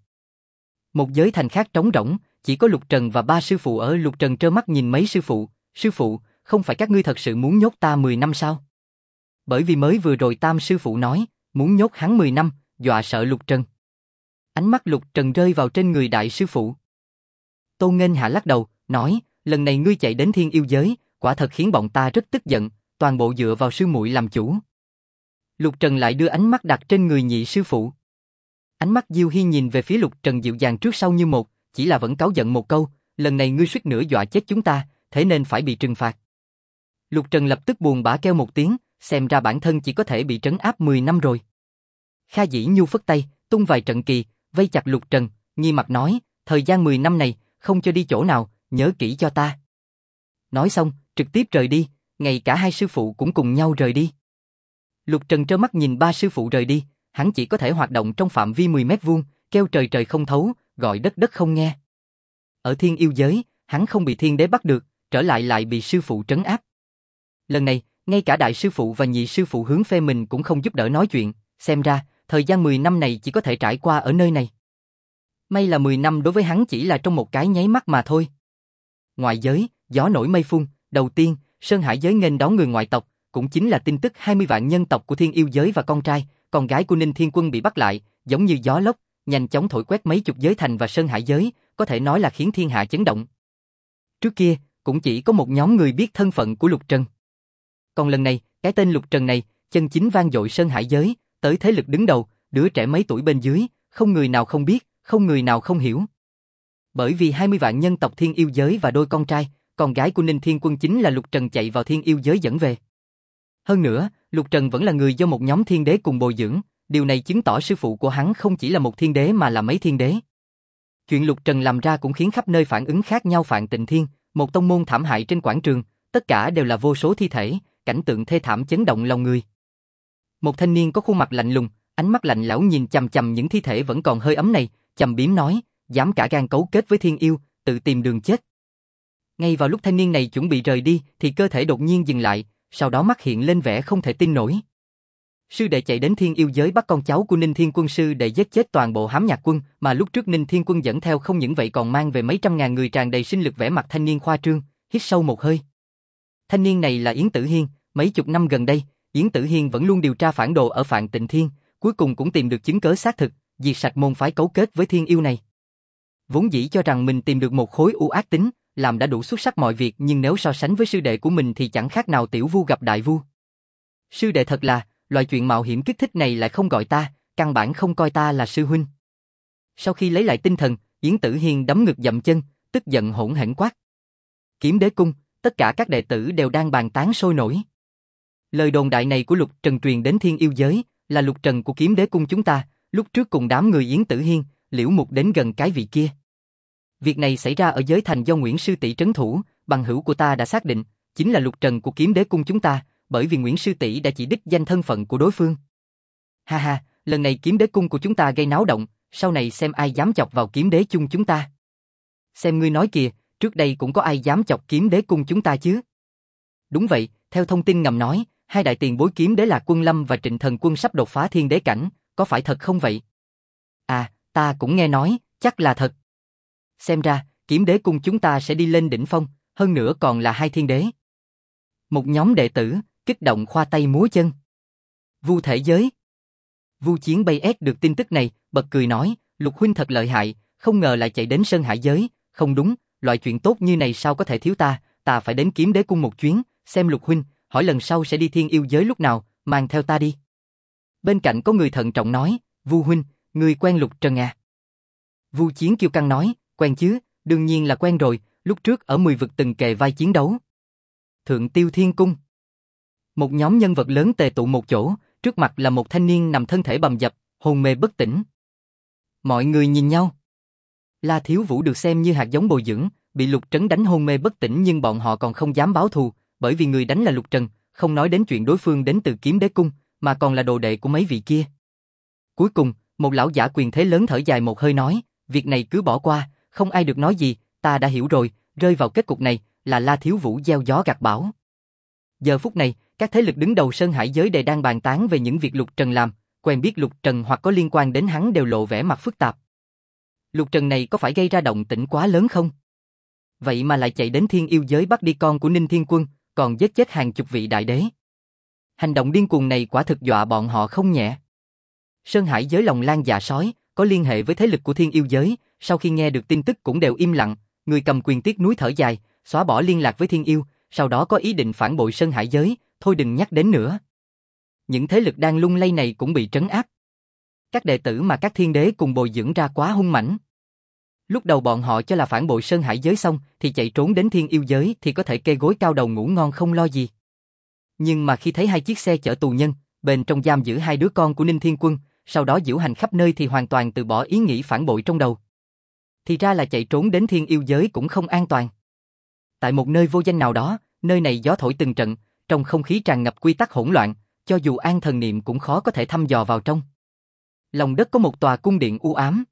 S1: Một giới thành khác trống rỗng, chỉ có Lục Trần và ba sư phụ ở. Lục Trần trơ mắt nhìn mấy sư phụ, không phải các ngươi thật sự muốn nhốt ta 10 năm sao? Bởi vì mới vừa rồi tam sư phụ nói, muốn nhốt hắn 10 năm, dọa sợ Lục Trần. Ánh mắt Lục Trần rơi vào trên người đại sư phụ. Tô Nghênh Hạ lắc đầu, nói, lần này ngươi chạy đến thiên yêu giới, quả thật khiến bọn ta rất tức giận, toàn bộ dựa vào sư muội làm chủ. Lục Trần lại đưa ánh mắt đặt trên người nhị sư phụ. Ánh mắt Diêu Hy nhìn về phía Lục Trần dịu dàng trước sau như một, chỉ là vẫn cáu giận một câu, lần này ngươi suýt nữa dọa chết chúng ta, thế nên phải bị trừng phạt. Lục Trần lập tức buồn bã kêu một tiếng, xem ra bản thân chỉ có thể bị trấn áp 10 năm rồi. Kha Dĩ Nhu phất tay, tung vài trận kỳ, vây chặt Lục Trần, nghiêm mặt nói, thời gian 10 năm này, không cho đi chỗ nào, nhớ kỹ cho ta. Nói xong, trực tiếp rời đi, ngay cả hai sư phụ cũng cùng nhau rời đi. Lục Trần trơ mắt nhìn ba sư phụ rời đi, hắn chỉ có thể hoạt động trong phạm vi 10 mét vuông, kêu trời trời không thấu, gọi đất đất không nghe. Ở thiên yêu giới, hắn không bị thiên đế bắt được, trở lại bị sư phụ trấn áp. Lần này, ngay cả đại sư phụ và nhị sư phụ hướng phe mình cũng không giúp đỡ nói chuyện, xem ra, thời gian 10 năm này chỉ có thể trải qua ở nơi này. May là 10 năm đối với hắn chỉ là trong một cái nháy mắt mà thôi. Ngoại giới, gió nổi mây phun, đầu tiên, Sơn Hải giới nghênh đón người ngoại tộc, cũng chính là tin tức 20 vạn nhân tộc của thiên yêu giới và con trai, con gái của Ninh Thiên Quân bị bắt lại, giống như gió lốc, nhanh chóng thổi quét mấy chục giới thành và Sơn Hải giới, có thể nói là khiến thiên hạ chấn động. Trước kia, cũng chỉ có một nhóm người biết thân phận của Lục Trần. Còn lần này, cái tên Lục Trần này, chân chính vang dội Sơn Hải giới, tới thế lực đứng đầu, đứa trẻ mấy tuổi bên dưới, không người nào không biết, không người nào không hiểu. Bởi vì 20 vạn nhân tộc thiên yêu giới và đôi con trai, con gái của Ninh Thiên Quân chính là Lục Trần chạy vào thiên yêu giới dẫn về. Hơn nữa, Lục Trần vẫn là người do một nhóm thiên đế cùng bồi dưỡng, điều này chứng tỏ sư phụ của hắn không chỉ là một thiên đế mà là mấy thiên đế. Chuyện Lục Trần làm ra cũng khiến khắp nơi phản ứng khác nhau. Phạn Tịnh Thiên, một tông môn thảm hại trên quảng trường, tất cả đều là vô số thi thể, cảnh tượng thê thảm chấn động lòng người. Một thanh niên có khuôn mặt lạnh lùng, ánh mắt lạnh lẽo nhìn chằm chằm những thi thể vẫn còn hơi ấm này, trầm biếm nói, dám cả gan cấu kết với thiên yêu, tự tìm đường chết. Ngay vào lúc thanh niên này chuẩn bị rời đi, thì cơ thể đột nhiên dừng lại, sau đó mắt hiện lên vẻ không thể tin nổi. Sư đệ chạy đến thiên yêu giới bắt con cháu của Ninh Thiên Quân, sư đệ giết chết toàn bộ Hám Nhạc quân, mà lúc trước Ninh Thiên Quân dẫn theo không những vậy còn mang về mấy trăm ngàn người tràn đầy sinh lực. Vẻ mặt thanh niên khoa trương, hít sâu một hơi. Thanh niên này là Yến Tử Hiên, mấy chục năm gần đây, Yến Tử Hiên vẫn luôn điều tra phản đồ ở Phạn Tịnh Thiên, cuối cùng cũng tìm được chứng cớ xác thực, diệt sạch môn phái cấu kết với thiên yêu này. Vốn dĩ cho rằng mình tìm được một khối u ác tính, làm đã đủ xuất sắc mọi việc, nhưng nếu so sánh với sư đệ của mình thì chẳng khác nào tiểu vu gặp đại vu. Sư đệ thật là, loại chuyện mạo hiểm kích thích này lại không gọi ta, căn bản không coi ta là sư huynh. Sau khi lấy lại tinh thần, Yến Tử Hiên đấm ngực dậm chân, tức giận hỗn hển quát. Kiếm Đế Cung, tất cả các đệ tử đều đang bàn tán sôi nổi. Lời đồn đại này của Lục Trần truyền đến Thiên Yêu giới, là Lục Trần của Kiếm Đế Cung chúng ta, lúc trước cùng đám người Yến Tử Hiên, Liễu Mục đến gần cái vị kia. Việc này xảy ra ở giới thành do Nguyễn Sư Tỷ trấn thủ, bằng hữu của ta đã xác định, chính là Lục Trần của Kiếm Đế Cung chúng ta, bởi vì Nguyễn Sư Tỷ đã chỉ đích danh thân phận của đối phương. Ha ha, lần này Kiếm Đế Cung của chúng ta gây náo động, sau này xem ai dám chọc vào Kiếm Đế chung chúng ta. Xem ngươi nói kìa, trước đây cũng có ai dám chọc Kiếm Đế Cung chúng ta chứ? Đúng vậy, theo thông tin ngầm nói, hai đại tiền bối Kiếm Đế Lạc Quân Lâm và Trịnh Thần Quân sắp đột phá thiên đế cảnh, có phải thật không vậy? À, ta cũng nghe nói, chắc là thật. Xem ra, Kiếm Đế Cung chúng ta sẽ đi lên đỉnh phong, hơn nữa còn là hai thiên đế. Một nhóm đệ tử, kích động khoa tay múa chân. Vu thể giới. Vu Chiến bay ét được tin tức này, bật cười nói, Lục huynh thật lợi hại, không ngờ lại chạy đến Sơn Hải giới, không đúng, loại chuyện tốt như này sao có thể thiếu ta phải đến Kiếm Đế Cung một chuyến, xem Lục huynh, hỏi lần sau sẽ đi Thiên Yêu giới lúc nào, mang theo ta đi. Bên cạnh có người thận trọng nói, Vu huynh, ngươi quen Lục Trần à? Vu Chiến kiêu căng nói, quen chứ, đương nhiên là quen rồi, lúc trước ở 10 vực từng kề vai chiến đấu. Thượng Tiêu Thiên Cung. Một nhóm nhân vật lớn tề tụ một chỗ, trước mặt là một thanh niên nằm thân thể bầm dập, hôn mê bất tỉnh. Mọi người nhìn nhau. La Thiếu Vũ được xem như hạt giống bồi dưỡng, bị Lục Trấn đánh hôn mê bất tỉnh nhưng bọn họ còn không dám báo thù, bởi vì người đánh là Lục Trần, không nói đến chuyện đối phương đến từ Kiếm Đế Cung, mà còn là đồ đệ của mấy vị kia. Cuối cùng, một lão giả quyền thế lớn thở dài một hơi nói, việc này cứ bỏ qua, không ai được nói gì, ta đã hiểu rồi, rơi vào kết cục này là La Thiếu Vũ gieo gió gặt bão. Giờ phút này, các thế lực đứng đầu Sơn Hải giới đều đang bàn tán về những việc Lục Trần làm, quen biết Lục Trần hoặc có liên quan đến hắn đều lộ vẻ mặt phức tạp. Lục Trần này có phải gây ra động tĩnh quá lớn không? Vậy mà lại chạy đến Thiên Yêu giới bắt đi con của Ninh Thiên Quân, còn giết chết hàng chục vị đại đế. Hành động điên cuồng này quả thực dọa bọn họ không nhẹ. Sơn Hải giới lòng lang dạ sói, có liên hệ với thế lực của Thiên Yêu giới, sau khi nghe được tin tức cũng đều im lặng, người cầm quyền tiếc núi thở dài, xóa bỏ liên lạc với Thiên Yêu, sau đó có ý định phản bội Sơn Hải giới, thôi đừng nhắc đến nữa. Những thế lực đang lung lay này cũng bị trấn áp. Các đệ tử mà các thiên đế cùng bồi dưỡng ra quá hung mãnh. Lúc đầu bọn họ cho là phản bội Sơn Hải giới xong thì chạy trốn đến Thiên Yêu giới thì có thể kê gối cao đầu ngủ ngon không lo gì. Nhưng mà khi thấy hai chiếc xe chở tù nhân, bên trong giam giữ hai đứa con của Ninh Thiên Quân, sau đó diễu hành khắp nơi thì hoàn toàn từ bỏ ý nghĩ phản bội trong đầu. Thì ra là chạy trốn đến Thiên Yêu giới cũng không an toàn. Tại một nơi vô danh nào đó, nơi này gió thổi từng trận, trong không khí tràn ngập quy tắc hỗn loạn, cho dù an thần niệm cũng khó có thể thăm dò vào trong. Lòng đất có một tòa cung điện u ám.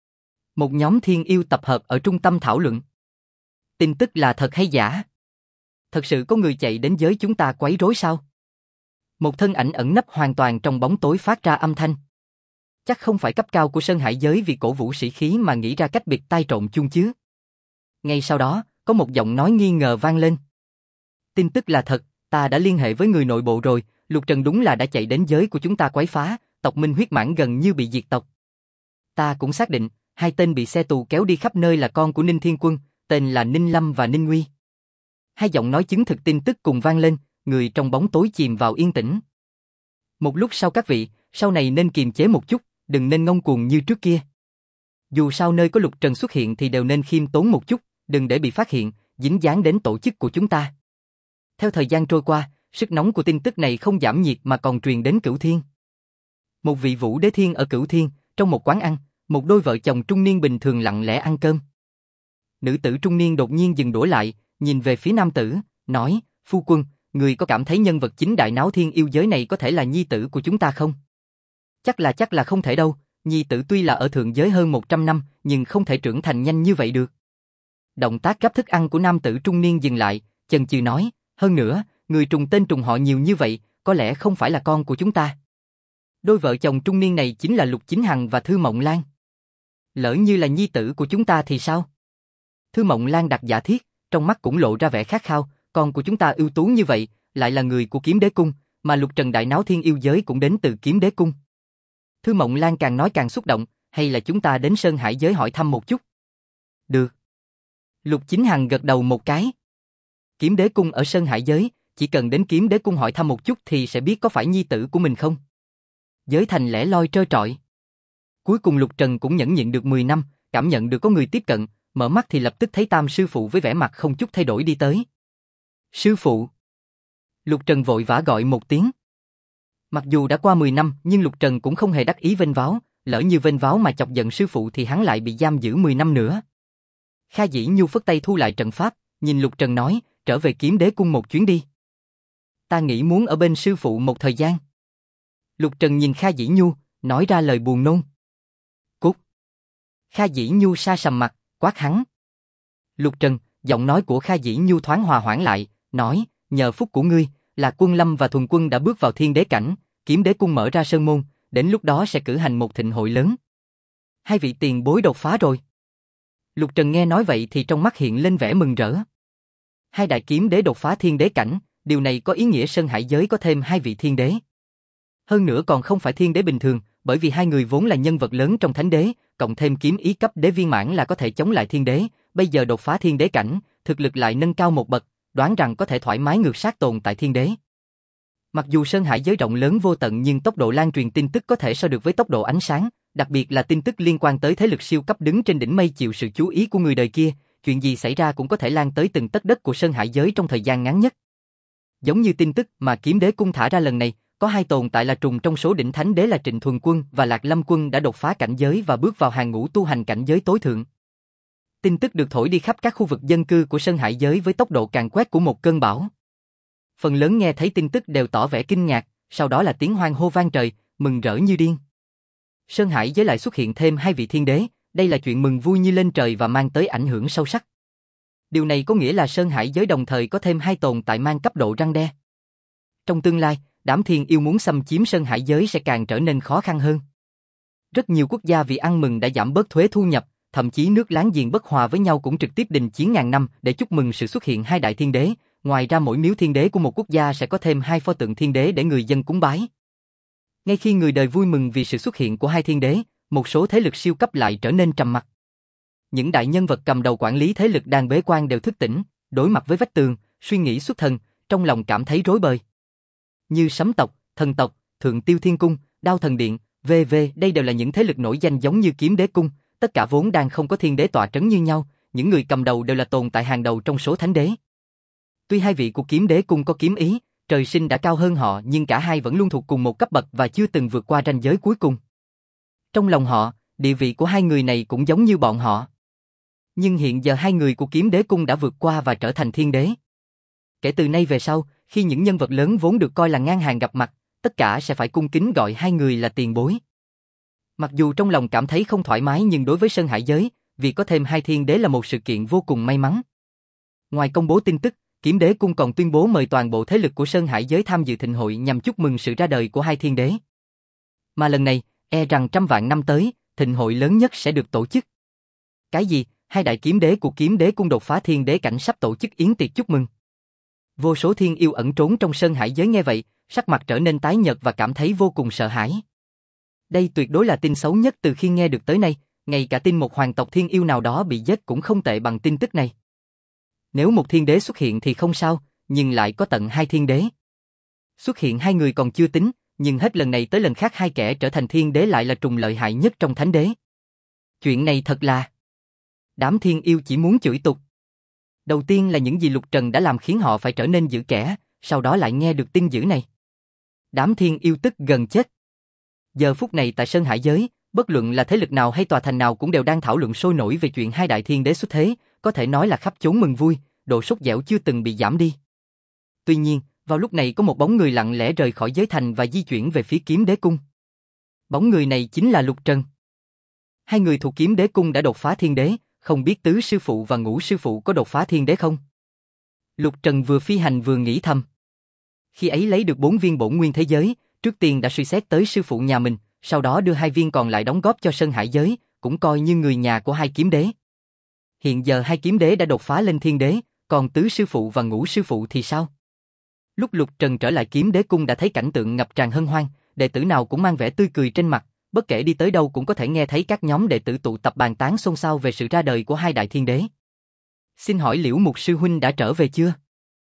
S1: Một nhóm thiên yêu tập hợp ở trung tâm thảo luận. Tin tức là thật hay giả? Thật sự có người chạy đến giới chúng ta quấy rối sao? Một thân ảnh ẩn nấp hoàn toàn trong bóng tối phát ra âm thanh. Chắc không phải cấp cao của Sơn Hải giới vì cổ vũ sĩ khí mà nghĩ ra cách biệt tai trộn chung chứ. Ngay sau đó, có một giọng nói nghi ngờ vang lên. Tin tức là thật, ta đã liên hệ với người nội bộ rồi, Lục Trần đúng là đã chạy đến giới của chúng ta quấy phá, tộc Minh Huyết Mãn gần như bị diệt tộc. Ta cũng xác định, hai tên bị xe tù kéo đi khắp nơi là con của Ninh Thiên Quân, tên là Ninh Lâm và Ninh Nguy. Hai giọng nói chứng thực tin tức cùng vang lên, người trong bóng tối chìm vào yên tĩnh. Một lúc sau các vị, sau này nên kiềm chế một chút, đừng nên ngông cuồng như trước kia. Dù sao nơi có Lục Trần xuất hiện thì đều nên khiêm tốn một chút, đừng để bị phát hiện, dính dáng đến tổ chức của chúng ta. Theo thời gian trôi qua, sức nóng của tin tức này không giảm nhiệt mà còn truyền đến Cửu Thiên. Một vị Vũ Đế Thiên ở Cửu Thiên, trong một quán ăn, một đôi vợ chồng trung niên bình thường lặng lẽ ăn cơm. Nữ tử trung niên đột nhiên dừng đũa lại, nhìn về phía nam tử, nói, phu quân, người có cảm thấy nhân vật chính đại náo Thiên Yêu giới này có thể là nhi tử của chúng ta không? Chắc là không thể đâu, nhi tử tuy là ở thượng giới hơn 100 năm, nhưng không thể trưởng thành nhanh như vậy được. Động tác gắp thức ăn của nam tử trung niên dừng lại, chần chừ nói, hơn nữa, người trùng tên trùng họ nhiều như vậy, có lẽ không phải là con của chúng ta. Đôi vợ chồng trung niên này chính là Lục Chính Hằng và Thư Mộng Lan. Lỡ như là nhi tử của chúng ta thì sao? Thư Mộng Lan đặt giả thiết, trong mắt cũng lộ ra vẻ khát khao, con của chúng ta ưu tú như vậy, lại là người của Kiếm Đế Cung, mà Lục Trần đại náo Thiên Yêu giới cũng đến từ Kiếm Đế Cung. Thư Mộng Lan càng nói càng xúc động, hay là chúng ta đến Sơn Hải giới hỏi thăm một chút? Được. Lục Chính Hằng gật đầu một cái. Kiếm Đế Cung ở Sơn Hải giới, chỉ cần đến Kiếm Đế Cung hỏi thăm một chút thì sẽ biết có phải nhi tử của mình không. Giới Thành lẻ loi trơ trọi. Cuối cùng Lục Trần cũng nhẫn nhịn được 10 năm, cảm nhận được có người tiếp cận, mở mắt thì lập tức thấy Tam sư phụ với vẻ mặt không chút thay đổi đi tới. Sư phụ. Lục Trần vội vã gọi một tiếng. Mặc dù đã qua 10 năm, nhưng Lục Trần cũng không hề đắc ý vênh váo, lỡ như vênh váo mà chọc giận sư phụ thì hắn lại bị giam giữ 10 năm nữa. Kha Dĩ Nhu phất tay thu lại trận pháp, nhìn Lục Trần nói, trở về Kiếm Đế Cung một chuyến đi. Ta nghĩ muốn ở bên sư phụ một thời gian. Lục Trần nhìn Kha Dĩ Nhu, nói ra lời buồn nôn. Cút. Kha Dĩ Nhu sa sầm mặt, quát hắn. Lục Trần, giọng nói của Kha Dĩ Nhu thoáng hòa hoãn lại, nói, nhờ phúc của ngươi, Lạc Quân Lâm và Thuần Quân đã bước vào Thiên Đế cảnh, Kiếm Đế Cung mở ra sơn môn, đến lúc đó sẽ cử hành một thịnh hội lớn. Hai vị tiền bối đột phá rồi. Lục Trần nghe nói vậy thì trong mắt hiện lên vẻ mừng rỡ. Hai đại kiếm đế đột phá Thiên Đế cảnh, điều này có ý nghĩa Sơn Hải giới có thêm hai vị thiên đế. Hơn nữa còn không phải thiên đế bình thường, bởi vì hai người vốn là nhân vật lớn trong thánh đế, cộng thêm kiếm ý cấp đế viên mãn là có thể chống lại thiên đế, bây giờ đột phá Thiên Đế cảnh, thực lực lại nâng cao một bậc, đoán rằng có thể thoải mái ngược sát tồn tại thiên đế. Mặc dù Sơn Hải giới rộng lớn vô tận nhưng tốc độ lan truyền tin tức có thể so được với tốc độ ánh sáng, đặc biệt là tin tức liên quan tới thế lực siêu cấp đứng trên đỉnh mây chịu sự chú ý của người đời kia, chuyện gì xảy ra cũng có thể lan tới từng tấc đất của Sơn Hải giới trong thời gian ngắn nhất. Giống như tin tức mà Kiếm Đế Cung thả ra lần này, có hai tồn tại là trùng trong số đỉnh thánh đế là Trịnh Thuần Quân và Lạc Lâm Quân đã đột phá cảnh giới và bước vào hàng ngũ tu hành cảnh giới tối thượng. Tin tức được thổi đi khắp các khu vực dân cư của Sơn Hải giới với tốc độ càn quét của một cơn bão. Phần lớn nghe thấy tin tức đều tỏ vẻ kinh ngạc, sau đó là tiếng hoan hô vang trời, mừng rỡ như điên. Sơn Hải giới lại xuất hiện thêm hai vị thiên đế, đây là chuyện mừng vui như lên trời và mang tới ảnh hưởng sâu sắc. Điều này có nghĩa là Sơn Hải giới đồng thời có thêm hai tồn tại mang cấp độ răn đe. Trong tương lai, đám thiên yêu muốn xâm chiếm Sơn Hải giới sẽ càng trở nên khó khăn hơn. Rất nhiều quốc gia vì ăn mừng đã giảm bớt thuế thu nhập, thậm chí nước láng giềng bất hòa với nhau cũng trực tiếp đình chiến ngàn năm để chúc mừng sự xuất hiện hai đại thiên đế. Ngoài ra mỗi miếu thiên đế của một quốc gia sẽ có thêm hai pho tượng thiên đế để người dân cúng bái. Ngay khi người đời vui mừng vì sự xuất hiện của hai thiên đế, một số thế lực siêu cấp lại trở nên trầm mặc. Những đại nhân vật cầm đầu quản lý thế lực đang bế quan đều thức tỉnh, đối mặt với vách tường, suy nghĩ xuất thần, trong lòng cảm thấy rối bời. Như Sấm tộc, Thần tộc, Thượng Tiêu Thiên Cung, Đao Thần Điện, v.v. đây đều là những thế lực nổi danh giống như Kiếm Đế Cung, tất cả vốn đang không có thiên đế tọa trấn như nhau, những người cầm đầu đều là tồn tại hàng đầu trong số thánh đế. Tuy hai vị của Kiếm Đế Cung có kiếm ý, trời sinh đã cao hơn họ nhưng cả hai vẫn luôn thuộc cùng một cấp bậc và chưa từng vượt qua ranh giới cuối cùng. Trong lòng họ, địa vị của hai người này cũng giống như bọn họ. Nhưng hiện giờ hai người của Kiếm Đế Cung đã vượt qua và trở thành thiên đế. Kể từ nay về sau, khi những nhân vật lớn vốn được coi là ngang hàng gặp mặt, tất cả sẽ phải cung kính gọi hai người là tiền bối. Mặc dù trong lòng cảm thấy không thoải mái nhưng đối với Sơn Hải giới, việc có thêm hai thiên đế là một sự kiện vô cùng may mắn. Ngoài công bố tin tức, Kiếm Đế Cung còn tuyên bố mời toàn bộ thế lực của Sơn Hải giới tham dự thịnh hội nhằm chúc mừng sự ra đời của hai thiên đế. Mà lần này, e rằng trăm vạn năm tới, thịnh hội lớn nhất sẽ được tổ chức. Cái gì? Hai đại kiếm đế của Kiếm Đế Cung đột phá thiên đế cảnh sắp tổ chức yến tiệc chúc mừng. Vô số thiên yêu ẩn trốn trong Sơn Hải giới nghe vậy, sắc mặt trở nên tái nhợt và cảm thấy vô cùng sợ hãi. Đây tuyệt đối là tin xấu nhất từ khi nghe được tới nay, ngay cả tin một hoàng tộc thiên yêu nào đó bị giết cũng không tệ bằng tin tức này. Nếu một thiên đế xuất hiện thì không sao, nhưng lại có tận hai thiên đế. Xuất hiện hai người còn chưa tính, nhưng hết lần này tới lần khác hai kẻ trở thành thiên đế lại là trùng lợi hại nhất trong thánh đế. Chuyện này thật là... Đám thiên yêu chỉ muốn chửi tục. Đầu tiên là những gì Lục Trần đã làm khiến họ phải trở nên dữ kẻ, sau đó lại nghe được tin dữ này. Đám thiên yêu tức gần chết. Giờ phút này tại Sơn Hải giới, bất luận là thế lực nào hay tòa thành nào cũng đều đang thảo luận sôi nổi về chuyện hai đại thiên đế xuất thế, có thể nói là khắp chốn mừng vui, độ sốt dẻo chưa từng bị giảm đi. Tuy nhiên, vào lúc này có một bóng người lặng lẽ rời khỏi giới thành và di chuyển về phía Kiếm Đế Cung. Bóng người này chính là Lục Trần. Hai người thuộc Kiếm Đế Cung đã đột phá thiên đế, không biết Tứ sư phụ và Ngũ sư phụ có đột phá thiên đế không? Lục Trần vừa phi hành vừa nghĩ thầm. Khi ấy lấy được 4 viên bổn nguyên thế giới, trước tiên đã suy xét tới sư phụ nhà mình, sau đó đưa 2 viên còn lại đóng góp cho Sơn Hải giới, cũng coi như người nhà của hai kiếm đế. Hiện giờ hai kiếm đế đã đột phá lên thiên đế, còn Tứ sư phụ và Ngũ sư phụ thì sao? Lúc Lục Trần trở lại Kiếm Đế Cung đã thấy cảnh tượng ngập tràn hân hoan, đệ tử nào cũng mang vẻ tươi cười trên mặt, bất kể đi tới đâu cũng có thể nghe thấy các nhóm đệ tử tụ tập bàn tán xôn xao về sự ra đời của hai đại thiên đế. Xin hỏi Liễu Mục sư huynh đã trở về chưa?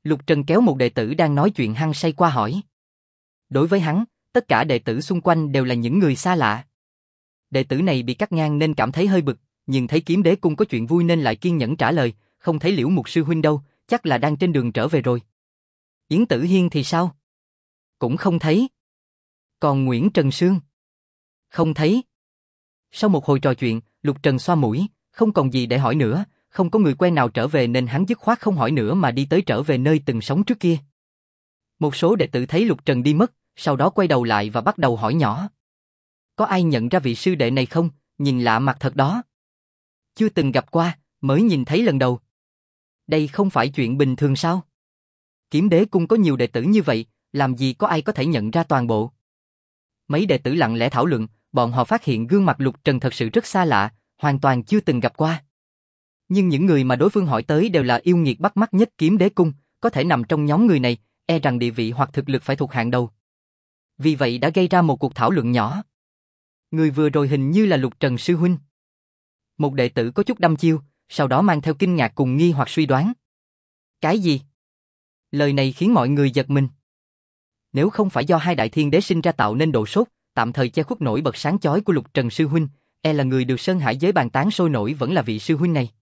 S1: Lục Trần kéo một đệ tử đang nói chuyện hăng say qua hỏi. Đối với hắn, tất cả đệ tử xung quanh đều là những người xa lạ. Đệ tử này bị cắt ngang nên cảm thấy hơi bực, nhưng thấy Kiếm Đế Cung có chuyện vui nên lại kiên nhẫn trả lời, không thấy Liễu Mục sư huynh đâu, chắc là đang trên đường trở về rồi. Yến Tử Hiên thì sao? Cũng không thấy. Còn Nguyễn Trần Sương? Không thấy. Sau một hồi trò chuyện, Lục Trần xoa mũi, không còn gì để hỏi nữa, không có người quen nào trở về nên hắn dứt khoát không hỏi nữa mà đi tới trở về nơi từng sống trước kia. Một số đệ tử thấy Lục Trần đi mất, sau đó quay đầu lại và bắt đầu hỏi nhỏ. Có ai nhận ra vị sư đệ này không, nhìn lạ mặt thật đó. Chưa từng gặp qua, mới nhìn thấy lần đầu. Đây không phải chuyện bình thường sao? Kiếm Đế Cung có nhiều đệ tử như vậy, làm gì có ai có thể nhận ra toàn bộ. Mấy đệ tử lặng lẽ thảo luận, bọn họ phát hiện gương mặt Lục Trần thật sự rất xa lạ, hoàn toàn chưa từng gặp qua. Nhưng những người mà đối phương hỏi tới đều là yêu nghiệt bắt mắt nhất Kiếm Đế Cung, có thể nằm trong nhóm người này, e rằng địa vị hoặc thực lực phải thuộc hạng đầu. Vì vậy đã gây ra một cuộc thảo luận nhỏ. Người vừa rồi hình như là Lục Trần sư huynh. Một đệ tử có chút đăm chiêu, sau đó mang theo kinh ngạc cùng nghi hoặc suy đoán. Cái gì? Lời này khiến mọi người giật mình. Nếu không phải do hai đại thiên đế sinh ra tạo nên độ sốt, tạm thời che khuất nổi bật sáng chói của Lục Trần sư huynh, e là người được Sơn Hải giới bàn tán sôi nổi vẫn là vị sư huynh này.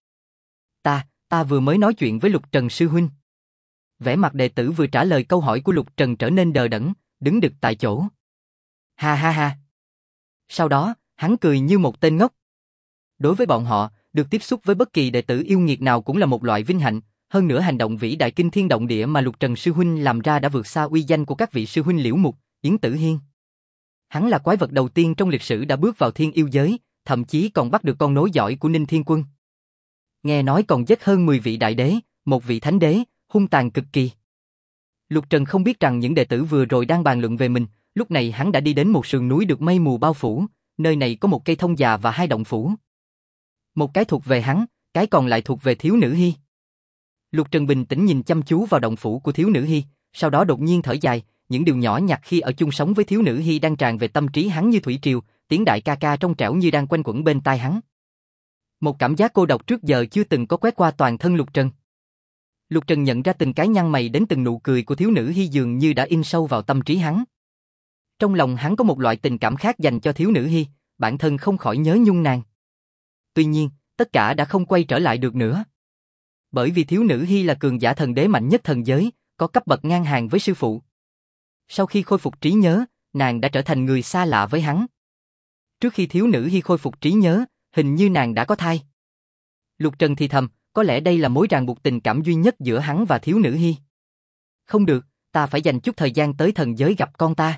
S1: Ta vừa mới nói chuyện với Lục Trần sư huynh. Vẻ mặt đệ tử vừa trả lời câu hỏi của Lục Trần trở nên đờ đẫn, đứng đực tại chỗ. Ha ha ha. Sau đó, hắn cười như một tên ngốc. Đối với bọn họ, được tiếp xúc với bất kỳ đệ tử yêu nghiệt nào cũng là một loại vinh hạnh, hơn nữa hành động vĩ đại kinh thiên động địa mà Lục Trần sư huynh làm ra đã vượt xa uy danh của các vị sư huynh Liễu Mục, Yến Tử Hiên. Hắn là quái vật đầu tiên trong lịch sử đã bước vào thiên yêu giới, thậm chí còn bắt được con nối dõi của Ninh Thiên Quân. Nghe nói còn giết hơn 10 vị đại đế, một vị thánh đế, hung tàn cực kỳ. Lục Trần không biết rằng những đệ tử vừa rồi đang bàn luận về mình, lúc này hắn đã đi đến một sườn núi được mây mù bao phủ, nơi này có một cây thông già và hai động phủ. Một cái thuộc về hắn, cái còn lại thuộc về Thiếu Nữ Hi. Lục Trần bình tĩnh nhìn chăm chú vào động phủ của Thiếu Nữ Hi, sau đó đột nhiên thở dài, những điều nhỏ nhặt khi ở chung sống với Thiếu Nữ Hi đang tràn về tâm trí hắn như thủy triều, tiếng đại ca ca trong trẻo như đang quanh quẩn bên tai hắn. Một cảm giác cô độc trước giờ chưa từng có quét qua toàn thân Lục Trần. Lục Trần nhận ra từng cái nhăn mày đến từng nụ cười của Thiếu Nữ Hi dường như đã in sâu vào tâm trí hắn. Trong lòng hắn có một loại tình cảm khác dành cho Thiếu Nữ Hi, bản thân không khỏi nhớ nhung nàng. Tuy nhiên, tất cả đã không quay trở lại được nữa. Bởi vì Thiếu Nữ Hi là cường giả thần đế mạnh nhất thần giới, có cấp bậc ngang hàng với sư phụ. Sau khi khôi phục trí nhớ, nàng đã trở thành người xa lạ với hắn. Trước khi Thiếu Nữ Hi khôi phục trí nhớ, hình như nàng đã có thai. Lục Trần thì thầm, có lẽ đây là mối ràng buộc tình cảm duy nhất giữa hắn và Thiếu Nữ Hi. Không được, ta phải dành chút thời gian tới thần giới gặp con ta.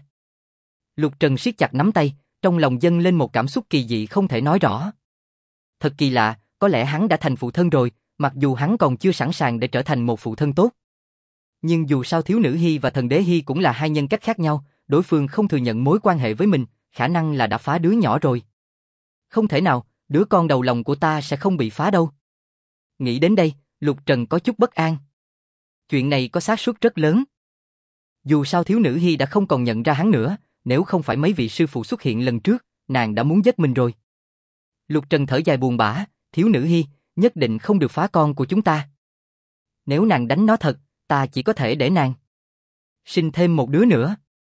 S1: Lục Trần siết chặt nắm tay, trong lòng dâng lên một cảm xúc kỳ dị không thể nói rõ. Thật kỳ lạ, có lẽ hắn đã thành phụ thân rồi, mặc dù hắn còn chưa sẵn sàng để trở thành một phụ thân tốt. Nhưng dù sao Thiếu Nữ Hi và Thần Đế Hi cũng là hai nhân cách khác nhau, đối phương không thừa nhận mối quan hệ với mình, khả năng là đã phá đứa nhỏ rồi. Không thể nào, đứa con đầu lòng của ta sẽ không bị phá đâu. Nghĩ đến đây, Lục Trần có chút bất an. Chuyện này có xác suất rất lớn. Dù sao Thiếu Nữ Hi đã không còn nhận ra hắn nữa, nếu không phải mấy vị sư phụ xuất hiện lần trước, nàng đã muốn giết mình rồi. Lục Trần thở dài buồn bã, Thiếu Nữ Hi, nhất định không được phá con của chúng ta. Nếu nàng đánh nó thật, ta chỉ có thể để nàng sinh thêm một đứa nữa.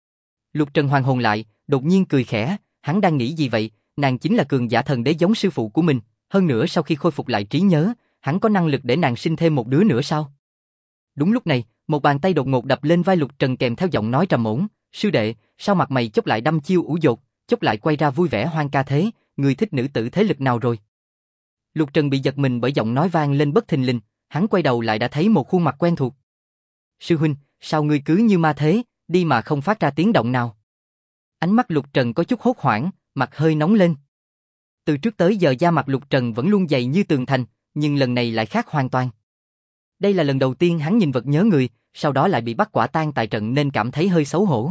S1: Lục Trần hoàn hồn lại, đột nhiên cười khẽ, hắn đang nghĩ gì vậy, nàng chính là cường giả thần đế giống sư phụ của mình, hơn nữa sau khi khôi phục lại trí nhớ, hắn có năng lực để nàng sinh thêm một đứa nữa sao? Đúng lúc này, một bàn tay đột ngột đập lên vai Lục Trần kèm theo giọng nói trầm ổn, sư đệ, sao mặt mày chốc lại đăm chiêu ủ dột, chốc lại quay ra vui vẻ hoang ca thế, người thích nữ tử thế lực nào rồi? Lục Trần bị giật mình bởi giọng nói vang lên bất thình lình, hắn quay đầu lại đã thấy một khuôn mặt quen thuộc. Sư huynh, sao ngươi cứ như ma thế, đi mà không phát ra tiếng động nào? Ánh mắt Lục Trần có chút hốt hoảng, mặt hơi nóng lên. Từ trước tới giờ da mặt Lục Trần vẫn luôn dày như tường thành, nhưng lần này lại khác hoàn toàn. Đây là lần đầu tiên hắn nhìn vật nhớ người, sau đó lại bị bắt quả tang tại trận nên cảm thấy hơi xấu hổ.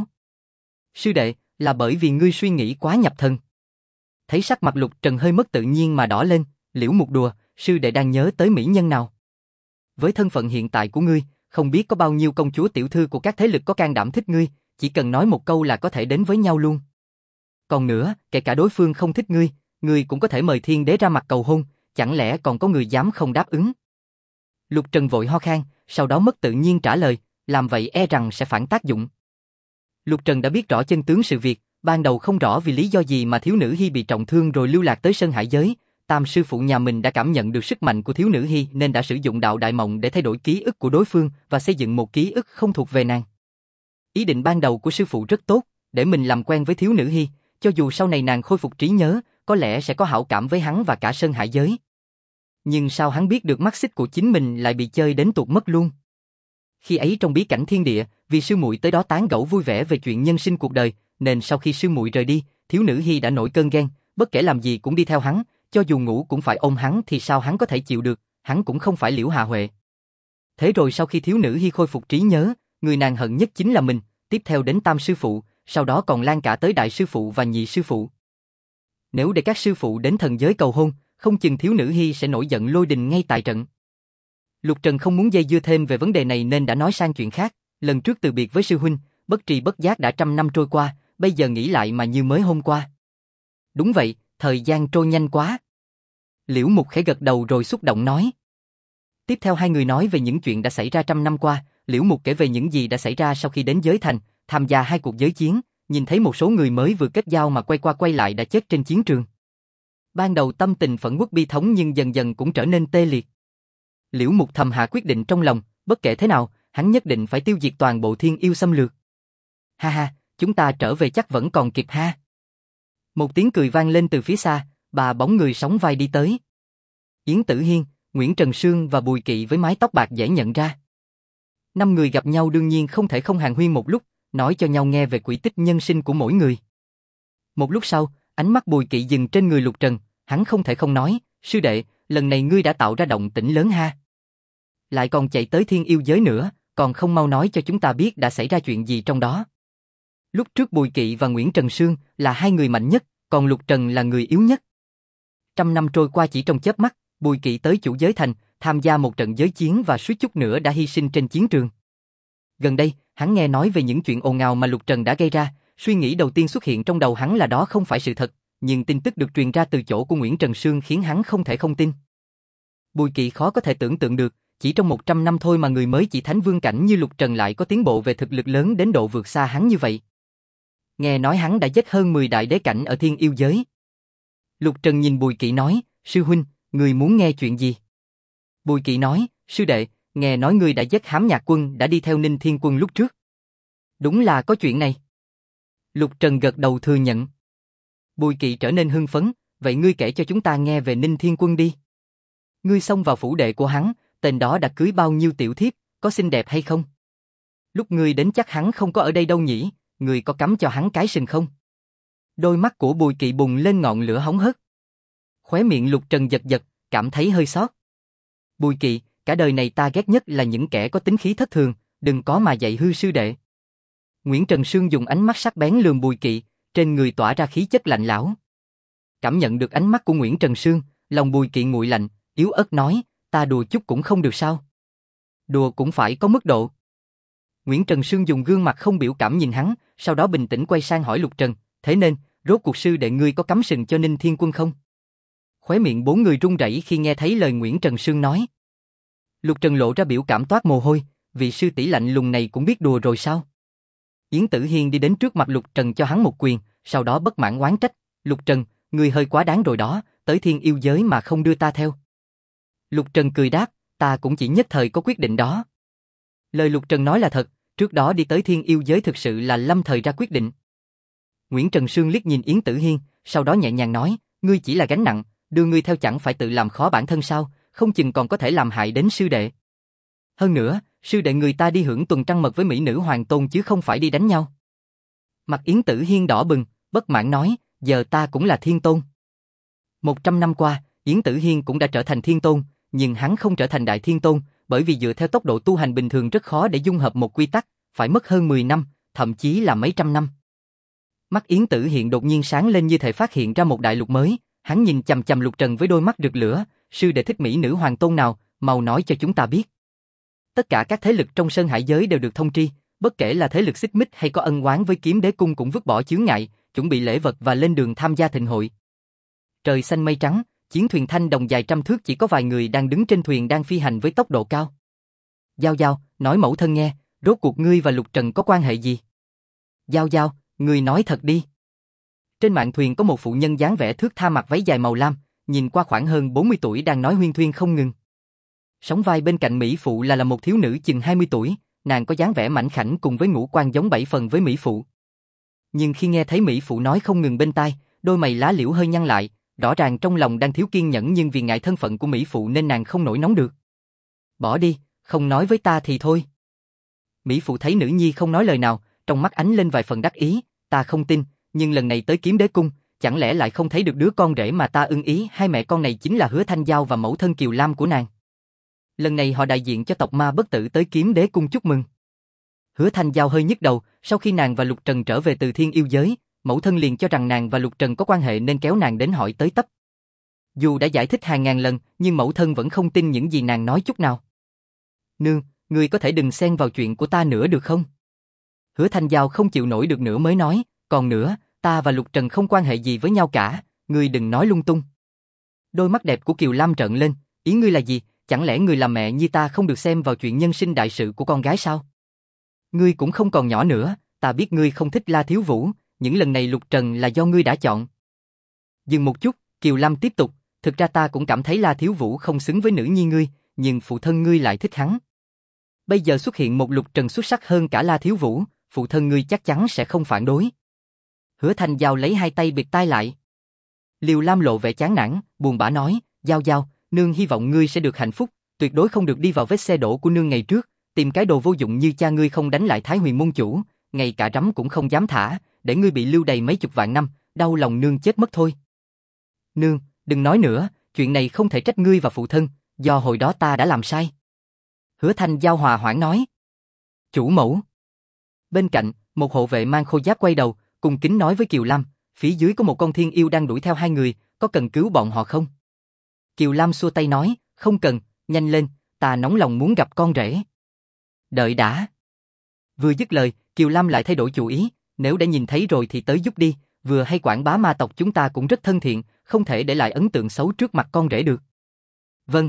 S1: Sư đệ, là bởi vì ngươi suy nghĩ quá nhập thần. Thấy sắc mặt Lục Trần hơi mất tự nhiên mà đỏ lên, Liễu Mục đùa, sư đệ đang nhớ tới mỹ nhân nào? Với thân phận hiện tại của ngươi, không biết có bao nhiêu công chúa tiểu thư của các thế lực có can đảm thích ngươi, chỉ cần nói một câu là có thể đến với nhau luôn. Còn nữa, kể cả đối phương không thích ngươi cũng có thể mời thiên đế ra mặt cầu hôn, chẳng lẽ còn có người dám không đáp ứng? Lục Trần vội ho khan, sau đó mất tự nhiên trả lời, làm vậy e rằng sẽ phản tác dụng. Lục Trần đã biết rõ chân tướng sự việc, ban đầu không rõ vì lý do gì mà thiếu nữ Hy bị trọng thương rồi lưu lạc tới Sơn Hải Giới. Tam sư phụ nhà mình đã cảm nhận được sức mạnh của thiếu nữ Hy nên đã sử dụng đạo đại mộng để thay đổi ký ức của đối phương và xây dựng một ký ức không thuộc về nàng. Ý định ban đầu của sư phụ rất tốt, để mình làm quen với thiếu nữ Hy, cho dù sau này nàng khôi phục trí nhớ, có lẽ sẽ có hảo cảm với hắn và cả Sơn Hải Giới. Nhưng sao hắn biết được mắt xích của chính mình lại bị chơi đến tuột mất luôn? Khi ấy trong bí cảnh thiên địa, vì sư muội tới đó tán gẫu vui vẻ về chuyện nhân sinh cuộc đời, nên sau khi sư muội rời đi, thiếu nữ Hy đã nổi cơn ghen, bất kể làm gì cũng đi theo hắn, cho dù ngủ cũng phải ôm hắn thì sao hắn có thể chịu được, hắn cũng không phải Liễu Hà Huệ. Thế rồi sau khi thiếu nữ Hy khôi phục trí nhớ, người nàng hận nhất chính là mình, tiếp theo đến tam sư phụ, sau đó còn lan cả tới đại sư phụ và nhị sư phụ. Nếu để các sư phụ đến thần giới cầu hôn, không chừng thiếu nữ Hy sẽ nổi giận lôi đình ngay tại trận. Lục Trần không muốn dây dưa thêm về vấn đề này nên đã nói sang chuyện khác. Lần trước từ biệt với sư huynh, bất tri bất giác đã 100 năm trôi qua, bây giờ nghĩ lại mà như mới hôm qua. Đúng vậy, thời gian trôi nhanh quá. Liễu Mục khẽ gật đầu rồi xúc động nói. Tiếp theo hai người nói về những chuyện đã xảy ra 100 năm qua. Liễu Mục kể về những gì đã xảy ra sau khi đến giới thành, tham gia 2 cuộc giới chiến, nhìn thấy một số người mới vừa kết giao mà quay qua quay lại đã chết trên chiến trường. Ban đầu tâm tình phẫn uất bi thống nhưng dần dần cũng trở nên tê liệt. Liễu Mục thầm hạ quyết định trong lòng, bất kể thế nào, hắn nhất định phải tiêu diệt toàn bộ thiên yêu xâm lược. Ha ha, chúng ta trở về chắc vẫn còn kịp ha. Một tiếng cười vang lên từ phía xa, ba bóng người sóng vai đi tới. Yến Tử Hiên, Nguyễn Trần Sương và Bùi Kỵ với mái tóc bạc dễ nhận ra. 5 người gặp nhau đương nhiên không thể không hàn huyên một lúc, nói cho nhau nghe về quỹ tích nhân sinh của mỗi người. Một lúc sau, ánh mắt Bùi Kỵ dừng trên người Lục Trần, hắn không thể không nói, sư đệ, lần này ngươi đã tạo ra động tĩnh lớn ha. Lại còn chạy tới thiên yêu giới nữa, còn không mau nói cho chúng ta biết đã xảy ra chuyện gì trong đó. Lúc trước Bùi Kỵ và Nguyễn Trần Sương là 2 người mạnh nhất, còn Lục Trần là người yếu nhất. 100 năm trôi qua chỉ trong chớp mắt, Bùi Kỵ tới chủ giới thành, tham gia một trận giới chiến và suýt chút nữa đã hy sinh trên chiến trường. Gần đây, hắn nghe nói về những chuyện ồn ào mà Lục Trần đã gây ra, suy nghĩ đầu tiên xuất hiện trong đầu hắn là đó không phải sự thật, nhưng tin tức được truyền ra từ chỗ của Nguyễn Trần Sương khiến hắn không thể không tin. Bùi Kỵ khó có thể tưởng tượng được, chỉ trong 100 năm thôi mà người mới chỉ thánh vương cảnh như Lục Trần lại có tiến bộ về thực lực lớn đến độ vượt xa hắn như vậy. Nghe nói hắn đã giết hơn 10 đại đế cảnh ở thiên yêu giới. Lục Trần nhìn Bùi Kỵ nói, sư huynh, người muốn nghe chuyện gì? Bùi Kỵ nói, sư đệ, nghe nói ngươi đã giết Hám Nhạc Quân đã đi theo Ninh Thiên Quân lúc trước. Đúng là có chuyện này. Lục Trần gật đầu thừa nhận. Bùi Kỵ trở nên hưng phấn, vậy ngươi kể cho chúng ta nghe về Ninh Thiên Quân đi. Ngươi xông vào phủ đệ của hắn, tên đó đã cưới bao nhiêu tiểu thiếp, có xinh đẹp hay không? Lúc ngươi đến chắc hắn không có ở đây đâu nhỉ, ngươi có cắm cho hắn cái sừng không? Đôi mắt của Bùi Kỵ bùng lên ngọn lửa hóng hớt. Khóe miệng Lục Trần giật giật, cảm thấy hơi xót. Bùi Kỵ, cả đời này ta ghét nhất là những kẻ có tính khí thất thường, đừng có mà dạy hư sư đệ. Nguyễn Trần Sương dùng ánh mắt sắc bén lườm Bùi Kỵ, trên người tỏa ra khí chất lạnh lẽo. Cảm nhận được ánh mắt của Nguyễn Trần Sương, lòng Bùi Kỵ nguội lạnh, yếu ớt nói, ta đùa chút cũng không được sao? Đùa cũng phải có mức độ. Nguyễn Trần Sương dùng gương mặt không biểu cảm nhìn hắn, sau đó bình tĩnh quay sang hỏi Lục Trần, thế nên, rốt cuộc sư đệ ngươi có cắm sừng cho Ninh Thiên Quân không? Khóe miệng 4 người run rẩy khi nghe thấy lời Nguyễn Trần Sương nói. Lục Trần lộ ra biểu cảm toát mồ hôi, vị sư tỷ lạnh lùng này cũng biết đùa rồi sao? Yến Tử Hiên đi đến trước mặt Lục Trần cho hắn một quyền, sau đó bất mãn oán trách, Lục Trần, ngươi hơi quá đáng rồi đó, tới thiên yêu giới mà không đưa ta theo. Lục Trần cười đáp, ta cũng chỉ nhất thời có quyết định đó. Lời Lục Trần nói là thật, trước đó đi tới thiên yêu giới thực sự là lâm thời ra quyết định. Nguyễn Trần Sương liếc nhìn Yến Tử Hiên, sau đó nhẹ nhàng nói, ngươi chỉ là gánh nặng, đưa ngươi theo chẳng phải tự làm khó bản thân sao, không chừng còn có thể làm hại đến sư đệ. Hơn nữa, sư đệ người ta đi hưởng tuần trăng mật với mỹ nữ hoàng tôn chứ không phải đi đánh nhau. Mặt Yến Tử Hiên đỏ bừng, bất mãn nói, giờ ta cũng là thiên tôn. 100 năm qua, Yến Tử Hiên cũng đã trở thành thiên tôn, nhưng hắn không trở thành đại thiên tôn, bởi vì dựa theo tốc độ tu hành bình thường rất khó để dung hợp một quy tắc, phải mất hơn 10 năm, thậm chí là mấy trăm năm. Mắt Yến Tử Hiên đột nhiên sáng lên như thể phát hiện ra một đại lục mới, hắn nhìn chằm chằm Lục Trần với đôi mắt rực lửa, sư đệ thích mỹ nữ hoàng tôn nào, mau nói cho chúng ta biết. Tất cả các thế lực trong Sơn Hải giới đều được thông tri, bất kể là thế lực xích mích hay có ân oán với Kiếm Đế cung cũng vứt bỏ chướng ngại, chuẩn bị lễ vật và lên đường tham gia thịnh hội. Trời xanh mây trắng, chiến thuyền thanh đồng dài trăm thước chỉ có vài người đang đứng trên thuyền đang phi hành với tốc độ cao. Giao Giao, nói mẫu thân nghe, rốt cuộc ngươi và Lục Trần có quan hệ gì? Giao Giao, ngươi nói thật đi. Trên mạn thuyền có một phụ nhân dáng vẻ thước tha mặc váy dài màu lam, nhìn qua khoảng hơn 40 tuổi đang nói huyên thuyên không ngừng. Sóng vai bên cạnh mỹ phụ là một thiếu nữ chừng 20 tuổi, nàng có dáng vẻ mảnh khảnh cùng với ngũ quan giống 7 phần với mỹ phụ. Nhưng khi nghe thấy mỹ phụ nói không ngừng bên tai, đôi mày lá liễu hơi nhăn lại, rõ ràng trong lòng đang thiếu kiên nhẫn nhưng vì ngại thân phận của mỹ phụ nên nàng không nổi nóng được. Bỏ đi, không nói với ta thì thôi. Mỹ phụ thấy nữ nhi không nói lời nào, trong mắt ánh lên vài phần đắc ý, ta không tin, nhưng lần này tới Kiếm Đế Cung, chẳng lẽ lại không thấy được đứa con rể mà ta ưng ý, hai mẹ con này chính là Hứa Thanh Giao và mẫu thân Kiều Lam của nàng. Lần này họ đại diện cho tộc ma bất tử tới Kiếm Đế Cung chúc mừng. Hứa Thanh Giao hơi nhức đầu, sau khi nàng và Lục Trần trở về từ thiên yêu giới, mẫu thân liền cho rằng nàng và Lục Trần có quan hệ nên kéo nàng đến hỏi tới tấp. Dù đã giải thích hàng ngàn lần, nhưng mẫu thân vẫn không tin những gì nàng nói chút nào. Nương, ngươi có thể đừng xen vào chuyện của ta nữa được không? Hứa Thanh Giao không chịu nổi được nữa mới nói, còn nữa, ta và Lục Trần không quan hệ gì với nhau cả, ngươi đừng nói lung tung. Đôi mắt đẹp của Kiều Lam trợn lên, ý ngươi là gì, chẳng lẽ người làm mẹ như ta không được xem vào chuyện nhân sinh đại sự của con gái sao? Ngươi cũng không còn nhỏ nữa, ta biết ngươi không thích La Thiếu Vũ, những lần này Lục Trần là do ngươi đã chọn. Dừng một chút, Kiều Lam tiếp tục, thực ra ta cũng cảm thấy La Thiếu Vũ không xứng với nữ nhi ngươi, nhưng phụ thân ngươi lại thích hắn. Bây giờ xuất hiện một Lục Trần xuất sắc hơn cả La Thiếu Vũ, phụ thân ngươi chắc chắn sẽ không phản đối. Hứa Thanh Giao lấy hai tay bịt tai lại. Liều Lam lộ vẻ chán nản, buồn bã nói, Giao Giao, nương hy vọng ngươi sẽ được hạnh phúc, tuyệt đối không được đi vào vết xe đổ của nương ngày trước, tìm cái đồ vô dụng như cha ngươi không đánh lại Thái Huyền môn chủ, ngay cả rắm cũng không dám thả, để ngươi bị lưu đày mấy chục vạn năm, đau lòng nương chết mất thôi. Nương, đừng nói nữa, chuyện này không thể trách ngươi và phụ thân, do hồi đó ta đã làm sai. Hứa Thanh Giao hòa hoãn nói. Chủ mẫu. Bên cạnh, một hộ vệ mang khôi giáp quay đầu, cùng kính nói với Kiều Lam, phía dưới có một con thiên yêu đang đuổi theo hai người, có cần cứu bọn họ không? Kiều Lam xua tay nói, không cần, nhanh lên, ta nóng lòng muốn gặp con rể. Đợi đã. Vừa dứt lời, Kiều Lam lại thay đổi chủ ý, nếu đã nhìn thấy rồi thì tới giúp đi, vừa hay quảng bá ma tộc chúng ta cũng rất thân thiện, không thể để lại ấn tượng xấu trước mặt con rể được. Vâng.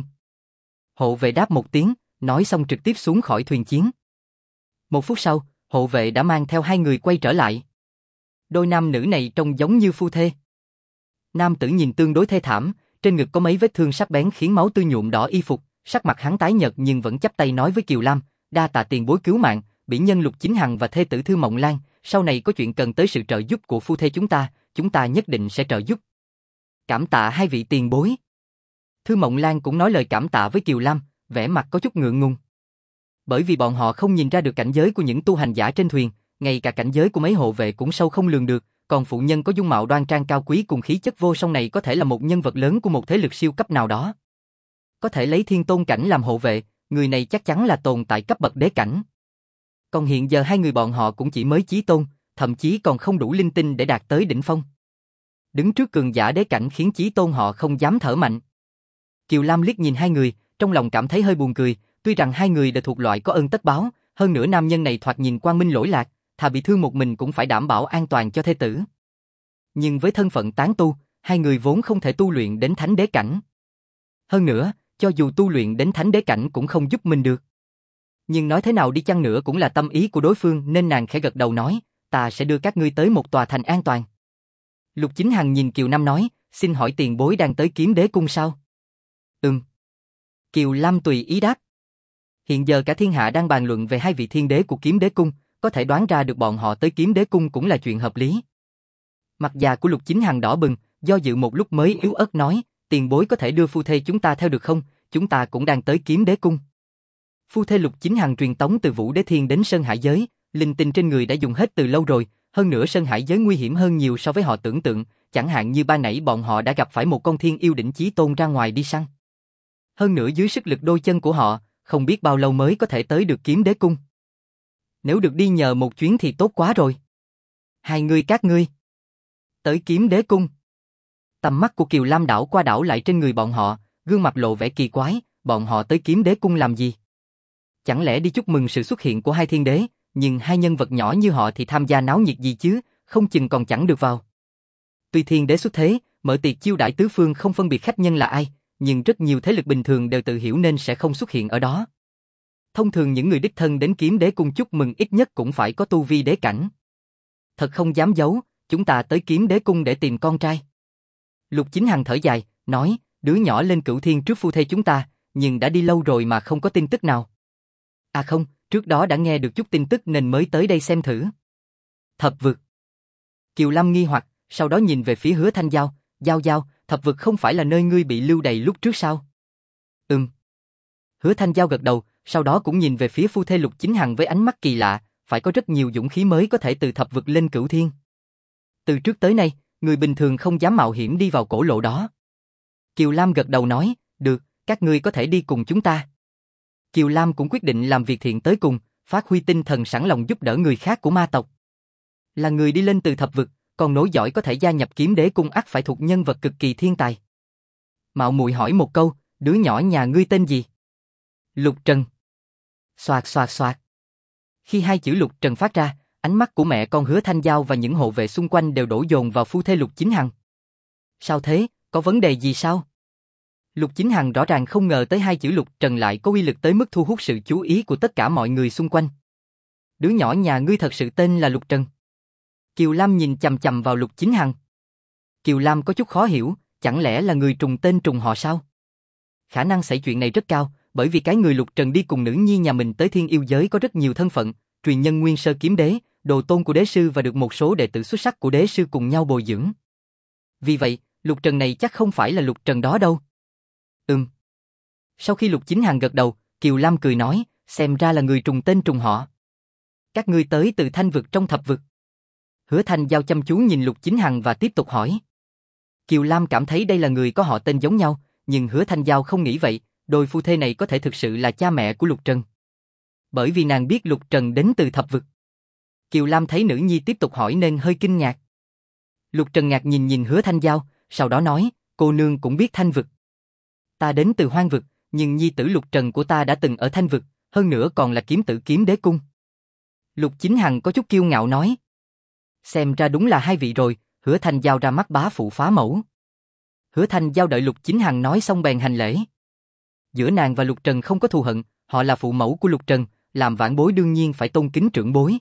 S1: Hộ vệ đáp một tiếng, nói xong trực tiếp xuống khỏi thuyền chiến. Một phút sau, hộ vệ đã mang theo hai người quay trở lại. Đôi nam nữ này trông giống như phu thê. Nam tử nhìn tương đối thê thảm, trên ngực có mấy vết thương sắc bén khiến máu tươi nhuộm đỏ y phục, sắc mặt hắn tái nhợt nhưng vẫn chắp tay nói với Kiều Lam, đa tạ tiền bối cứu mạng, bỉ nhân Lục Chính Hằng và thê tử Thư Mộng Lan, sau này có chuyện cần tới sự trợ giúp của phu thê chúng ta nhất định sẽ trợ giúp. Cảm tạ hai vị tiền bối. Thư Mộng Lan cũng nói lời cảm tạ với Kiều Lam, vẻ mặt có chút ngượng ngùng. Bởi vì bọn họ không nhìn ra được cảnh giới của những tu hành giả trên thuyền, ngay cả cảnh giới của mấy hộ vệ cũng sâu không lường được, còn phụ nhân có dung mạo đoan trang cao quý cùng khí chất vô song này có thể là một nhân vật lớn của một thế lực siêu cấp nào đó. Có thể lấy thiên tôn cảnh làm hộ vệ, người này chắc chắn là tồn tại cấp bậc đế cảnh. Còn hiện giờ hai người bọn họ cũng chỉ mới chí tôn, thậm chí còn không đủ linh tinh để đạt tới đỉnh phong. Đứng trước cường giả đế cảnh khiến chí tôn họ không dám thở mạnh. Kiều Lam liếc nhìn hai người, trong lòng cảm thấy hơi buồn cười, tuy rằng hai người đều thuộc loại có ơn tất báo, hơn nữa nam nhân này thoạt nhìn quang minh lỗi lạc, thà bị thương một mình cũng phải đảm bảo an toàn cho thê tử. Nhưng với thân phận tán tu, hai người vốn không thể tu luyện đến thánh đế cảnh. Hơn nữa, cho dù tu luyện đến thánh đế cảnh cũng không giúp mình được. Nhưng nói thế nào đi chăng nữa cũng là tâm ý của đối phương nên nàng khẽ gật đầu nói, ta sẽ đưa các ngươi tới một tòa thành an toàn. Lục Chính Hằng nhìn Kiều Nam nói, xin hỏi tiền bối đang tới Kiếm Đế Cung sao? Kiều Lam tùy ý đáp. Hiện giờ cả thiên hạ đang bàn luận về hai vị thiên đế của Kiếm Đế Cung, có thể đoán ra được bọn họ tới Kiếm Đế Cung cũng là chuyện hợp lý. Mặt già của Lục Chính Hằng đỏ bừng, do dự một lúc mới yếu ớt nói, tiền bối có thể đưa phu thê chúng ta theo được không, chúng ta cũng đang tới Kiếm Đế Cung. Phu thê Lục Chính Hằng truyền tống từ Vũ Đế Thiên đến Sơn Hải Giới, linh tinh trên người đã dùng hết từ lâu rồi, hơn nữa Sơn Hải Giới nguy hiểm hơn nhiều so với họ tưởng tượng, chẳng hạn như ban nãy bọn họ đã gặp phải một con thiên yêu đỉnh chí tôn ra ngoài đi săn. Hơn nữa dưới sức lực đôi chân của họ, không biết bao lâu mới có thể tới được Kiếm Đế Cung. Nếu được đi nhờ một chuyến thì tốt quá rồi. Hai người các ngươi tới Kiếm Đế Cung. Tầm mắt của Kiều Lam đảo qua đảo lại trên người bọn họ, gương mặt lộ vẻ kỳ quái, bọn họ tới Kiếm Đế Cung làm gì? Chẳng lẽ đi chúc mừng sự xuất hiện của hai thiên đế, nhưng hai nhân vật nhỏ như họ thì tham gia náo nhiệt gì chứ, không chừng còn chẳng được vào. Tuy thiên đế xuất thế, Mở tiệc chiêu đãi tứ phương không phân biệt khách nhân là ai, nhưng rất nhiều thế lực bình thường đều tự hiểu nên sẽ không xuất hiện ở đó. Thông thường những người đích thân đến Kiếm Đế cung chúc mừng ít nhất cũng phải có tu vi đế cảnh. Thật không dám giấu, chúng ta tới Kiếm Đế cung để tìm con trai. Lục Chính Hằng thở dài, nói, đứa nhỏ lên Cửu Thiên trước phu thê chúng ta, nhưng đã đi lâu rồi mà không có tin tức nào. À không, trước đó đã nghe được chút tin tức nên mới tới đây xem thử. Thập vực. Kiều Lâm nghi hoặc, sau đó nhìn về phía Hứa Thanh Giao, Giao, thập vực không phải là nơi ngươi bị lưu đày lúc trước sao? Hứa Thanh Giao gật đầu, sau đó cũng nhìn về phía phu thê Lục Chính Hằng với ánh mắt kỳ lạ, phải có rất nhiều dũng khí mới có thể từ thập vực lên Cửu Thiên. Từ trước tới nay, người bình thường không dám mạo hiểm đi vào cổ lộ đó. Kiều Lam gật đầu nói, được, các ngươi có thể đi cùng chúng ta. Kiều Lam cũng quyết định làm việc thiện tới cùng, phát huy tinh thần sẵn lòng giúp đỡ người khác của ma tộc. Là người đi lên từ thập vực, còn nối dõi có thể gia nhập Kiếm Đế cung ắt phải thuộc nhân vật cực kỳ thiên tài. Mạo muội hỏi một câu, đứa nhỏ nhà ngươi tên gì? Lục Trần. Xoạt xoạt xoạt. Khi hai chữ Lục Trần phát ra, ánh mắt của mẹ con Hứa Thanh Giao và những hộ vệ xung quanh đều đổ dồn vào phu thê Lục Chính Hằng. Sao thế, có vấn đề gì sao? Lục Chính Hằng rõ ràng không ngờ tới hai chữ Lục Trần lại có uy lực tới mức thu hút sự chú ý của tất cả mọi người xung quanh. Đứa nhỏ nhà ngươi thật sự tên là Lục Trần. Kiều Lam nhìn chằm chằm vào Lục Chính Hằng. Kiều Lam có chút khó hiểu, chẳng lẽ là người trùng tên trùng họ sao? Khả năng xảy chuyện này rất cao, bởi vì cái người Lục Trần đi cùng nữ nhi nhà mình tới Thiên Yêu giới có rất nhiều thân phận, truyền nhân Nguyên Sơ Kiếm Đế, đồ tôn của đế sư và được một số đệ tử xuất sắc của đế sư cùng nhau bồi dưỡng. Vì vậy, Lục Trần này chắc không phải là Lục Trần đó đâu. Sau khi Lục Chính Hằng gật đầu, Kiều Lam cười nói, xem ra là người trùng tên trùng họ. Các ngươi tới từ Thanh vực trong thập vực. Hứa Thanh Giao chăm chú nhìn Lục Chính Hằng và tiếp tục hỏi. Kiều Lam cảm thấy đây là người có họ tên giống nhau, nhưng Hứa Thanh Giao không nghĩ vậy, đôi phu thê này có thể thực sự là cha mẹ của Lục Trần. Bởi vì nàng biết Lục Trần đến từ thập vực. Kiều Lam thấy nữ nhi tiếp tục hỏi nên hơi kinh ngạc. Lục Trần ngạc nhìn Hứa Thanh Giao, sau đó nói, cô nương cũng biết Thanh vực. Ta đến từ Hoang vực, nhưng nhi tử Lục Trần của ta đã từng ở Thanh vực, hơn nữa còn là kiếm tử Kiếm Đế cung. Lục Chính Hằng có chút kiêu ngạo nói. Xem ra đúng là hai vị rồi, Hứa Thanh Giao ra mắt bá phụ phá mẫu. Hứa Thanh Giao đợi Lục Chính Hằng nói xong bèn hành lễ. Giữa nàng và Lục Trần không có thù hận, họ là phụ mẫu của Lục Trần, làm vãn bối đương nhiên phải tôn kính trưởng bối.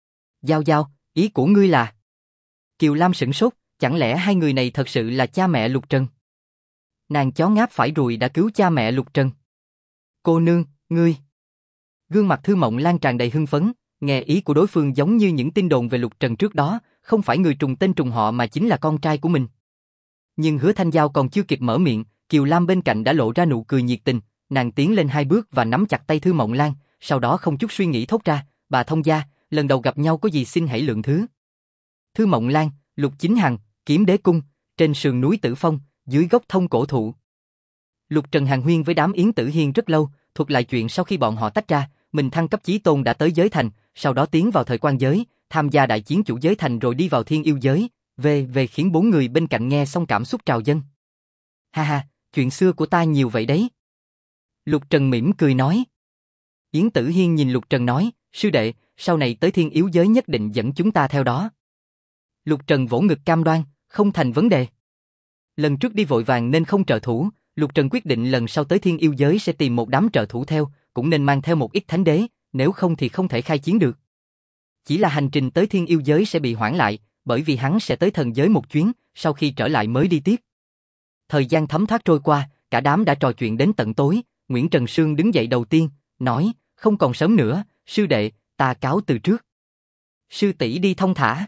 S1: Giao, ý của ngươi là? Kiều Lam sửng sốt, chẳng lẽ hai người này thật sự là cha mẹ Lục Trần? Nàng chó ngáp phải ruồi đã cứu cha mẹ Lục Trần. Cô nương, ngươi. Gương mặt Thư Mộng Lan tràn đầy hưng phấn, nghe ý của đối phương giống như những tin đồn về Lục Trần trước đó, không phải người trùng tên trùng họ mà chính là con trai của mình. Nhưng Hứa Thanh Giao còn chưa kịp mở miệng, Kiều Lam bên cạnh đã lộ ra nụ cười nhiệt tình, nàng tiến lên hai bước và nắm chặt tay Thư Mộng Lan, sau đó không chút suy nghĩ thốt ra, bà thông gia, lần đầu gặp nhau có gì xin hãy lượng thứ. Thư Mộng Lan, Lục Chính Hằng, Kiếm Đế cung, trên sườn núi Tử Phong, dưới gốc thông cổ thụ. Lục Trần hàn huyên với đám Yến Tử Hiên rất lâu, thuật lại chuyện sau khi bọn họ tách ra, mình thăng cấp chí tôn đã tới giới thành, sau đó tiến vào thời quan giới, tham gia đại chiến chủ giới thành rồi đi vào Thiên Yêu giới, về khiến bốn người bên cạnh nghe xong cảm xúc trào dâng. Ha ha, chuyện xưa của ta nhiều vậy đấy. Lục Trần mỉm cười nói. Yến Tử Hiên nhìn Lục Trần nói, sư đệ, sau này tới Thiên Yêu giới nhất định dẫn chúng ta theo đó. Lục Trần vỗ ngực cam đoan, không thành vấn đề. Lần trước đi vội vàng nên không trợ thủ, Lục Trần quyết định lần sau tới Thiên Yêu giới sẽ tìm một đám trợ thủ theo, cũng nên mang theo một ít thánh đế, nếu không thì không thể khai chiến được. Chỉ là hành trình tới Thiên Yêu giới sẽ bị hoãn lại, bởi vì hắn sẽ tới thần giới một chuyến, sau khi trở lại mới đi tiếp. Thời gian thấm thoát trôi qua, cả đám đã trò chuyện đến tận tối, Nguyễn Trần Sương đứng dậy đầu tiên, nói, không còn sớm nữa, sư đệ, ta cáo từ trước. Sư tỷ đi thong thả.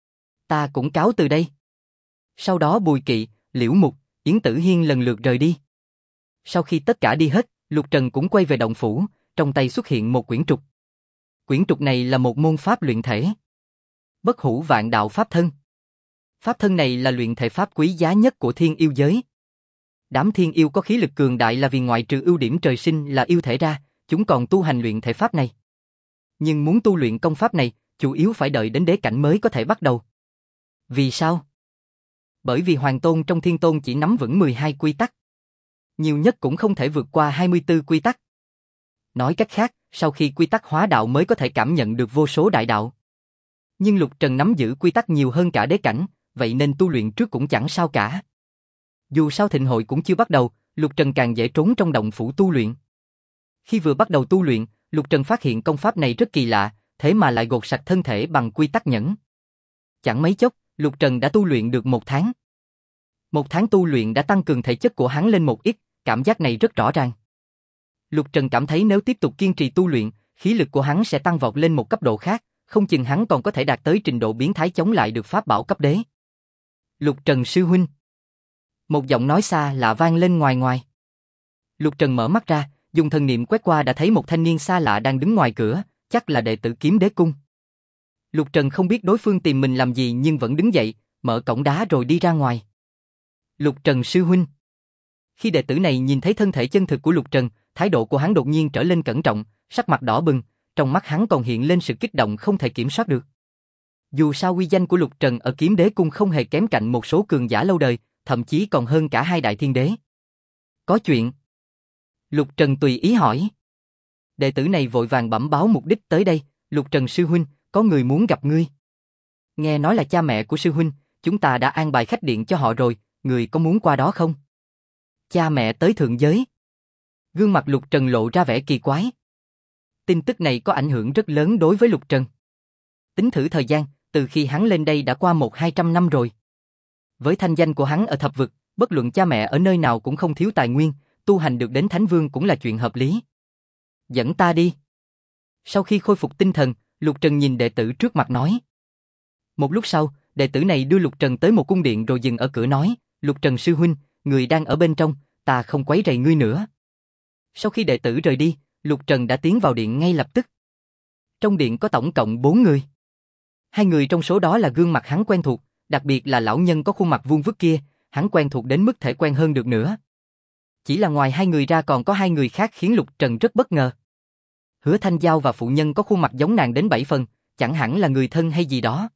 S1: Ta cũng cáo từ đây. Sau đó Bùi Kỵ, Liễu Mục, Yến Tử Hiên lần lượt rời đi. Sau khi tất cả đi hết, Lục Trần cũng quay về động phủ, trong tay xuất hiện một quyển trục. Quyển trục này là một môn pháp luyện thể. Bất hủ vạn đạo pháp thân. Pháp thân này là luyện thể pháp quý giá nhất của Thiên Yêu giới. Đám thiên yêu có khí lực cường đại là vì ngoại trừ ưu điểm trời sinh là yêu thể ra, chúng còn tu hành luyện thể pháp này. Nhưng muốn tu luyện công pháp này, chủ yếu phải đợi đến đế cảnh mới có thể bắt đầu. Vì sao? Bởi vì Hoàng Tôn trong Thiên Tôn chỉ nắm vững 12 quy tắc. Nhiều nhất cũng không thể vượt qua 24 quy tắc. Nói cách khác, sau khi quy tắc hóa đạo mới có thể cảm nhận được vô số đại đạo. Nhưng Lục Trần nắm giữ quy tắc nhiều hơn cả đế cảnh, vậy nên tu luyện trước cũng chẳng sao cả. Dù sao thịnh hội cũng chưa bắt đầu, Lục Trần càng dễ trốn trong động phủ tu luyện. Khi vừa bắt đầu tu luyện, Lục Trần phát hiện công pháp này rất kỳ lạ, thế mà lại gột sạch thân thể bằng quy tắc nhẫn. Chẳng mấy chốc, Lục Trần đã tu luyện được 1 tháng. 1 tháng tu luyện đã tăng cường thể chất của hắn lên một ít, cảm giác này rất rõ ràng. Lục Trần cảm thấy nếu tiếp tục kiên trì tu luyện, khí lực của hắn sẽ tăng vọt lên một cấp độ khác, không chừng hắn còn có thể đạt tới trình độ biến thái chống lại được pháp bảo cấp đế. Lục Trần sư huynh. Một giọng nói xa lạ vang lên ngoài ngoài. Lục Trần mở mắt ra, dùng thần niệm quét qua đã thấy một thanh niên xa lạ đang đứng ngoài cửa, chắc là đệ tử Kiếm Đế Cung. Lục Trần không biết đối phương tìm mình làm gì nhưng vẫn đứng dậy, mở cổng đá rồi đi ra ngoài. Lục Trần sư huynh. Khi đệ tử này nhìn thấy thân thể chân thực của Lục Trần, thái độ của hắn đột nhiên trở lên cẩn trọng, sắc mặt đỏ bừng, trong mắt hắn còn hiện lên sự kích động không thể kiểm soát được. Dù sao uy danh của Lục Trần ở Kiếm Đế Cung không hề kém cạnh một số cường giả lâu đời, thậm chí còn hơn cả 2 đại thiên đế. Có chuyện. Lục Trần tùy ý hỏi. Đệ tử này vội vàng bẩm báo mục đích tới đây, Lục Trần sư huynh, có người muốn gặp ngươi. Nghe nói là cha mẹ của sư huynh, chúng ta đã an bài khách điện cho họ rồi, người có muốn qua đó không? Cha mẹ tới thượng giới. Gương mặt Lục Trần lộ ra vẻ kỳ quái. Tin tức này có ảnh hưởng rất lớn đối với Lục Trần. Tính thử thời gian, từ khi hắn lên đây đã qua 100-200 năm rồi. Với thanh danh của hắn ở thập vực, bất luận cha mẹ ở nơi nào cũng không thiếu tài nguyên, tu hành được đến Thánh Vương cũng là chuyện hợp lý. Dẫn ta đi. Sau khi khôi phục tinh thần, Lục Trần nhìn đệ tử trước mặt nói. Một lúc sau, đệ tử này đưa Lục Trần tới một cung điện rồi dừng ở cửa nói, Lục Trần sư huynh, người đang ở bên trong, ta không quấy rầy ngươi nữa. Sau khi đệ tử rời đi, Lục Trần đã tiến vào điện ngay lập tức. Trong điện có tổng cộng 4 người. 2 người trong số đó là gương mặt hắn quen thuộc, đặc biệt là lão nhân có khuôn mặt vuông vức kia, hắn quen thuộc đến mức thể quen hơn được nữa. Chỉ là ngoài 2 người ra còn có 2 người khác khiến Lục Trần rất bất ngờ. Hứa Thanh Giao và phụ nhân có khuôn mặt giống nàng đến 7 phần, chẳng hẳn là người thân hay gì đó.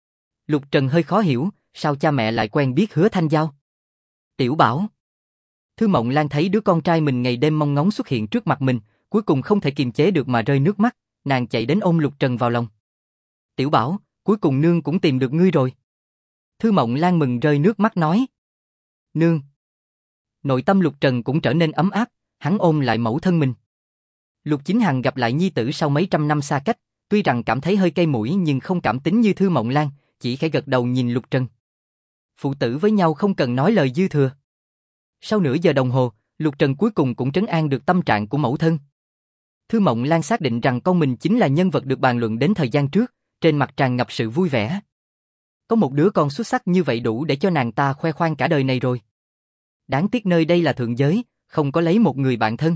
S1: Lục Trần hơi khó hiểu, sao cha mẹ lại quen biết Hứa Thanh Giao? Tiểu Bảo. Thư Mộng Lan thấy đứa con trai mình ngày đêm mong ngóng xuất hiện trước mặt mình, cuối cùng không thể kiềm chế được mà rơi nước mắt, nàng chạy đến ôm Lục Trần vào lòng. Tiểu Bảo, cuối cùng nương cũng tìm được ngươi rồi. Thư Mộng Lan mừng rơi nước mắt nói. Nương. Nội tâm Lục Trần cũng trở nên ấm áp, hắn ôm lại mẫu thân mình. Lục Chính Hằng gặp lại nhi tử sau mấy trăm năm xa cách, tuy rằng cảm thấy hơi cay mũi nhưng không cảm tính như Thư Mộng Lan, chỉ khẽ gật đầu nhìn Lục Trần. Phụ tử với nhau không cần nói lời dư thừa. Sau nửa giờ đồng hồ, Lục Trần cuối cùng cũng trấn an được tâm trạng của mẫu thân. Thư Mộng Lan xác định rằng con mình chính là nhân vật được bàn luận đến thời gian trước, trên mặt tràn ngập sự vui vẻ. Có một đứa con xuất sắc như vậy đủ để cho nàng ta khoe khoang cả đời này rồi. Đáng tiếc nơi đây là thượng giới, không có lấy một người bạn thân.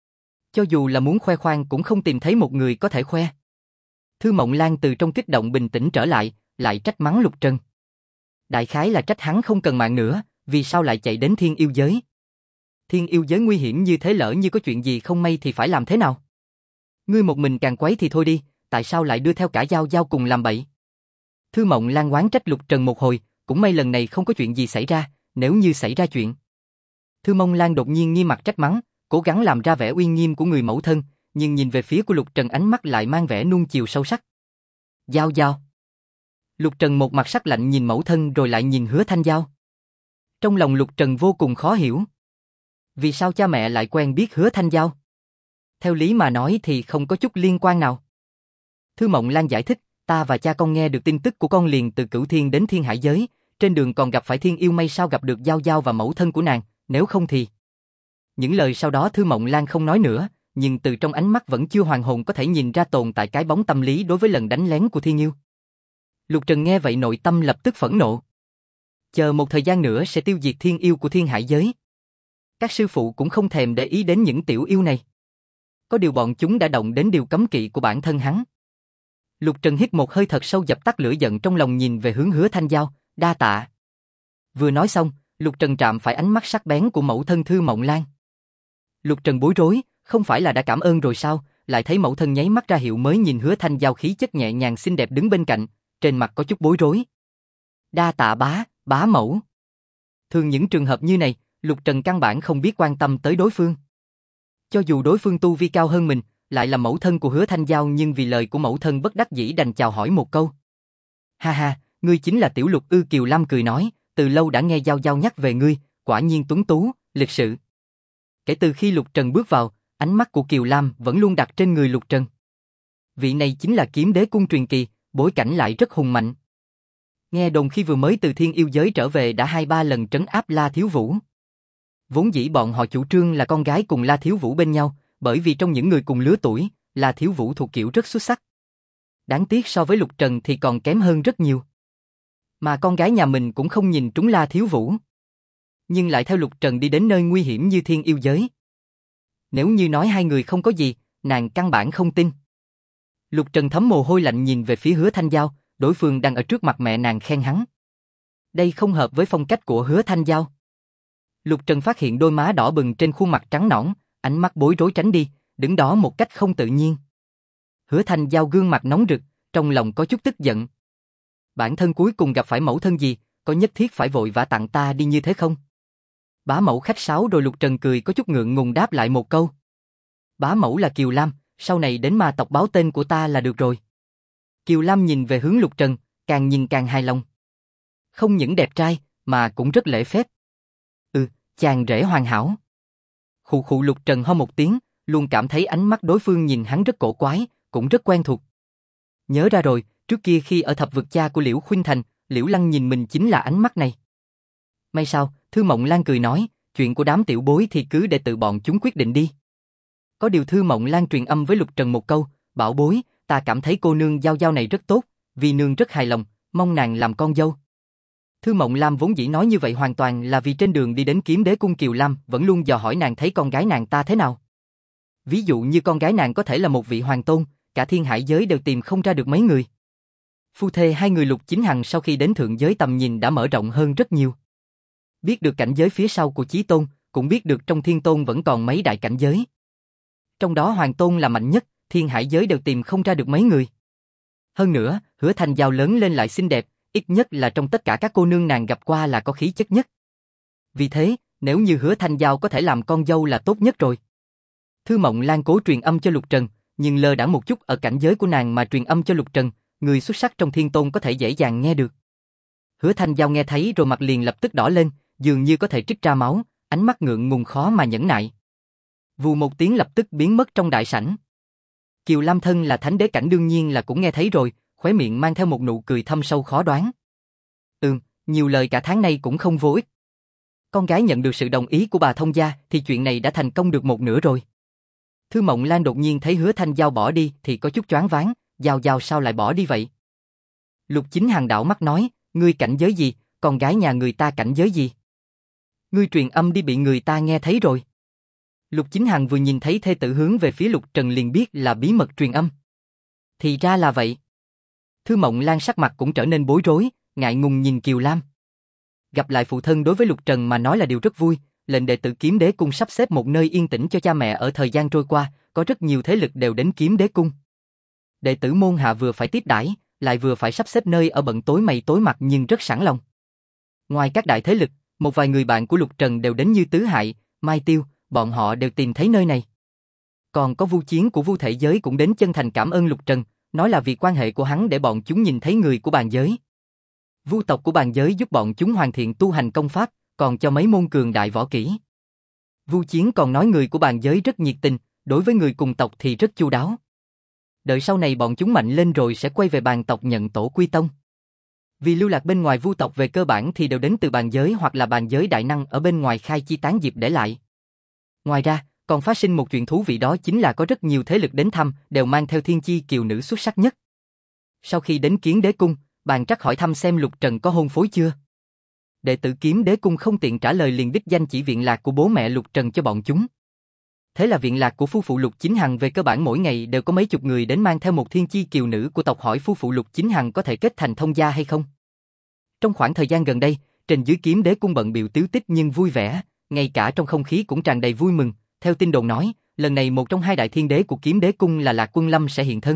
S1: Cho dù là muốn khoe khoang cũng không tìm thấy một người có thể khoe. Thư Mộng Lan từ trong kích động bình tĩnh trở lại trách mắng Lục Trần. Đại khái là trách hắn không cần mạng nữa, vì sao lại chạy đến Thiên Yêu giới? Thiên Yêu giới nguy hiểm như thế, lỡ như có chuyện gì không may thì phải làm thế nào? Ngươi một mình càng quấy thì thôi đi, tại sao lại đưa theo cả Giao Giao cùng làm bậy? Thư Mộng Lan oán trách Lục Trần một hồi, cũng may lần này không có chuyện gì xảy ra, nếu như xảy ra chuyện. Thư Mộng Lan đột nhiên nghiêm mặt trách mắng, cố gắng làm ra vẻ uy nghiêm của người mẫu thân, nhưng nhìn về phía của Lục Trần ánh mắt lại mang vẻ nuông chiều sâu sắc. Giao Giao. Lục Trần một mặt sắc lạnh nhìn mẫu thân rồi lại nhìn Hứa Thanh Giao. Trong lòng Lục Trần vô cùng khó hiểu. Vì sao cha mẹ lại quen biết Hứa Thanh Giao? Theo lý mà nói thì không có chút liên quan nào. Thư Mộng Lan giải thích, ta và cha con nghe được tin tức của con liền từ Cửu Thiên đến Thiên Hải giới, trên đường còn gặp phải Thiên Yêu, may sao gặp được Giao Giao và mẫu thân của nàng, nếu không thì... Những lời sau đó Thư Mộng Lan không nói nữa, nhưng từ trong ánh mắt vẫn chưa hoàn hồn có thể nhìn ra tồn tại cái bóng tâm lý đối với lần đánh lén của Thiên Yêu. Lục Trần nghe vậy nội tâm lập tức phẫn nộ. Chờ một thời gian nữa sẽ tiêu diệt Thiên Yêu của Thiên Hải giới. Các sư phụ cũng không thèm để ý đến những tiểu yêu này. Có điều bọn chúng đã động đến điều cấm kỵ của bản thân hắn. Lục Trần hít một hơi thật sâu dập tắt lửa giận trong lòng, nhìn về hướng Hứa Thanh Giao, đa tạ. Vừa nói xong, Lục Trần chạm phải ánh mắt sắc bén của mẫu thân Thư Mộng Lan. Lục Trần bối rối, không phải là đã cảm ơn rồi sao, lại thấy mẫu thân nháy mắt ra hiệu mới nhìn Hứa Thanh Giao khí chất nhẹ nhàng xinh đẹp đứng bên cạnh, trên mặt có chút bối rối. Đa tạ bá mẫu. Thường những trường hợp như này, Lục Trần căn bản không biết quan tâm tới đối phương. Cho dù đối phương tu vi cao hơn mình, lại là mẫu thân của Hứa Thanh Giao, nhưng vì lời của mẫu thân bất đắc dĩ đành chào hỏi một câu. Ha ha, ngươi chính là Tiểu Lục ư? Kiều Lam cười nói, từ lâu đã nghe Giao Giao nhắc về ngươi, quả nhiên tuấn tú, lịch sự. Kể từ khi Lục Trần bước vào, ánh mắt của Kiều Lam vẫn luôn đặt trên người Lục Trần. Vị này chính là Kiếm Đế cung truyền kỳ, bối cảnh lại rất hùng mạnh. Nghe đồn khi vừa mới từ thiên yêu giới trở về đã 2-3 lần trấn áp La Thiếu Vũ. Vốn dĩ bọn họ chủ trương là con gái cùng La Thiếu Vũ bên nhau, bởi vì trong những người cùng lứa tuổi, La Thiếu Vũ thuộc kiểu rất xuất sắc. Đáng tiếc so với Lục Trần thì còn kém hơn rất nhiều. Mà con gái nhà mình cũng không nhìn trúng La Thiếu Vũ. Nhưng lại theo Lục Trần đi đến nơi nguy hiểm như thiên yêu giới. Nếu như nói hai người không có gì, nàng căn bản không tin. Lục Trần thấm mồ hôi lạnh nhìn về phía Hứa Thanh Giao, đối phương đang ở trước mặt mẹ nàng khen hắn. Đây không hợp với phong cách của Hứa Thanh Giao. Lục Trần phát hiện đôi má đỏ bừng trên khuôn mặt trắng nõn, ánh mắt bối rối tránh đi, đứng đó một cách không tự nhiên. Hứa Thanh Giao gương mặt nóng rực, trong lòng có chút tức giận. Bản thân cuối cùng gặp phải mẫu thân gì, có nhất thiết phải vội vã tặng ta đi như thế không? Bá mẫu khách sáo rồi. Lục Trần cười có chút ngượng ngùng đáp lại một câu. Bá mẫu là Kiều Lam, sau này đến ma tộc báo tên của ta là được rồi. Kiều Lam nhìn về hướng Lục Trần, càng nhìn càng hài lòng. Không những đẹp trai, mà cũng rất lễ phép. Chàng rể hoàn hảo. Khụ khụ. Lục Trần ho một tiếng, luôn cảm thấy ánh mắt đối phương nhìn hắn rất cổ quái, cũng rất quen thuộc. Nhớ ra rồi, trước kia khi ở thập vực cha của Liễu Khuynh Thành, Liễu Lăng nhìn mình chính là ánh mắt này. May sao, Thư Mộng Lan cười nói, chuyện của đám tiểu bối thì cứ để tự bọn chúng quyết định đi. Có điều Thư Mộng Lan truyền âm với Lục Trần một câu, bảo bối, ta cảm thấy cô nương Giao Giao này rất tốt, vì nương rất hài lòng, mong nàng làm con dâu. Thư Mộng Lam vốn dĩ nói như vậy hoàn toàn là vì trên đường đi đến Kiếm Đế cung Kiều Lam vẫn luôn dò hỏi nàng thấy con gái nàng ta thế nào. Ví dụ như con gái nàng có thể là một vị hoàng tôn, cả thiên hải giới đều tìm không ra được mấy người. Phu thê hai người Lục Chính Hằng sau khi đến thượng giới tầm nhìn đã mở rộng hơn rất nhiều. Biết được cảnh giới phía sau của Chí Tôn, cũng biết được trong Thiên Tôn vẫn còn mấy đại cảnh giới. Trong đó Hoàng Tôn là mạnh nhất, thiên hải giới đều tìm không ra được mấy người. Hơn nữa, Hứa Thanh Giao lớn lên lại xinh đẹp, ít nhất là trong tất cả các cô nương nàng gặp qua là có khí chất nhất. Vì thế, nếu như Hứa Thanh Giao có thể làm con dâu là tốt nhất rồi. Thư Mộng Lan cố truyền âm cho Lục Trần, nhưng lơ đãng một chút ở cảnh giới của nàng mà truyền âm cho Lục Trần, người xuất sắc trong Thiên Tôn có thể dễ dàng nghe được. Hứa Thanh Giao nghe thấy rồi mặt liền lập tức đỏ lên, dường như có thể trích ra máu, ánh mắt ngượng ngùng khó mà nhẫn nại. Vù một tiếng lập tức biến mất trong đại sảnh. Kiều Lam thân là thánh đế cảnh đương nhiên là cũng nghe thấy rồi, khóe miệng mang theo một nụ cười thâm sâu khó đoán. Nhiều lời cả tháng nay cũng không vô ích. Con gái nhận được sự đồng ý của bà thông gia thì chuyện này đã thành công được một nửa rồi. Thư Mộng Lan đột nhiên thấy Hứa Thanh Giao bỏ đi thì có chút choáng váng, Giao Giao sao lại bỏ đi vậy? Lục Chính Hằng đảo mắt nói, ngươi cảnh giới gì, con gái nhà người ta cảnh giới gì? Ngươi truyền âm đi bị người ta nghe thấy rồi. Lục Chính Hằng vừa nhìn thấy thê tử hướng về phía Lục Trần liền biết là bí mật truyền âm. Thì ra là vậy. Thư Mộng Lan sắc mặt cũng trở nên bối rối, ngại ngùng nhìn Kiều Lam. Gặp lại phụ thân đối với Lục Trần mà nói là điều rất vui, lệnh đệ tử Kiếm Đế cung sắp xếp một nơi yên tĩnh cho cha mẹ ở thời gian trôi qua, có rất nhiều thế lực đều đến Kiếm Đế cung. Đệ tử môn hạ vừa phải tiếp đãi, lại vừa phải sắp xếp nơi ở bận tối mày tối mặt nhưng rất sẵn lòng. Ngoài các đại thế lực, một vài người bạn của Lục Trần đều đến như Tứ Hại, Mai Tiêu, bọn họ đều tìm thấy nơi này. Còn có Vu Chiến của Vu Thể Giới cũng đến chân thành cảm ơn Lục Trần, nói là vì quan hệ của hắn để bọn chúng nhìn thấy người của Bàn Giới. Vu tộc của Bàn Giới giúp bọn chúng hoàn thiện tu hành công pháp, còn cho mấy môn cường đại võ kỹ. Vu Chiến còn nói người của Bàn Giới rất nhiệt tình, đối với người cùng tộc thì rất chu đáo. Đợi sau này bọn chúng mạnh lên rồi sẽ quay về Bàn tộc nhận tổ quy tông. Vì lưu lạc bên ngoài Vu tộc về cơ bản thì đều đến từ Bàn Giới hoặc là Bàn Giới đại năng ở bên ngoài khai chi tán diệp để lại. Ngoài ra, còn phát sinh một chuyện thú vị đó chính là có rất nhiều thế lực đến thăm đều mang theo thiên chi kiều nữ xuất sắc nhất. Sau khi đến Kiếm Đế cung, Bàn Trắc hỏi thăm xem Lục Trần có hôn phối chưa. Đệ tử Kiếm Đế cung không tiện trả lời liền đích danh chỉ viện lạc của bố mẹ Lục Trần cho bọn chúng. Thế là viện lạc của phu phụ Lục Chính Hằng về cơ bản mỗi ngày đều có mấy chục người đến mang theo một thiên chi kiều nữ của tộc hỏi phu phụ Lục Chính Hằng có thể kết thành thông gia hay không. Trong khoảng thời gian gần đây, trên dưới Kiếm Đế cung bận bịu tíu tích nhưng vui vẻ, ngay cả trong không khí cũng tràn đầy vui mừng. Theo tin đồn nói, lần này một trong hai đại thiên đế của Kiếm Đế cung là Lạc Quân Lâm sẽ hiện thân.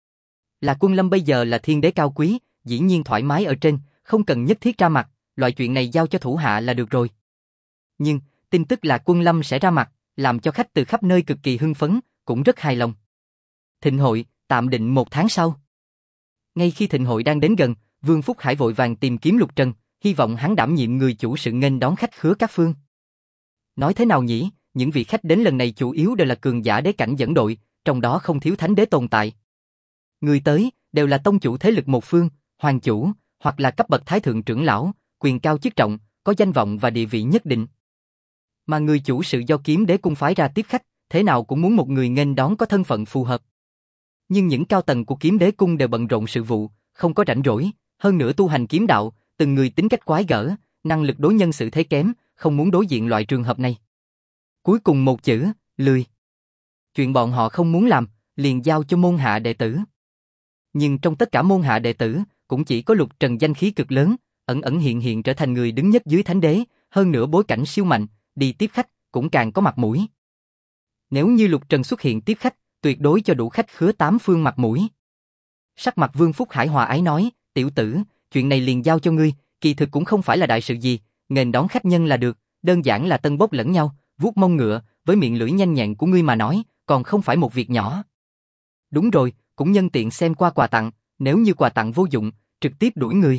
S1: Lạc Quân Lâm bây giờ là thiên đế cao quý, dĩ nhiên thoải mái ở trên, không cần nhất thiết ra mặt, loại chuyện này giao cho thủ hạ là được rồi. Nhưng, tin tức Lạc Quân Lâm sẽ ra mặt, làm cho khách từ khắp nơi cực kỳ hưng phấn, cũng rất hài lòng. Thịnh hội, tạm định 1 tháng sau. Ngay khi thịnh hội đang đến gần, Vương Phúc Hải vội vàng tìm kiếm Lục Trần, hy vọng hắn đảm nhiệm người chủ sự nghênh đón khách khứa các phương. Nói thế nào nhỉ, những vị khách đến lần này chủ yếu đều là cường giả đế cảnh dẫn đội, trong đó không thiếu thánh đế tồn tại. Người tới đều là tông chủ thế lực một phương, hoàng chủ, hoặc là cấp bậc thái thượng trưởng lão, quyền cao chức trọng, có danh vọng và địa vị nhất định. Mà người chủ sự do Kiếm Đế cung phái ra tiếp khách, thế nào cũng muốn một người nghênh đón có thân phận phù hợp. Nhưng những cao tầng của Kiếm Đế cung đều bận rộn sự vụ, không có rảnh rỗi, hơn nữa tu hành kiếm đạo, từng người tính cách quái gở, năng lực đối nhân xử thế kém, không muốn đối diện loại trường hợp này. Cuối cùng một chữ, lười. Chuyện bọn họ không muốn làm, liền giao cho môn hạ đệ tử. Nhưng trong tất cả môn hạ đệ tử, cũng chỉ có Lục Trần danh khí cực lớn, ẩn ẩn hiện hiện trở thành người đứng nhất dưới thánh đế, hơn nữa bối cảnh siêu mạnh, đi tiếp khách cũng càng có mặt mũi. Nếu như Lục Trần xuất hiện tiếp khách, tuyệt đối cho đủ khách khứa tám phương mặt mũi. Sắc mặt Vương Phúc Hải hòa ái nói, tiểu tử, chuyện này liền giao cho ngươi, kỳ thực cũng không phải là đại sự gì, nghênh đón khách nhân là được, đơn giản là tân bốc lẫn nhau, vuốt mông ngựa, với miệng lưỡi nhanh nhẹn của ngươi mà nói, còn không phải một việc nhỏ. Đúng rồi, cũng nhân tiện xem qua quà tặng, nếu như quà tặng vô dụng, trực tiếp đuổi người.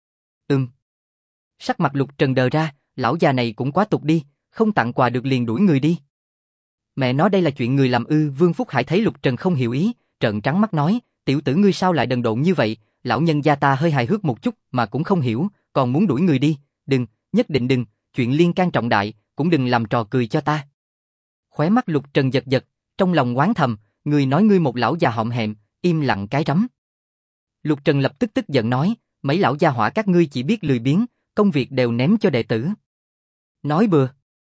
S1: Sắc mặt Lục Trần đờ ra, lão già này cũng quá tục đi, không tặng quà được liền đuổi người đi. Mẹ nói đây là chuyện người làm ư? Vương Phúc Hải thấy Lục Trần không hiểu ý, trợn trắng mắt nói, tiểu tử ngươi sao lại đần độn như vậy, lão nhân gia ta hơi hài hước một chút mà cũng không hiểu, còn muốn đuổi người đi, đừng, nhất định đừng, chuyện liên can trọng đại, cũng đừng làm trò cười cho ta. Khóe mắt Lục Trần giật giật, trong lòng oán thầm, người nói ngươi một lão già hõm hẹm, im lặng cái rắm. Lục Trần lập tức tức giận nói, mấy lão gia hỏa các ngươi chỉ biết lười biếng, công việc đều ném cho đệ tử. Nói bừa.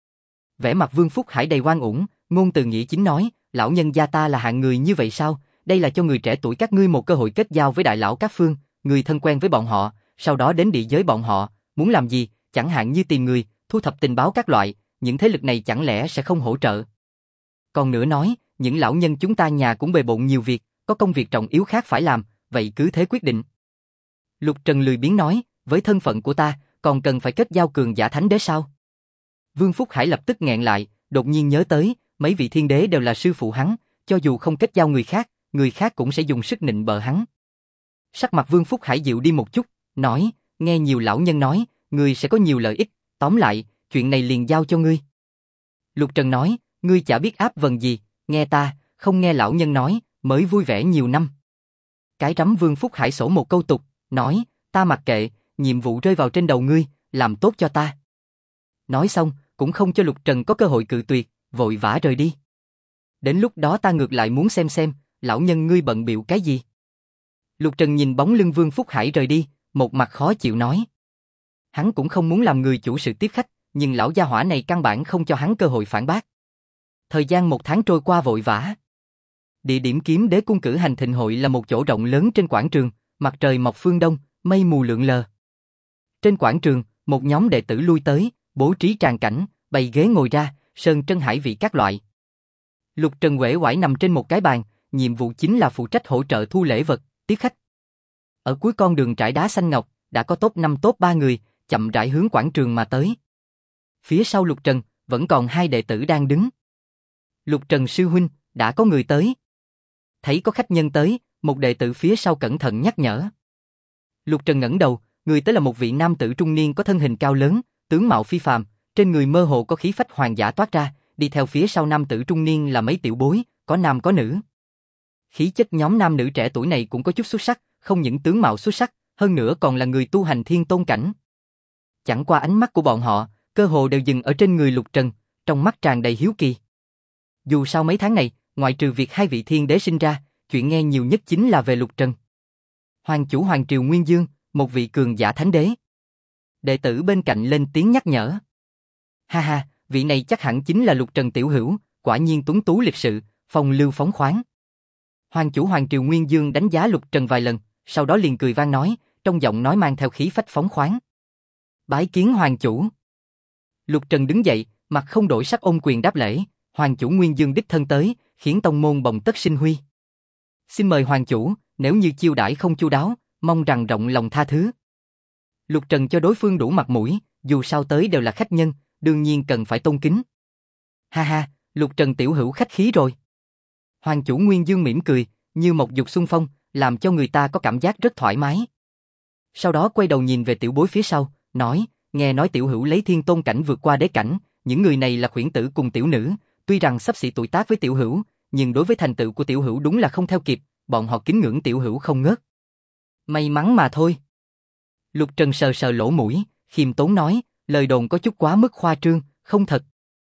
S1: Vẻ mặt Vương Phúc Hải đầy oan uổng, ngôn từ nghĩa chính nói, lão nhân gia ta là hạng người như vậy sao? Đây là cho người trẻ tuổi các ngươi một cơ hội kết giao với đại lão các phương, người thân quen với bọn họ, sau đó đến địa giới bọn họ, muốn làm gì, chẳng hạn như tìm người, thu thập tình báo các loại, những thế lực này chẳng lẽ sẽ không hỗ trợ? Còn nữa nói, những lão nhân chúng ta nhà cũng bề bộn nhiều việc, có công việc trọng yếu khác phải làm, vậy cứ thế quyết định. Lục Trần lười biếng nói, với thân phận của ta, còn cần phải kết giao cường giả thánh đế sao? Vương Phúc Hải lập tức nghẹn lại, đột nhiên nhớ tới, mấy vị thiên đế đều là sư phụ hắn, cho dù không kết giao người khác cũng sẽ dùng sức nịnh bợ hắn. Sắc mặt Vương Phúc Hải dịu đi một chút, nói, nghe nhiều lão nhân nói, ngươi sẽ có nhiều lợi ích, tóm lại, chuyện này liền giao cho ngươi. Lục Trần nói, ngươi chả biết áp vần gì, nghe ta, không nghe lão nhân nói, mới vui vẻ nhiều năm. Cái rắm Vương Phúc Hải sổ một câu tục, nói, ta mặc kệ, nhiệm vụ rơi vào trên đầu ngươi, làm tốt cho ta. Nói xong, cũng không cho Lục Trần có cơ hội cự tuyệt, vội vã rời đi. Đến lúc đó ta ngược lại muốn xem, lão nhân ngươi bận bịu cái gì. Lục Trần nhìn bóng lưng Vương Phúc Hải rời đi, một mặt khó chịu nói. Hắn cũng không muốn làm người chủ sự tiếp khách, nhưng lão gia hỏa này căn bản không cho hắn cơ hội phản bác. Thời gian một tháng trôi qua vội vã. Địa điểm Kiếm Đế cung cử hành thịnh hội là một chỗ rộng lớn trên quảng trường, mặt trời mọc phương đông, mây mù lượn lờ. Trên quảng trường, một nhóm đệ tử lui tới, bố trí tràng cảnh, bày ghế ngồi ra, sơn trân hải vị các loại. Lục Trần uể oải nằm trên một cái bàn, nhiệm vụ chính là phụ trách hỗ trợ thu lễ vật, tiếp khách. Ở cuối con đường trải đá xanh ngọc, đã có top 5 top 3 người, chậm rãi hướng quảng trường mà tới. Phía sau Lục Trần, vẫn còn hai đệ tử đang đứng. Lục Trần sư huynh, đã có người tới. Thấy có khách nhân tới, một đệ tử phía sau cẩn thận nhắc nhở. Lục Trần ngẩng đầu, người tới là một vị nam tử trung niên có thân hình cao lớn, tướng mạo phi phàm, trên người mơ hồ có khí phách hoàng giả toát ra, đi theo phía sau nam tử trung niên là mấy tiểu bối, có nam có nữ. Khí chất nhóm nam nữ trẻ tuổi này cũng có chút xuất sắc, không những tướng mạo xuất sắc, hơn nữa còn là người tu hành thiên tôn cảnh. Chẳng qua ánh mắt của bọn họ, cơ hồ đều dừng ở trên người Lục Trần, trong mắt tràn đầy hiếu kỳ. Dù sao mấy tháng này, ngoại trừ việc hai vị thiên đế sinh ra, chuyện nghe nhiều nhất chính là về Lục Trần. Hoàng chủ Hoàng triều Nguyên Dương, một vị cường giả thánh đế. Đệ tử bên cạnh lên tiếng nhắc nhở. Ha ha, vị này chắc hẳn chính là Lục Trần tiểu hữu, quả nhiên tuấn tú lịch sự, phong lưu phóng khoáng. Hoàng chủ Hoàng triều Nguyên Dương đánh giá Lục Trần vài lần, sau đó liền cười vang nói, trong giọng nói mang theo khí phách phóng khoáng. Bái kiến hoàng chủ. Lục Trần đứng dậy, mặt không đổi sắc ôm quyền đáp lễ, Hoàng chủ Nguyên Dương đích thân tới, khiến tông môn bồng tất sinh huy. Xin mời hoàng chủ, nếu như chiêu đãi không chu đáo, mong rằng rộng lòng tha thứ. Lục Trần cho đối phương đủ mặt mũi, dù sao tới đều là khách nhân, đương nhiên cần phải tôn kính. Ha ha, Lục Trần tiểu hữu khách khí rồi. Hoàng chủ Nguyên Dương mỉm cười, như một dục xuân phong, làm cho người ta có cảm giác rất thoải mái. Sau đó quay đầu nhìn về tiểu bối phía sau, nói, nghe nói tiểu hữu lấy thiên tôn cảnh vượt qua đế cảnh, những người này là khuyển tử cùng tiểu nữ, tuy rằng xấp xỉ tuổi tác với tiểu hữu, nhưng đối với thành tựu của tiểu hữu đúng là không theo kịp, bọn họ kính ngưỡng tiểu hữu không ngớt. May mắn mà thôi. Lục Trần sờ sờ lỗ mũi, khiêm tốn nói, lời đồn có chút quá mức khoa trương, không thật.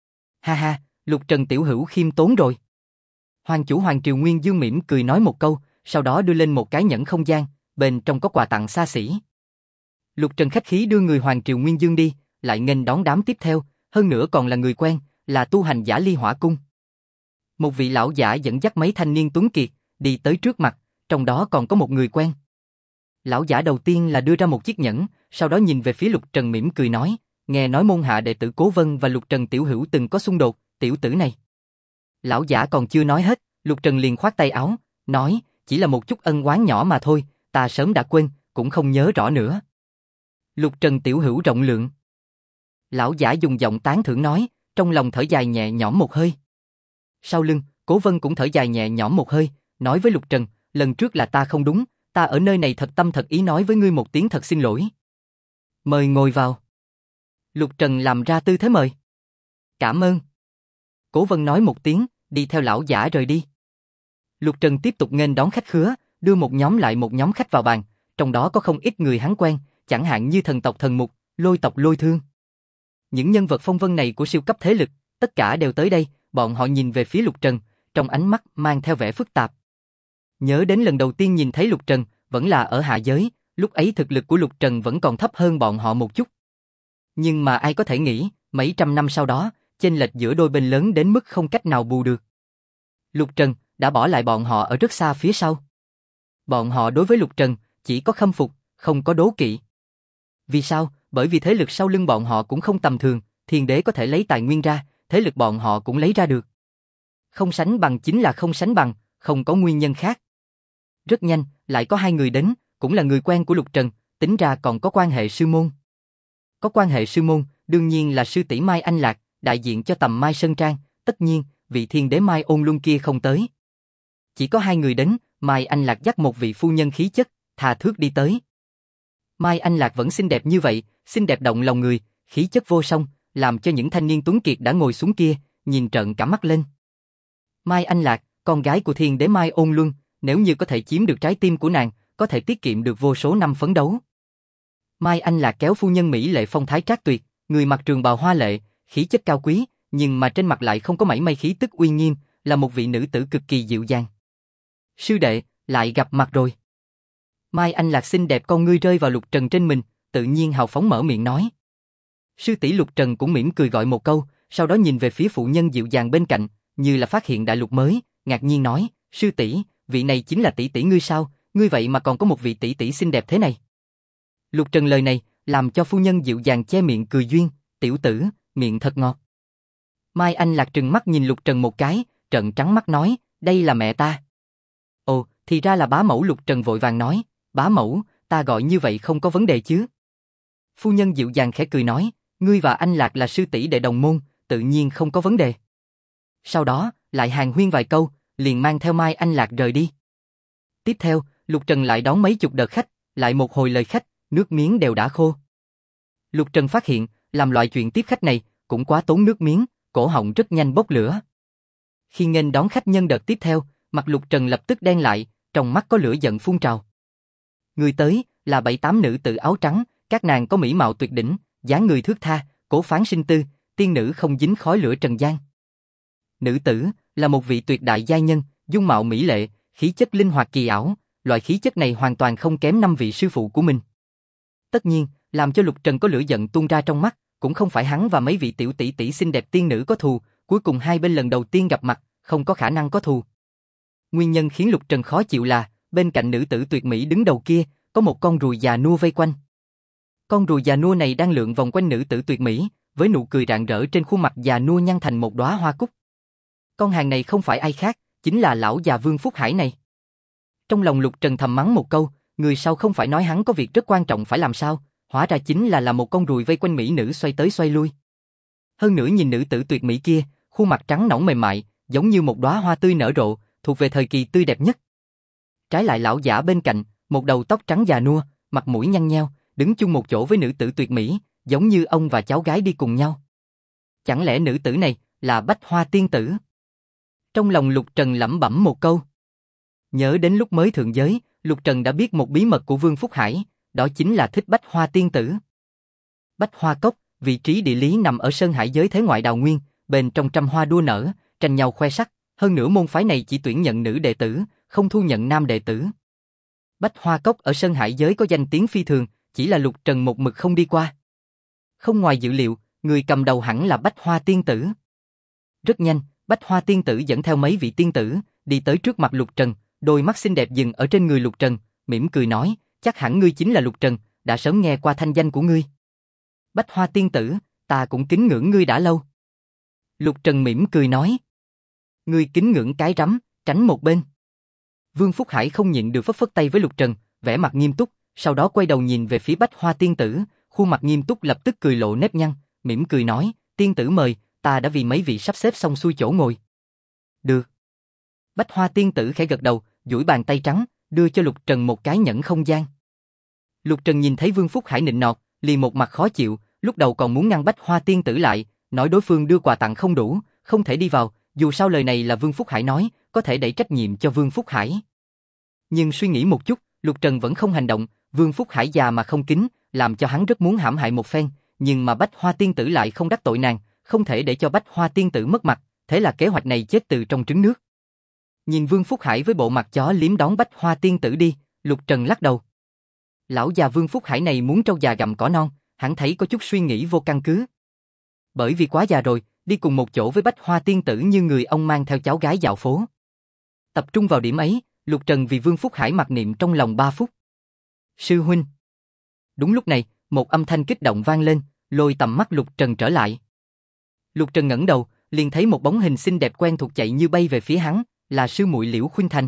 S1: Ha ha, Lục Trần tiểu hữu khiêm tốn rồi. Hoàng chủ Hoàng Triều Nguyên Dương mỉm cười nói một câu, sau đó đưa lên một cái nhẫn không gian, bên trong có quà tặng xa xỉ. Lục Trần khách khí đưa người Hoàng Triều Nguyên Dương đi, lại nghênh đón đám tiếp theo, hơn nữa còn là người quen, là tu hành giả Ly Hỏa Cung. Một vị lão giả dẫn dắt mấy thanh niên tuấn kiệt, đi tới trước mặt, trong đó còn có một người quen. Lão giả đầu tiên là đưa ra một chiếc nhẫn, sau đó nhìn về phía Lục Trần mỉm cười nói, nghe nói môn hạ đệ tử Cố Vân và Lục Trần tiểu hữu từng có xung đột, tiểu tử này. Lão giả còn chưa nói hết, Lục Trần liền khoát tay áo, nói, chỉ là một chút ân oán nhỏ mà thôi, ta sớm đã quên, cũng không nhớ rõ nữa. Lục Trần tiểu hữu rộng lượng. Lão giả dùng giọng tán thưởng nói, trong lòng thở dài nhẹ nhõm một hơi. Sau lưng, Cố Vân cũng thở dài nhẹ nhõm một hơi, nói với Lục Trần, lần trước là ta không đúng, ta ở nơi này thật tâm thật ý nói với ngươi một tiếng thật xin lỗi. Mời ngồi vào. Lục Trần làm ra tư thế mời. Cảm ơn. Cố Vân nói một tiếng, đi theo lão giả rời đi. Lục Trần tiếp tục nghênh đón khách khứa, đưa một nhóm lại một nhóm khách vào bàn, trong đó có không ít người hắn quen, chẳng hạn như thần tộc Thần Mục, Lôi tộc Lôi Thương. Những nhân vật phong vân này của siêu cấp thế lực, tất cả đều tới đây, bọn họ nhìn về phía Lục Trần, trong ánh mắt mang theo vẻ phức tạp. Nhớ đến lần đầu tiên nhìn thấy Lục Trần, vẫn là ở hạ giới, lúc ấy thực lực của Lục Trần vẫn còn thấp hơn bọn họ một chút. Nhưng mà ai có thể nghĩ, mấy trăm năm sau đó, chênh lệch giữa đôi bên lớn đến mức không cách nào bù được. Lục Trần đã bỏ lại bọn họ ở rất xa phía sau. Bọn họ đối với Lục Trần chỉ có khâm phục, không có đố kỵ. Vì sao? Bởi vì thế lực sau lưng bọn họ cũng không tầm thường, Thiên Đế có thể lấy tài nguyên ra, thế lực bọn họ cũng lấy ra được. Không sánh bằng chính là không sánh bằng, không có nguyên nhân khác. Rất nhanh, lại có hai người đến, cũng là người quen của Lục Trần, tính ra còn có quan hệ sư môn. Có quan hệ sư môn, đương nhiên là sư tỷ Mai Anh Lạc, đại diện cho tầm Mai Sơn Trang, tất nhiên, vị Thiên Đế Mai Ôn Luân kia không tới. Chỉ có hai người đến, Mai Anh Lạc dắt một vị phu nhân khí chất, thà thước đi tới. Mai Anh Lạc vẫn xinh đẹp như vậy, xinh đẹp động lòng người, khí chất vô song, làm cho những thanh niên tuấn kiệt đã ngồi xuống kia, nhìn trợn cả mắt lên. Mai Anh Lạc, con gái của Thiên Đế Mai Ôn Luân, nếu như có thể chiếm được trái tim của nàng, có thể tiết kiệm được vô số năm phấn đấu. Mai Anh Lạc kéo phu nhân mỹ lệ phong thái trác tuyệt, người mặc trường bào hoa lệ, khí chất cao quý, nhưng mà trên mặt lại không có mảy may khí tức uy nghiêm, là một vị nữ tử cực kỳ dịu dàng. Sư đệ, lại gặp mặt rồi. Mai Anh Lạc xinh đẹp con ngươi rơi vào Lục Trần trên mình, tự nhiên hào phóng mở miệng nói. Sư tỷ Lục Trần cũng mỉm cười gọi một câu, sau đó nhìn về phía phụ nhân dịu dàng bên cạnh, như là phát hiện đại lục mới, ngạc nhiên nói, sư tỷ, vị này chính là tỷ tỷ ngươi sao, ngươi vậy mà còn có một vị tỷ tỷ xinh đẹp thế này. Lục Trần lời này, làm cho phu nhân dịu dàng che miệng cười duyên, tiểu tử, miệng thật ngọt. Mai Anh Lạc trừng mắt nhìn Lục Trần một cái, trợn trắng mắt nói, đây là mẹ ta. Ồ, thì ra là bá mẫu. Lục Trần vội vàng nói, bá mẫu, ta gọi như vậy không có vấn đề chứ. Phu nhân dịu dàng khẽ cười nói, ngươi và anh Lạc là sư tỷ đệ đồng môn, tự nhiên không có vấn đề. Sau đó, lại hàn huyên vài câu, liền mang theo Mai Anh Lạc rời đi. Tiếp theo, Lục Trần lại đón mấy chục đợt khách, lại một hồi lời khách, nước miếng đều đã khô. Lục Trần phát hiện, làm loại chuyện tiếp khách này, cũng quá tốn nước miếng, cổ họng rất nhanh bốc lửa. Khi nghênh đón khách nhân đợt tiếp theo, mặt Lục Trần lập tức đen lại, trong mắt có lửa giận phun trào. Người tới, là 7-8 nữ tử áo trắng, các nàng có mỹ mạo tuyệt đỉnh, dáng người thướt tha, cố phán sinh tư, tiên nữ không dính khói lửa trần gian. Nữ tử, là một vị tuyệt đại giai nhân, dung mạo mỹ lệ, khí chất linh hoạt kỳ ảo, loại khí chất này hoàn toàn không kém 5 vị sư phụ của mình. Tất nhiên, làm cho Lục Trần có lửa giận tuôn ra trong mắt, cũng không phải hắn và mấy vị tiểu tỷ tỷ xinh đẹp tiên nữ có thù, cuối cùng hai bên lần đầu tiên gặp mặt, không có khả năng có thù. Nguyên nhân khiến Lục Trần khó chịu là, bên cạnh nữ tử tuyệt mỹ đứng đầu kia, có một con ruồi già nua vây quanh. Con ruồi già nua này đang lượn vòng quanh nữ tử tuyệt mỹ, với nụ cười rạng rỡ trên khuôn mặt già nua nhăn thành một đóa hoa cúc. Con hàng này không phải ai khác, chính là lão già Vương Phúc Hải này. Trong lòng Lục Trần thầm mắng một câu, người sau không phải nói hắn có việc rất quan trọng phải làm sao, hóa ra chính là một con ruồi vây quanh mỹ nữ xoay tới xoay lui. Hơn nữa nhìn nữ tử tuyệt mỹ kia, khuôn mặt trắng nõn mềm mại, giống như một đóa hoa tươi nở rộ, thuộc về thời kỳ tươi đẹp nhất. Trái lại lão giả bên cạnh, một đầu tóc trắng già nua, mặt mũi nhăn nheo, đứng chung một chỗ với nữ tử tuyệt mỹ, giống như ông và cháu gái đi cùng nhau. Chẳng lẽ nữ tử này là Bách Hoa tiên tử? Trong lòng Lục Trần lẩm bẩm một câu. Nhớ đến lúc mới thượng giới, Lục Trần đã biết một bí mật của Vương Phúc Hải, đó chính là thích Bách Hoa tiên tử. Bách Hoa Cốc, vị trí địa lý nằm ở Sơn Hải giới thế ngoại đào nguyên, bên trong trăm hoa đua nở, tranh nhau khoe sắc, hơn nữa môn phái này chỉ tuyển nhận nữ đệ tử, không thu nhận nam đệ tử. Bách Hoa Cốc ở Sơn Hải giới có danh tiếng phi thường, chỉ là Lục Trần một mực không đi qua. Không ngoài dự liệu, người cầm đầu hẳn là Bách Hoa tiên tử. Rất nhanh, Bách Hoa tiên tử dẫn theo mấy vị tiên tử, đi tới trước mặt Lục Trần, đôi mắt xinh đẹp dừng ở trên người Lục Trần, mỉm cười nói, chắc hẳn ngươi chính là Lục Trần, đã sớm nghe qua thanh danh của ngươi. Bách Hoa tiên tử, ta cũng kính ngưỡng ngươi đã lâu. Lục Trần mỉm cười nói. Ngươi kính ngưỡng cái rắm, tránh một bên. Vương Phúc Hải không nhịn được phất phất tay với Lục Trần, vẻ mặt nghiêm túc, sau đó quay đầu nhìn về phía Bách Hoa tiên tử, khuôn mặt nghiêm túc lập tức cười lộ nếp nhăn, mỉm cười nói, tiên tử mời, ta đã vì mấy vị sắp xếp xong xuôi chỗ ngồi. Được. Bách Hoa tiên tử khẽ gật đầu, duỗi bàn tay trắng, đưa cho Lục Trần một cái nhẫn không gian. Lục Trần nhìn thấy Vương Phúc Hải nịnh nọt, liền một mặt khó chịu, lúc đầu còn muốn ngăn Bách Hoa tiên tử lại, nói đối phương đưa quà tặng không đủ, không thể đi vào, dù sao lời này là Vương Phúc Hải nói, có thể đẩy trách nhiệm cho Vương Phúc Hải. Nhưng suy nghĩ một chút, Lục Trần vẫn không hành động, Vương Phúc Hải già mà không kính, làm cho hắn rất muốn hãm hại một phen, nhưng mà Bách Hoa tiên tử lại không đắc tội nàng, không thể để cho Bách Hoa tiên tử mất mặt, thế là kế hoạch này chết từ trong trứng nước. Nhìn Vương Phúc Hải với bộ mặt chó liếm đón Bách Hoa tiên tử đi, Lục Trần lắc đầu. Lão già Vương Phúc Hải này muốn trâu già gặm cỏ non, hắn thấy có chút suy nghĩ vô căn cứ. Bởi vì quá già rồi, đi cùng một chỗ với Bách Hoa tiên tử như người ông mang theo cháu gái dạo phố. Tập trung vào điểm ấy, Lục Trần vì Vương Phúc Hải mặc niệm trong lòng 3 phút. Sư huynh. Đúng lúc này, một âm thanh kích động vang lên, lôi tầm mắt Lục Trần trở lại. Lục Trần ngẩng đầu, liền thấy một bóng hình xinh đẹp quen thuộc chạy như bay về phía hắn, là sư muội Liễu Khuynh Thành.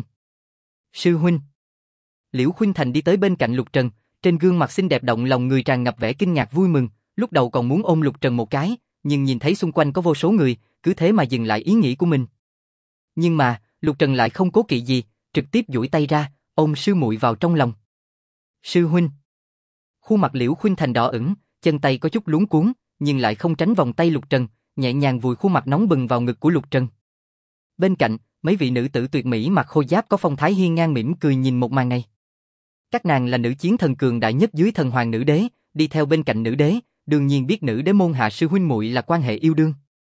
S1: Sư huynh. Liễu Khuynh Thành đi tới bên cạnh Lục Trần, trên gương mặt xinh đẹp động lòng người tràn ngập vẻ kinh ngạc vui mừng, lúc đầu còn muốn ôm Lục Trần một cái, nhưng nhìn thấy xung quanh có vô số người, cứ thế mà dừng lại ý nghĩ của mình. Nhưng mà, Lục Trần lại không cố kỵ gì, trực tiếp duỗi tay ra, ôm sư muội vào trong lòng. Sư huynh. Khuôn mặt Liễu Khuynh Thành đỏ ửng, chân tay có chút luống cuống, nhưng lại không tránh vòng tay Lục Trần, nhẹ nhàng vùi khuôn mặt nóng bừng vào ngực của Lục Trần. Bên cạnh, mấy vị nữ tử tuyệt mỹ mặc khôi giáp có phong thái hiên ngang mỉm cười nhìn một màn này. Các nàng là nữ chiến thần cường đại nhất dưới thần hoàng nữ đế, đi theo bên cạnh nữ đế, đương nhiên biết nữ đế môn hạ sư huynh muội là quan hệ yêu đương.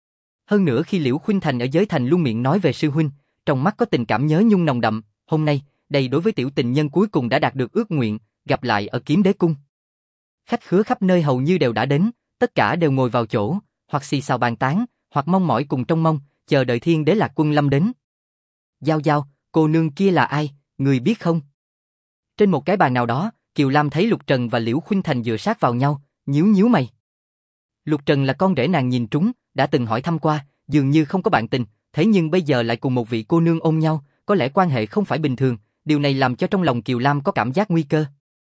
S1: Hơn nữa khi Liễu Khuynh Thành ở giới thành luôn miệng nói về sư huynh, trong mắt có tình cảm nhớ nhung nồng đậm, hôm nay, đây đối với tiểu tình nhân cuối cùng đã đạt được ước nguyện, gặp lại ở Kiếm Đế cung. Khách khứa khắp nơi hầu như đều đã đến, tất cả đều ngồi vào chỗ, hoặc xì xào bàn tán, hoặc mong mỏi cùng trông mong, chờ đợi Thiên Đế Lạc Quân lâm đến. Giao Giao, cô nương kia là ai, người biết không? Trên một cái bàn nào đó, Kiều Lam thấy Lục Trần và Liễu Khuynh Thành dựa sát vào nhau, nhíu nhíu mày. Lục Trần là con rể nàng nhìn trúng, đã từng hỏi thăm qua, dường như không có bạn tình, thế nhưng bây giờ lại cùng một vị cô nương ôm nhau, có lẽ quan hệ không phải bình thường, điều này làm cho trong lòng Kiều Lam có cảm giác nguy cơ.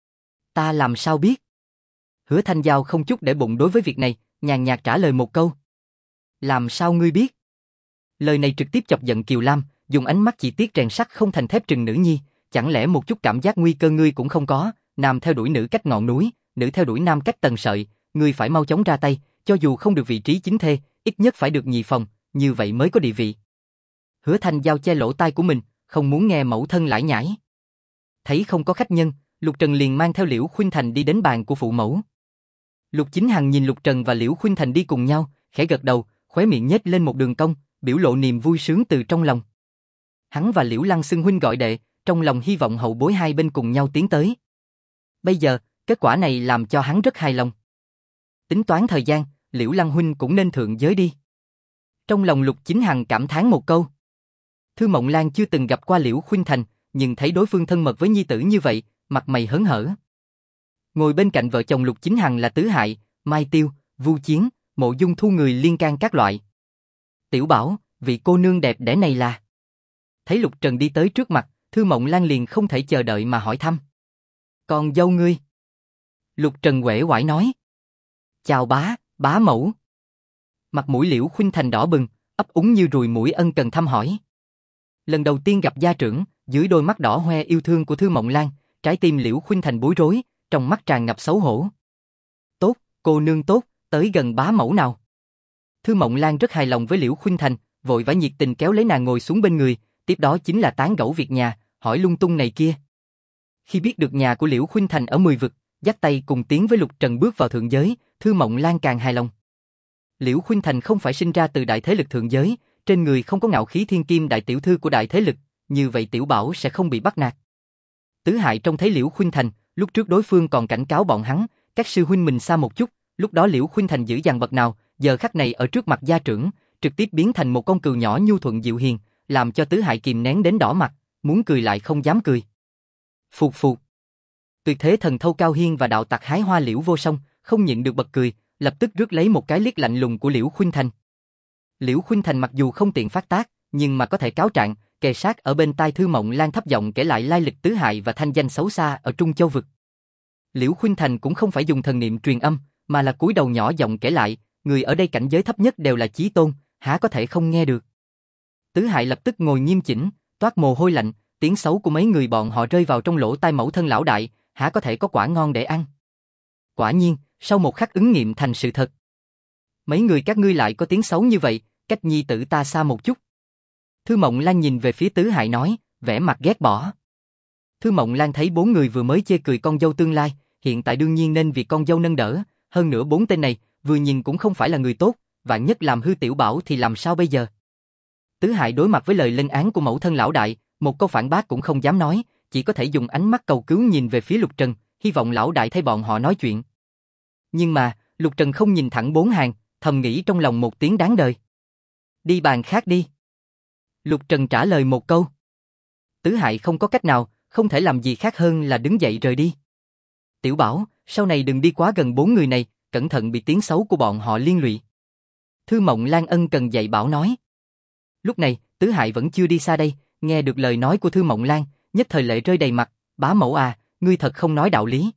S1: Ta làm sao biết? Hứa Thanh Giao không chút để bụng đối với việc này, nhàn nhạt trả lời một câu. Làm sao ngươi biết? Lời này trực tiếp chọc giận Kiều Lam, dùng ánh mắt chỉ tiếc rèn sắt không thành thép trừng nữ nhi, chẳng lẽ một chút cảm giác nguy cơ ngươi cũng không có, nam theo đuổi nữ cách ngọn núi, nữ theo đuổi nam cách tầng sợi, ngươi phải mau chóng ra tay, cho dù không được vị trí chính thê, ít nhất phải được nhị phòng, như vậy mới có địa vị. Hứa Thanh Giao che lỗ tai của mình, không muốn nghe mẫu thân lải nhải. Thấy không có khách nhân, Lục Trần liền mang theo Liễu Khuynh Thành đi đến bàn của phụ mẫu. Lục Chính Hằng nhìn Lục Trần và Liễu Khuynh Thành đi cùng nhau, khẽ gật đầu, khóe miệng nhếch lên một đường cong, biểu lộ niềm vui sướng từ trong lòng. Hắn và Liễu Lăng xưng huynh gọi đệ, trong lòng hy vọng hậu bối hai bên cùng nhau tiến tới. Bây giờ, kết quả này làm cho hắn rất hài lòng. Tính toán thời gian, Liễu Lăng huynh cũng nên thượng giới đi. Trong lòng Lục Chính Hằng cảm thán một câu. Thư Mộng Lan chưa từng gặp qua Liễu Khuynh Thành, nhưng thấy đối phương thân mật với nhi tử như vậy, mặt mày hớn hở. Ngồi bên cạnh vợ chồng Lục Chính Hằng là Tứ Hại, Mai Tiêu, Vu Chiến, Mộ Dung Thu người liên can các loại. Tiểu Bảo, vị cô nương đẹp đẽ này là... Thấy Lục Trần đi tới trước mặt, Thư Mộng Lan liền không thể chờ đợi mà hỏi thăm. Con dâu ngươi? Lục Trần uể oải nói. Chào bá mẫu. Mặt mũi Liễu Khuynh Thành đỏ bừng, ấp úng như ruồi muỗi ân cần thăm hỏi. Lần đầu tiên gặp gia trưởng, dưới đôi mắt đỏ hoe yêu thương của Thư Mộng Lan, trái tim Liễu Khuynh Thành bối rối, trong mắt tràn ngập xấu hổ. Tốt, cô nương tốt, tới gần bá mẫu nào. Thư Mộng Lan rất hài lòng với Liễu Khuynh Thành, vội vã nhiệt tình kéo lấy nàng ngồi xuống bên người, tiếp đó chính là tán gẫu việc nhà, hỏi lung tung này kia. Khi biết được nhà của Liễu Khuynh Thành ở 10 vực, dắt tay cùng tiến với Lục Trần bước vào thượng giới, Thư Mộng Lan càng hài lòng. Liễu Khuynh Thành không phải sinh ra từ đại thế lực thượng giới, trên người không có ngạo khí thiên kim đại tiểu thư của đại thế lực, như vậy Tiểu Bảo sẽ không bị bắt nạt. Tứ Hại trông thấy Liễu Khuynh Thành, lúc trước đối phương còn cảnh cáo bọn hắn, các sư huynh mình xa một chút, lúc đó Liễu Khuynh Thành dữ dằn bậc nào, giờ khắc này ở trước mặt gia trưởng, trực tiếp biến thành một con cừu nhỏ nhu thuận dịu hiền, làm cho Tứ Hại kìm nén đến đỏ mặt, muốn cười lại không dám cười. Phụt phụt. Tuyệt thế thần thâu Cao Hiên và đạo tặc hái hoa Liễu Vô Song không nhịn được bật cười, lập tức rước lấy một cái liếc lạnh lùng của Liễu Khuynh Thành. Liễu Khuynh Thành mặc dù không tiện phát tác, nhưng mà có thể cáo trạng, kề sát ở bên tai Thư Mộng Lan thấp giọng kể lại lai lịch Tứ Hại và thanh danh xấu xa ở Trung Châu vực. Liễu Khuynh Thành cũng không phải dùng thần niệm truyền âm, mà là cúi đầu nhỏ giọng kể lại, người ở đây cảnh giới thấp nhất đều là chí tôn, há có thể không nghe được. Tứ Hại lập tức ngồi nghiêm chỉnh, toát mồ hôi lạnh, tiếng xấu của mấy người bọn họ rơi vào trong lỗ tai mẫu thân lão đại, há có thể có quả ngon để ăn. Quả nhiên, sau một khắc ứng nghiệm thành sự thật. Mấy người các ngươi lại có tiếng xấu như vậy, cách nhi tử ta xa một chút. Thư Mộng Lan nhìn về phía Tứ Hại nói, vẻ mặt ghét bỏ. Thư Mộng Lan thấy bốn người vừa mới chê cười con dâu tương lai, hiện tại đương nhiên nên vì con dâu nâng đỡ, hơn nữa bốn tên này, vừa nhìn cũng không phải là người tốt, vạn nhất làm hư Tiểu Bảo thì làm sao bây giờ. Tứ Hại đối mặt với lời lên án của mẫu thân lão đại, một câu phản bác cũng không dám nói, chỉ có thể dùng ánh mắt cầu cứu nhìn về phía Lục Trần, hy vọng lão đại thay bọn họ nói chuyện. Nhưng mà, Lục Trần không nhìn thẳng bốn hàng, thầm nghĩ trong lòng một tiếng đáng đời. Đi bàn khác đi. Lục Trần trả lời một câu. Tứ Hại không có cách nào, không thể làm gì khác hơn là đứng dậy rời đi. Tiểu Bảo, sau này đừng đi quá gần bốn người này, cẩn thận bị tiếng xấu của bọn họ liên lụy. Thư Mộng Lan ân cần dạy bảo nói. Lúc này, Tứ Hại vẫn chưa đi xa đây, nghe được lời nói của Thư Mộng Lan, nhất thời lệ rơi đầy mặt, bá mẫu à, ngươi thật không nói đạo lý.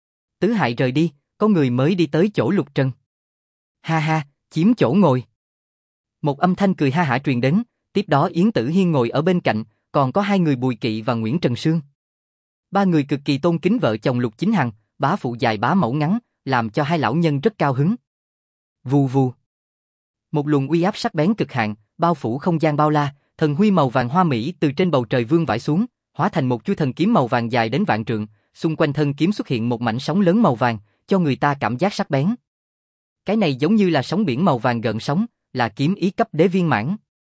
S1: Tứ Hại rời đi, có người mới đi tới chỗ Lục Trần. Ha ha, chiếm chỗ ngồi. Một âm thanh cười ha hả truyền đến, tiếp đó Yến Tử Hiên ngồi ở bên cạnh, còn có hai người Bùi Kỵ và Nguyễn Trần Sương. Ba người cực kỳ tôn kính vợ chồng Lục Chính Hằng, bá phụ dài bá mẫu ngắn, làm cho hai lão nhân rất cao hứng. Vù vù. Một luồng uy áp sắc bén cực hạn, bao phủ không gian bao la, thần huy màu vàng hoa mỹ từ trên bầu trời vương vãi xuống, hóa thành một chuôi thần kiếm màu vàng dài đến vạn trượng, xung quanh thân kiếm xuất hiện một mảnh sóng lớn màu vàng, cho người ta cảm giác sắc bén. Cái này giống như là sóng biển màu vàng gợn sóng, là kiếm ý cấp đế viên mãn.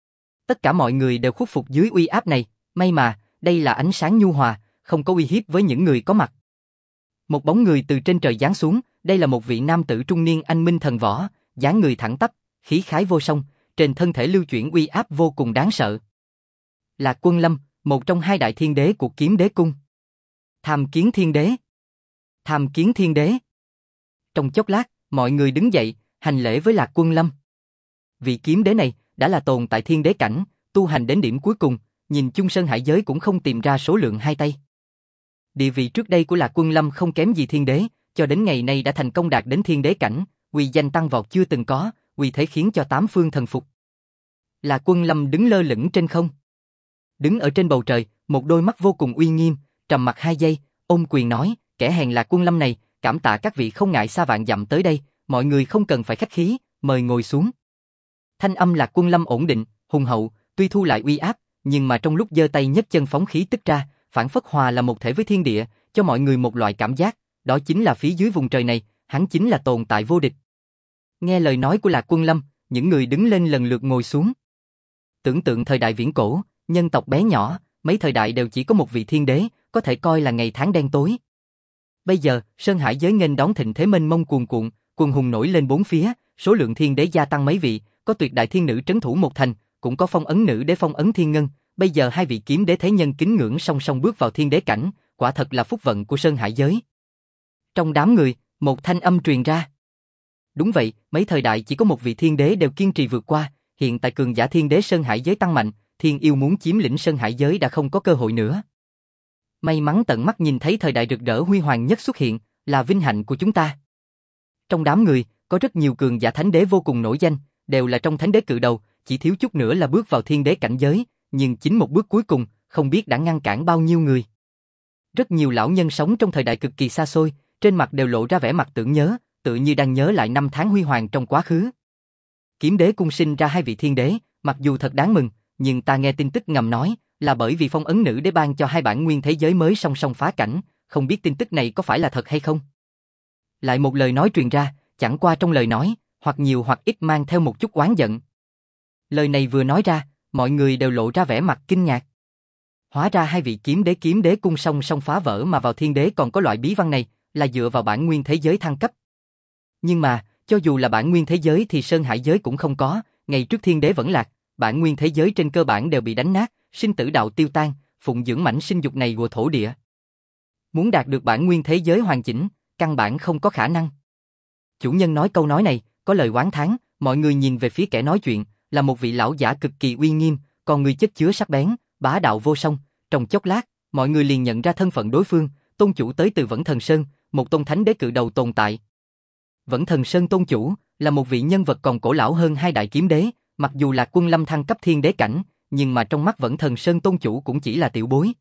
S1: Tất cả mọi người đều khuất phục dưới uy áp này, may mà, đây là ánh sáng nhu hòa, không có uy hiếp với những người có mặt. Một bóng người từ trên trời giáng xuống, đây là một vị nam tử trung niên anh minh thần võ, dáng người thẳng tắp, khí khái vô song, trên thân thể lưu chuyển uy áp vô cùng đáng sợ. Lạc Quân Lâm, một trong hai đại thiên đế của Kiếm Đế Cung. Tham Kiến Thiên Đế. Tham Kiến Thiên Đế. Trong chốc lát, mọi người đứng dậy, hành lễ với Lạc Quân Lâm. Vị kiếm đế này đã là tồn tại thiên đế cảnh, tu hành đến điểm cuối cùng, nhìn chung sơn hải giới cũng không tìm ra số lượng hai tay. Địa vị trước đây của Lạc Quân Lâm không kém gì thiên đế, cho đến ngày nay đã thành công đạt đến thiên đế cảnh, uy danh tăng vọt chưa từng có, uy thế khiến cho tám phương thần phục. Lạc Quân Lâm đứng lơ lửng trên không. Đứng ở trên bầu trời, một đôi mắt vô cùng uy nghiêm, trầm mặc 2 giây, ôm quyền nói, kẻ hèn Lạc Quân Lâm này, cảm tạ các vị không ngại xa vạn dặm tới đây, mọi người không cần phải khách khí, mời ngồi xuống. Thanh âm Lạc Quân Lâm ổn định, hùng hậu, tuy thu lại uy áp, nhưng mà trong lúc giơ tay nhấc chân phóng khí tức ra, phản phất hòa là một thể với thiên địa, cho mọi người một loại cảm giác, đó chính là phía dưới vùng trời này, hắn chính là tồn tại vô địch. Nghe lời nói của Lạc Quân Lâm, những người đứng lên lần lượt ngồi xuống. Tưởng tượng thời đại viễn cổ, nhân tộc bé nhỏ, mấy thời đại đều chỉ có một vị thiên đế, có thể coi là ngày tháng đen tối. Bây giờ, sơn hải giới nghênh đón thịnh thế mênh mông cuồn cuộn, quần hùng nổi lên bốn phía, số lượng thiên đế gia tăng mấy vị, có tuyệt đại thiên nữ trấn thủ một thành, cũng có phong ấn nữ đế phong ấn thiên ngân. Bây giờ hai vị kiếm đế thế nhân kính ngưỡng song song bước vào thiên đế cảnh, quả thật là phúc vận của sơn hải giới. Trong đám người, một thanh âm truyền ra. Đúng vậy, mấy thời đại chỉ có một vị thiên đế đều kiên trì vượt qua, hiện tại cường giả thiên đế sơn hải giới tăng mạnh, thiên yêu muốn chiếm lĩnh sơn hải giới đã không có cơ hội nữa. May mắn tận mắt nhìn thấy thời đại rực rỡ huy hoàng nhất xuất hiện, là vinh hạnh của chúng ta. Trong đám người, có rất nhiều cường giả thánh đế vô cùng nổi danh, đều là trong thánh đế cự đầu, chỉ thiếu chút nữa là bước vào thiên đế cảnh giới, nhưng chính một bước cuối cùng, không biết đã ngăn cản bao nhiêu người. Rất nhiều lão nhân sống trong thời đại cực kỳ xa xôi, trên mặt đều lộ ra vẻ mặt tưởng nhớ, tự như đang nhớ lại năm tháng huy hoàng trong quá khứ. Kiếm đế cung sinh ra hai vị thiên đế, mặc dù thật đáng mừng, nhưng ta nghe tin tức ngầm nói là bởi vì phong ấn nữ đế ban cho hai bản nguyên thế giới mới song song phá cảnh, không biết tin tức này có phải là thật hay không. Lại một lời nói truyền ra, chẳng qua trong lời nói, hoặc nhiều hoặc ít mang theo một chút oán giận. Lời này vừa nói ra, mọi người đều lộ ra vẻ mặt kinh ngạc. Hóa ra hai vị kiếm đế cung song song phá vỡ mà vào thiên đế còn có loại bí văn này, là dựa vào bản nguyên thế giới thăng cấp. Nhưng mà, cho dù là bản nguyên thế giới thì Sơn Hải giới cũng không có, ngày trước thiên đế vẫn lạc, bản nguyên thế giới trên cơ bản đều bị đánh nát, sinh tử đạo tiêu tan, phụng dưỡng mảnh sinh dục này của thổ địa. Muốn đạt được bản nguyên thế giới hoàn chỉnh, căn bản không có khả năng. Chủ nhân nói câu nói này, có lời oán thán, mọi người nhìn về phía kẻ nói chuyện, là một vị lão giả cực kỳ uy nghiêm, còn người chất chứa sắc bén, bá đạo vô song. Trong chốc lát, mọi người liền nhận ra thân phận đối phương, tôn chủ tới từ Vẫn Thần Sơn, một tôn thánh đế cự đầu tồn tại. Vẫn Thần Sơn tôn chủ là một vị nhân vật còn cổ lão hơn hai đại kiếm đế, mặc dù Lạc Quân Lâm thăng cấp thiên đế cảnh, nhưng mà trong mắt Vẫn Thần Sơn tôn chủ cũng chỉ là tiểu bối.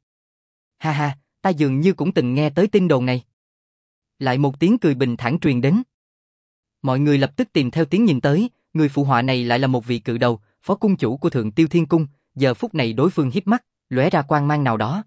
S1: Ha ha, ta dường như cũng từng nghe tới tin đồn này. Lại một tiếng cười bình thản truyền đến. Mọi người lập tức tìm theo tiếng nhìn tới, người phụ họa này lại là một vị cự đầu, phó cung chủ của Thượng Tiêu Thiên Cung, giờ phút này đối phương híp mắt, lóe ra quang mang nào đó.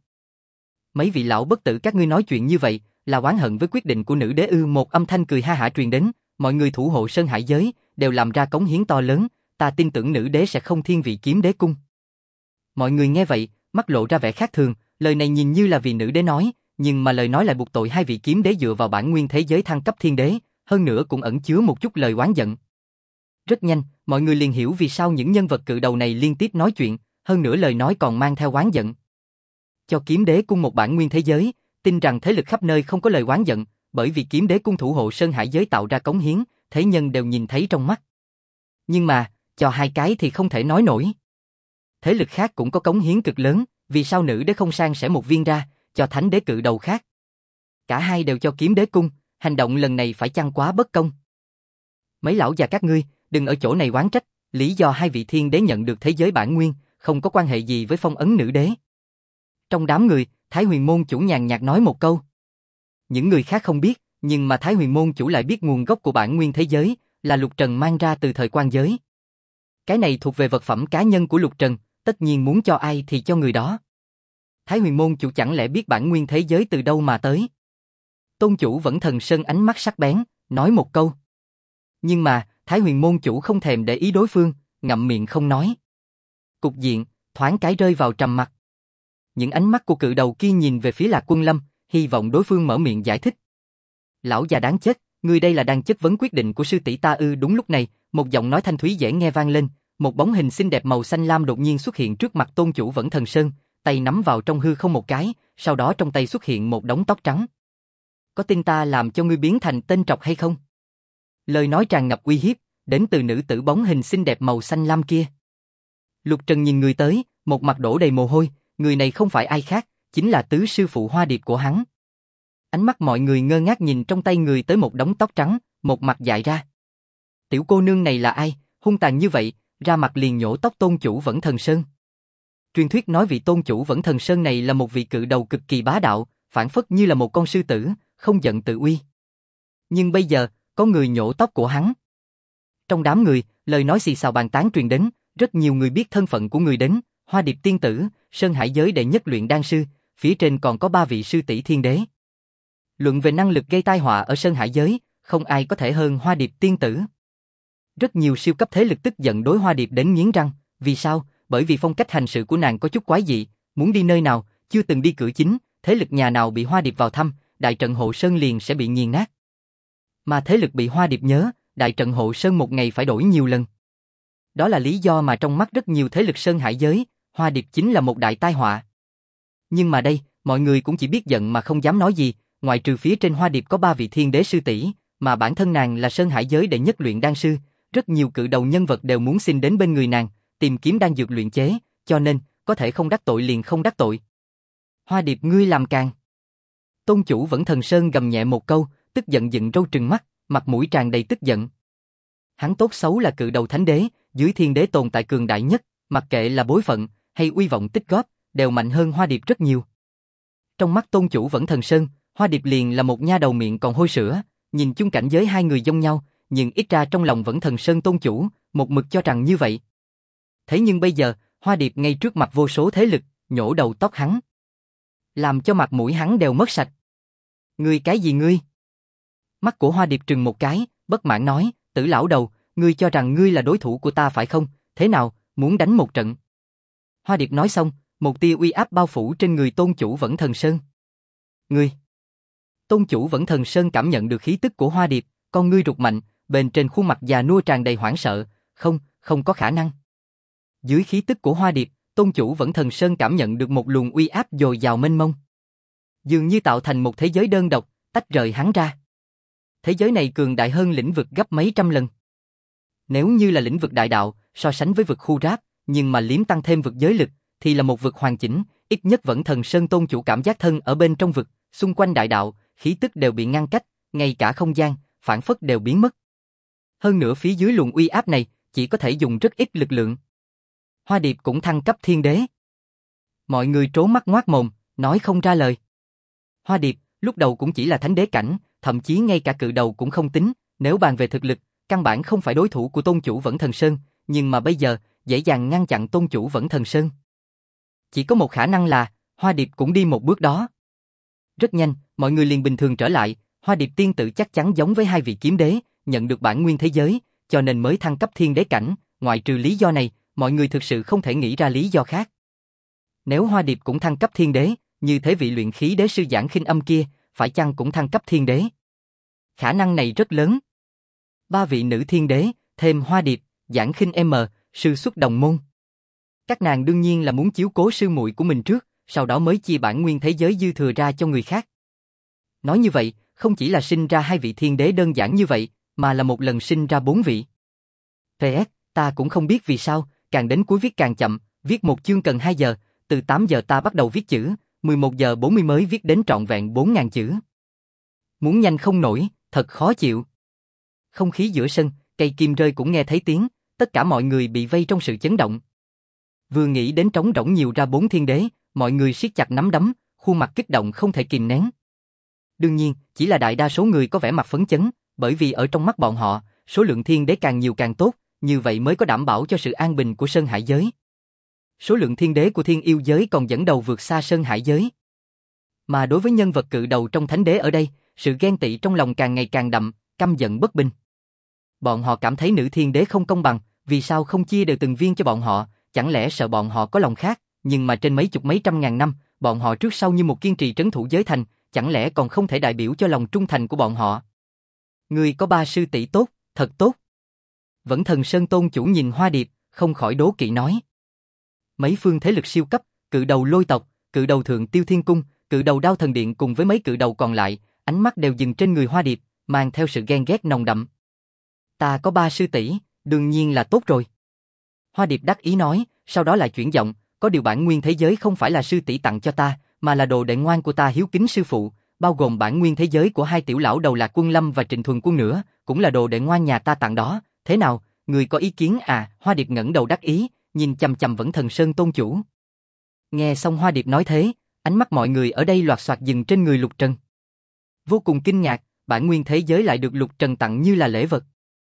S1: Mấy vị lão bất tử các ngươi nói chuyện như vậy, là oán hận với quyết định của nữ đế ư? Một âm thanh cười ha hả truyền đến, mọi người thủ hộ Sơn Hải giới, đều làm ra cống hiến to lớn, ta tin tưởng nữ đế sẽ không thiên vị kiếm đế cung. Mọi người nghe vậy, mắt lộ ra vẻ khác thường, lời này nhìn như là vì nữ đế nói, nhưng mà lời nói lại buộc tội hai vị kiếm đế dựa vào bản nguyên thế giới thăng cấp thiên đế, hơn nữa cũng ẩn chứa một chút lời oán giận. Rất nhanh, mọi người liền hiểu vì sao những nhân vật cự đầu này liên tiếp nói chuyện, hơn nữa lời nói còn mang theo oán giận. Cho kiếm đế cung một bản nguyên thế giới, tin rằng thế lực khắp nơi không có lời oán giận, bởi vì kiếm đế cung thủ hộ Sơn Hải giới tạo ra cống hiến, thế nhân đều nhìn thấy trong mắt. Nhưng mà, cho hai cái thì không thể nói nổi. Thế lực khác cũng có cống hiến cực lớn, vì sao nữ đế không san sẻ một viên ra, cho thánh đế cự đầu khác? Cả hai đều cho kiếm đế cung, hành động lần này phải chăng quá bất công? Mấy lão già các ngươi, đừng ở chỗ này oán trách, lý do hai vị thiên đế nhận được thế giới bản nguyên, không có quan hệ gì với phong ấn nữ đế. Trong đám người, Thái Huyền môn chủ nhàn nhạt nói một câu. Những người khác không biết, nhưng mà Thái Huyền môn chủ lại biết nguồn gốc của bản nguyên thế giới, là Lục Trần mang ra từ thời Quan giới. Cái này thuộc về vật phẩm cá nhân của Lục Trần, tất nhiên muốn cho ai thì cho người đó. Thái Huyền môn chủ chẳng lẽ biết bản nguyên thế giới từ đâu mà tới? Tôn chủ Vẫn Thần Sơn ánh mắt sắc bén, nói một câu. Nhưng mà, Thái Huyền môn chủ không thèm để ý đối phương, ngậm miệng không nói. Cục diện, thoáng cái rơi vào trầm mặc. Những ánh mắt của cự đầu kia nhìn về phía Lạc Quân Lâm, hy vọng đối phương mở miệng giải thích. Lão già đáng chết, ngươi đây là đang chất vấn quyết định của sư tỷ ta ư? Đúng lúc này, một giọng nói thanh thúy dễ nghe vang lên, một bóng hình xinh đẹp màu xanh lam đột nhiên xuất hiện trước mặt tôn chủ Vẫn Thần Sơn, tay nắm vào trong hư không một cái, sau đó trong tay xuất hiện một đống tóc trắng. Có tin ta làm cho ngươi biến thành tên trọc hay không? Lời nói tràn ngập uy hiếp, đến từ nữ tử bóng hình xinh đẹp màu xanh lam kia. Lục Trần nhìn người tới, một mặt đổ đầy mồ hôi, người này không phải ai khác, chính là tứ sư phụ Hoa Điệp của hắn. Ánh mắt mọi người ngơ ngác nhìn trong tay người tới một đống tóc trắng, một mặt dại ra. Tiểu cô nương này là ai, hung tàn như vậy, ra mặt liền nhổ tóc tôn chủ Vẫn Thần Sơn. Truyền thuyết nói vị tôn chủ Vẫn Thần Sơn này là một vị cự đầu cực kỳ bá đạo, phản phất như là một con sư tử, không giận tự uy. Nhưng bây giờ, có người nhổ tóc của hắn. Trong đám người, lời nói xì xào bàn tán truyền đến, rất nhiều người biết thân phận của người đến, Hoa Điệp tiên tử, Sơn Hải giới đệ nhất luyện đan sư, phía trên còn có 3 vị sư tỷ thiên đế. Luận về năng lực gây tai họa ở Sơn Hải giới, không ai có thể hơn Hoa Điệp tiên tử. Rất nhiều siêu cấp thế lực tức giận đối Hoa Điệp đến nghiến răng, vì sao? Bởi vì phong cách hành sự của nàng có chút quái dị, muốn đi nơi nào, chưa từng đi cửa chính, thế lực nhà nào bị Hoa Điệp vào thăm, đại trận hộ sơn liền sẽ bị nghiền nát. Mà thế lực bị Hoa Điệp nhớ, đại trận hộ sơn một ngày phải đổi nhiều lần. Đó là lý do mà trong mắt rất nhiều thế lực Sơn Hải giới, Hoa Điệp chính là một đại tai họa. Nhưng mà đây, mọi người cũng chỉ biết giận mà không dám nói gì, ngoại trừ phía trên Hoa Điệp có 3 vị thiên đế sư tỷ, mà bản thân nàng là Sơn Hải giới đệ nhất luyện đan sư, rất nhiều cự đầu nhân vật đều muốn xin đến bên người nàng, tìm kiếm đan dược luyện chế, cho nên, có thể không đắc tội liền không đắc tội. Hoa Điệp ngươi làm càng. Tôn chủ Vẫn Thần Sơn gầm nhẹ một câu, tức giận dựng râu trừng mắt, mặt mũi tràn đầy tức giận. Hắn tốt xấu là cự đầu thánh đế, dưới thiên đế tồn tại cường đại nhất, mặc kệ là bối phận hay uy vọng tích góp, đều mạnh hơn Hoa Điệp rất nhiều. Trong mắt tôn chủ Vẫn Thần Sơn, Hoa Điệp liền là một nha đầu miệng còn hôi sữa, nhìn chung cảnh giới hai người giống nhau, nhưng ít ra trong lòng Vẫn Thần Sơn tôn chủ, một mực cho rằng như vậy. Thế nhưng bây giờ, Hoa Điệp ngay trước mặt vô số thế lực, nhổ đầu tóc hắn. Làm cho mặt mũi hắn đều mất sạch. Ngươi cái gì ngươi? Mắt của Hoa Điệp trừng một cái, bất mãn nói, Tử lão đầu, ngươi cho rằng ngươi là đối thủ của ta phải không? Thế nào, muốn đánh một trận? Hoa Điệp nói xong, một tia uy áp bao phủ trên người tôn chủ Vẫn Thần Sơn. Ngươi! Tôn chủ Vẫn Thần Sơn cảm nhận được khí tức của Hoa Điệp, con ngươi rụt mạnh, bên trên khuôn mặt già nua tràn đầy hoảng sợ, không có khả năng. Dưới khí tức của Hoa Điệp, tôn chủ Vẫn Thần Sơn cảm nhận được một luồng uy áp dồi dào mênh mông. Dường như tạo thành một thế giới đơn độc, tách rời hắn ra. Thế giới này cường đại hơn lĩnh vực gấp mấy trăm lần. Nếu như là lĩnh vực đại đạo, so sánh với vực khu ráp, nhưng mà liếm tăng thêm vực giới lực, thì là một vực hoàn chỉnh, ít nhất Vẫn Thần Sơn tôn chủ cảm giác thân ở bên trong vực, xung quanh đại đạo, khí tức đều bị ngăn cách, ngay cả không gian, phản phất đều biến mất. Hơn nữa phía dưới luồng uy áp này, chỉ có thể dùng rất ít lực lượng. Hoa Điệp cũng thăng cấp thiên đế. Mọi người trố mắt ngoác mồm, nói không ra lời. Hoa Điệp, lúc đầu cũng chỉ là thánh đế cảnh, thậm chí ngay cả cự đầu cũng không tính, nếu bàn về thực lực, căn bản không phải đối thủ của tôn chủ Vẫn Thần Sơn, nhưng mà bây giờ, dễ dàng ngăn chặn tôn chủ Vẫn Thần Sơn. Chỉ có một khả năng là, Hoa Điệp cũng đi một bước đó. Rất nhanh, mọi người liền bình thường trở lại, Hoa Điệp tiên tử chắc chắn giống với hai vị kiếm đế, nhận được bản nguyên thế giới, cho nên mới thăng cấp thiên đế cảnh, ngoại trừ lý do này, mọi người thực sự không thể nghĩ ra lý do khác. Nếu Hoa Điệp cũng thăng cấp thiên đế, như thế vị luyện khí đế sư Giản Khinh Âm kia, phải chăng cũng thăng cấp thiên đế? Khả năng này rất lớn. Ba vị nữ thiên đế, thêm Hoa Điệp, Giản Khinh M, sư xuất đồng môn. Các nàng đương nhiên là muốn chiếu cố sư muội của mình trước, sau đó mới chia bản nguyên thế giới dư thừa ra cho người khác. Nói như vậy, không chỉ là sinh ra hai vị thiên đế đơn giản như vậy, mà là một lần sinh ra bốn vị. PS, ta cũng không biết vì sao, càng đến cuối viết càng chậm, viết một chương cần 2 giờ, từ 8 giờ ta bắt đầu viết chữ, 11 giờ 40 mới viết đến trọn vẹn 4.000 chữ. Muốn nhanh không nổi, thật khó chịu. Không khí giữa sân, cây kim rơi cũng nghe thấy tiếng, tất cả mọi người bị vây trong sự chấn động. Vừa nghĩ đến trống rỗng nhiều ra 4 thiên đế, mọi người siết chặt nắm đấm, khuôn mặt kích động không thể kìm nén. Đương nhiên, chỉ là đại đa số người có vẻ mặt phấn chấn, bởi vì ở trong mắt bọn họ, số lượng thiên đế càng nhiều càng tốt, như vậy mới có đảm bảo cho sự an bình của Sơn Hải giới. Số lượng thiên đế của thiên yêu giới còn dẫn đầu vượt xa Sơn Hải giới. Mà đối với nhân vật cự đầu trong thánh đế ở đây, sự ghen tị trong lòng càng ngày càng đậm, căm giận bất bình. Bọn họ cảm thấy nữ thiên đế không công bằng, vì sao không chia đều từng viên cho bọn họ, chẳng lẽ sợ bọn họ có lòng khác, nhưng mà trên mấy chục mấy trăm ngàn năm, bọn họ trước sau như một kiên trì trấn thủ giới thành, chẳng lẽ còn không thể đại biểu cho lòng trung thành của bọn họ. Người có 3 sư tỷ tốt, thật tốt. Vẫn Thần Sơn tôn chủ nhìn Hoa Điệp, không khỏi đố kỵ nói. Mấy phương thế lực siêu cấp, cự đầu lôi tộc, cự đầu thượng tiêu thiên cung, cự đầu đao thần điện cùng với mấy cự đầu còn lại, ánh mắt đều dừng trên người Hoa Điệp, mang theo sự ghen ghét nồng đậm. Ta có 3 sư tỷ, đương nhiên là tốt rồi. Hoa Điệp đắc ý nói, sau đó lại chuyển giọng, có điều bản nguyên thế giới không phải là sư tỷ tặng cho ta, mà là đồ đệ ngoan của ta hiếu kính sư phụ, bao gồm bản nguyên thế giới của hai tiểu lão đầu Lạc Quân Lâm và Trịnh Thuần Quân nữa, cũng là đồ đệ ngoan nhà ta tặng đó, thế nào, người có ý kiến à? Hoa Điệp ngẩng đầu đắc ý, nhìn chằm chằm Vẫn Thần Sơn tôn chủ. Nghe xong Hoa Điệp nói thế, ánh mắt mọi người ở đây loạt soạt dừng trên người Lục Trần. Vô cùng kinh ngạc, bản nguyên thế giới lại được Lục Trần tặng như là lễ vật.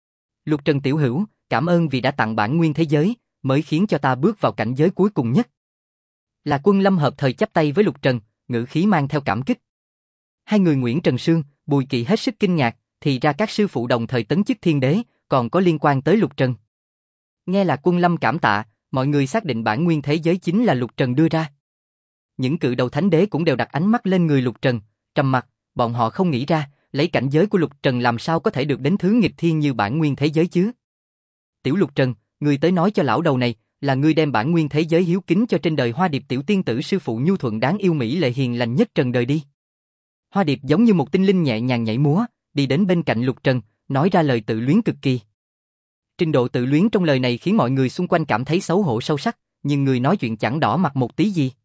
S1: Lục Trần tiểu hữu, cảm ơn vì đã tặng bản nguyên thế giới, mới khiến cho ta bước vào cảnh giới cuối cùng nhất. Lạc Quân Lâm hợp thời chắp tay với Lục Trần, ngữ khí mang theo cảm kích. Hai người Nguyễn Trần Sương, Bùi Kỵ hết sức kinh ngạc, thì ra các sư phụ đồng thời tấn chức thiên đế, còn có liên quan tới Lục Trần. Nghe Lạc Quân Lâm cảm tạ, mọi người xác định bản nguyên thế giới chính là Lục Trần đưa ra. Những cự đầu thánh đế cũng đều đặt ánh mắt lên người Lục Trần, trầm mặc, bọn họ không nghĩ ra, lấy cảnh giới của Lục Trần làm sao có thể được đến thứ nghịch thiên như bản nguyên thế giới chứ. Tiểu Lục Trần, ngươi tới nói cho lão đầu này, là ngươi đem bản nguyên thế giới hiếu kính cho trên đời Hoa Điệp tiểu tiên tử sư phụ nhu thuận đáng yêu mỹ lệ hiền lành nhất trần đời đi. Hoa Điệp giống như một tinh linh nhẹ nhàng nhảy múa, đi đến bên cạnh Lục Trần, nói ra lời tự luyến cực kỳ. Trình độ tự luyến trong lời này khiến mọi người xung quanh cảm thấy xấu hổ sâu sắc, nhưng người nói chuyện chẳng đỏ mặt một tí gì.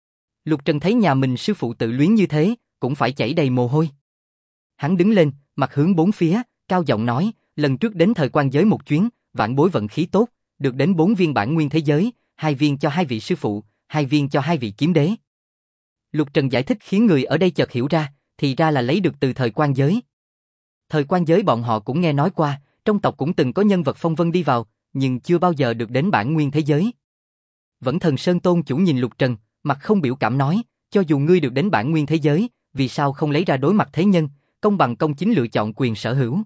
S1: Lục Trần thấy nhà mình sư phụ tự luyến như thế, cũng phải chảy đầy mồ hôi. Hắn đứng lên, mặt hướng bốn phía, cao giọng nói, lần trước đến thời quan giới một chuyến, vãn bối vận khí tốt, được đến 4 viên bản nguyên thế giới, 2 viên cho 2 vị sư phụ, 2 viên cho 2 vị kiếm đế. Lục Trần giải thích khiến người ở đây chợt hiểu ra, thì ra là lấy được từ thời quan giới. Thời quan giới bọn họ cũng nghe nói qua, trong tộc cũng từng có nhân vật phong vân đi vào, nhưng chưa bao giờ được đến bản nguyên thế giới. Vẫn Thần Sơn Tôn chủ nhìn Lục Trần, mặt không biểu cảm nói, cho dù ngươi được đến bản nguyên thế giới, vì sao không lấy ra đối mặt thế nhân, công bằng công chính lựa chọn quyền sở hữu.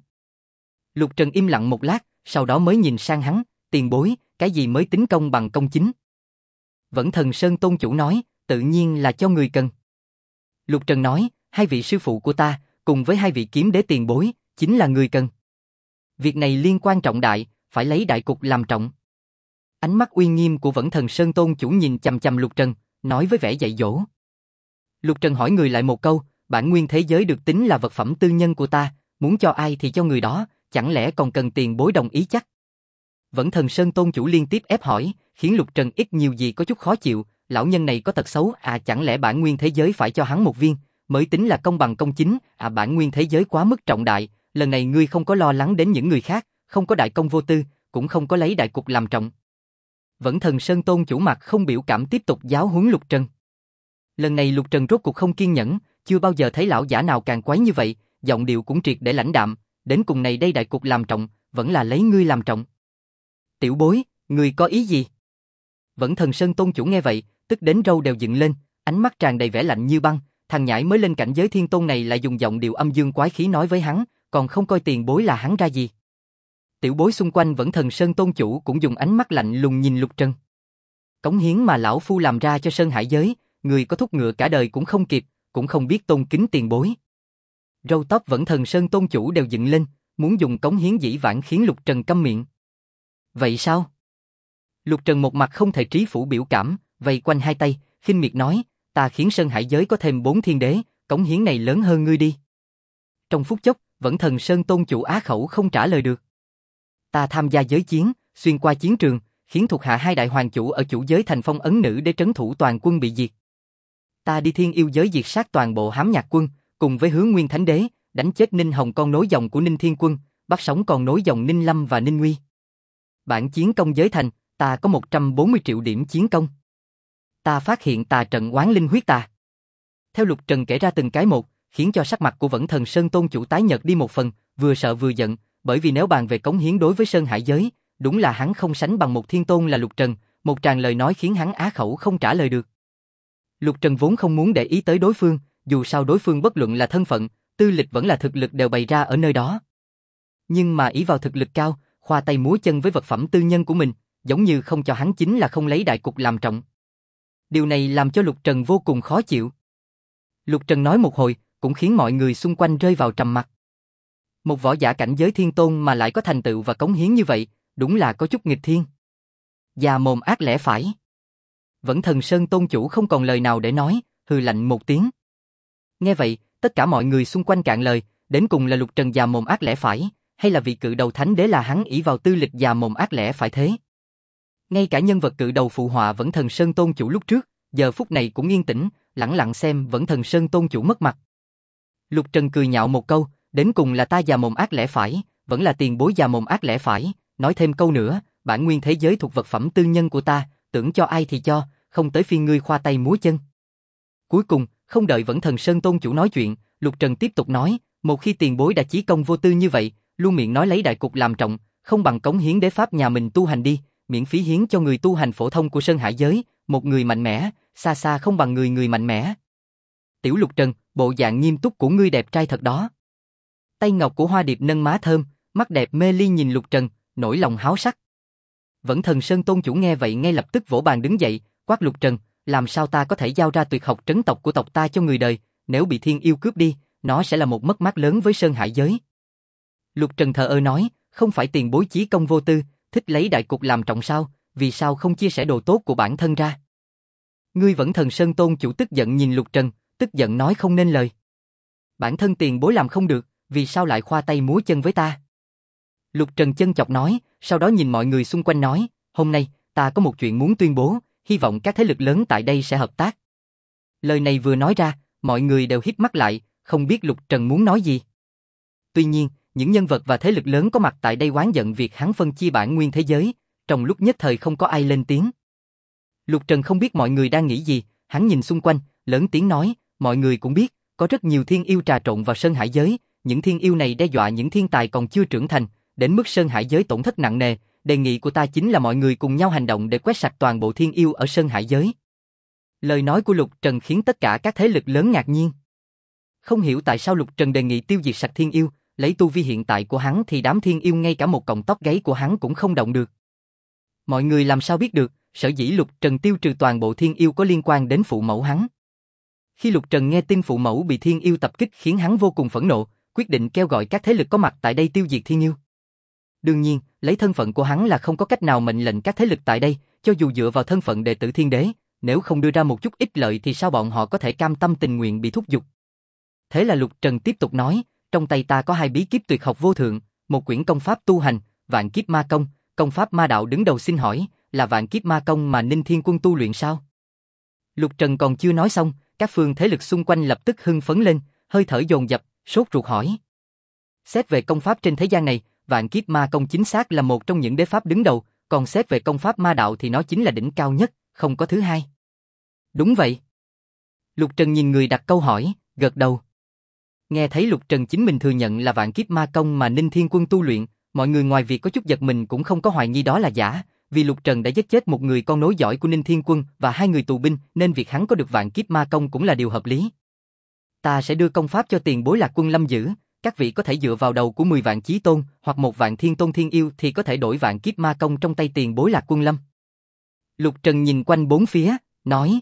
S1: Lục Trần im lặng một lát, sau đó mới nhìn sang hắn, tiền bối, cái gì mới tính công bằng công chính? Vẫn Thần Sơn Tôn chủ nói, tự nhiên là cho người cần. Lục Trần nói, hai vị sư phụ của ta, cùng với hai vị kiếm đế tiền bối, chính là người cần. Việc này liên quan trọng đại, phải lấy đại cục làm trọng. Ánh mắt uy nghiêm của Vẫn Thần Sơn Tôn chủ nhìn chằm chằm Lục Trần, nói với vẻ dạy dỗ. Lục Trần hỏi người lại một câu, bản nguyên thế giới được tính là vật phẩm tư nhân của ta, muốn cho ai thì cho người đó, chẳng lẽ còn cần tiền bối đồng ý chắc? Vẫn Thần Sơn Tôn chủ liên tiếp ép hỏi, khiến Lục Trần ít nhiều gì có chút khó chịu, lão nhân này có tật xấu à, chẳng lẽ bản nguyên thế giới phải cho hắn một viên, mới tính là công bằng công chính, à bản nguyên thế giới quá mức trọng đại, lần này ngươi không có lo lắng đến những người khác, không có đại công vô tư, cũng không có lấy đại cục làm trọng. Vẫn Thần Sơn Tôn chủ mặt không biểu cảm tiếp tục giáo huấn Lục Trần. Lần này Lục Trần rốt cuộc không kiên nhẫn, chưa bao giờ thấy lão giả nào càng quái như vậy, giọng điệu cũng triệt để lãnh đạm, đến cùng này đây đại cục làm trọng, vẫn là lấy ngươi làm trọng. Tiểu bối, ngươi có ý gì? Vẫn Thần Sơn Tôn chủ nghe vậy, tức đến râu đều dựng lên, ánh mắt tràn đầy vẻ lạnh như băng, thằng nhãi mới lên cảnh giới thiên tôn này lại dùng giọng điệu âm dương quái khí nói với hắn, còn không coi tiền bối là hắn ra gì. Tiểu bối xung quanh Vẫn Thần Sơn Tôn chủ cũng dùng ánh mắt lạnh lùng nhìn Lục Trần. Cống hiến mà lão phu làm ra cho Sơn Hải giới, người có thúc ngựa cả đời cũng không kịp, cũng không biết tôn kính tiền bối. Râu tóc Vẫn Thần Sơn Tôn chủ đều dựng lên, muốn dùng cống hiến dĩ vãng khiến Lục Trần câm miệng. Vậy sao? Lục Trần một mặt không thể trí phủ biểu cảm, vây quanh hai tay, khinh miệt nói, ta khiến Sơn Hải giới có thêm 4 thiên đế, cống hiến này lớn hơn ngươi đi. Trong phút chốc, Vẫn Thần Sơn Tôn chủ á khẩu không trả lời được. Ta tham gia giới chiến, xuyên qua chiến trường, khiến thuộc hạ hai đại hoàng chủ ở chủ giới thành phong ấn nữ để trấn thủ toàn quân bị diệt. Ta đi thiên yêu giới diệt sát toàn bộ hám nhạc quân, cùng với Hướng Nguyên Thánh Đế, đánh chết Ninh Hồng con nối dòng của Ninh Thiên Quân, bắt sống con nối dòng Ninh Lâm và Ninh Nguy. Bản chiến công giới thành, ta có 140 triệu điểm chiến công. Ta phát hiện tà trận oán linh huyết tà. Theo Lục Trần kể ra từng cái một, khiến cho sắc mặt của Vẫn Thần Sơn Tôn chủ tái nhợt đi một phần, vừa sợ vừa giận, bởi vì nếu bàn về cống hiến đối với Sơn Hải giới, đúng là hắn không sánh bằng một thiên tôn là Lục Trần, một tràng lời nói khiến hắn á khẩu không trả lời được. Lục Trần vốn không muốn để ý tới đối phương, dù sao đối phương bất luận là thân phận, tư lịch vẫn là thực lực đều bày ra ở nơi đó. Nhưng mà ỷ vào thực lực cao, khoa tay múa chân với vật phẩm tư nhân của mình, giống như không cho hắn chính là không lấy đại cục làm trọng. Điều này làm cho Lục Trần vô cùng khó chịu. Lục Trần nói một hồi, cũng khiến mọi người xung quanh rơi vào trầm mặc. Một võ giả cảnh giới thiên tôn mà lại có thành tựu và cống hiến như vậy, đúng là có chút nghịch thiên. Già mồm ác lẽ phải. Vẫn Thần Sơn Tôn chủ không còn lời nào để nói, hừ lạnh một tiếng. Nghe vậy, tất cả mọi người xung quanh cạn lời, đến cùng là Lục Trần già mồm ác lẽ phải, hay là vị cự đầu thánh đế là hắn ỷ vào tư lịch già mồm ác lẽ phải thế. Ngay cả nhân vật cự đầu phụ họa Vẫn Thần Sơn Tôn chủ lúc trước, giờ phút này cũng yên tĩnh, lẳng lặng xem Vẫn Thần Sơn Tôn chủ mất mặt. Lục Trần cười nhạo một câu, đến cùng là ta già mồm ác lẽ phải, vẫn là tiền bối già mồm ác lẽ phải, nói thêm câu nữa, bản nguyên thế giới thuộc vật phẩm tư nhân của ta, tưởng cho ai thì cho, không tới phiên ngươi khoa tay múa chân. Cuối cùng, không đợi Vẫn Thần Sơn Tôn chủ nói chuyện, Lục Trần tiếp tục nói, một khi tiền bối đã chí công vô tư như vậy, luôn miệng nói lấy đại cục làm trọng, không bằng cống hiến đế pháp nhà mình tu hành đi, miễn phí hiến cho người tu hành phổ thông của Sơn Hải giới, một người mạnh mẽ, xa xa không bằng người mạnh mẽ. Tiểu Lục Trần, bộ dạng nghiêm túc của ngươi đẹp trai thật đó. Tay ngọc của Hoa Điệp nâng má thơm, mắt đẹp mê ly nhìn Lục Trần, nổi lòng háo sắc. Vẫn Thần Sơn Tôn chủ nghe vậy ngay lập tức vỗ bàn đứng dậy, quát Lục Trần, làm sao ta có thể giao ra tuyệt học trấn tộc của tộc ta cho người đời, nếu bị thiên yêu cướp đi, nó sẽ là một mất mát lớn với Sơn Hải giới. Lục Trần thờ ơ nói, không phải tiền bối chí công vô tư, thích lấy đại cục làm trọng sao, vì sao không chia sẻ đồ tốt của bản thân ra? Ngươi Vẫn Thần Sơn Tôn chủ tức giận nhìn Lục Trần, tức giận nói không nên lời. Bản thân tiền bối làm không được, vì sao lại khoa tay múa chân với ta? Lục Trần chân chọc nói, sau đó nhìn mọi người xung quanh nói, hôm nay, ta có một chuyện muốn tuyên bố, hy vọng các thế lực lớn tại đây sẽ hợp tác. Lời này vừa nói ra, mọi người đều híp mắt lại, không biết Lục Trần muốn nói gì. Tuy nhiên, những nhân vật và thế lực lớn có mặt tại đây oán giận việc hắn phân chia bản nguyên thế giới, trong lúc nhất thời không có ai lên tiếng. Lục Trần không biết mọi người đang nghĩ gì, hắn nhìn xung quanh, lớn tiếng nói, mọi người cũng biết, có rất nhiều thiên yêu trà trộn vào Sơn Hải giới, những thiên yêu này đe dọa những thiên tài còn chưa trưởng thành, đến mức Sơn Hải giới tổn thất nặng nề, đề nghị của ta chính là mọi người cùng nhau hành động để quét sạch toàn bộ thiên yêu ở Sơn Hải giới. Lời nói của Lục Trần khiến tất cả các thế lực lớn ngạc nhiên. Không hiểu tại sao Lục Trần đề nghị tiêu diệt sạch thiên yêu, lấy tu vi hiện tại của hắn thì đám thiên yêu ngay cả một cọng tóc gáy của hắn cũng không động được. Mọi người làm sao biết được, sở dĩ Lục Trần tiêu trừ toàn bộ thiên yêu có liên quan đến phụ mẫu hắn. Khi Lục Trần nghe tin phụ mẫu bị thiên yêu tập kích khiến hắn vô cùng phẫn nộ, quyết định kêu gọi các thế lực có mặt tại đây tiêu diệt thiên yêu. Đương nhiên, lấy thân phận của hắn là không có cách nào mệnh lệnh các thế lực tại đây, cho dù dựa vào thân phận đệ tử thiên đế, nếu không đưa ra một chút ích lợi thì sao bọn họ có thể cam tâm tình nguyện bị thúc giục. Thế là Lục Trần tiếp tục nói, trong tay ta có 2 bí kíp tuyệt học vô thượng, một quyển công pháp tu hành, Vạn Kiếp Ma Công, công pháp ma đạo đứng đầu, xin hỏi, là Vạn Kiếp Ma Công mà Ninh Thiên Quân tu luyện sao? Lục Trần còn chưa nói xong, các phương thế lực xung quanh lập tức hưng phấn lên, hơi thở dồn dập, sốt ruột hỏi. Xét về công pháp trên thế gian này, Vạn Kiếp Ma Công chính xác là một trong những đế pháp đứng đầu, còn xét về công pháp ma đạo thì nó chính là đỉnh cao nhất, không có thứ hai. Đúng vậy. Lục Trần nhìn người đặt câu hỏi, gật đầu. Nghe thấy Lục Trần chính mình thừa nhận là Vạn Kiếp Ma Công mà Ninh Thiên Quân tu luyện, mọi người ngoài việc có chút giật mình cũng không có hoài nghi đó là giả, vì Lục Trần đã giết chết một người con nối dõi của Ninh Thiên Quân và 2 người tù binh, nên việc hắn có được Vạn Kiếp Ma Công cũng là điều hợp lý. Ta sẽ đưa công pháp cho tiền bối Lạc Quân Lâm giữ, các vị có thể dựa vào đầu của 10 vạn chí tôn hoặc 1 vạn thiên tôn thiên yêu thì có thể đổi Vạn Kiếp Ma Công trong tay tiền bối Lạc Quân Lâm. Lục Trần nhìn quanh bốn phía, nói.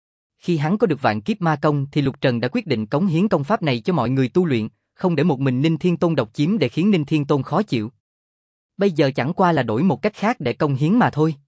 S1: Khi hắn có được Vạn Kiếp Ma Công thì Lục Trần đã quyết định cống hiến công pháp này cho mọi người tu luyện, không để một mình Ninh Thiên Tôn độc chiếm để khiến Ninh Thiên Tôn khó chịu. Bây giờ chẳng qua là đổi một cách khác để cống hiến mà thôi.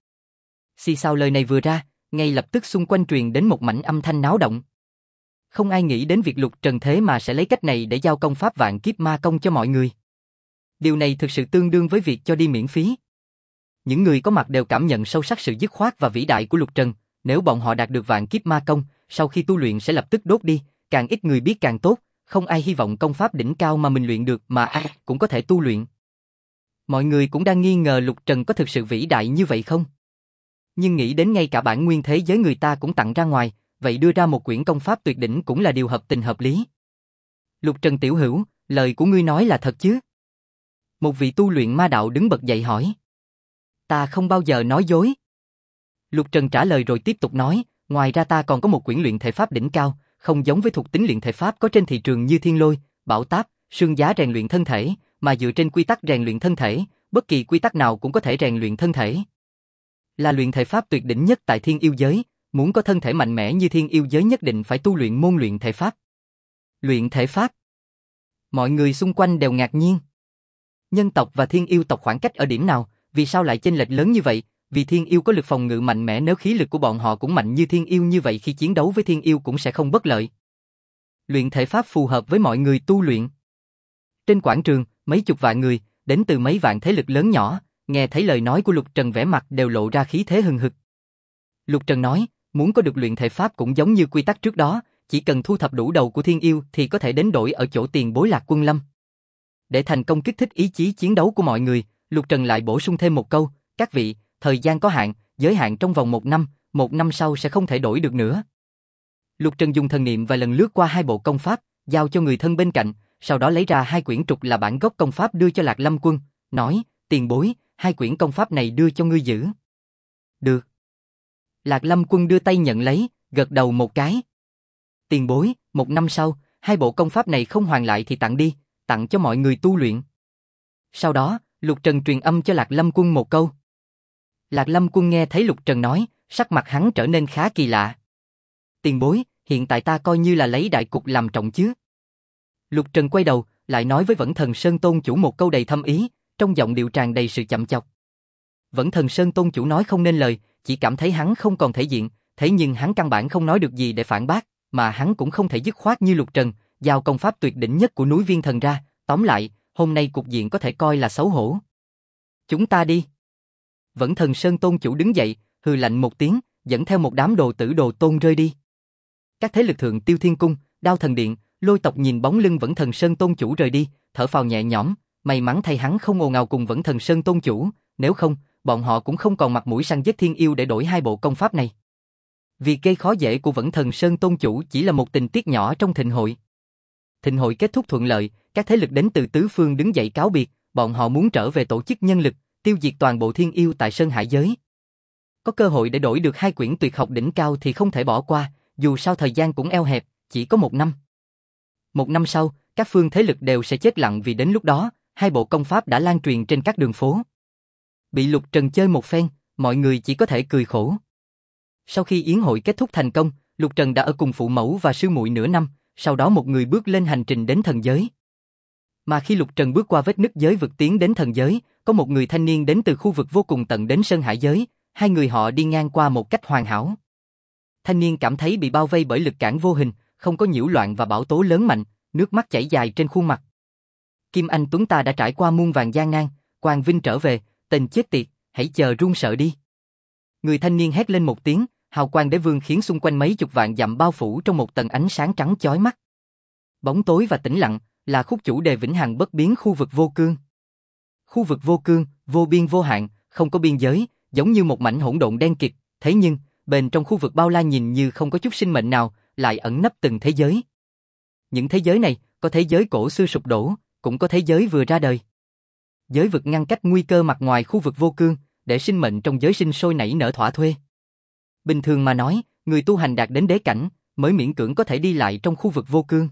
S1: Xì xào lời này vừa ra, ngay lập tức xung quanh truyền đến một mảnh âm thanh náo động. Không ai nghĩ đến việc Lục Trần thế mà sẽ lấy cách này để giao công pháp Vạn Kiếp Ma Công cho mọi người. Điều này thực sự tương đương với việc cho đi miễn phí. Những người có mặt đều cảm nhận sâu sắc sự dứt khoát và vĩ đại của Lục Trần. Nếu bọn họ đạt được Vạn Kiếp Ma Công, sau khi tu luyện sẽ lập tức đốt đi, càng ít người biết càng tốt, không ai hy vọng công pháp đỉnh cao mà mình luyện được mà ai cũng có thể tu luyện. Mọi người cũng đang nghi ngờ Lục Trần có thực sự vĩ đại như vậy không? Nhưng nghĩ đến ngay cả bản nguyên thế giới người ta cũng tặng ra ngoài, vậy đưa ra một quyển công pháp tuyệt đỉnh cũng là điều hợp tình hợp lý. Lục Trần tiểu hữu, lời của ngươi nói là thật chứ? Một vị tu luyện ma đạo đứng bật dậy hỏi. Ta không bao giờ nói dối. Lục Trần trả lời rồi tiếp tục nói, ngoài ra ta còn có một quyển luyện thể pháp đỉnh cao, không giống với thuộc tính luyện thể pháp có trên thị trường như Thiên Lôi, Bảo Táp, Sương Giá rèn luyện thân thể, mà dựa trên quy tắc rèn luyện thân thể, bất kỳ quy tắc nào cũng có thể rèn luyện thân thể. Là luyện thể pháp tuyệt đỉnh nhất tại Thiên Yêu giới, muốn có thân thể mạnh mẽ như Thiên Yêu giới nhất định phải tu luyện môn luyện thể pháp. Luyện thể pháp? Mọi người xung quanh đều ngạc nhiên. Nhân tộc và Thiên Yêu tộc khoảng cách ở điểm nào, vì sao lại chênh lệch lớn như vậy? Vì Thiên Yêu có lực phòng ngự mạnh mẽ, nếu khí lực của bọn họ cũng mạnh như Thiên Yêu như vậy khi chiến đấu với Thiên Yêu cũng sẽ không bất lợi. Luyện thể pháp phù hợp với mọi người tu luyện. Trên quảng trường, mấy chục vạn người, đến từ mấy vạn thế lực lớn nhỏ, nghe thấy lời nói của Lục Trần vẻ mặt đều lộ ra khí thế hừng hực. Lục Trần nói, muốn có được luyện thể pháp cũng giống như quy tắc trước đó, chỉ cần thu thập đủ đầu của Thiên Yêu thì có thể đến đổi ở chỗ tiền bối Lạc Quân Lâm. Để thành công kích thích ý chí chiến đấu của mọi người, Lục Trần lại bổ sung thêm một câu, các vị, thời gian có hạn, giới hạn trong vòng 1 năm sau sẽ không thể đổi được nữa. Lục Trần dùng thần niệm vài lần lướt qua 2 bộ công pháp, giao cho người thân bên cạnh, sau đó lấy ra 2 quyển trục là bản gốc công pháp đưa cho Lạc Lâm Quân, nói, tiền bối, 2 quyển công pháp này đưa cho ngươi giữ. Được. Lạc Lâm Quân đưa tay nhận lấy, gật đầu một cái. Tiền bối, 1 năm sau, 2 bộ công pháp này không hoàn lại thì tặng đi, tặng cho mọi người tu luyện. Sau đó, Lục Trần truyền âm cho Lạc Lâm Quân một câu. Lạc Lâm Quân nghe thấy Lục Trần nói, sắc mặt hắn trở nên khá kỳ lạ. Tiền bối, hiện tại ta coi như là lấy đại cục làm trọng chứ. Lục Trần quay đầu, lại nói với Vẫn Thần Sơn Tôn Chủ một câu đầy thâm ý, trong giọng điệu tràn đầy sự chậm chọc. Vẫn Thần Sơn Tôn Chủ nói không nên lời, chỉ cảm thấy hắn không còn thể diện, thế nhưng hắn căn bản không nói được gì để phản bác, mà hắn cũng không thể dứt khoát như Lục Trần, giao công pháp tuyệt đỉnh nhất của núi Viên Thần ra, tóm lại, hôm nay cục diện có thể coi là xấu hổ. Chúng ta đi. Vẫn Thần Sơn Tôn Chủ đứng dậy, hừ lạnh một tiếng, dẫn theo một đám đồ tử đồ tôn rơi đi. Các thế lực thượng Tiêu Thiên Cung, Đao Thần Điện, Lôi tộc nhìn bóng lưng Vẫn Thần Sơn Tôn Chủ rời đi, thở phào nhẹ nhõm, may mắn thay hắn không ồn ào cùng Vẫn Thần Sơn Tôn Chủ, nếu không, bọn họ cũng không còn mặt mũi săn giết Thiên Yêu để đổi 2 bộ công pháp này. Việc gây khó dễ của Vẫn Thần Sơn tôn chủ chỉ là một tình tiết nhỏ trong thịnh hội. Thịnh hội kết thúc thuận lợi, các thế lực đến từ tứ phương đứng dậy cáo biệt, bọn họ muốn trở về tổ chức nhân lực, tiêu diệt toàn bộ thiên yêu tại Sơn Hải giới. Có cơ hội để đổi được 2 quyển tuyệt học đỉnh cao thì không thể bỏ qua, dù sao thời gian cũng eo hẹp, chỉ có 1 năm. 1 năm sau, các phương thế lực đều sẽ chết lặng vì đến lúc đó, 2 bộ công pháp đã lan truyền trên các đường phố. Bị Lục Trần chơi một phen, mọi người chỉ có thể cười khổ. Sau khi yến hội kết thúc thành công, Lục Trần đã ở cùng phụ mẫu và sư muội nửa năm, sau đó một người bước lên hành trình đến thần giới. Mà khi Lục Trần bước qua vết nứt giới vực tiến đến thần giới, có một người thanh niên đến từ khu vực vô cùng tận đến Sơn Hải giới, 2 người họ đi ngang qua một cách hoàn hảo. Thanh niên cảm thấy bị bao vây bởi lực cản vô hình, không có nhiễu loạn và bão tố lớn mạnh, nước mắt chảy dài trên khuôn mặt. Kim Anh Tuấn ta đã trải qua muôn vàn gian nan, quang vinh trở về, tên chết tiệt, hãy chờ run sợ đi. Người thanh niên hét lên một tiếng, hào quang đế vương khiến xung quanh mấy chục vạn dặm bao phủ trong một tầng ánh sáng trắng chói mắt. Bóng tối và tĩnh lặng là khúc chủ đề vĩnh hằng bất biến khu vực vô cương. Khu vực vô cương, vô biên vô hạn, không có biên giới, giống như một mảnh hỗn độn đen kịt, thế nhưng bên trong khu vực bao la nhìn như không có chút sinh mệnh nào, lại ẩn nấp từng thế giới. Những thế giới này, có thế giới cổ xưa sụp đổ, cũng có thế giới vừa ra đời. Giới vực ngăn cách nguy cơ mặt ngoài khu vực vô cương, để sinh mệnh trong giới sinh sôi nảy nở thỏa thuê. Bình thường mà nói, người tu hành đạt đến đế cảnh, mới miễn cưỡng có thể đi lại trong khu vực vô cương.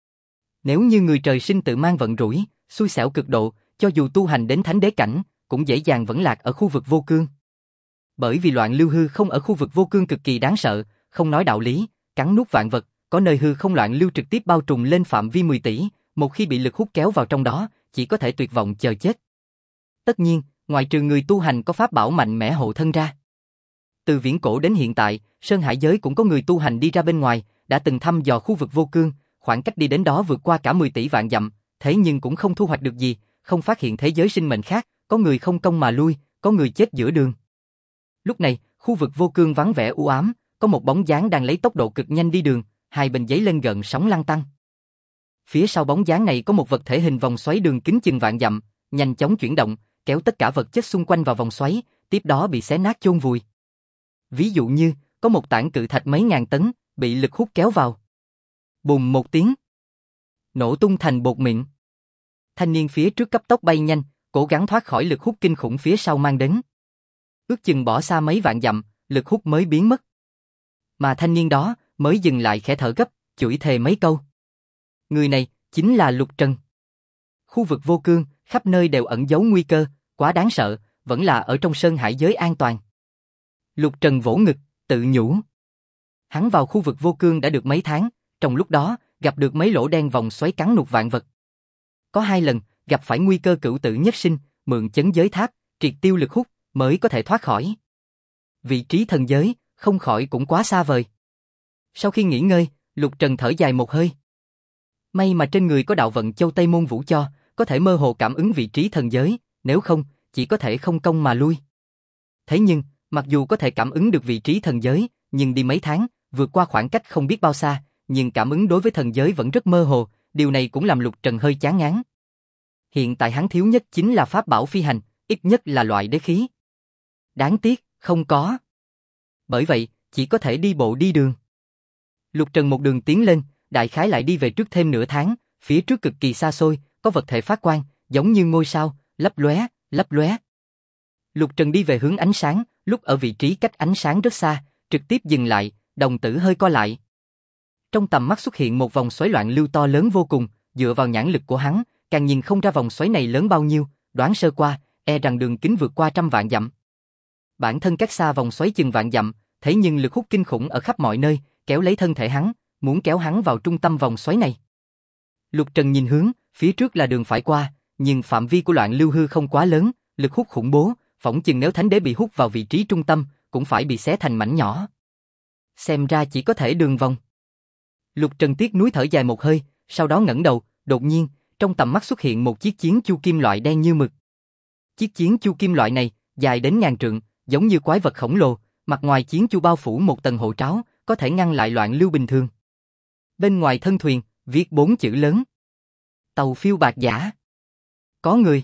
S1: Nếu như người trời sinh tự mang vận rủi, xui xẻo cực độ, cho dù tu hành đến thánh đế cảnh, cũng dễ dàng vẫn lạc ở khu vực vô cương. Bởi vì loạn lưu hư không ở khu vực vô cương cực kỳ đáng sợ, không nói đạo lý, cắn nuốt vạn vật, có nơi hư không loạn lưu trực tiếp bao trùm lên phạm vi 10 tỷ, một khi bị lực hút kéo vào trong đó, chỉ có thể tuyệt vọng chờ chết. Tất nhiên, ngoại trừ người tu hành có pháp bảo mạnh mẽ hộ thân ra. Từ viễn cổ đến hiện tại, Sơn Hải giới cũng có người tu hành đi ra bên ngoài, đã từng thăm dò khu vực vô cương, khoảng cách đi đến đó vượt qua cả 10 tỷ vạn dặm, thế nhưng cũng không thu hoạch được gì, không phát hiện thế giới sinh mệnh khác, có người không công mà lui, có người chết giữa đường. Lúc này, khu vực vô cương vắng vẻ u ám, có một bóng dáng đang lấy tốc độ cực nhanh đi đường, hai bên giấy lên gần sóng lăn tăn. Phía sau bóng dáng này có một vật thể hình vòng xoáy đường kính chừng vạn dặm, nhanh chóng chuyển động, kéo tất cả vật chất xung quanh vào vòng xoáy, tiếp đó bị xé nát chôn vùi. Ví dụ như, có một tảng cự thạch mấy ngàn tấn, bị lực hút kéo vào. Bùm một tiếng. Nổ tung thành bột mịn. Thanh niên phía trước cấp tốc bay nhanh, cố gắng thoát khỏi lực hút kinh khủng phía sau mang đến. Ước chừng bỏ xa mấy vạn dặm, lực hút mới biến mất. Mà thanh niên đó mới dừng lại khẽ thở gấp, chửi thề mấy câu. Người này chính là Lục Trần. Khu vực vô cương, khắp nơi đều ẩn giấu nguy cơ, quá đáng sợ, vẫn là ở trong Sơn Hải giới an toàn. Lục Trần vỗ ngực, tự nhủ. Hắn vào khu vực vô cương đã được mấy tháng, trong lúc đó, gặp được mấy lỗ đen vòng xoáy cắn nuốt vạn vật. Có 2 lần, gặp phải nguy cơ cửu tử nhất sinh, mượn chấn giới tháp, triệt tiêu lực hút, mới có thể thoát khỏi. Vị trí thần giới, không khỏi cũng quá xa vời. Sau khi nghỉ ngơi, Lục Trần thở dài một hơi. May mà trên người có đạo vận châu Tây Môn Vũ cho, có thể mơ hồ cảm ứng vị trí thần giới, nếu không, chỉ có thể không công mà lui. Thế nhưng, mặc dù có thể cảm ứng được vị trí thần giới, nhưng đi mấy tháng, vượt qua khoảng cách không biết bao xa, nhưng cảm ứng đối với thần giới vẫn rất mơ hồ, điều này cũng làm Lục Trần hơi chán ngán. Hiện tại hắn thiếu nhất chính là pháp bảo phi hành, ít nhất là loại đế khí. Đáng tiếc, không có. Bởi vậy, chỉ có thể đi bộ đi đường. Lục Trần một đường tiến lên, đại khái lại đi về trước thêm nửa tháng, phía trước cực kỳ xa xôi, có vật thể phát quang, giống như ngôi sao, lấp lóe, lấp lóe. Lục Trần đi về hướng ánh sáng, lúc ở vị trí cách ánh sáng rất xa, trực tiếp dừng lại, đồng tử hơi co lại. Trong tầm mắt xuất hiện một vòng xoáy loạn lưu to lớn vô cùng, dựa vào nhãn lực của hắn, càng nhìn không ra vòng xoáy này lớn bao nhiêu, đoán sơ qua, e rằng đường kính vượt qua 100 vạn dặm. Bản thân cách xa vòng xoáy chừng vạn dặm, thế nhưng lực hút kinh khủng ở khắp mọi nơi, kéo lấy thân thể hắn, muốn kéo hắn vào trung tâm vòng xoáy này. Lục Trần nhìn hướng, phía trước là đường phải qua, nhưng phạm vi của loạn lưu hư không quá lớn, lực hút khủng bố, phỏng chừng nếu thánh đế bị hút vào vị trí trung tâm, cũng phải bị xé thành mảnh nhỏ. Xem ra chỉ có thể đường vòng. Lục Trần tiếc nuối thở dài một hơi, sau đó ngẩng đầu, đột nhiên, trong tầm mắt xuất hiện một chiếc chiến chu kim loại đen như mực. Chiếc chiến chu kim loại này, dài đến ngàn trượng, giống như quái vật khổng lồ, mặt ngoài chiến chu bao phủ một tầng hộ tráo, có thể ngăn lại loạn lưu bình thường. Bên ngoài thân thuyền, viết 4 chữ lớn. Tàu phiêu bạc giả. Có người.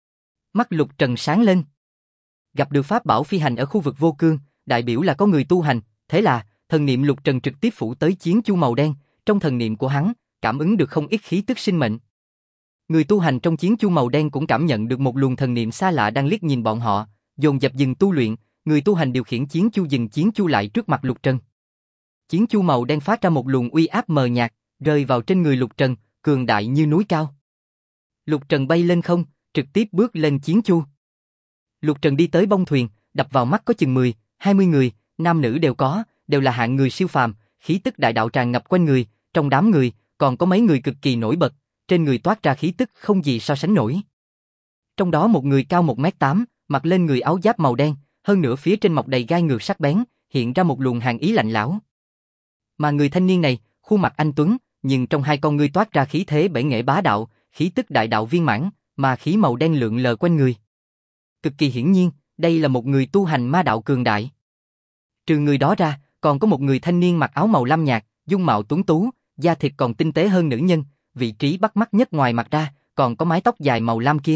S1: Mắt Lục Trần sáng lên. Gặp được pháp bảo phi hành ở khu vực vô cương, đại biểu là có người tu hành, thế là, Thần niệm Lục Trần trực tiếp phủ tới chiến chu màu đen, trong thần niệm của hắn, cảm ứng được không ít khí tức sinh mệnh. Người tu hành trong chiến chu màu đen cũng cảm nhận được một luồng thần niệm xa lạ đang liếc nhìn bọn họ, dồn dập dừng tu luyện, người tu hành điều khiển chiến chu dừng chiến chu lại trước mặt Lục Trần. Chiến chu màu đen phát ra một luồng uy áp mờ nhạt, rơi vào trên người Lục Trần, cường đại như núi cao. Lục Trần bay lên không, trực tiếp bước lên chiến chu. Lục Trần đi tới bông thuyền, đập vào mắt có chừng 10, 20 người, nam nữ đều có, đều là hạng người siêu phàm, khí tức đại đạo tràn ngập quanh người, trong đám người, còn có mấy người cực kỳ nổi bật, trên người toát ra khí tức không gì so sánh nổi. Trong đó một người cao 1m8, mặc lên người áo giáp màu đen, hơn nữa phía trên mọc đầy gai ngược sắc bén, hiện ra một luồng hàn ý lạnh lẽo. Mà người thanh niên này, khuôn mặt anh tuấn, nhưng trong hai con ngươi toát ra khí thế bể nghệ bá đạo, khí tức đại đạo viên mãn, mà khí màu đen lượn lờ quanh người. Cực kỳ hiển nhiên, đây là một người tu hành ma đạo cường đại. Trừ người đó ra, còn có một người thanh niên mặc áo màu lam nhạt, dung mạo tuấn tú, da thịt còn tinh tế hơn nữ nhân, vị trí bắt mắt nhất ngoài mặt ra, còn có mái tóc dài màu lam kia.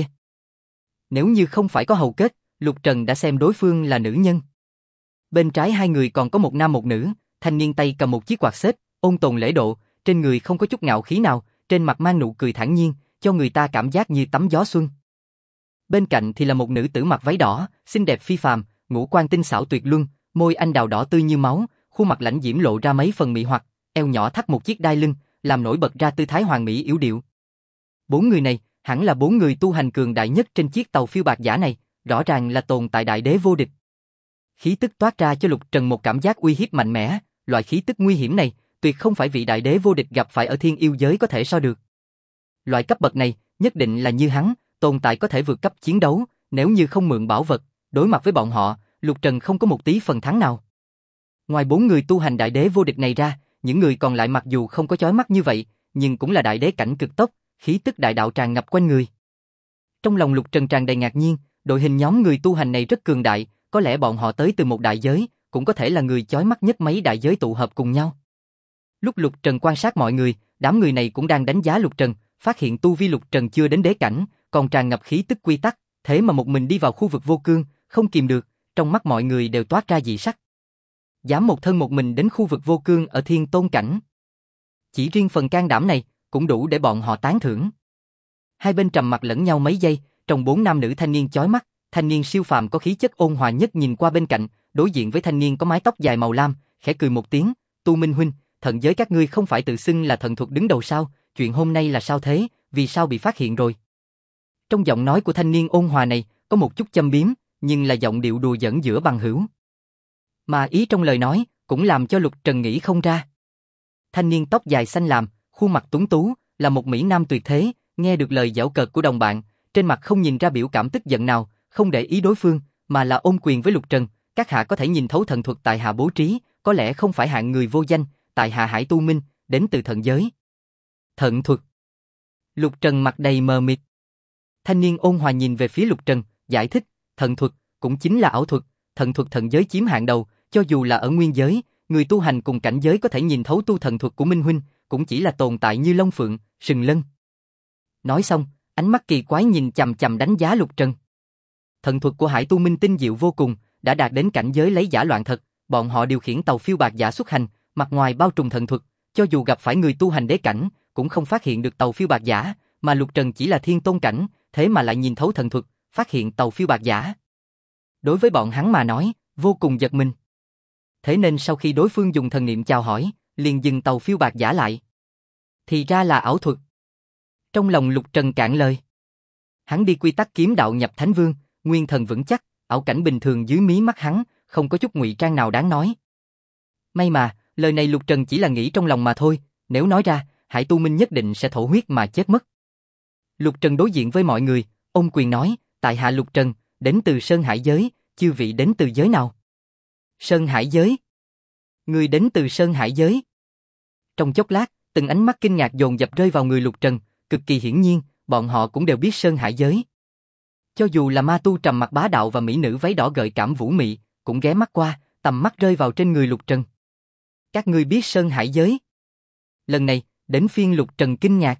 S1: Nếu như không phải có hầu kết, Lục Trần đã xem đối phương là nữ nhân. Bên trái hai người còn có một nam một nữ, thanh niên tay cầm một chiếc quạt xếp, ôn tồn lễ độ, trên người không có chút ngạo khí nào, trên mặt mang nụ cười thản nhiên, cho người ta cảm giác như tắm gió xuân. Bên cạnh thì là một nữ tử mặc váy đỏ, xinh đẹp phi phàm, ngũ quan tinh xảo tuyệt luân, môi anh đào đỏ tươi như máu, khuôn mặt lãnh diễm lộ ra mấy phần mị hoặc, eo nhỏ thắt một chiếc đai lưng, làm nổi bật ra tư thái hoàng mỹ yểu điệu. Bốn người này, hẳn là bốn người tu hành cường đại nhất trên chiếc tàu phiêu bạc giả này, rõ ràng là tồn tại đại đế vô địch. Khí tức toát ra cho Lục Trần một cảm giác uy hiếp mạnh mẽ, loại khí tức nguy hiểm này, tuyệt không phải vị đại đế vô địch gặp phải ở thiên yêu giới có thể so được. Loại cấp bậc này, nhất định là như hắn, tồn tại có thể vượt cấp chiến đấu, nếu như không mượn bảo vật, đối mặt với bọn họ, Lục Trần không có một tí phần thắng nào. Ngoài bốn người tu hành đại đế vô địch này ra, những người còn lại mặc dù không có chói mắt như vậy, nhưng cũng là đại đế cảnh cực tốc, khí tức đại đạo tràn ngập quanh người. Trong lòng Lục Trần tràn đầy ngạc nhiên, đội hình nhóm người tu hành này rất cường đại, có lẽ bọn họ tới từ một đại giới, cũng có thể là người chói mắt nhất mấy đại giới tụ hợp cùng nhau. Lúc Lục Trần quan sát mọi người, đám người này cũng đang đánh giá Lục Trần, phát hiện tu vi Lục Trần chưa đến đế cảnh, còn tràn ngập khí tức quy tắc, thế mà một mình đi vào khu vực vô cương, không kìm được, trong mắt mọi người đều toát ra dị sắc. Dám một thân một mình đến khu vực vô cương ở thiên tôn cảnh. Chỉ riêng phần can đảm này, cũng đủ để bọn họ tán thưởng. Hai bên trầm mặt lẫn nhau mấy giây, trong bốn nam nữ thanh niên chói mắt, thanh niên siêu phàm có khí chất ôn hòa nhất nhìn qua bên cạnh, đối diện với thanh niên có mái tóc dài màu lam, khẽ cười một tiếng, Tu Minh huynh, thần giới các ngươi không phải tự xưng là thần thuật đứng đầu sao, chuyện hôm nay là sao thế, vì sao bị phát hiện rồi? Trong giọng nói của thanh niên ôn hòa này, có một chút châm biếm, nhưng là giọng điệu đùa giỡn giữa bằng hữu. Mà ý trong lời nói, cũng làm cho Lục Trần nghĩ không ra. Thanh niên tóc dài xanh lam, khuôn mặt tuấn tú, là một mỹ nam tuyệt thế, nghe được lời giễu cợt của đồng bạn, trên mặt không nhìn ra biểu cảm tức giận nào, không để ý đối phương, mà là ôm quyền với Lục Trần, các hạ có thể nhìn thấu thần thuật tại hạ bố trí, có lẽ không phải hạng người vô danh, tại hạ Hải Tu Minh, đến từ thần giới. Thần thuật. Lục Trần mặt đầy mờ mịt. Thanh niên ôn hòa nhìn về phía Lục Trần, giải thích, thần thuật cũng chính là ảo thuật, thần thuật thần giới chiếm hạng đầu, cho dù là ở nguyên giới, người tu hành cùng cảnh giới có thể nhìn thấu tu thần thuật của Minh huynh, cũng chỉ là tồn tại như Long Phượng, Sừng Lân. Nói xong, ánh mắt kỳ quái nhìn chằm chằm đánh giá Lục Trần. Thần thuật của Hải Tu Minh tinh diệu vô cùng, đã đạt đến cảnh giới lấy giả loạn thật, bọn họ điều khiển tàu phiêu bạc giả xuất hành, mặt ngoài bao trùm thần thuật, cho dù gặp phải người tu hành đế cảnh, cũng không phát hiện được tàu phiêu bạc giả, mà Lục Trần chỉ là thiên tôn cảnh, thế mà lại nhìn thấu thần thuật, phát hiện tàu phiêu bạc giả. Đối với bọn hắn mà nói, vô cùng giật mình. Thế nên sau khi đối phương dùng thần niệm chào hỏi, liền dừng tàu phiêu bạc giả lại. Thì ra là ảo thuật. Trong lòng Lục Trần cạn lời. Hắn đi quy tắc kiếm đạo nhập Thánh Vương, nguyên thần vững chắc, ảo cảnh bình thường dưới mí mắt hắn, không có chút ngụy trang nào đáng nói. May mà, lời này Lục Trần chỉ là nghĩ trong lòng mà thôi, nếu nói ra, Hải Tu Minh nhất định sẽ thổ huyết mà chết mất. Lục Trần đối diện với mọi người, ôm quyền nói, tại hạ Lục Trần, đến từ Sơn Hải giới, chư vị đến từ giới nào? Sơn Hải giới. Người đến từ Sơn Hải giới. Trong chốc lát, từng ánh mắt kinh ngạc dồn dập rơi vào người Lục Trần, cực kỳ hiển nhiên, bọn họ cũng đều biết Sơn Hải giới. Cho dù là ma tu trầm mặc bá đạo và mỹ nữ váy đỏ gợi cảm vũ mị, cũng ghé mắt qua, tầm mắt rơi vào trên người Lục Trần. Các ngươi biết Sơn Hải giới? Lần này, đến phiên Lục Trần kinh ngạc.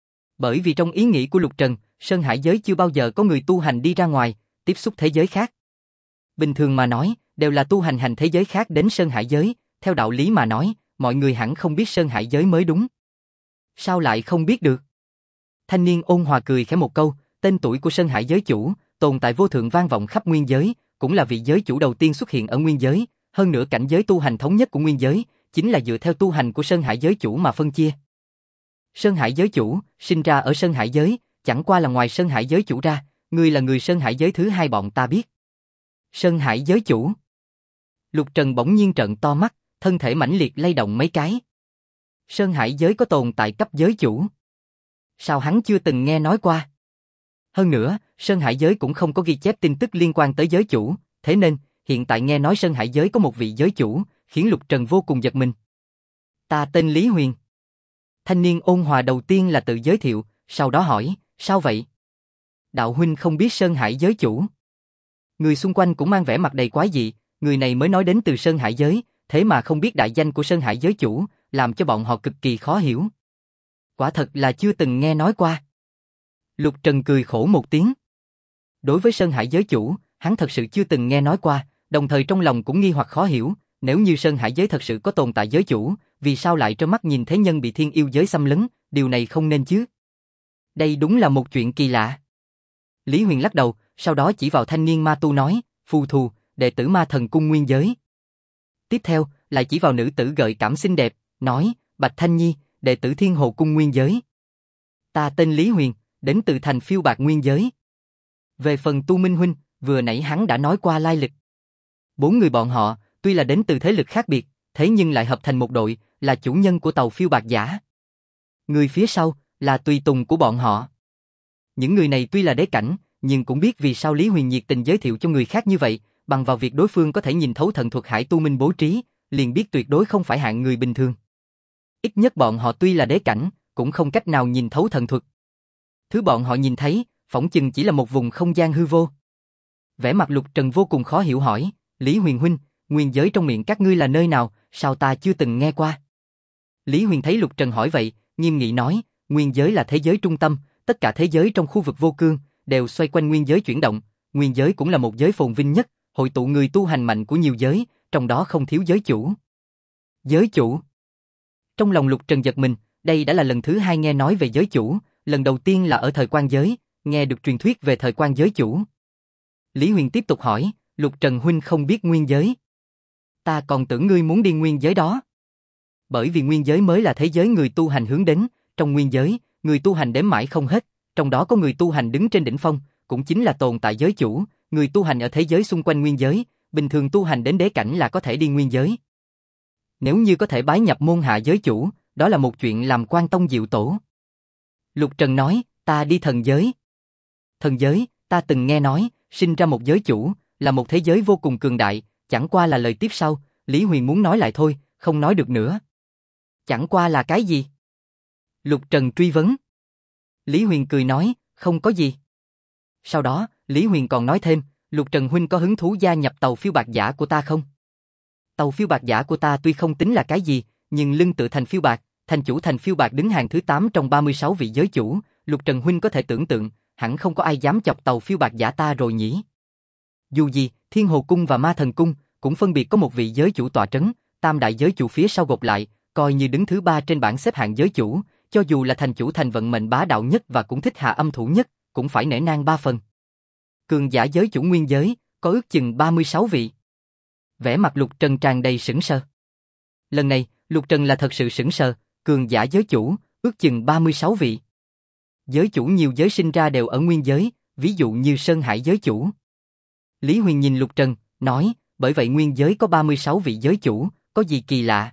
S1: Bởi vì trong ý nghĩ của Lục Trần, Sơn Hải giới chưa bao giờ có người tu hành đi ra ngoài, tiếp xúc thế giới khác. Bình thường mà nói, đều là tu hành thế giới khác đến Sơn Hải giới, theo đạo lý mà nói, mọi người hẳn không biết sơn hải giới mới đúng. Sao lại không biết được? Thanh niên ôn hòa cười khẽ một câu, tên tuổi của sơn hải giới chủ, tồn tại vô thượng vang vọng khắp nguyên giới, cũng là vị giới chủ đầu tiên xuất hiện ở nguyên giới, hơn nữa cảnh giới tu hành thống nhất của nguyên giới, chính là dựa theo tu hành của sơn hải giới chủ mà phân chia. Sơn hải giới chủ, sinh ra ở sơn hải giới, chẳng qua là ngoài sơn hải giới chủ ra, ngươi là người sơn hải giới thứ hai bọn ta biết. Sơn hải giới chủ. Lục Trần bỗng nhiên trợn to mắt, thân thể mãnh liệt lay động mấy cái. Sơn hải giới có tồn tại cấp giới chủ. Sao hắn chưa từng nghe nói qua? Hơn nữa, Sơn hải giới cũng không có ghi chép tin tức liên quan tới giới chủ, thế nên, hiện tại nghe nói Sơn hải giới có một vị giới chủ, khiến Lục Trần vô cùng giật mình. Ta tên Lý Huyền. Thanh niên ôn hòa đầu tiên là tự giới thiệu, sau đó hỏi, sao vậy? Đạo huynh không biết Sơn hải giới chủ. Người xung quanh cũng mang vẻ mặt đầy quái dị, người này mới nói đến từ Sơn hải giới, thế mà không biết đại danh của Sơn hải giới chủ, làm cho bọn họ cực kỳ khó hiểu. Quả thật là chưa từng nghe nói qua. Lục Trần cười khổ một tiếng. Đối với Sơn hải giới chủ, hắn thật sự chưa từng nghe nói qua, đồng thời trong lòng cũng nghi hoặc khó hiểu, nếu như Sơn hải giới thật sự có tồn tại giới chủ, vì sao lại trơ mắt nhìn thế nhân bị thiên yêu giới xâm lấn, điều này không nên chứ. Đây đúng là một chuyện kỳ lạ. Lý Huyền lắc đầu, sau đó chỉ vào thanh niên ma tu nói, phù thù, đệ tử ma thần cung nguyên giới. Tiếp theo, lại chỉ vào nữ tử gợi cảm xinh đẹp, nói, Bạch Thanh Nhi, đệ tử Thiên Hồ cung nguyên giới. Ta tên Lý Huyền, đến từ thành Phiêu Bạc nguyên giới. Về phần Tu Minh huynh, vừa nãy hắn đã nói qua lai lịch. 4 người bọn họ, tuy là đến từ thế lực khác biệt, thế nhưng lại hợp thành một đội, là chủ nhân của tàu Phiêu Bạc giả. Người phía sau, là tùy tùng của bọn họ. Những người này tuy là đế cảnh, nhưng cũng biết vì sao Lý Huyền nhiệt tình giới thiệu cho người khác như vậy, bằng vào việc đối phương có thể nhìn thấu thần thuật Hải Tu Minh bố trí, liền biết tuyệt đối không phải hạng người bình thường. Ít nhất bọn họ tuy là đế cảnh, cũng không cách nào nhìn thấu thần thuật. Thứ bọn họ nhìn thấy, phỏng chừng chỉ là một vùng không gian hư vô. Vẻ mặt Lục Trần vô cùng khó hiểu hỏi, Lý Huyền huynh, nguyên giới trong miệng các ngươi là nơi nào, sao ta chưa từng nghe qua? Lý Huyền thấy Lục Trần hỏi vậy, nghiêm nghị nói, nguyên giới là thế giới trung tâm, tất cả thế giới trong khu vực vô cương đều xoay quanh nguyên giới chuyển động, nguyên giới cũng là một giới phồn vinh nhất, hội tụ người tu hành mạnh của nhiều giới, trong đó không thiếu giới chủ. Giới chủ? Trong lòng Lục Trần giật mình, đây đã là lần thứ 2 nghe nói về giới chủ, lần đầu tiên là ở thời quan giới, nghe được truyền thuyết về thời quan giới chủ. Lý Huyền tiếp tục hỏi, Lục Trần huynh không biết nguyên giới. Ta còn tưởng ngươi muốn đi nguyên giới đó. Bởi vì nguyên giới mới là thế giới người tu hành hướng đến, trong nguyên giới, người tu hành đếm mãi không hết, trong đó có người tu hành đứng trên đỉnh phong, cũng chính là tồn tại giới chủ, người tu hành ở thế giới xung quanh nguyên giới, bình thường tu hành đến đế cảnh là có thể đi nguyên giới. Nếu như có thể bái nhập môn hạ giới chủ, đó là một chuyện làm quan tông diệu tổ. Lục Trần nói, ta đi thần giới. Thần giới, ta từng nghe nói, sinh ra một giới chủ, là một thế giới vô cùng cường đại, chẳng qua là lời tiếp sau, Lý Huyền muốn nói lại thôi, không nói được nữa. Chẳng qua là cái gì? Lục Trần truy vấn. Lý Huyền cười nói, không có gì. Sau đó, Lý Huyền còn nói thêm, Lục Trần huynh có hứng thú gia nhập tàu Phiêu Bạc giả của ta không? Tàu Phiêu Bạc giả của ta tuy không tính là cái gì, nhưng lưng tựa thành Phiêu Bạc, thành chủ thành Phiêu Bạc đứng hàng thứ 8 trong 36 vị giới chủ, Lục Trần huynh có thể tưởng tượng, hẳn không có ai dám chọc tàu Phiêu Bạc giả ta rồi nhỉ? Dù gì, Thiên Hồ cung và Ma Thần cung cũng phân biệt có một vị giới chủ tọa trấn, tam đại giới chủ phía sau gộp lại, coi như đứng thứ 3 trên bảng xếp hạng giới chủ, cho dù là thành chủ thành vận mệnh bá đạo nhất và cũng thích hạ âm thủ nhất, cũng phải nể nang 3 phần. Cường giả giới chủ nguyên giới, có ước chừng 36 vị. Vẻ mặt Lục Trần tràn đầy sững sờ. Lần này, Lục Trần là thật sự sững sờ, cường giả giới chủ, ước chừng 36 vị. Giới chủ nhiều giới sinh ra đều ở nguyên giới, ví dụ như Sơn Hải giới chủ. Lý Huyền nhìn Lục Trần, nói, bởi vậy nguyên giới có 36 vị giới chủ, có gì kỳ lạ.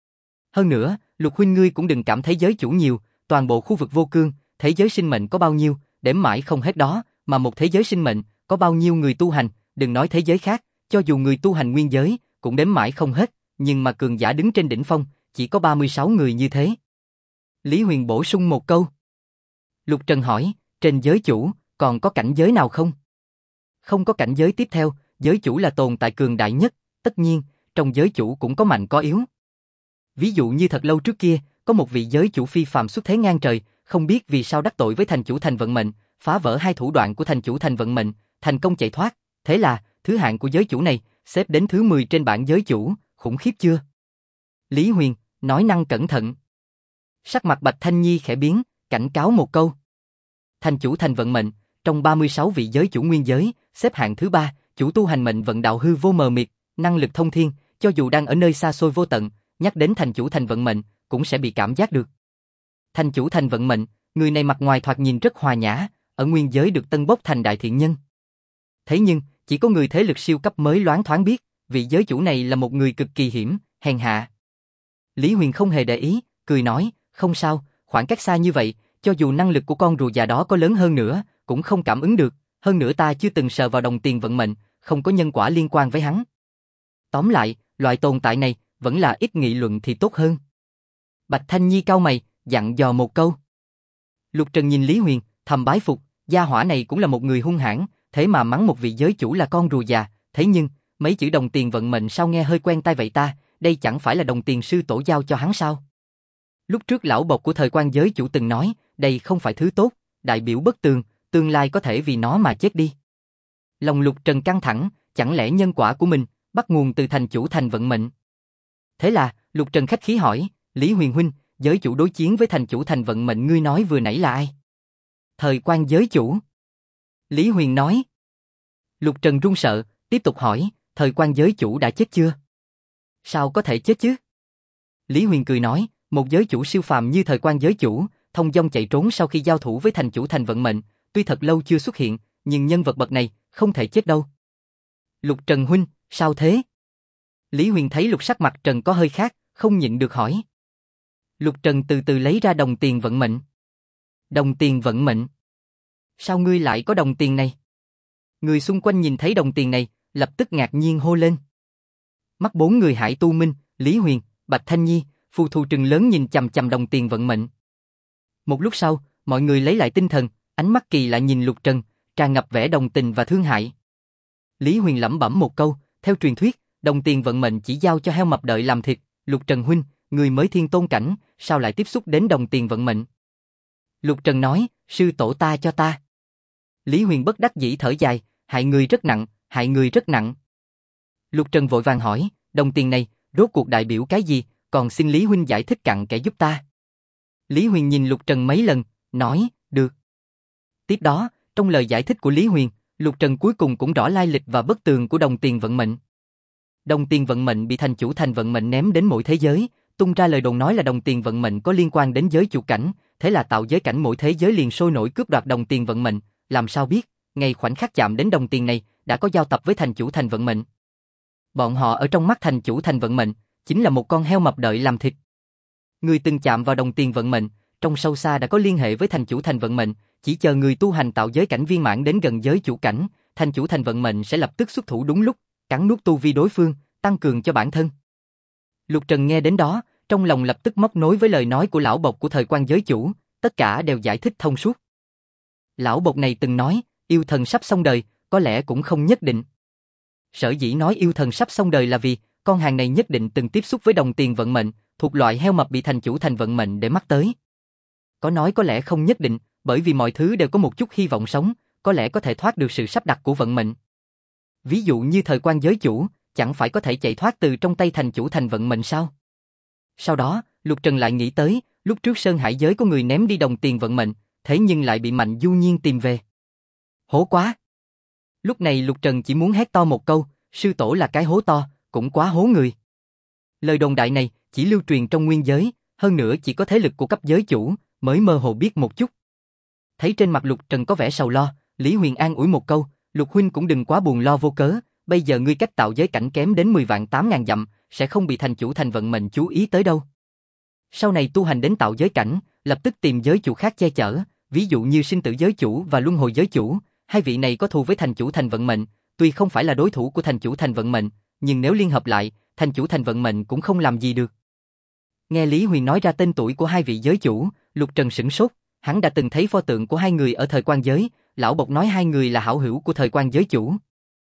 S1: Hơn nữa, Lục huynh ngươi cũng đừng cảm thấy giới chủ nhiều, toàn bộ khu vực vô cương, thế giới sinh mệnh có bao nhiêu, đếm mãi không hết đó, mà một thế giới sinh mệnh, có bao nhiêu người tu hành, đừng nói thế giới khác, cho dù người tu hành nguyên giới, cũng đếm mãi không hết, nhưng mà cường giả đứng trên đỉnh phong, chỉ có 36 người như thế. Lý Huyền bổ sung một câu. Lục Trần hỏi, trên giới chủ, còn có cảnh giới nào không? Không có cảnh giới tiếp theo, giới chủ là tồn tại cường đại nhất, tất nhiên, trong giới chủ cũng có mạnh có yếu. Ví dụ như thật lâu trước kia, có một vị giới chủ phi phàm xuất thế ngang trời, không biết vì sao đắc tội với thành chủ thành vận mệnh, phá vỡ 2 thủ đoạn của thành chủ thành vận mệnh, thành công chạy thoát, thế là, thứ hạng của giới chủ này, xếp đến thứ 10 trên bảng giới chủ, khủng khiếp chưa? Lý Huyền, nói năng cẩn thận. Sắc mặt Bạch Thanh Nhi khẽ biến, cảnh cáo một câu. Thành chủ thành vận mệnh, trong 36 vị giới chủ nguyên giới, xếp hạng thứ 3, chủ tu hành mệnh vận đạo hư vô mờ mịt, năng lực thông thiên, cho dù đang ở nơi xa xôi vô tận, nhắc đến thành chủ thành vận mệnh, cũng sẽ bị cảm giác được. Thành chủ thành vận mệnh, người này mặt ngoài thoạt nhìn rất hòa nhã, ở nguyên giới được tân bốc thành đại thiện nhân. Thế nhưng, chỉ có người thế lực siêu cấp mới loáng thoáng biết, vị giới chủ này là một người cực kỳ hiểm, hèn hạ. Lý Huyền không hề để ý, cười nói, không sao, khoảng cách xa như vậy, cho dù năng lực của con rùa già đó có lớn hơn nữa, cũng không cảm ứng được, hơn nữa ta chưa từng sờ vào đồng tiền vận mệnh, không có nhân quả liên quan với hắn. Tóm lại, loại tồn tại này, vẫn là ít nghị luận thì tốt hơn. Bạch Thanh Nhi cau mày, dặn dò một câu. Lục Trần nhìn Lý Huyền, thầm bái phục, gia hỏa này cũng là một người hung hãn, thế mà mắng một vị giới chủ là con rùa già, thế nhưng, mấy chữ đồng tiền vận mệnh sao nghe hơi quen tai vậy ta, đây chẳng phải là đồng tiền sư tổ giao cho hắn sao? Lúc trước lão bộc của thời quan giới chủ từng nói, đây không phải thứ tốt, đại biểu bất tường, tương lai có thể vì nó mà chết đi. Lòng Lục Trần căng thẳng, chẳng lẽ nhân quả của mình bắt nguồn từ thành chủ thành vận mệnh? Thế là, Lục Trần khách khí hỏi, Lý Huyền huynh, giới chủ đối chiến với thành chủ thành vận mệnh ngươi nói vừa nãy là ai? Thời quan giới chủ. Lý Huyền nói. Lục Trần run sợ, tiếp tục hỏi, thời quan giới chủ đã chết chưa? Sao có thể chết chứ? Lý Huyền cười nói, một giới chủ siêu phàm như thời quan giới chủ, thông dong chạy trốn sau khi giao thủ với thành chủ thành vận mệnh, tuy thật lâu chưa xuất hiện, nhưng nhân vật bậc này không thể chết đâu. Lục Trần huynh, sao thế? Lý Huyền thấy Lục sắc mặt Trần có hơi khác, không nhịn được hỏi. Lục Trần từ từ lấy ra đồng tiền vận mệnh. Đồng tiền vận mệnh? Sao ngươi lại có đồng tiền này? Người xung quanh nhìn thấy đồng tiền này, lập tức ngạc nhiên hô lên. Mắt bốn người Hải Tu Minh, Lý Huyền, Bạch Thanh Nhi, phù thù trừng lớn nhìn chằm chằm đồng tiền vận mệnh. Một lúc sau, mọi người lấy lại tinh thần, ánh mắt kỳ lạ nhìn Lục Trần, tràn ngập vẻ đồng tình và thương hại. Lý Huyền lẩm bẩm một câu, theo truyền thuyết, đồng tiền vận mệnh chỉ giao cho heo mập đợi làm thịt, Lục Trần huynh, người mới thiên tôn cảnh, sao lại tiếp xúc đến đồng tiền vận mệnh? Lục Trần nói, sư tổ ta cho ta. Lý Huyền bất đắc dĩ thở dài, hại người rất nặng, hại người rất nặng. Lục Trần vội vàng hỏi, đồng tiền này, rốt cuộc đại biểu cái gì, còn xin Lý huynh giải thích cặn kẽ giúp ta. Lý Huyền nhìn Lục Trần mấy lần, nói, được. Tiếp đó, trong lời giải thích của Lý Huyền, Lục Trần cuối cùng cũng rõ lai lịch và bất tường của đồng tiền vận mệnh. Đồng tiền vận mệnh bị thành chủ thành vận mệnh ném đến mỗi thế giới, tung ra lời đồn nói là đồng tiền vận mệnh có liên quan đến giới chủ cảnh, thế là tạo giới cảnh mỗi thế giới liền sôi nổi cướp đoạt đồng tiền vận mệnh, làm sao biết, ngay khoảnh khắc chạm đến đồng tiền này, đã có giao tập với thành chủ thành vận mệnh. Bọn họ ở trong mắt thành chủ thành vận mệnh, chính là một con heo mập đợi làm thịt. Người từng chạm vào đồng tiền vận mệnh, trong sâu xa đã có liên hệ với thành chủ thành vận mệnh, chỉ chờ người tu hành tạo giới cảnh viên mãn đến gần giới chủ cảnh, thành chủ thành vận mệnh sẽ lập tức xuất thủ đúng lúc, cắn nuốt tu vi đối phương, tăng cường cho bản thân. Lục Trần nghe đến đó, trong lòng lập tức móc nối với lời nói của lão bộc của thời quan giới chủ, tất cả đều giải thích thông suốt. Lão bộc này từng nói, yêu thần sắp xong đời, có lẽ cũng không nhất định. Sở dĩ nói yêu thần sắp xong đời là vì, con hàng này nhất định từng tiếp xúc với đồng tiền vận mệnh, thuộc loại heo mập bị thành chủ thành vận mệnh để mắt tới. Có nói có lẽ không nhất định, bởi vì mọi thứ đều có một chút hy vọng sống, có lẽ có thể thoát được sự sắp đặt của vận mệnh. Ví dụ như thời quan giới chủ, chẳng phải có thể chạy thoát từ trong tay thành chủ thành vận mệnh sao? Sau đó, Lục Trần lại nghĩ tới, lúc trước Sơn Hải giới có người ném đi đồng tiền vận mệnh, thế nhưng lại bị Mạnh Du Nhiên tìm về. Hố quá! Lúc này Lục Trần chỉ muốn hét to một câu, sư tổ là cái hố to, cũng quá hố người. Lời đồn đại này chỉ lưu truyền trong nguyên giới, hơn nữa chỉ có thế lực của cấp giới chủ mới mơ hồ biết một chút. Thấy trên mặt Lục Trần có vẻ sầu lo, Lý Huyền an ủi một câu, Lục huynh cũng đừng quá buồn lo vô cớ, bây giờ ngươi cách tạo giới cảnh kém đến 10 vạn 8.000 dặm, sẽ không bị thành chủ thành vận mệnh chú ý tới đâu. Sau này tu hành đến tạo giới cảnh, lập tức tìm giới chủ khác che chở, ví dụ như sinh tử giới chủ và luân hồi giới chủ, hai vị này có thù với thành chủ thành vận mệnh, tuy không phải là đối thủ của thành chủ thành vận mệnh, nhưng nếu liên hợp lại, thành chủ thành vận mệnh cũng không làm gì được. Nghe Lý Huyền nói ra tên tuổi của hai vị giới chủ, Lục Trần sửng sốt, hắn đã từng thấy pho tượng của hai người ở thời quan giới, lão bộc nói hai người là hảo hữu của thời quan giới chủ.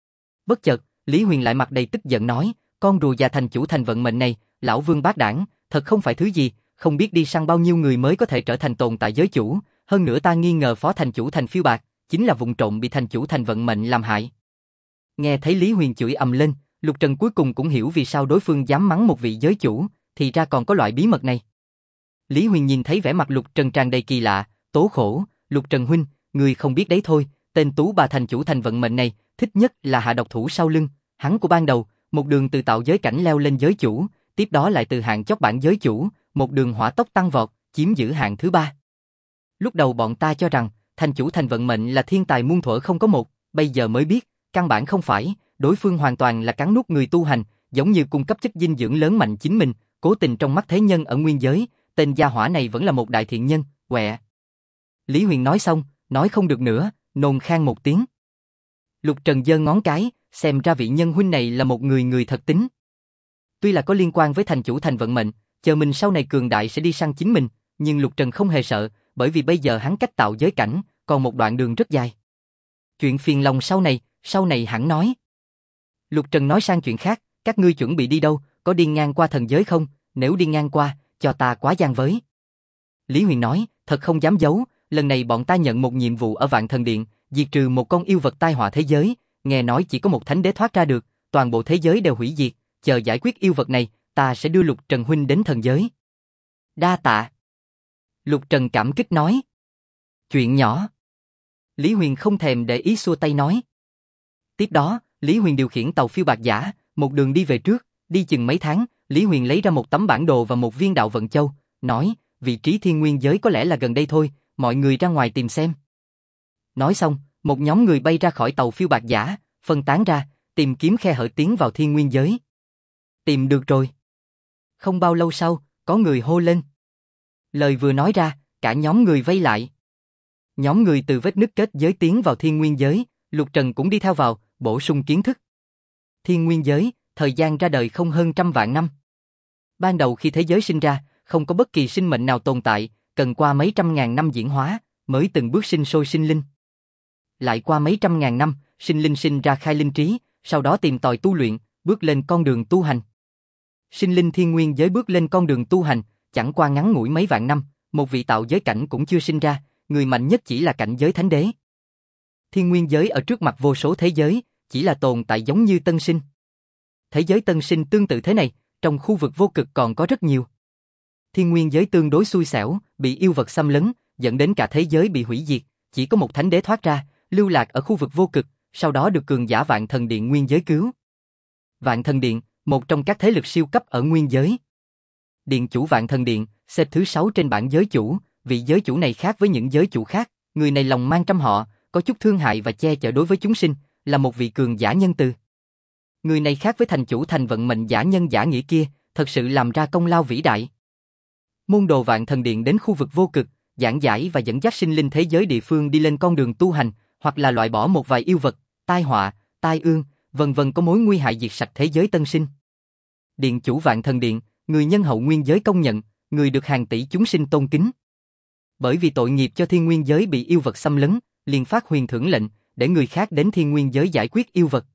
S1: Bất chợt, Lý Huyền lại mặt đầy tức giận nói, con rùa già thành chủ thành vận mệnh này, lão vương bác đảng, thật không phải thứ gì, không biết đi săn bao nhiêu người mới có thể trở thành tồn tại giới chủ, hơn nữa ta nghi ngờ phó thành chủ thành phiêu bạc, chính là vụng trộm bị thành chủ thành vận mệnh làm hại. Nghe thấy Lý Huyền chửi ầm lên, Lục Trần cuối cùng cũng hiểu vì sao đối phương dám mắng một vị giới chủ, thì ra còn có loại bí mật này. Lý Huyền nhìn thấy vẻ mặt Lục Trần tràn đầy kỳ lạ, tố khổ, Lục Trần huynh, người không biết đấy thôi, tên Tú Bà thành chủ thành vận mệnh này, thích nhất là hạ độc thủ sau lưng, hắn của ban đầu, một đường từ tạo giới cảnh leo lên giới chủ, tiếp đó lại từ hạng chót bảng giới chủ, một đường hỏa tốc tăng vọt, chiếm giữ hạng thứ 3. Lúc đầu bọn ta cho rằng, thành chủ thành vận mệnh là thiên tài muôn thuở không có một, bây giờ mới biết, căn bản không phải, đối phương hoàn toàn là cắn nuốt người tu hành, giống như cung cấp chất dinh dưỡng lớn mạnh chính mình, cố tình trong mắt thế nhân ở nguyên giới, tên gia hỏa này vẫn là một đại thiện nhân, quẹ. Lý Huyền nói xong, nói không được nữa, nôn khan một tiếng. Lục Trần giơ ngón cái, xem ra vị nhân huynh này là một người thật tính. Tuy là có liên quan với thành chủ thành vận mệnh, chờ mình sau này cường đại sẽ đi săn chính mình, nhưng Lục Trần không hề sợ, bởi vì bây giờ hắn cách tạo giới cảnh, còn một đoạn đường rất dài. Chuyện phiền lòng sau này hẳn nói. Lục Trần nói sang chuyện khác, các ngươi chuẩn bị đi đâu, có đi ngang qua thần giới không, nếu đi ngang qua, cho ta quá gian với. Lý Huyền nói, thật không dám giấu, lần này bọn ta nhận một nhiệm vụ ở Vạn Thần Điện, diệt trừ một con yêu vật tai họa thế giới, nghe nói chỉ có một thánh đế thoát ra được, toàn bộ thế giới đều hủy diệt, chờ giải quyết yêu vật này, ta sẽ đưa Lục Trần huynh đến thần giới. Đa tạ. Lục Trần cảm kích nói. Chuyện nhỏ. Lý Huyền không thèm để ý xua tay nói. Tiếp đó, Lý Huyền điều khiển tàu phiêu bạc giả, một đường đi về trước, đi chừng mấy tháng, Lý Huyền lấy ra một tấm bản đồ và một viên đạo vận châu, nói, vị trí thiên nguyên giới có lẽ là gần đây thôi, mọi người ra ngoài tìm xem. Nói xong, một nhóm người bay ra khỏi tàu phiêu bạc giả, phân tán ra, tìm kiếm khe hở tiến vào thiên nguyên giới. Tìm được rồi. Không bao lâu sau, có người hô lên. Lời vừa nói ra, cả nhóm người vây lại. Nhóm người từ vết nứt kết giới tiến vào thiên nguyên giới, Lục Trần cũng đi theo vào, bổ sung kiến thức. Thiên nguyên giới, thời gian ra đời không hơn 100.000 năm. Ban đầu khi thế giới sinh ra, không có bất kỳ sinh mệnh nào tồn tại, cần qua mấy trăm ngàn năm diễn hóa, mới từng bước sinh sôi sinh linh. Lại qua mấy trăm ngàn năm, sinh linh sinh ra khai linh trí, sau đó tìm tòi tu luyện, bước lên con đường tu hành. Sinh linh thiên nguyên giới bước lên con đường tu hành, chẳng qua ngắn ngủi mấy vạn năm, một vị tạo giới cảnh cũng chưa sinh ra, người mạnh nhất chỉ là cảnh giới thánh đế. Thiên nguyên giới ở trước mặt vô số thế giới, chỉ là tồn tại giống như tân sinh. Thế giới tân sinh tương tự thế này, trong khu vực vô cực còn có rất nhiều. Thiên nguyên giới tương đối xui xẻo, bị yêu vật xâm lấn, dẫn đến cả thế giới bị hủy diệt, chỉ có một thánh đế thoát ra, lưu lạc ở khu vực vô cực, sau đó được cường giả Vạn Thần Điện nguyên giới cứu. Vạn Thần Điện, một trong các thế lực siêu cấp ở nguyên giới. Điện chủ Vạn Thần Điện, xếp thứ 6 trên bảng giới chủ, vị giới chủ này khác với những giới chủ khác, người này lòng mang trăm họ, có chút thương hại và che chở đối với chúng sinh, là một vị cường giả nhân từ. Người này khác với thành chủ thành vận mệnh giả nhân giả nghĩa kia, thật sự làm ra công lao vĩ đại. Môn đồ Vạn Thần Điện đến khu vực vô cực, giảng giải và dẫn dắt sinh linh thế giới địa phương đi lên con đường tu hành, hoặc là loại bỏ một vài yêu vật, tai họa, tai ương, vân vân có mối nguy hại diệt sạch thế giới tân sinh. Điện chủ Vạn Thần Điện, người nhân hậu nguyên giới công nhận, người được hàng tỷ chúng sinh tôn kính. Bởi vì tội nghiệp cho thiên nguyên giới bị yêu vật xâm lấn, liền phát huyền thưởng lệnh, để người khác đến thiên nguyên giới giải quyết yêu vật.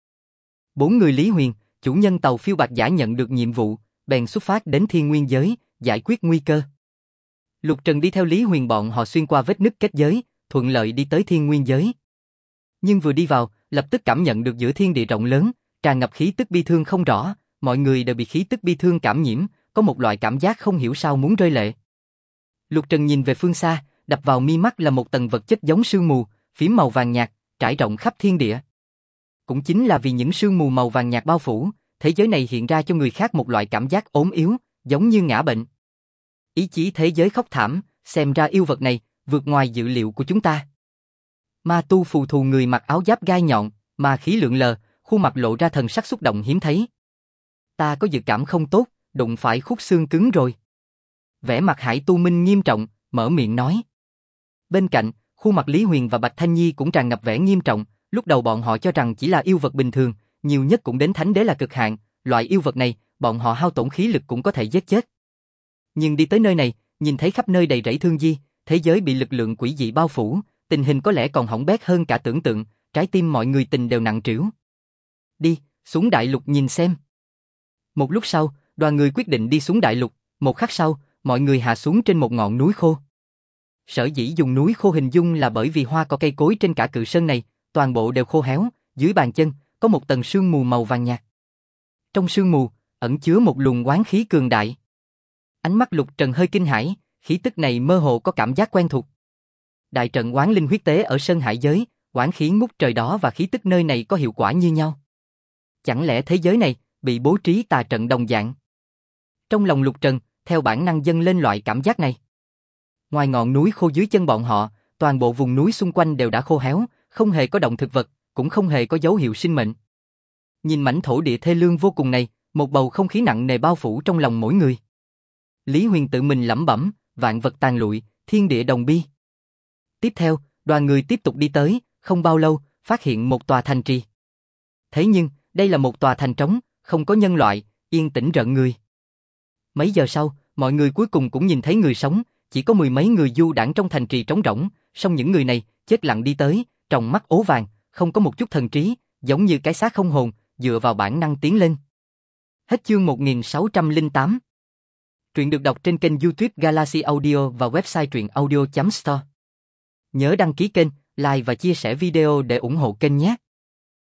S1: 4 người Lý Huyền, chủ nhân tàu phiêu bạc giả nhận được nhiệm vụ, bèn xuất phát đến thiên nguyên giới, giải quyết nguy cơ. Lục Trần đi theo Lý Huyền bọn họ xuyên qua vết nứt kết giới, thuận lợi đi tới thiên nguyên giới. Nhưng vừa đi vào, lập tức cảm nhận được giữa thiên địa rộng lớn, tràn ngập khí tức bi thương không rõ, mọi người đều bị khí tức bi thương cảm nhiễm, có một loại cảm giác không hiểu sao muốn rơi lệ. Lục Trần nhìn về phương xa, đập vào mi mắt là một tầng vật chất giống sương mù, phím màu vàng nhạt, trải rộng khắp thiên địa. Cũng chính là vì những sương mù màu vàng nhạt bao phủ, thế giới này hiện ra cho người khác một loại cảm giác ốm yếu, giống như ngã bệnh. Ý chí thế giới khóc thảm, xem ra yêu vật này, vượt ngoài dự liệu của chúng ta. Ma tu phù thù người mặc áo giáp gai nhọn, ma khí lượn lờ, khuôn mặt lộ ra thần sắc xúc động hiếm thấy. Ta có dự cảm không tốt, đụng phải khúc xương cứng rồi. Vẻ mặt Hải Tu Minh nghiêm trọng, mở miệng nói. Bên cạnh, khuôn mặt Lý Huyền và Bạch Thanh Nhi cũng tràn ngập vẻ nghiêm trọng, lúc đầu bọn họ cho rằng chỉ là yêu vật bình thường, nhiều nhất cũng đến thánh đế là cực hạn, loại yêu vật này, bọn họ hao tổn khí lực cũng có thể giết chết. Nhưng đi tới nơi này, nhìn thấy khắp nơi đầy rẫy thương di, thế giới bị lực lượng quỷ dị bao phủ, tình hình có lẽ còn hỏng bét hơn cả tưởng tượng, trái tim mọi người tình đều nặng trĩu. Đi, xuống đại lục nhìn xem. Một lúc sau, đoàn người quyết định đi xuống đại lục, một khắc sau, mọi người hạ xuống trên một ngọn núi khô. Sở dĩ dùng núi khô hình dung là bởi vì hoa cỏ cây cối trên cả cự sơn này, toàn bộ đều khô héo, dưới bàn chân, có một tầng sương mù màu vàng nhạt. Trong sương mù, ẩn chứa một luồng oán khí cường đại. Ánh mắt Lục Trần hơi kinh hãi, khí tức này mơ hồ có cảm giác quen thuộc. Đại trận oán linh huyết tế ở Sơn Hải giới, oán khí ngút trời đó và khí tức nơi này có hiệu quả như nhau. Chẳng lẽ thế giới này bị bố trí tà trận đồng dạng? Trong lòng Lục Trần, theo bản năng dâng lên loại cảm giác này. Ngoài ngọn núi khô dưới chân bọn họ, toàn bộ vùng núi xung quanh đều đã khô héo, không hề có động thực vật, cũng không hề có dấu hiệu sinh mệnh. Nhìn mảnh thổ địa thê lương vô cùng này, một bầu không khí nặng nề bao phủ trong lòng mỗi người. Lý Huyền tự mình lẩm bẩm, vạn vật tàn lụi, thiên địa đồng bi. Tiếp theo, đoàn người tiếp tục đi tới, không bao lâu, phát hiện một tòa thành trì. Thế nhưng, đây là một tòa thành trống, không có nhân loại, yên tĩnh rợn người. Mấy giờ sau, mọi người cuối cùng cũng nhìn thấy người sống, chỉ có mười mấy người du đãng trong thành trì trống rỗng, song những người này, chết lặng đi tới, trong mắt ố vàng, không có một chút thần trí, giống như cái xác không hồn, dựa vào bản năng tiến lên. Hết chương 1608. Truyện được đọc trên kênh YouTube Galaxy Audio và website truyện audio.store. Nhớ đăng ký kênh, like và chia sẻ video để ủng hộ kênh nhé.